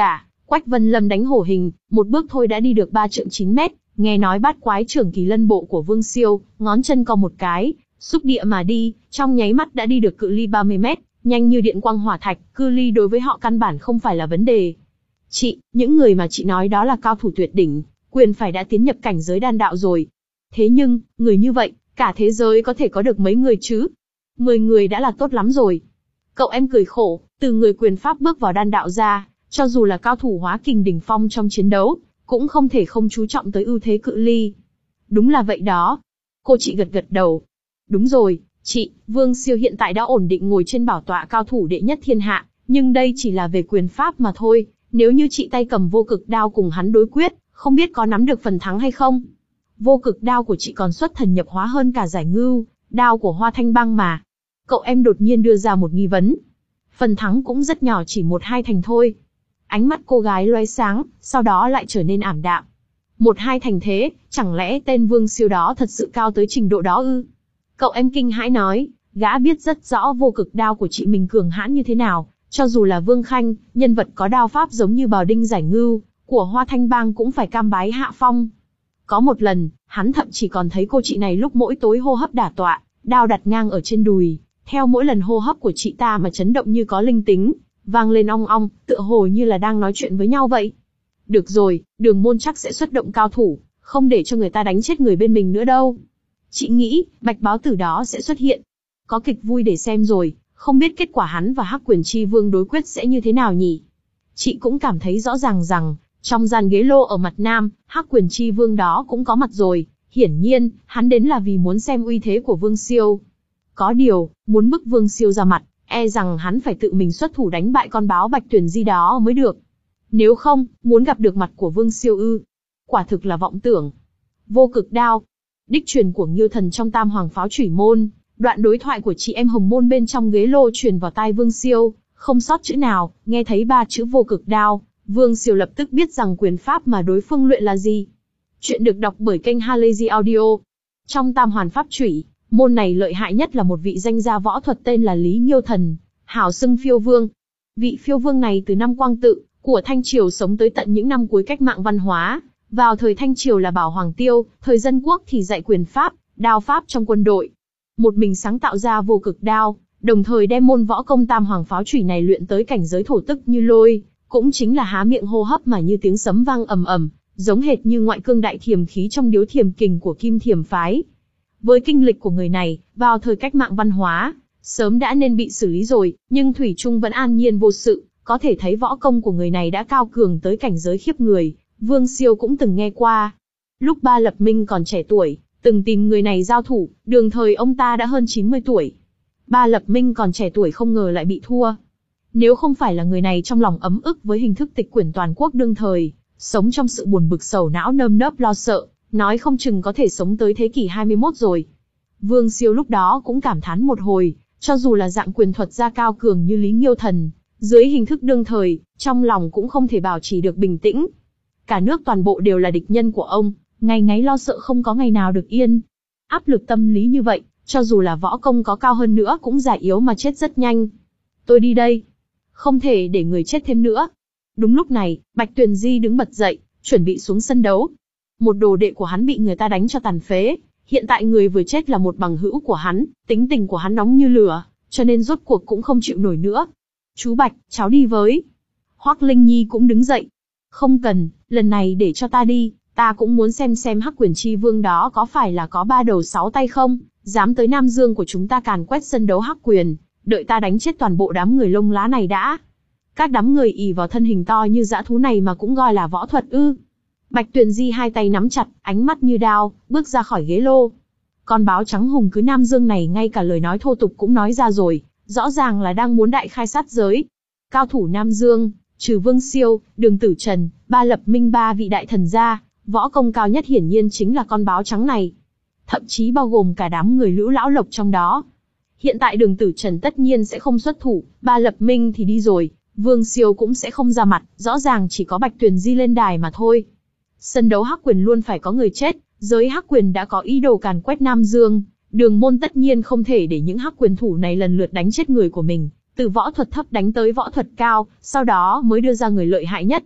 Quách Vân Lâm đánh hổ hình, một bước thôi đã đi được ba trượng chín mét, nghe nói bát quái trưởng kỳ lân bộ của Vương Siêu, ngón chân cong một cái, xúc địa mà đi, trong nháy mắt đã đi được cự ly ba mươi mét, nhanh như điện quang hỏa thạch, cự ly đối với họ căn bản không phải là vấn đề. Chị, những người mà chị nói đó là cao thủ tuyệt đỉnh, quyền phải đã tiến nhập cảnh giới đan đạo rồi. Thế nhưng, người như vậy, cả thế giới có thể có được mấy người chứ? Mười người đã là tốt lắm rồi. Cậu em cười khổ, từ người quyền pháp bước vào đan đạo ra, cho dù là cao thủ hóa kình đỉnh phong trong chiến đấu, cũng không thể không chú trọng tới ưu thế cự ly. Đúng là vậy đó. Cô chị gật gật đầu. Đúng rồi, chị, Vương Siêu hiện tại đã ổn định ngồi trên bảo tọa cao thủ đệ nhất thiên hạ, nhưng đây chỉ là về quyền pháp mà thôi. Nếu như chị tay cầm vô cực đao cùng hắn đối quyết, không biết có nắm được phần thắng hay không? Vô cực đao của chị còn xuất thần nhập hóa hơn cả giải ngưu, đao của Hoa Thanh Bang mà. Cậu em đột nhiên đưa ra một nghi vấn. Phần thắng cũng rất nhỏ, chỉ một hai thành thôi. Ánh mắt cô gái loé sáng, sau đó lại trở nên ảm đạm. Một hai thành thế, chẳng lẽ tên Vương Siêu đó thật sự cao tới trình độ đó ư? Cậu em kinh hãi nói, gã biết rất rõ vô cực đao của chị mình cường hãn như thế nào, cho dù là Vương Khanh, nhân vật có đao pháp giống như Bào Đinh Giải Ngưu, của Hoa Thanh Bang cũng phải cam bái hạ phong. Có một lần, hắn thậm chí còn thấy cô chị này lúc mỗi tối hô hấp đả tọa, đao đặt ngang ở trên đùi, theo mỗi lần hô hấp của chị ta mà chấn động như có linh tính, vang lên ong ong, tựa hồ như là đang nói chuyện với nhau vậy. Được rồi, Đường Môn chắc sẽ xuất động cao thủ, không để cho người ta đánh chết người bên mình nữa đâu. Chị nghĩ, Bạch Báo Tử đó sẽ xuất hiện. Có kịch vui để xem rồi, không biết kết quả hắn và Hắc Quyền Chi Vương đối quyết sẽ như thế nào nhỉ? Chị cũng cảm thấy rõ ràng rằng, trong gian ghế lô ở mặt nam, Hắc Quyền Chi Vương đó cũng có mặt rồi. Hiển nhiên, hắn đến là vì muốn xem uy thế của Vương Siêu. Có điều, muốn bức Vương Siêu ra mặt, e rằng hắn phải tự mình xuất thủ đánh bại con báo Bạch Tuyển Di đó mới được. Nếu không, muốn gặp được mặt của Vương Siêu ư? Quả thực là vọng tưởng. Vô cực đao, đích truyền của Nghiêu Thần trong Tam Hoàng Pháo Chủy Môn, đoạn đối thoại của chị em Hồng Môn bên trong ghế lô truyền vào tai Vương Siêu, không sót chữ nào, nghe thấy ba chữ vô cực đao, Vương Siêu lập tức biết rằng quyền pháp mà đối phương luyện là gì. Chuyện được đọc bởi kênh Halazy Audio. Trong Tam Hoàn Pháp Chủy, môn này lợi hại nhất là một vị danh gia võ thuật tên là Lý Nghiêu Thần, hảo xưng Phiêu Vương. Vị Phiêu Vương này từ năm Quang Tự, của Thanh Triều sống tới tận những năm cuối cách mạng văn hóa. Vào thời Thanh Triều là Bảo Hoàng Tiêu, thời Dân Quốc thì dạy quyền pháp, đao pháp trong quân đội. Một mình sáng tạo ra vô cực đao, đồng thời đem môn võ công Tam Hoàng Pháo Chủy này luyện tới cảnh giới thổ tức như lôi, cũng chính là há miệng hô hấp mà như tiếng sấm vang ầm ầm, giống hệt như ngoại cương đại thiềm khí trong điếu thiềm kình của Kim Thiềm phái. Với kinh lịch của người này, vào thời cách mạng văn hóa, sớm đã nên bị xử lý rồi, nhưng thủy chung vẫn an nhiên vô sự, có thể thấy võ công của người này đã cao cường tới cảnh giới khiếp người. Vương Siêu cũng từng nghe qua. Lúc Ba Lập Minh còn trẻ tuổi, từng tìm người này giao thủ, đường thời ông ta đã hơn chín mươi tuổi. Ba Lập Minh còn trẻ tuổi không ngờ lại bị thua. Nếu không phải là người này trong lòng ấm ức với hình thức tịch quyển toàn quốc đương thời, sống trong sự buồn bực sầu não nơm nớp lo sợ, nói không chừng có thể sống tới thế kỷ hai mươi mốt rồi. Vương Siêu lúc đó cũng cảm thán một hồi, cho dù là dạng quyền thuật gia cao cường như Lý Nghiêu Thần, dưới hình thức đương thời, trong lòng cũng không thể bảo trì được bình tĩnh. Cả nước toàn bộ đều là địch nhân của ông, ngày ngáy lo sợ không có ngày nào được yên. Áp lực tâm lý như vậy, cho dù là võ công có cao hơn nữa cũng già yếu mà chết rất nhanh. Tôi đi đây. Không thể để người chết thêm nữa. Đúng lúc này, Bạch Tuyền Di đứng bật dậy, chuẩn bị xuống sân đấu. Một đồ đệ của hắn bị người ta đánh cho tàn phế. Hiện tại người vừa chết là một bằng hữu của hắn, tính tình của hắn nóng như lửa, cho nên rốt cuộc cũng không chịu nổi nữa. Chú Bạch, cháu đi với. Hoắc Linh Nhi cũng đứng dậy. Không cần, lần này để cho ta đi, ta cũng muốn xem xem Hắc Quyền Chi Vương đó có phải là có ba đầu sáu tay không, dám tới Nam Dương của chúng ta càn quét sân đấu Hắc Quyền, đợi ta đánh chết toàn bộ đám người lông lá này đã. Các đám người ỷ vào thân hình to như dã thú này mà cũng gọi là võ thuật ư? Bạch Tuyền Di hai tay nắm chặt, ánh mắt như đao, bước ra khỏi ghế lô. Con báo trắng hùng cứ Nam Dương này ngay cả lời nói thô tục cũng nói ra rồi, rõ ràng là đang muốn đại khai sát giới. Cao thủ Nam Dương, trừ Vương Siêu, Đường Tử Trần, Ba Lập Minh ba vị đại thần gia, võ công cao nhất hiển nhiên chính là con báo trắng này. Thậm chí bao gồm cả đám người Lữ Lão Lộc trong đó. Hiện tại Đường Tử Trần tất nhiên sẽ không xuất thủ, Ba Lập Minh thì đi rồi, Vương Siêu cũng sẽ không ra mặt, rõ ràng chỉ có Bạch Tuyền Di lên đài mà thôi. Sân đấu Hắc Quyền luôn phải có người chết, giới Hắc Quyền đã có ý đồ càn quét Nam Dương, Đường môn tất nhiên không thể để những Hắc Quyền thủ này lần lượt đánh chết người của mình, từ võ thuật thấp đánh tới võ thuật cao, sau đó mới đưa ra người lợi hại nhất.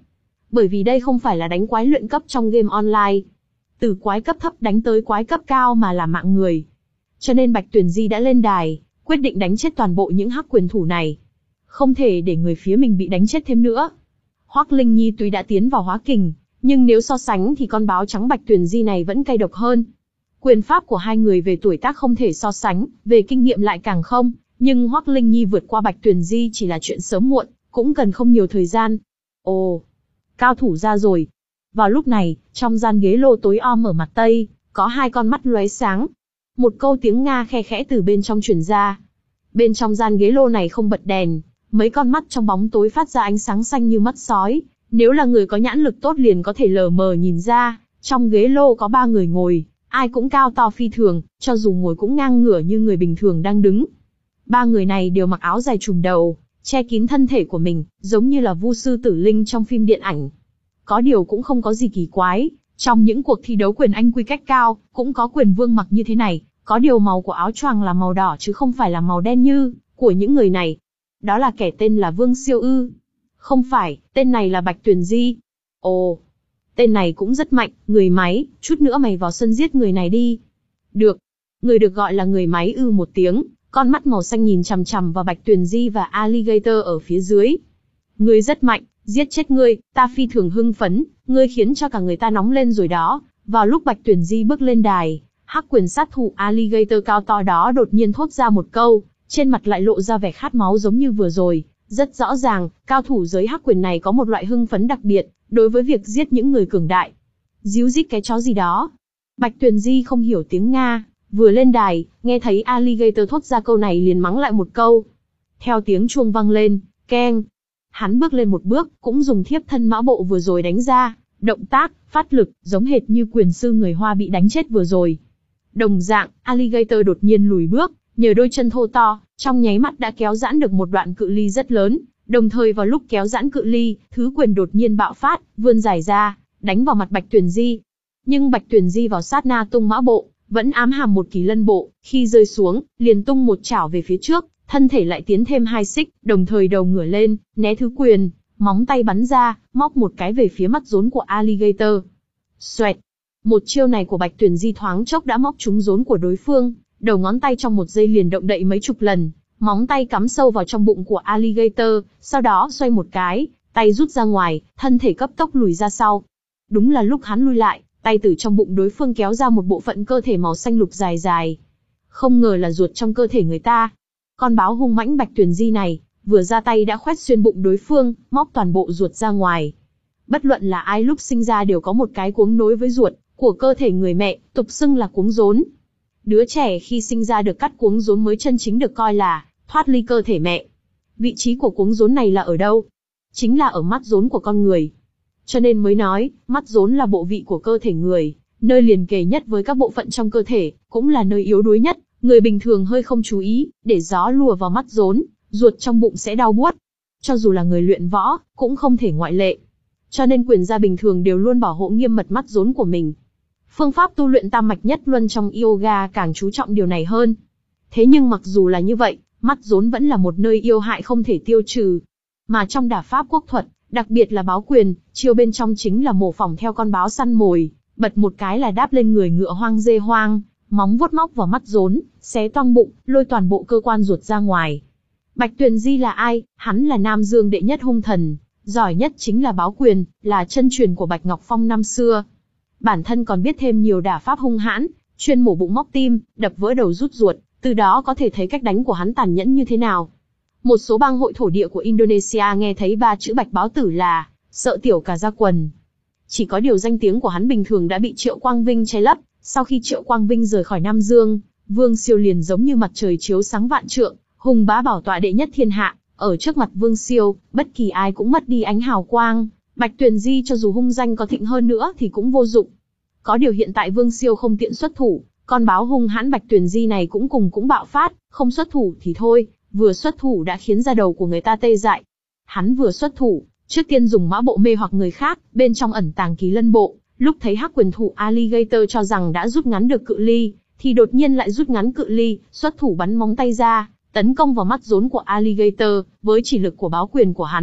bởi vì đây không phải là đánh quái luyện cấp trong game online. Từ quái cấp thấp đánh tới quái cấp cao mà là mạng người. Cho nên Bạch Tuyền Di đã lên đài, quyết định đánh chết toàn bộ những hắc quyền thủ này. Không thể để người phía mình bị đánh chết thêm nữa. Hoắc Linh Nhi tuy đã tiến vào hóa kình, nhưng nếu so sánh thì con báo trắng Bạch Tuyền Di này vẫn cay độc hơn. Quyền pháp của hai người về tuổi tác không thể so sánh, về kinh nghiệm lại càng không, nhưng Hoắc Linh Nhi vượt qua Bạch Tuyền Di chỉ là chuyện sớm muộn, cũng cần không nhiều thời gian. Ồ, cao thủ ra rồi. Vào lúc này, trong gian ghế lô tối om ở mặt Tây, có hai con mắt lóe sáng. Một câu tiếng Nga khe khẽ từ bên trong truyền ra. Bên trong gian ghế lô này không bật đèn, mấy con mắt trong bóng tối phát ra ánh sáng xanh như mắt sói. Nếu là người có nhãn lực tốt liền có thể lờ mờ nhìn ra, trong ghế lô có ba người ngồi, ai cũng cao to phi thường, cho dù ngồi cũng ngang ngửa như người bình thường đang đứng. Ba người này đều mặc áo dài trùm đầu, che kín thân thể của mình, giống như là Vu sư Tử Linh trong phim điện ảnh. Có điều cũng không có gì kỳ quái, trong những cuộc thi đấu quyền Anh quy cách cao, cũng có quyền vương mặc như thế này, có điều màu của áo choàng là màu đỏ chứ không phải là màu đen như của những người này. Đó là kẻ tên là Vương Siêu ư? Không phải, tên này là Bạch Tuyền Di. Ồ, tên này cũng rất mạnh, người máy, chút nữa mày vào sân giết người này đi. Được. Người được gọi là người máy ư một tiếng, con mắt màu xanh nhìn chằm chằm vào Bạch Tuyền Di và Alligator ở phía dưới. Ngươi rất mạnh, giết chết ngươi, ta phi thường hưng phấn, ngươi khiến cho cả người ta nóng lên rồi đó. Vào lúc Bạch Tuyền Di bước lên đài, hắc quyền sát thủ Alligator cao to đó đột nhiên thốt ra một câu, trên mặt lại lộ ra vẻ khát máu giống như vừa rồi. Rất rõ ràng, cao thủ giới hắc quyền này có một loại hưng phấn đặc biệt, đối với việc giết những người cường đại. Díu dít cái chó gì đó. Bạch Tuyền Di không hiểu tiếng Nga, vừa lên đài, nghe thấy Alligator thốt ra câu này liền mắng lại một câu. Theo tiếng chuông vang lên, keng. Hắn bước lên một bước, cũng dùng thiếp thân mã bộ vừa rồi đánh ra, động tác, phát lực, giống hệt như quyền sư người Hoa bị đánh chết vừa rồi. Đồng dạng, Alligator đột nhiên lùi bước, nhờ đôi chân thô to, trong nháy mắt đã kéo giãn được một đoạn cự ly rất lớn, đồng thời vào lúc kéo giãn cự ly, thứ quyền đột nhiên bạo phát, vươn dài ra, đánh vào mặt Bạch Tuyền Di. Nhưng Bạch Tuyền Di vào sát na tung mã bộ, vẫn ám hàm một kỳ lân bộ, khi rơi xuống, liền tung một chảo về phía trước, thân thể lại tiến thêm hai xích, đồng thời đầu ngửa lên, né thứ quyền, móng tay bắn ra, móc một cái về phía mắt rốn của Alligator. Xoẹt! Một chiêu này của Bạch Tuyền Di thoáng chốc đã móc trúng rốn của đối phương, đầu ngón tay trong một giây liền động đậy mấy chục lần, móng tay cắm sâu vào trong bụng của Alligator, sau đó xoay một cái, tay rút ra ngoài, thân thể cấp tốc lùi ra sau. Đúng là lúc hắn lui lại, tay từ trong bụng đối phương kéo ra một bộ phận cơ thể màu xanh lục dài dài. Không ngờ là ruột trong cơ thể người ta. Con báo hung mãnh Bạch Tuyền Di này, vừa ra tay đã khoét xuyên bụng đối phương, móc toàn bộ ruột ra ngoài. Bất luận là ai lúc sinh ra đều có một cái cuống nối với ruột của cơ thể người mẹ, tục xưng là cuống rốn. Đứa trẻ khi sinh ra được cắt cuống rốn mới chân chính được coi là thoát ly cơ thể mẹ. Vị trí của cuống rốn này là ở đâu? Chính là ở mắt rốn của con người. Cho nên mới nói, mắt rốn là bộ vị của cơ thể người, nơi liền kề nhất với các bộ phận trong cơ thể, cũng là nơi yếu đuối nhất. Người bình thường hơi không chú ý, để gió lùa vào mắt rốn, ruột trong bụng sẽ đau buốt. Cho dù là người luyện võ, cũng không thể ngoại lệ. Cho nên quyền gia bình thường đều luôn bảo hộ nghiêm mật mắt rốn của mình. Phương pháp tu luyện tam mạch nhất luân trong yoga càng chú trọng điều này hơn. Thế nhưng mặc dù là như vậy, mắt rốn vẫn là một nơi yêu hại không thể tiêu trừ. Mà trong đả pháp quốc thuật, đặc biệt là báo quyền, chiêu bên trong chính là mổ phỏng theo con báo săn mồi, bật một cái là đáp lên người ngựa hoang dê hoang, móng vuốt móc vào mắt rốn, xé toang bụng, lôi toàn bộ cơ quan ruột ra ngoài. Bạch Tuyền Di là ai? Hắn là Nam Dương đệ nhất hung thần, giỏi nhất chính là báo quyền, là chân truyền của Bạch Ngọc Phong năm xưa. Bản thân còn biết thêm nhiều đả pháp hung hãn, chuyên mổ bụng móc tim, đập vỡ đầu rút ruột, từ đó có thể thấy cách đánh của hắn tàn nhẫn như thế nào. Một số bang hội thổ địa của Indonesia nghe thấy ba chữ Bạch Báo Tử là sợ tiểu cả da quần. Chỉ có điều danh tiếng của hắn bình thường đã bị Triệu Quang Vinh che lấp. Sau khi Triệu Quang Vinh rời khỏi Nam Dương, Vương Siêu liền giống như mặt trời chiếu sáng vạn trượng, hùng bá bảo tọa đệ nhất thiên hạ. Ở trước mặt Vương Siêu, bất kỳ ai cũng mất đi ánh hào quang. Bạch Tuyền Di cho dù hung danh có thịnh hơn nữa thì cũng vô dụng. Có điều hiện tại Vương Siêu không tiện xuất thủ, con báo hung hãn Bạch Tuyền Di này cũng cùng cũng bạo phát, không xuất thủ thì thôi, vừa xuất thủ đã khiến da đầu của người ta tê dại. Hắn vừa xuất thủ, trước tiên dùng mã bộ mê hoặc người khác, bên trong ẩn tàng kỳ lân bộ. Lúc thấy hắc quyền thủ Alligator cho rằng đã rút ngắn được cự ly, thì đột nhiên lại rút ngắn cự ly, xuất thủ bắn móng tay ra, tấn công vào mắt rốn của Alligator, với chỉ lực của báo quyền của hắn,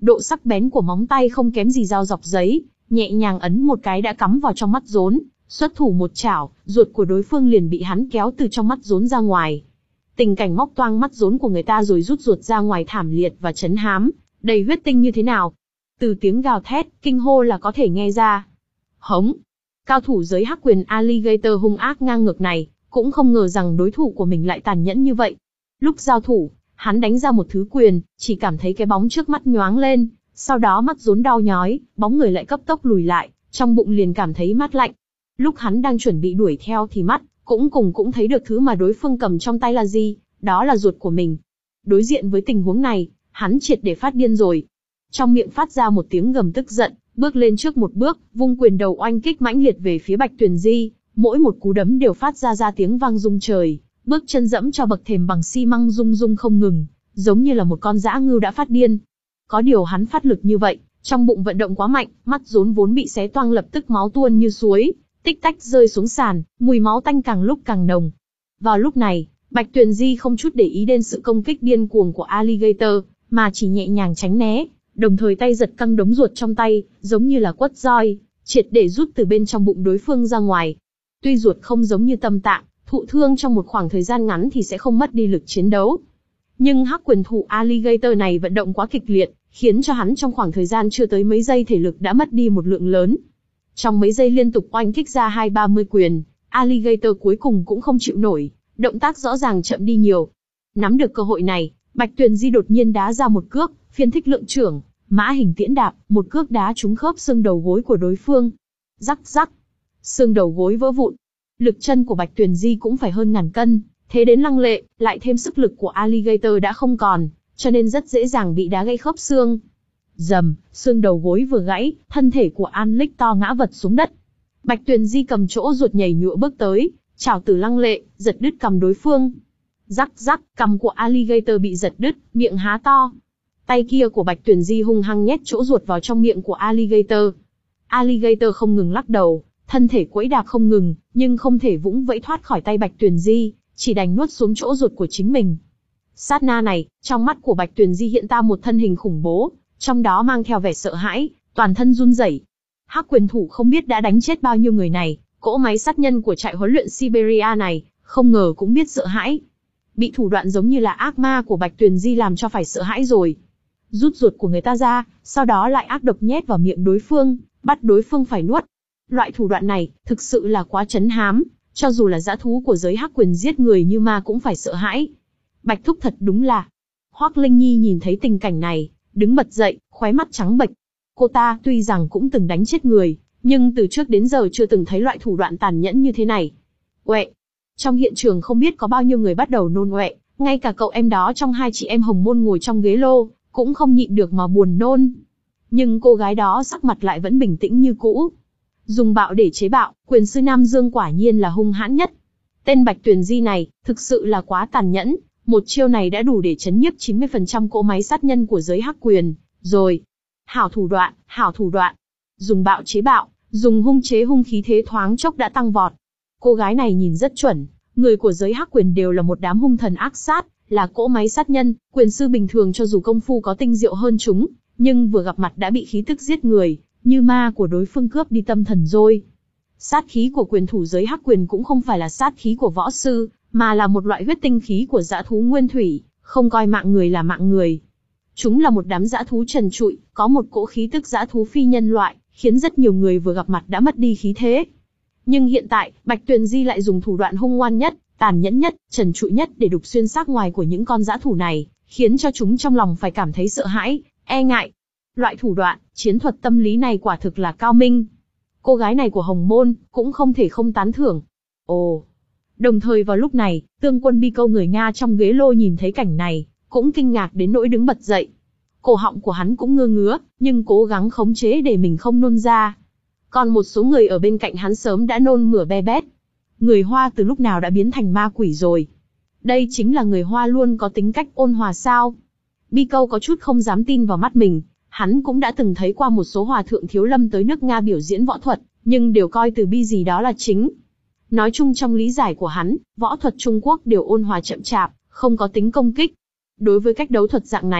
độ sắc bén của móng tay không kém gì dao dọc giấy, nhẹ nhàng ấn một cái đã cắm vào trong mắt rốn, xuất thủ một chảo, ruột của đối phương liền bị hắn kéo từ trong mắt rốn ra ngoài. Tình cảnh móc toang mắt rốn của người ta rồi rút ruột ra ngoài thảm liệt và chấn hám, đầy huyết tinh như thế nào. Từ tiếng gào thét, kinh hô là có thể nghe ra. Hống! Cao thủ giới hắc quyền Alligator hung ác ngang ngược này, cũng không ngờ rằng đối thủ của mình lại tàn nhẫn như vậy. Lúc giao thủ, hắn đánh ra một thứ quyền, chỉ cảm thấy cái bóng trước mắt nhoáng lên, sau đó mắt rốn đau nhói, bóng người lại cấp tốc lùi lại, trong bụng liền cảm thấy mát lạnh. Lúc hắn đang chuẩn bị đuổi theo thì mắt, cũng cùng cũng thấy được thứ mà đối phương cầm trong tay là gì, đó là ruột của mình. Đối diện với tình huống này, hắn triệt để phát điên rồi. Trong miệng phát ra một tiếng gầm tức giận, bước lên trước một bước, vung quyền đầu oanh kích mãnh liệt về phía Bạch Tuyền Di, mỗi một cú đấm đều phát ra ra tiếng vang rung trời, bước chân dẫm cho bậc thềm bằng xi măng rung rung không ngừng, giống như là một con dã ngưu đã phát điên. Có điều hắn phát lực như vậy, trong bụng vận động quá mạnh, mắt rốn vốn bị xé toang lập tức máu tuôn như suối, tích tách rơi xuống sàn, mùi máu tanh càng lúc càng nồng. Vào lúc này, Bạch Tuyền Di không chút để ý đến sự công kích điên cuồng của Alligator, mà chỉ nhẹ nhàng tránh né, đồng thời tay giật căng đống ruột trong tay, giống như là quất roi, triệt để rút từ bên trong bụng đối phương ra ngoài. Tuy ruột không giống như tâm tạng, thụ thương trong một khoảng thời gian ngắn thì sẽ không mất đi lực chiến đấu. Nhưng hắc quyền thủ Alligator này vận động quá kịch liệt, khiến cho hắn trong khoảng thời gian chưa tới mấy giây thể lực đã mất đi một lượng lớn. Trong mấy giây liên tục oanh kích ra hai ba mươi quyền, Alligator cuối cùng cũng không chịu nổi, động tác rõ ràng chậm đi nhiều. Nắm được cơ hội này, Bạch Tuyền Di đột nhiên đá ra một cước, phiên thích lượng trưởng, mã hình tiễn đạp, một cước đá trúng khớp xương đầu gối của đối phương. Rắc rắc, xương đầu gối vỡ vụn. Lực chân của Bạch Tuyền Di cũng phải hơn ngàn cân, thế đến lăng lệ, lại thêm sức lực của Alligator đã không còn, cho nên rất dễ dàng bị đá gãy khớp xương. Rầm, xương đầu gối vừa gãy, thân thể của An-Lictor ngã vật xuống đất. Bạch Tuyền Di cầm chỗ ruột nhảy nhụa bước tới, chảo tử lăng lệ, giật đứt cầm đối phương. Rắc rắc, cầm của Alligator bị giật đứt, miệng há to. Tay kia của Bạch Tuyền Di hung hăng nhét chỗ ruột vào trong miệng của Alligator. Alligator không ngừng lắc đầu, thân thể quẫy đạp không ngừng, nhưng không thể vũng vẫy thoát khỏi tay Bạch Tuyền Di, chỉ đành nuốt xuống chỗ ruột của chính mình. Sát na này, trong mắt của Bạch Tuyền Di hiện ra một thân hình khủng bố, trong đó mang theo vẻ sợ hãi, toàn thân run rẩy. Hắc quyền thủ không biết đã đánh chết bao nhiêu người này, cỗ máy sát nhân của trại huấn luyện Siberia này, không ngờ cũng biết sợ hãi. Bị thủ đoạn giống như là ác ma của Bạch Tuyền Di làm cho phải sợ hãi rồi. Rút ruột của người ta ra, sau đó lại ác độc nhét vào miệng đối phương, bắt đối phương phải nuốt. Loại thủ đoạn này, thực sự là quá trấn hám, cho dù là dã thú của giới hắc quyền giết người như ma cũng phải sợ hãi. Bạch thúc thật đúng là. Hoắc Linh Nhi nhìn thấy tình cảnh này, đứng bật dậy, khóe mắt trắng bệch. Cô ta tuy rằng cũng từng đánh chết người, nhưng từ trước đến giờ chưa từng thấy loại thủ đoạn tàn nhẫn như thế này. Uệ! Trong hiện trường không biết có bao nhiêu người bắt đầu nôn uệ, ngay cả cậu em đó trong hai chị em Hồng Môn ngồi trong ghế lô, cũng không nhịn được mà buồn nôn. Nhưng cô gái đó sắc mặt lại vẫn bình tĩnh như cũ. Dùng bạo để chế bạo, quyền sư Nam Dương quả nhiên là hung hãn nhất. Tên Bạch Tuyền Di này, thực sự là quá tàn nhẫn, một chiêu này đã đủ để chấn nhiếp chín mươi phần trăm cỗ máy sát nhân của giới hắc quyền, rồi. Hảo thủ đoạn, hảo thủ đoạn. Dùng bạo chế bạo, dùng hung chế hung khí thế thoáng chốc đã tăng vọt. Cô gái này nhìn rất chuẩn, người của giới hắc quyền đều là một đám hung thần ác sát, là cỗ máy sát nhân, quyền sư bình thường cho dù công phu có tinh diệu hơn chúng, nhưng vừa gặp mặt đã bị khí tức giết người, như ma của đối phương cướp đi tâm thần rồi. Sát khí của quyền thủ giới hắc quyền cũng không phải là sát khí của võ sư, mà là một loại huyết tinh khí của dã thú nguyên thủy, không coi mạng người là mạng người. Chúng là một đám dã thú trần trụi, có một cỗ khí tức dã thú phi nhân loại, khiến rất nhiều người vừa gặp mặt đã mất đi khí thế. Nhưng hiện tại, Bạch Tuyền Di lại dùng thủ đoạn hung ngoan nhất, tàn nhẫn nhất, trần trụi nhất để đục xuyên xác ngoài của những con dã thú này, khiến cho chúng trong lòng phải cảm thấy sợ hãi, e ngại. Loại thủ đoạn, chiến thuật tâm lý này quả thực là cao minh. Cô gái này của Hồng Môn, cũng không thể không tán thưởng. Ồ! Đồng thời vào lúc này, Tương Quân Bi Câu người Nga trong ghế lô nhìn thấy cảnh này, cũng kinh ngạc đến nỗi đứng bật dậy. Cổ họng của hắn cũng ngơ ngứa, nhưng cố gắng khống chế để mình không nôn ra. Còn một số người ở bên cạnh hắn sớm đã nôn mửa be bét. Người Hoa từ lúc nào đã biến thành ma quỷ rồi? Đây chính là người Hoa luôn có tính cách ôn hòa sao? Bi Câu có chút không dám tin vào mắt mình. Hắn cũng đã từng thấy qua một số hòa thượng thiếu lâm tới nước Nga biểu diễn võ thuật, nhưng đều coi từ bi gì đó là chính. Nói chung trong lý giải của hắn, võ thuật Trung Quốc đều ôn hòa chậm chạp, không có tính công kích. Đối với cách đấu thuật dạng này,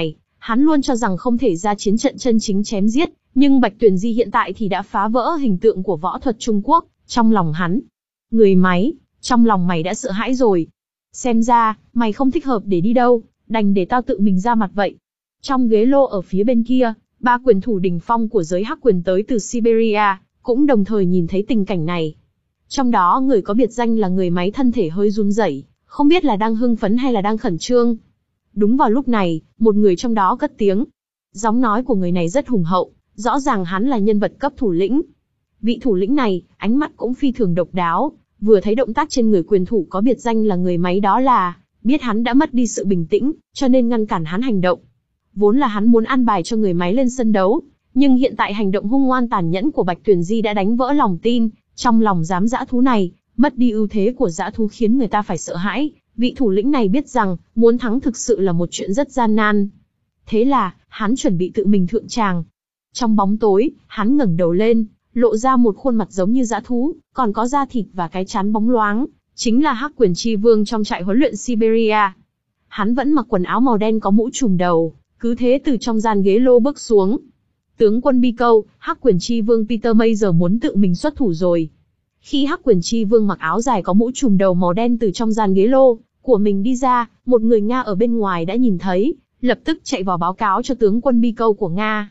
Hắn luôn cho rằng không thể ra chiến trận chân chính chém giết, nhưng Bạch Tuyền Di hiện tại thì đã phá vỡ hình tượng của võ thuật Trung Quốc, trong lòng hắn. Người máy, trong lòng mày đã sợ hãi rồi. Xem ra, mày không thích hợp để đi đâu, đành để tao tự mình ra mặt vậy. Trong ghế lô ở phía bên kia, ba quyền thủ đỉnh phong của giới hắc quyền tới từ Siberia, cũng đồng thời nhìn thấy tình cảnh này. Trong đó người có biệt danh là người máy thân thể hơi run rẩy, không biết là đang hưng phấn hay là đang khẩn trương. Đúng vào lúc này, một người trong đó cất tiếng. Giọng nói của người này rất hùng hậu, rõ ràng hắn là nhân vật cấp thủ lĩnh. Vị thủ lĩnh này, ánh mắt cũng phi thường độc đáo, vừa thấy động tác trên người quyền thủ có biệt danh là người máy đó là, biết hắn đã mất đi sự bình tĩnh, cho nên ngăn cản hắn hành động. Vốn là hắn muốn an bài cho người máy lên sân đấu, nhưng hiện tại hành động hung ngoan tàn nhẫn của Bạch Tuyền Di đã đánh vỡ lòng tin, trong lòng dám dã thú này, mất đi ưu thế của dã thú khiến người ta phải sợ hãi. Vị thủ lĩnh này biết rằng, muốn thắng thực sự là một chuyện rất gian nan. Thế là, hắn chuẩn bị tự mình thượng tràng. Trong bóng tối, hắn ngẩng đầu lên, lộ ra một khuôn mặt giống như dã thú, còn có da thịt và cái trán bóng loáng, chính là Hắc Quyền Chi Vương trong trại huấn luyện Siberia. Hắn vẫn mặc quần áo màu đen có mũ trùm đầu, cứ thế từ trong gian ghế lô bước xuống. Tướng quân Bi Câu, Hắc Quyền Chi Vương Peter May giờ muốn tự mình xuất thủ rồi. Khi Hắc Quyền Chi Vương mặc áo dài có mũ trùm đầu màu đen từ trong gian ghế lô của mình đi ra, một người Nga ở bên ngoài đã nhìn thấy, lập tức chạy vào báo cáo cho tướng quân Bi Câu của Nga.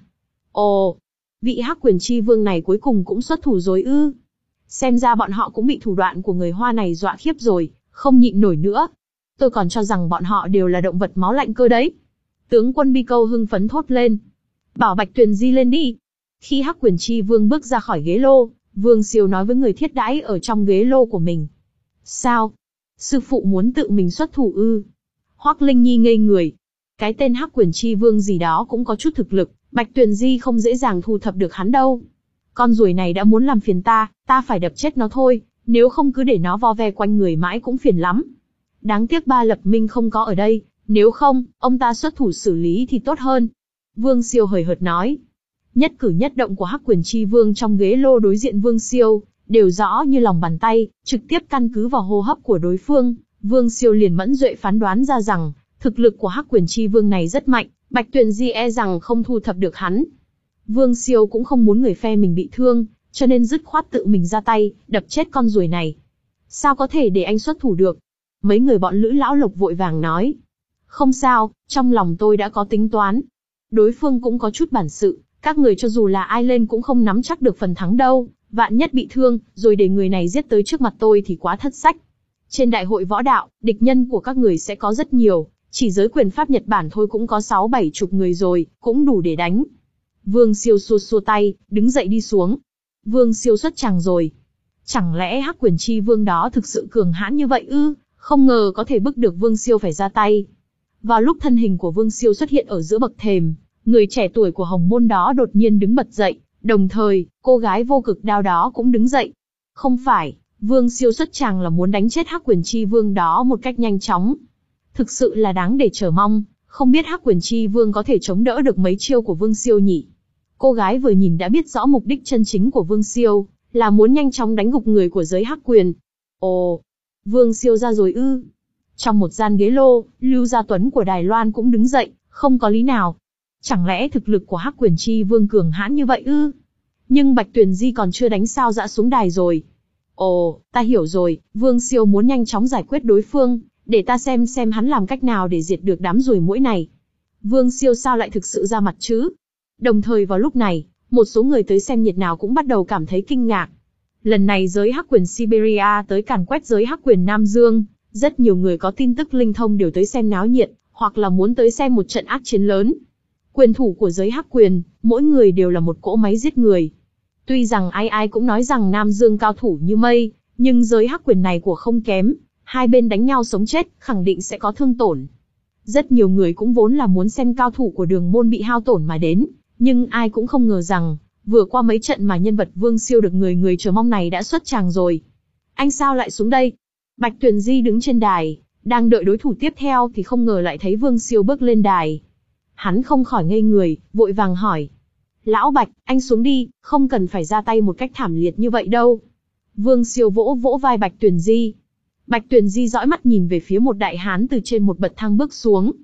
Ồ, vị Hắc Quyền Chi Vương này cuối cùng cũng xuất thủ rồi ư? Xem ra bọn họ cũng bị thủ đoạn của người Hoa này dọa khiếp rồi, không nhịn nổi nữa. Tôi còn cho rằng bọn họ đều là động vật máu lạnh cơ đấy. Tướng quân Bi Câu hưng phấn thốt lên. Bảo Bạch Tuyền Di lên đi. Khi Hắc Quyền Chi Vương bước ra khỏi ghế lô, Vương Siêu nói với người thiết đãi ở trong ghế lô của mình. Sao? Sư phụ muốn tự mình xuất thủ ư? Hoắc Linh Nhi ngây người. Cái tên Hắc Quyền Chi Vương gì đó cũng có chút thực lực, Bạch Tuyền Di không dễ dàng thu thập được hắn đâu. Con ruồi này đã muốn làm phiền ta, ta phải đập chết nó thôi, nếu không cứ để nó vo ve quanh người mãi cũng phiền lắm. Đáng tiếc Ba Lập Minh không có ở đây, nếu không, ông ta xuất thủ xử lý thì tốt hơn. Vương Siêu hời hợt nói. Nhất cử nhất động của Hắc Quyền Chi Vương trong ghế lô đối diện Vương Siêu, đều rõ như lòng bàn tay, trực tiếp căn cứ vào hô hấp của đối phương, Vương Siêu liền mẫn duệ phán đoán ra rằng, thực lực của Hắc Quyền Chi Vương này rất mạnh, Bạch Tuyền Di e rằng không thu thập được hắn. Vương Siêu cũng không muốn người phe mình bị thương, cho nên dứt khoát tự mình ra tay, đập chết con ruồi này. Sao có thể để anh xuất thủ được? Mấy người bọn Lữ Lão Lộc vội vàng nói. Không sao, trong lòng tôi đã có tính toán. Đối phương cũng có chút bản sự, các người cho dù là ai lên cũng không nắm chắc được phần thắng đâu, vạn nhất bị thương, rồi để người này giết tới trước mặt tôi thì quá thất sách. Trên đại hội võ đạo, địch nhân của các người sẽ có rất nhiều, chỉ giới quyền pháp Nhật Bản thôi cũng có sáu bảy chục người rồi, cũng đủ để đánh. Vương Siêu xua xua tay, đứng dậy đi xuống. Vương Siêu xuất tràng rồi. Chẳng lẽ Hắc Quyền Chi Vương đó thực sự cường hãn như vậy ư? Không ngờ có thể bức được Vương Siêu phải ra tay. Vào lúc thân hình của Vương Siêu xuất hiện ở giữa bậc thềm, người trẻ tuổi của Hồng Môn đó đột nhiên đứng bật dậy, đồng thời, cô gái vô cực đao đó cũng đứng dậy. Không phải, Vương Siêu xuất tràng là muốn đánh chết Hắc Quyền Chi Vương đó một cách nhanh chóng. Thực sự là đáng để chờ mong, không biết Hắc Quyền Chi Vương có thể chống đỡ được mấy chiêu của Vương Siêu nhỉ? Cô gái vừa nhìn đã biết rõ mục đích chân chính của Vương Siêu, là muốn nhanh chóng đánh gục người của giới Hắc Quyền. Ồ, Vương Siêu ra rồi ư? Trong một gian ghế lô, Lưu Gia Tuấn của Đài Loan cũng đứng dậy, không có lý nào. Chẳng lẽ thực lực của Hắc Quyền Chi Vương cường hãn như vậy ư? Nhưng Bạch Tuyền Di còn chưa đánh sao dã xuống đài rồi. Ồ, ta hiểu rồi, Vương Siêu muốn nhanh chóng giải quyết đối phương, để ta xem xem hắn làm cách nào để diệt được đám ruồi muỗi này. Vương Siêu sao lại thực sự ra mặt chứ? Đồng thời vào lúc này, một số người tới xem nhiệt nào cũng bắt đầu cảm thấy kinh ngạc. Lần này giới Hắc Quyền Siberia tới càn quét giới Hắc Quyền Nam Dương, rất nhiều người có tin tức linh thông đều tới xem náo nhiệt, hoặc là muốn tới xem một trận ác chiến lớn. Quyền thủ của giới Hắc Quyền, mỗi người đều là một cỗ máy giết người. Tuy rằng ai ai cũng nói rằng Nam Dương cao thủ như mây, nhưng giới Hắc Quyền này của không kém, hai bên đánh nhau sống chết, khẳng định sẽ có thương tổn. Rất nhiều người cũng vốn là muốn xem cao thủ của Đường Môn bị hao tổn mà đến, nhưng ai cũng không ngờ rằng, vừa qua mấy trận mà nhân vật Vương Siêu được người người chờ mong này đã xuất tràng rồi. Anh sao lại xuống đây? Bạch Tuyền Di đứng trên đài, đang đợi đối thủ tiếp theo thì không ngờ lại thấy Vương Siêu bước lên đài. Hắn không khỏi ngây người, vội vàng hỏi. Lão Bạch, anh xuống đi, không cần phải ra tay một cách thảm liệt như vậy đâu. Vương Siêu vỗ vỗ vai Bạch Tuyền Di. Bạch Tuyền Di dõi mắt nhìn về phía một đại hán từ trên một bậc thang bước xuống.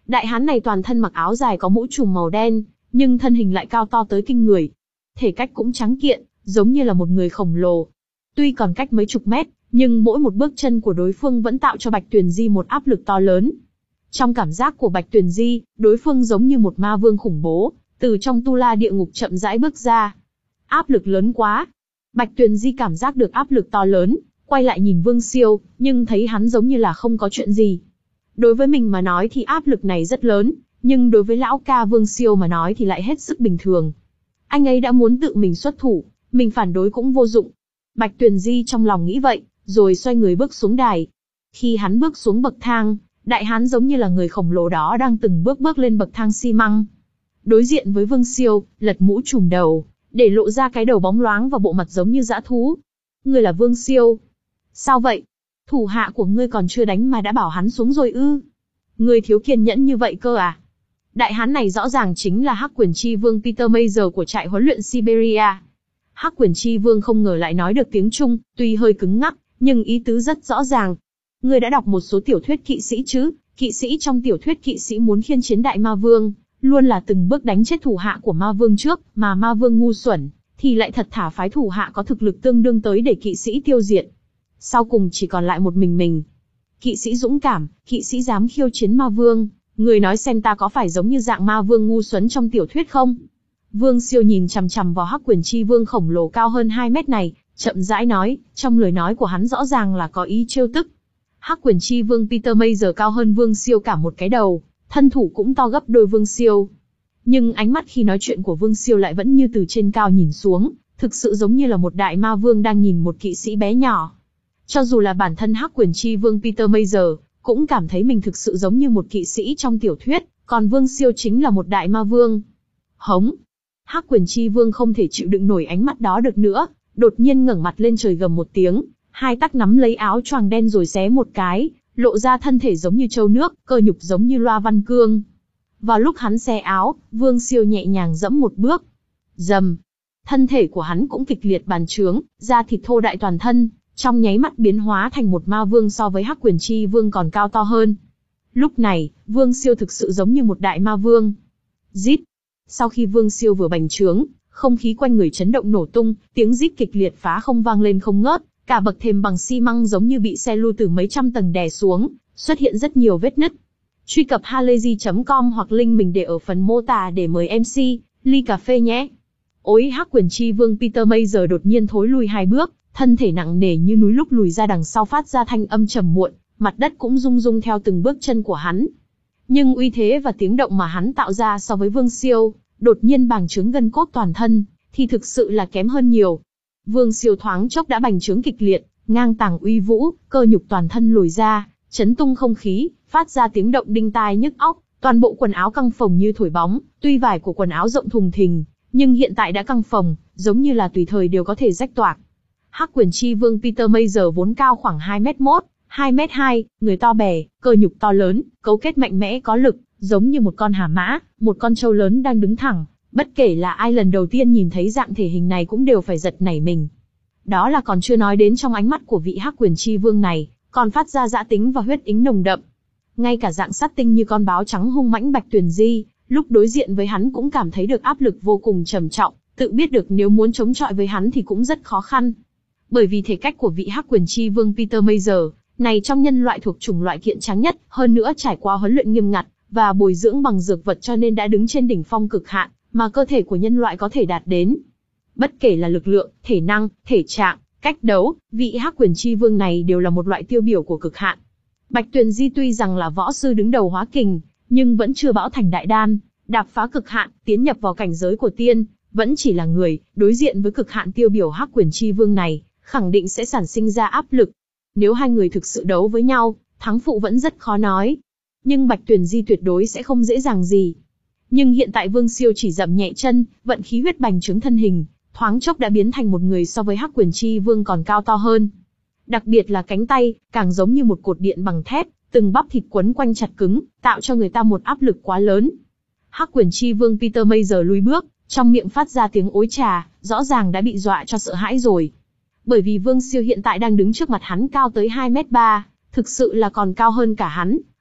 Đại hán này toàn thân mặc áo dài có mũ trùm màu đen, nhưng thân hình lại cao to tới kinh người. Thể cách cũng trắng kiện, giống như là một người khổng lồ. Tuy còn cách mấy chục mét, nhưng mỗi một bước chân của đối phương vẫn tạo cho Bạch Tuyền Di một áp lực to lớn. Trong cảm giác của Bạch Tuyền Di, đối phương giống như một ma vương khủng bố, từ trong tu la địa ngục chậm rãi bước ra. Áp lực lớn quá. Bạch Tuyền Di cảm giác được áp lực to lớn, quay lại nhìn Vương Siêu, nhưng thấy hắn giống như là không có chuyện gì. Đối với mình mà nói thì áp lực này rất lớn, nhưng đối với lão ca Vương Siêu mà nói thì lại hết sức bình thường. Anh ấy đã muốn tự mình xuất thủ, mình phản đối cũng vô dụng. Bạch Tuyền Di trong lòng nghĩ vậy, rồi xoay người bước xuống đài. Khi hắn bước xuống bậc thang, đại hán giống như là người khổng lồ đó đang từng bước bước lên bậc thang xi măng. Đối diện với Vương Siêu, lật mũ trùm đầu, để lộ ra cái đầu bóng loáng và bộ mặt giống như dã thú. Ngươi là Vương Siêu. Sao vậy? Thủ hạ của ngươi còn chưa đánh mà đã bảo hắn xuống rồi ư? Ngươi thiếu kiên nhẫn như vậy cơ à? Đại hán này rõ ràng chính là Hắc Quyền Chi Vương Peter Mayer của trại huấn luyện Siberia. Hắc Quyền Chi Vương không ngờ lại nói được tiếng Trung, tuy hơi cứng ngắc, nhưng ý tứ rất rõ ràng. Ngươi đã đọc một số tiểu thuyết kỵ sĩ chứ? Kỵ sĩ trong tiểu thuyết kỵ sĩ muốn khiên chiến đại ma vương, luôn là từng bước đánh chết thủ hạ của ma vương trước, mà ma vương ngu xuẩn, thì lại thật thà phái thủ hạ có thực lực tương đương tới để kỵ sĩ tiêu diệt. Sau cùng chỉ còn lại một mình mình. Kỵ sĩ dũng cảm, kỵ sĩ dám khiêu chiến ma vương, người nói xem ta có phải giống như dạng ma vương ngu xuẩn trong tiểu thuyết không? Vương Siêu nhìn chằm chằm vào Hắc Quyền Chi Vương khổng lồ cao hơn hai mét này, chậm rãi nói, trong lời nói của hắn rõ ràng là có ý trêu tức. Hắc Quyền Chi Vương Peter Mayer cao hơn Vương Siêu cả một cái đầu, thân thủ cũng to gấp đôi Vương Siêu. Nhưng ánh mắt khi nói chuyện của Vương Siêu lại vẫn như từ trên cao nhìn xuống, thực sự giống như là một đại ma vương đang nhìn một kỵ sĩ bé nhỏ. Cho dù là bản thân Hắc Quyền Chi Vương Peter Mayer, cũng cảm thấy mình thực sự giống như một kỵ sĩ trong tiểu thuyết, còn Vương Siêu chính là một đại ma vương. Hống! Hắc Quyền Chi Vương không thể chịu đựng nổi ánh mắt đó được nữa, đột nhiên ngẩng mặt lên trời gầm một tiếng, hai tắc nắm lấy áo choàng đen rồi xé một cái, lộ ra thân thể giống như trâu nước, cơ nhục giống như loa văn cương. Vào lúc hắn xé áo, Vương Siêu nhẹ nhàng dẫm một bước. Rầm! Thân thể của hắn cũng kịch liệt bành trướng, da thịt thô đại toàn thân, trong nháy mắt biến hóa thành một ma vương so với Hắc Quyền Chi Vương còn cao to hơn. Lúc này, Vương Siêu thực sự giống như một đại ma vương. Rít! Sau khi Vương Siêu vừa bành trướng, không khí quanh người chấn động nổ tung, tiếng rít kịch liệt phá không vang lên không ngớt, cả bậc thềm bằng xi măng giống như bị xe lu từ mấy trăm tầng đè xuống, xuất hiện rất nhiều vết nứt. Truy cập halayzi chấm com hoặc link mình để ở phần mô tả để mời em xê, ly cà phê nhé. Ối Hắc Quyền Chi Vương Peter Mayer đột nhiên thối lui hai bước, thân thể nặng nề như núi lúc lùi ra đằng sau phát ra thanh âm trầm muộn, mặt đất cũng rung rung theo từng bước chân của hắn. Nhưng uy thế và tiếng động mà hắn tạo ra so với Vương Siêu, đột nhiên bàng trướng gân cốt toàn thân, thì thực sự là kém hơn nhiều. Vương Siêu thoáng chốc đã bành trướng kịch liệt, ngang tàng uy vũ, cơ nhục toàn thân lồi ra, chấn tung không khí, phát ra tiếng động đinh tai nhức óc, toàn bộ quần áo căng phồng như thổi bóng, tuy vải của quần áo rộng thùng thình, nhưng hiện tại đã căng phồng, giống như là tùy thời đều có thể rách toạc. Hắc Quyền Chi Vương Peter Mayer vốn cao khoảng hai mét mốt, hai mét hai, người to bè, cơ nhục to lớn, cấu kết mạnh mẽ có lực, giống như một con hà mã, một con trâu lớn đang đứng thẳng, bất kể là ai lần đầu tiên nhìn thấy dạng thể hình này cũng đều phải giật nảy mình. Đó là còn chưa nói đến trong ánh mắt của vị Hắc Quyền Chi Vương này, còn phát ra dã tính và huyết ính nồng đậm. Ngay cả dạng sát tinh như con báo trắng hung mãnh Bạch Tuyền Di, lúc đối diện với hắn cũng cảm thấy được áp lực vô cùng trầm trọng, tự biết được nếu muốn chống chọi với hắn thì cũng rất khó khăn. Bởi vì thể cách của vị Hắc Quyền Chi Vương Peter Mayer này trong nhân loại thuộc chủng loại kiện tráng nhất, hơn nữa trải qua huấn luyện nghiêm ngặt và bồi dưỡng bằng dược vật cho nên đã đứng trên đỉnh phong cực hạn mà cơ thể của nhân loại có thể đạt đến. Bất kể là lực lượng, thể năng, thể trạng, cách đấu, vị Hắc Quyền Chi Vương này đều là một loại tiêu biểu của cực hạn. Bạch Tuyền Di tuy rằng là võ sư đứng đầu hóa kình, nhưng vẫn chưa bão thành đại đan, đạp phá cực hạn, tiến nhập vào cảnh giới của tiên, vẫn chỉ là người, đối diện với cực hạn tiêu biểu Hắc Quyền Chi Vương này, khẳng định sẽ sản sinh ra áp lực. Nếu hai người thực sự đấu với nhau, thắng phụ vẫn rất khó nói. Nhưng Bạch Tuyền Di tuyệt đối sẽ không dễ dàng gì. Nhưng hiện tại Vương Siêu chỉ dậm nhẹ chân, vận khí huyết bành trướng thân hình, thoáng chốc đã biến thành một người so với Hắc Quyền Chi Vương còn cao to hơn. Đặc biệt là cánh tay, càng giống như một cột điện bằng thép, từng bắp thịt quấn quanh chặt cứng, tạo cho người ta một áp lực quá lớn. Hắc Quyền Chi Vương Peter Mayer lùi bước, trong miệng phát ra tiếng ối trà, rõ ràng đã bị dọa cho sợ hãi rồi. Bởi vì Vương Siêu hiện tại đang đứng trước mặt hắn cao tới hai mét ba, thực sự là còn cao hơn cả hắn,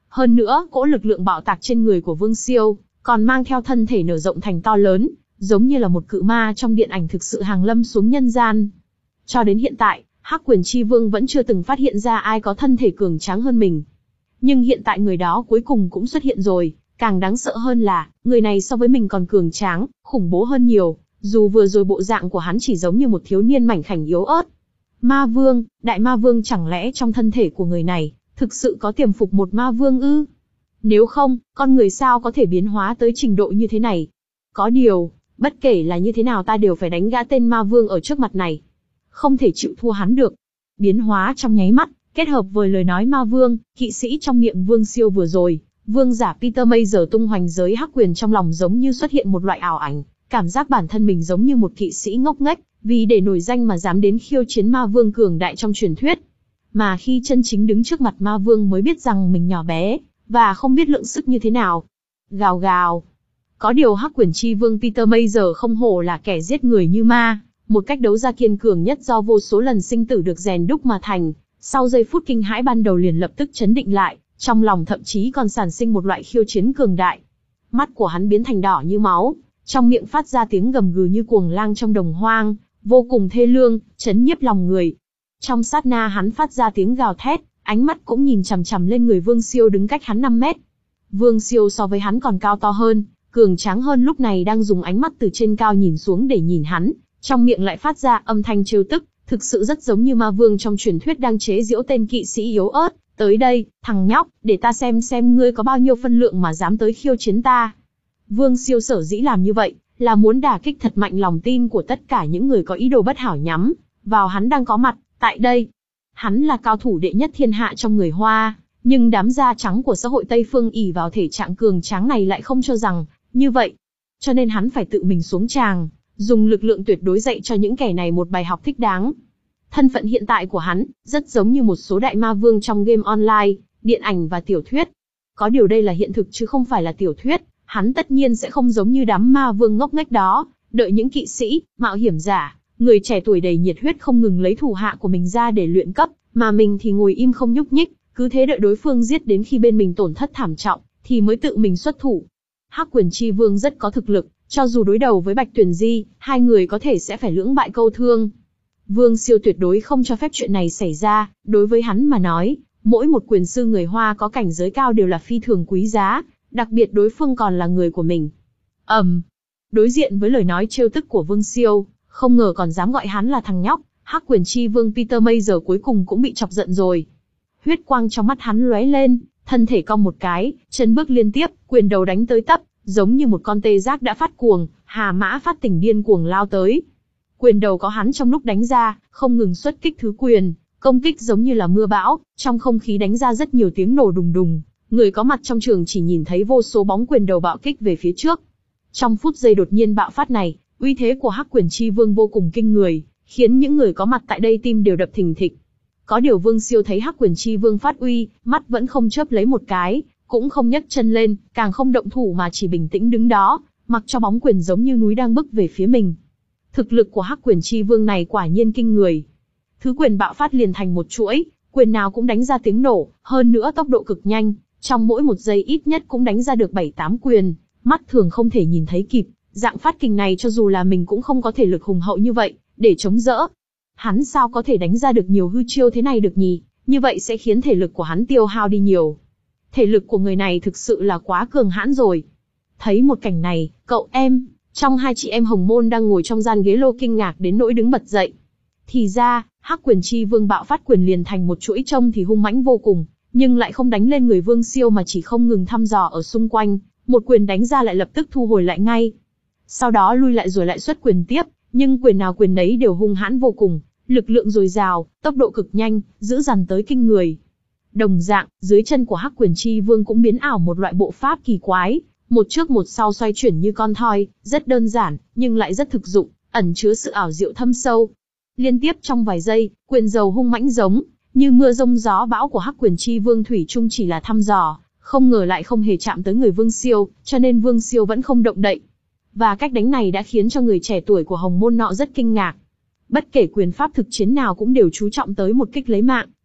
Hơn nữa, cỗ lực lượng bạo tạc trên người của Vương Siêu, còn mang theo thân thể nở rộng thành to lớn, giống như là một cự ma trong điện ảnh thực sự hàng lâm xuống nhân gian. Cho đến hiện tại, Hắc Quyền Chi Vương vẫn chưa từng phát hiện ra ai có thân thể cường tráng hơn mình. Nhưng hiện tại người đó cuối cùng cũng xuất hiện rồi, càng đáng sợ hơn là, người này so với mình còn cường tráng, khủng bố hơn nhiều, dù vừa rồi bộ dạng của hắn chỉ giống như một thiếu niên mảnh khảnh yếu ớt. Ma Vương, Đại Ma Vương chẳng lẽ trong thân thể của người này, thực sự có tiềm phục một Ma Vương ư? Nếu không, con người sao có thể biến hóa tới trình độ như thế này? Có điều, bất kể là như thế nào ta đều phải đánh gã tên Ma Vương ở trước mặt này. Không thể chịu thua hắn được. Biến hóa trong nháy mắt, kết hợp với lời nói Ma Vương, kỵ sĩ trong miệng Vương Siêu vừa rồi, vương giả Peter Mayer tung hoành giới hắc quyền trong lòng giống như xuất hiện một loại ảo ảnh, cảm giác bản thân mình giống như một kỵ sĩ ngốc nghếch, vì để nổi danh mà dám đến khiêu chiến Ma Vương cường đại trong truyền thuyết. Mà khi chân chính đứng trước mặt Ma Vương mới biết rằng mình nhỏ bé, và không biết lượng sức như thế nào. Gào gào. Có điều Hắc Quyền Chi Vương Peter Mayer không hổ là kẻ giết người như ma, một cách đấu ra kiên cường nhất do vô số lần sinh tử được rèn đúc mà thành. Sau giây phút kinh hãi ban đầu liền lập tức chấn định lại, trong lòng thậm chí còn sản sinh một loại khiêu chiến cường đại. Mắt của hắn biến thành đỏ như máu, trong miệng phát ra tiếng gầm gừ như cuồng lang trong đồng hoang, vô cùng thê lương, chấn nhiếp lòng người. Trong sát na hắn phát ra tiếng gào thét, ánh mắt cũng nhìn chằm chằm lên người Vương Siêu đứng cách hắn năm mét. Vương Siêu so với hắn còn cao to hơn, cường tráng hơn, lúc này đang dùng ánh mắt từ trên cao nhìn xuống để nhìn hắn, trong miệng lại phát ra âm thanh trêu tức, thực sự rất giống như Ma Vương trong truyền thuyết đang chế giễu tên kỵ sĩ yếu ớt. Tới đây, thằng nhóc, để ta xem xem ngươi có bao nhiêu phân lượng mà dám tới khiêu chiến ta. Vương Siêu sở dĩ làm như vậy, là muốn đả kích thật mạnh lòng tin của tất cả những người có ý đồ bất hảo nhắm vào hắn đang có mặt tại đây. Hắn là cao thủ đệ nhất thiên hạ trong người Hoa, nhưng đám da trắng của xã hội Tây Phương ỷ vào thể trạng cường tráng này lại không cho rằng như vậy. Cho nên hắn phải tự mình xuống tràng, dùng lực lượng tuyệt đối dạy cho những kẻ này một bài học thích đáng. Thân phận hiện tại của hắn, rất giống như một số đại ma vương trong game online, điện ảnh và tiểu thuyết. Có điều đây là hiện thực chứ không phải là tiểu thuyết, hắn tất nhiên sẽ không giống như đám ma vương ngốc nghếch đó, đợi những kỵ sĩ, mạo hiểm giả, người trẻ tuổi đầy nhiệt huyết không ngừng lấy thủ hạ của mình ra để luyện cấp, mà mình thì ngồi im không nhúc nhích, cứ thế đợi đối phương giết đến khi bên mình tổn thất thảm trọng, thì mới tự mình xuất thủ. Hắc Quyền Chi Vương rất có thực lực, cho dù đối đầu với Bạch Tuyển Di, hai người có thể sẽ phải lưỡng bại câu thương. Vương Siêu tuyệt đối không cho phép chuyện này xảy ra, đối với hắn mà nói, mỗi một quyền sư người Hoa có cảnh giới cao đều là phi thường quý giá, đặc biệt đối phương còn là người của mình. ầm, um, đối diện với lời nói trêu tức của Vương Siêu, không ngờ còn dám gọi hắn là thằng nhóc, Hắc Quyền Chi Vương Peter Mayer cuối cùng cũng bị chọc giận rồi. Huyết quang trong mắt hắn lóe lên, thân thể cong một cái, chân bước liên tiếp, quyền đầu đánh tới tấp, giống như một con tê giác đã phát cuồng, hà mã phát tỉnh điên cuồng lao tới. Quyền đầu có hắn trong lúc đánh ra, không ngừng xuất kích thứ quyền, công kích giống như là mưa bão, trong không khí đánh ra rất nhiều tiếng nổ đùng đùng. Người có mặt trong trường chỉ nhìn thấy vô số bóng quyền đầu bạo kích về phía trước. Trong phút giây đột nhiên bạo phát này, uy thế của Hắc Quyền Chi Vương vô cùng kinh người, khiến những người có mặt tại đây tim đều đập thình thịch. Có điều Vương Siêu thấy Hắc Quyền Chi Vương phát uy, mắt vẫn không chớp lấy một cái, cũng không nhấc chân lên, càng không động thủ mà chỉ bình tĩnh đứng đó, mặc cho bóng quyền giống như núi đang bước về phía mình. Thực lực của Hắc Quyền Chi Vương này quả nhiên kinh người. Thứ quyền bạo phát liền thành một chuỗi, quyền nào cũng đánh ra tiếng nổ, hơn nữa tốc độ cực nhanh, trong mỗi một giây ít nhất cũng đánh ra được bảy tám quyền, mắt thường không thể nhìn thấy kịp. Dạng phát kình này cho dù là mình cũng không có thể lực hùng hậu như vậy, để chống đỡ. Hắn sao có thể đánh ra được nhiều hư chiêu thế này được nhỉ? Như vậy sẽ khiến thể lực của hắn tiêu hao đi nhiều. Thể lực của người này thực sự là quá cường hãn rồi. Thấy một cảnh này, cậu em, trong hai chị em Hồng Môn đang ngồi trong gian ghế lô kinh ngạc đến nỗi đứng bật dậy. Thì ra, Hắc Quyền Chi Vương bạo phát quyền liền thành một chuỗi trông thì hung mãnh vô cùng, nhưng lại không đánh lên người Vương Siêu mà chỉ không ngừng thăm dò ở xung quanh, một quyền đánh ra lại lập tức thu hồi lại ngay. Sau đó lui lại rồi lại xuất quyền tiếp, nhưng quyền nào quyền nấy đều hung hãn vô cùng, lực lượng dồi dào, tốc độ cực nhanh, dữ dằn tới kinh người. Đồng dạng, dưới chân của Hắc Quyền Chi Vương cũng biến ảo một loại bộ pháp kỳ quái, một trước một sau xoay chuyển như con thoi, rất đơn giản, nhưng lại rất thực dụng, ẩn chứa sự ảo diệu thâm sâu. Liên tiếp trong vài giây, quyền dầu hung mãnh giống như mưa rông gió bão của Hắc Quyền Chi Vương thủy chung chỉ là thăm dò, không ngờ lại không hề chạm tới người Vương Siêu, cho nên Vương Siêu vẫn không động đậy. Và cách đánh này đã khiến cho người trẻ tuổi của Hồng Môn nọ rất kinh ngạc. Bất kể quyền pháp thực chiến nào cũng đều chú trọng tới một kích lấy mạng,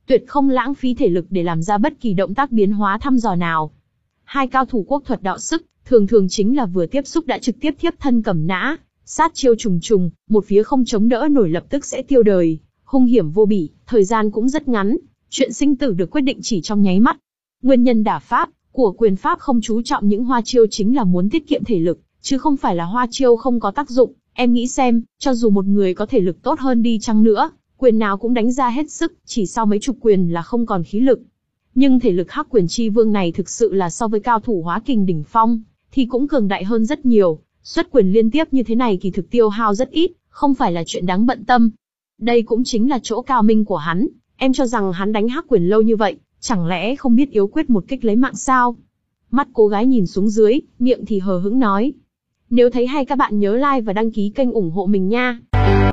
tuyệt không lãng phí thể lực để làm ra bất kỳ động tác biến hóa thăm dò nào. Hai cao thủ quốc thuật đạo sức, thường thường chính là vừa tiếp xúc đã trực tiếp thiếp thân cầm nã, sát chiêu trùng trùng, một phía không chống đỡ nổi lập tức sẽ tiêu đời, hung hiểm vô bỉ, thời gian cũng rất ngắn, chuyện sinh tử được quyết định chỉ trong nháy mắt. Nguyên nhân đả pháp của quyền pháp không chú trọng những hoa chiêu chính là muốn tiết kiệm thể lực, chứ không phải là hoa chiêu không có tác dụng. Em nghĩ xem, cho dù một người có thể lực tốt hơn đi chăng nữa, quyền nào cũng đánh ra hết sức, chỉ sau mấy chục quyền là không còn khí lực. Nhưng thể lực Hắc Quyền Chi Vương này thực sự là so với cao thủ hóa kình đỉnh phong, thì cũng cường đại hơn rất nhiều. Xuất quyền liên tiếp như thế này kỳ thực tiêu hao rất ít, không phải là chuyện đáng bận tâm. Đây cũng chính là chỗ cao minh của hắn. Em cho rằng hắn đánh Hắc Quyền lâu như vậy, chẳng lẽ không biết yếu quyết một kích lấy mạng sao? Mắt cô gái nhìn xuống dưới, miệng thì hờ hững nói. Nếu thấy hay các bạn nhớ like và đăng ký kênh ủng hộ mình nha.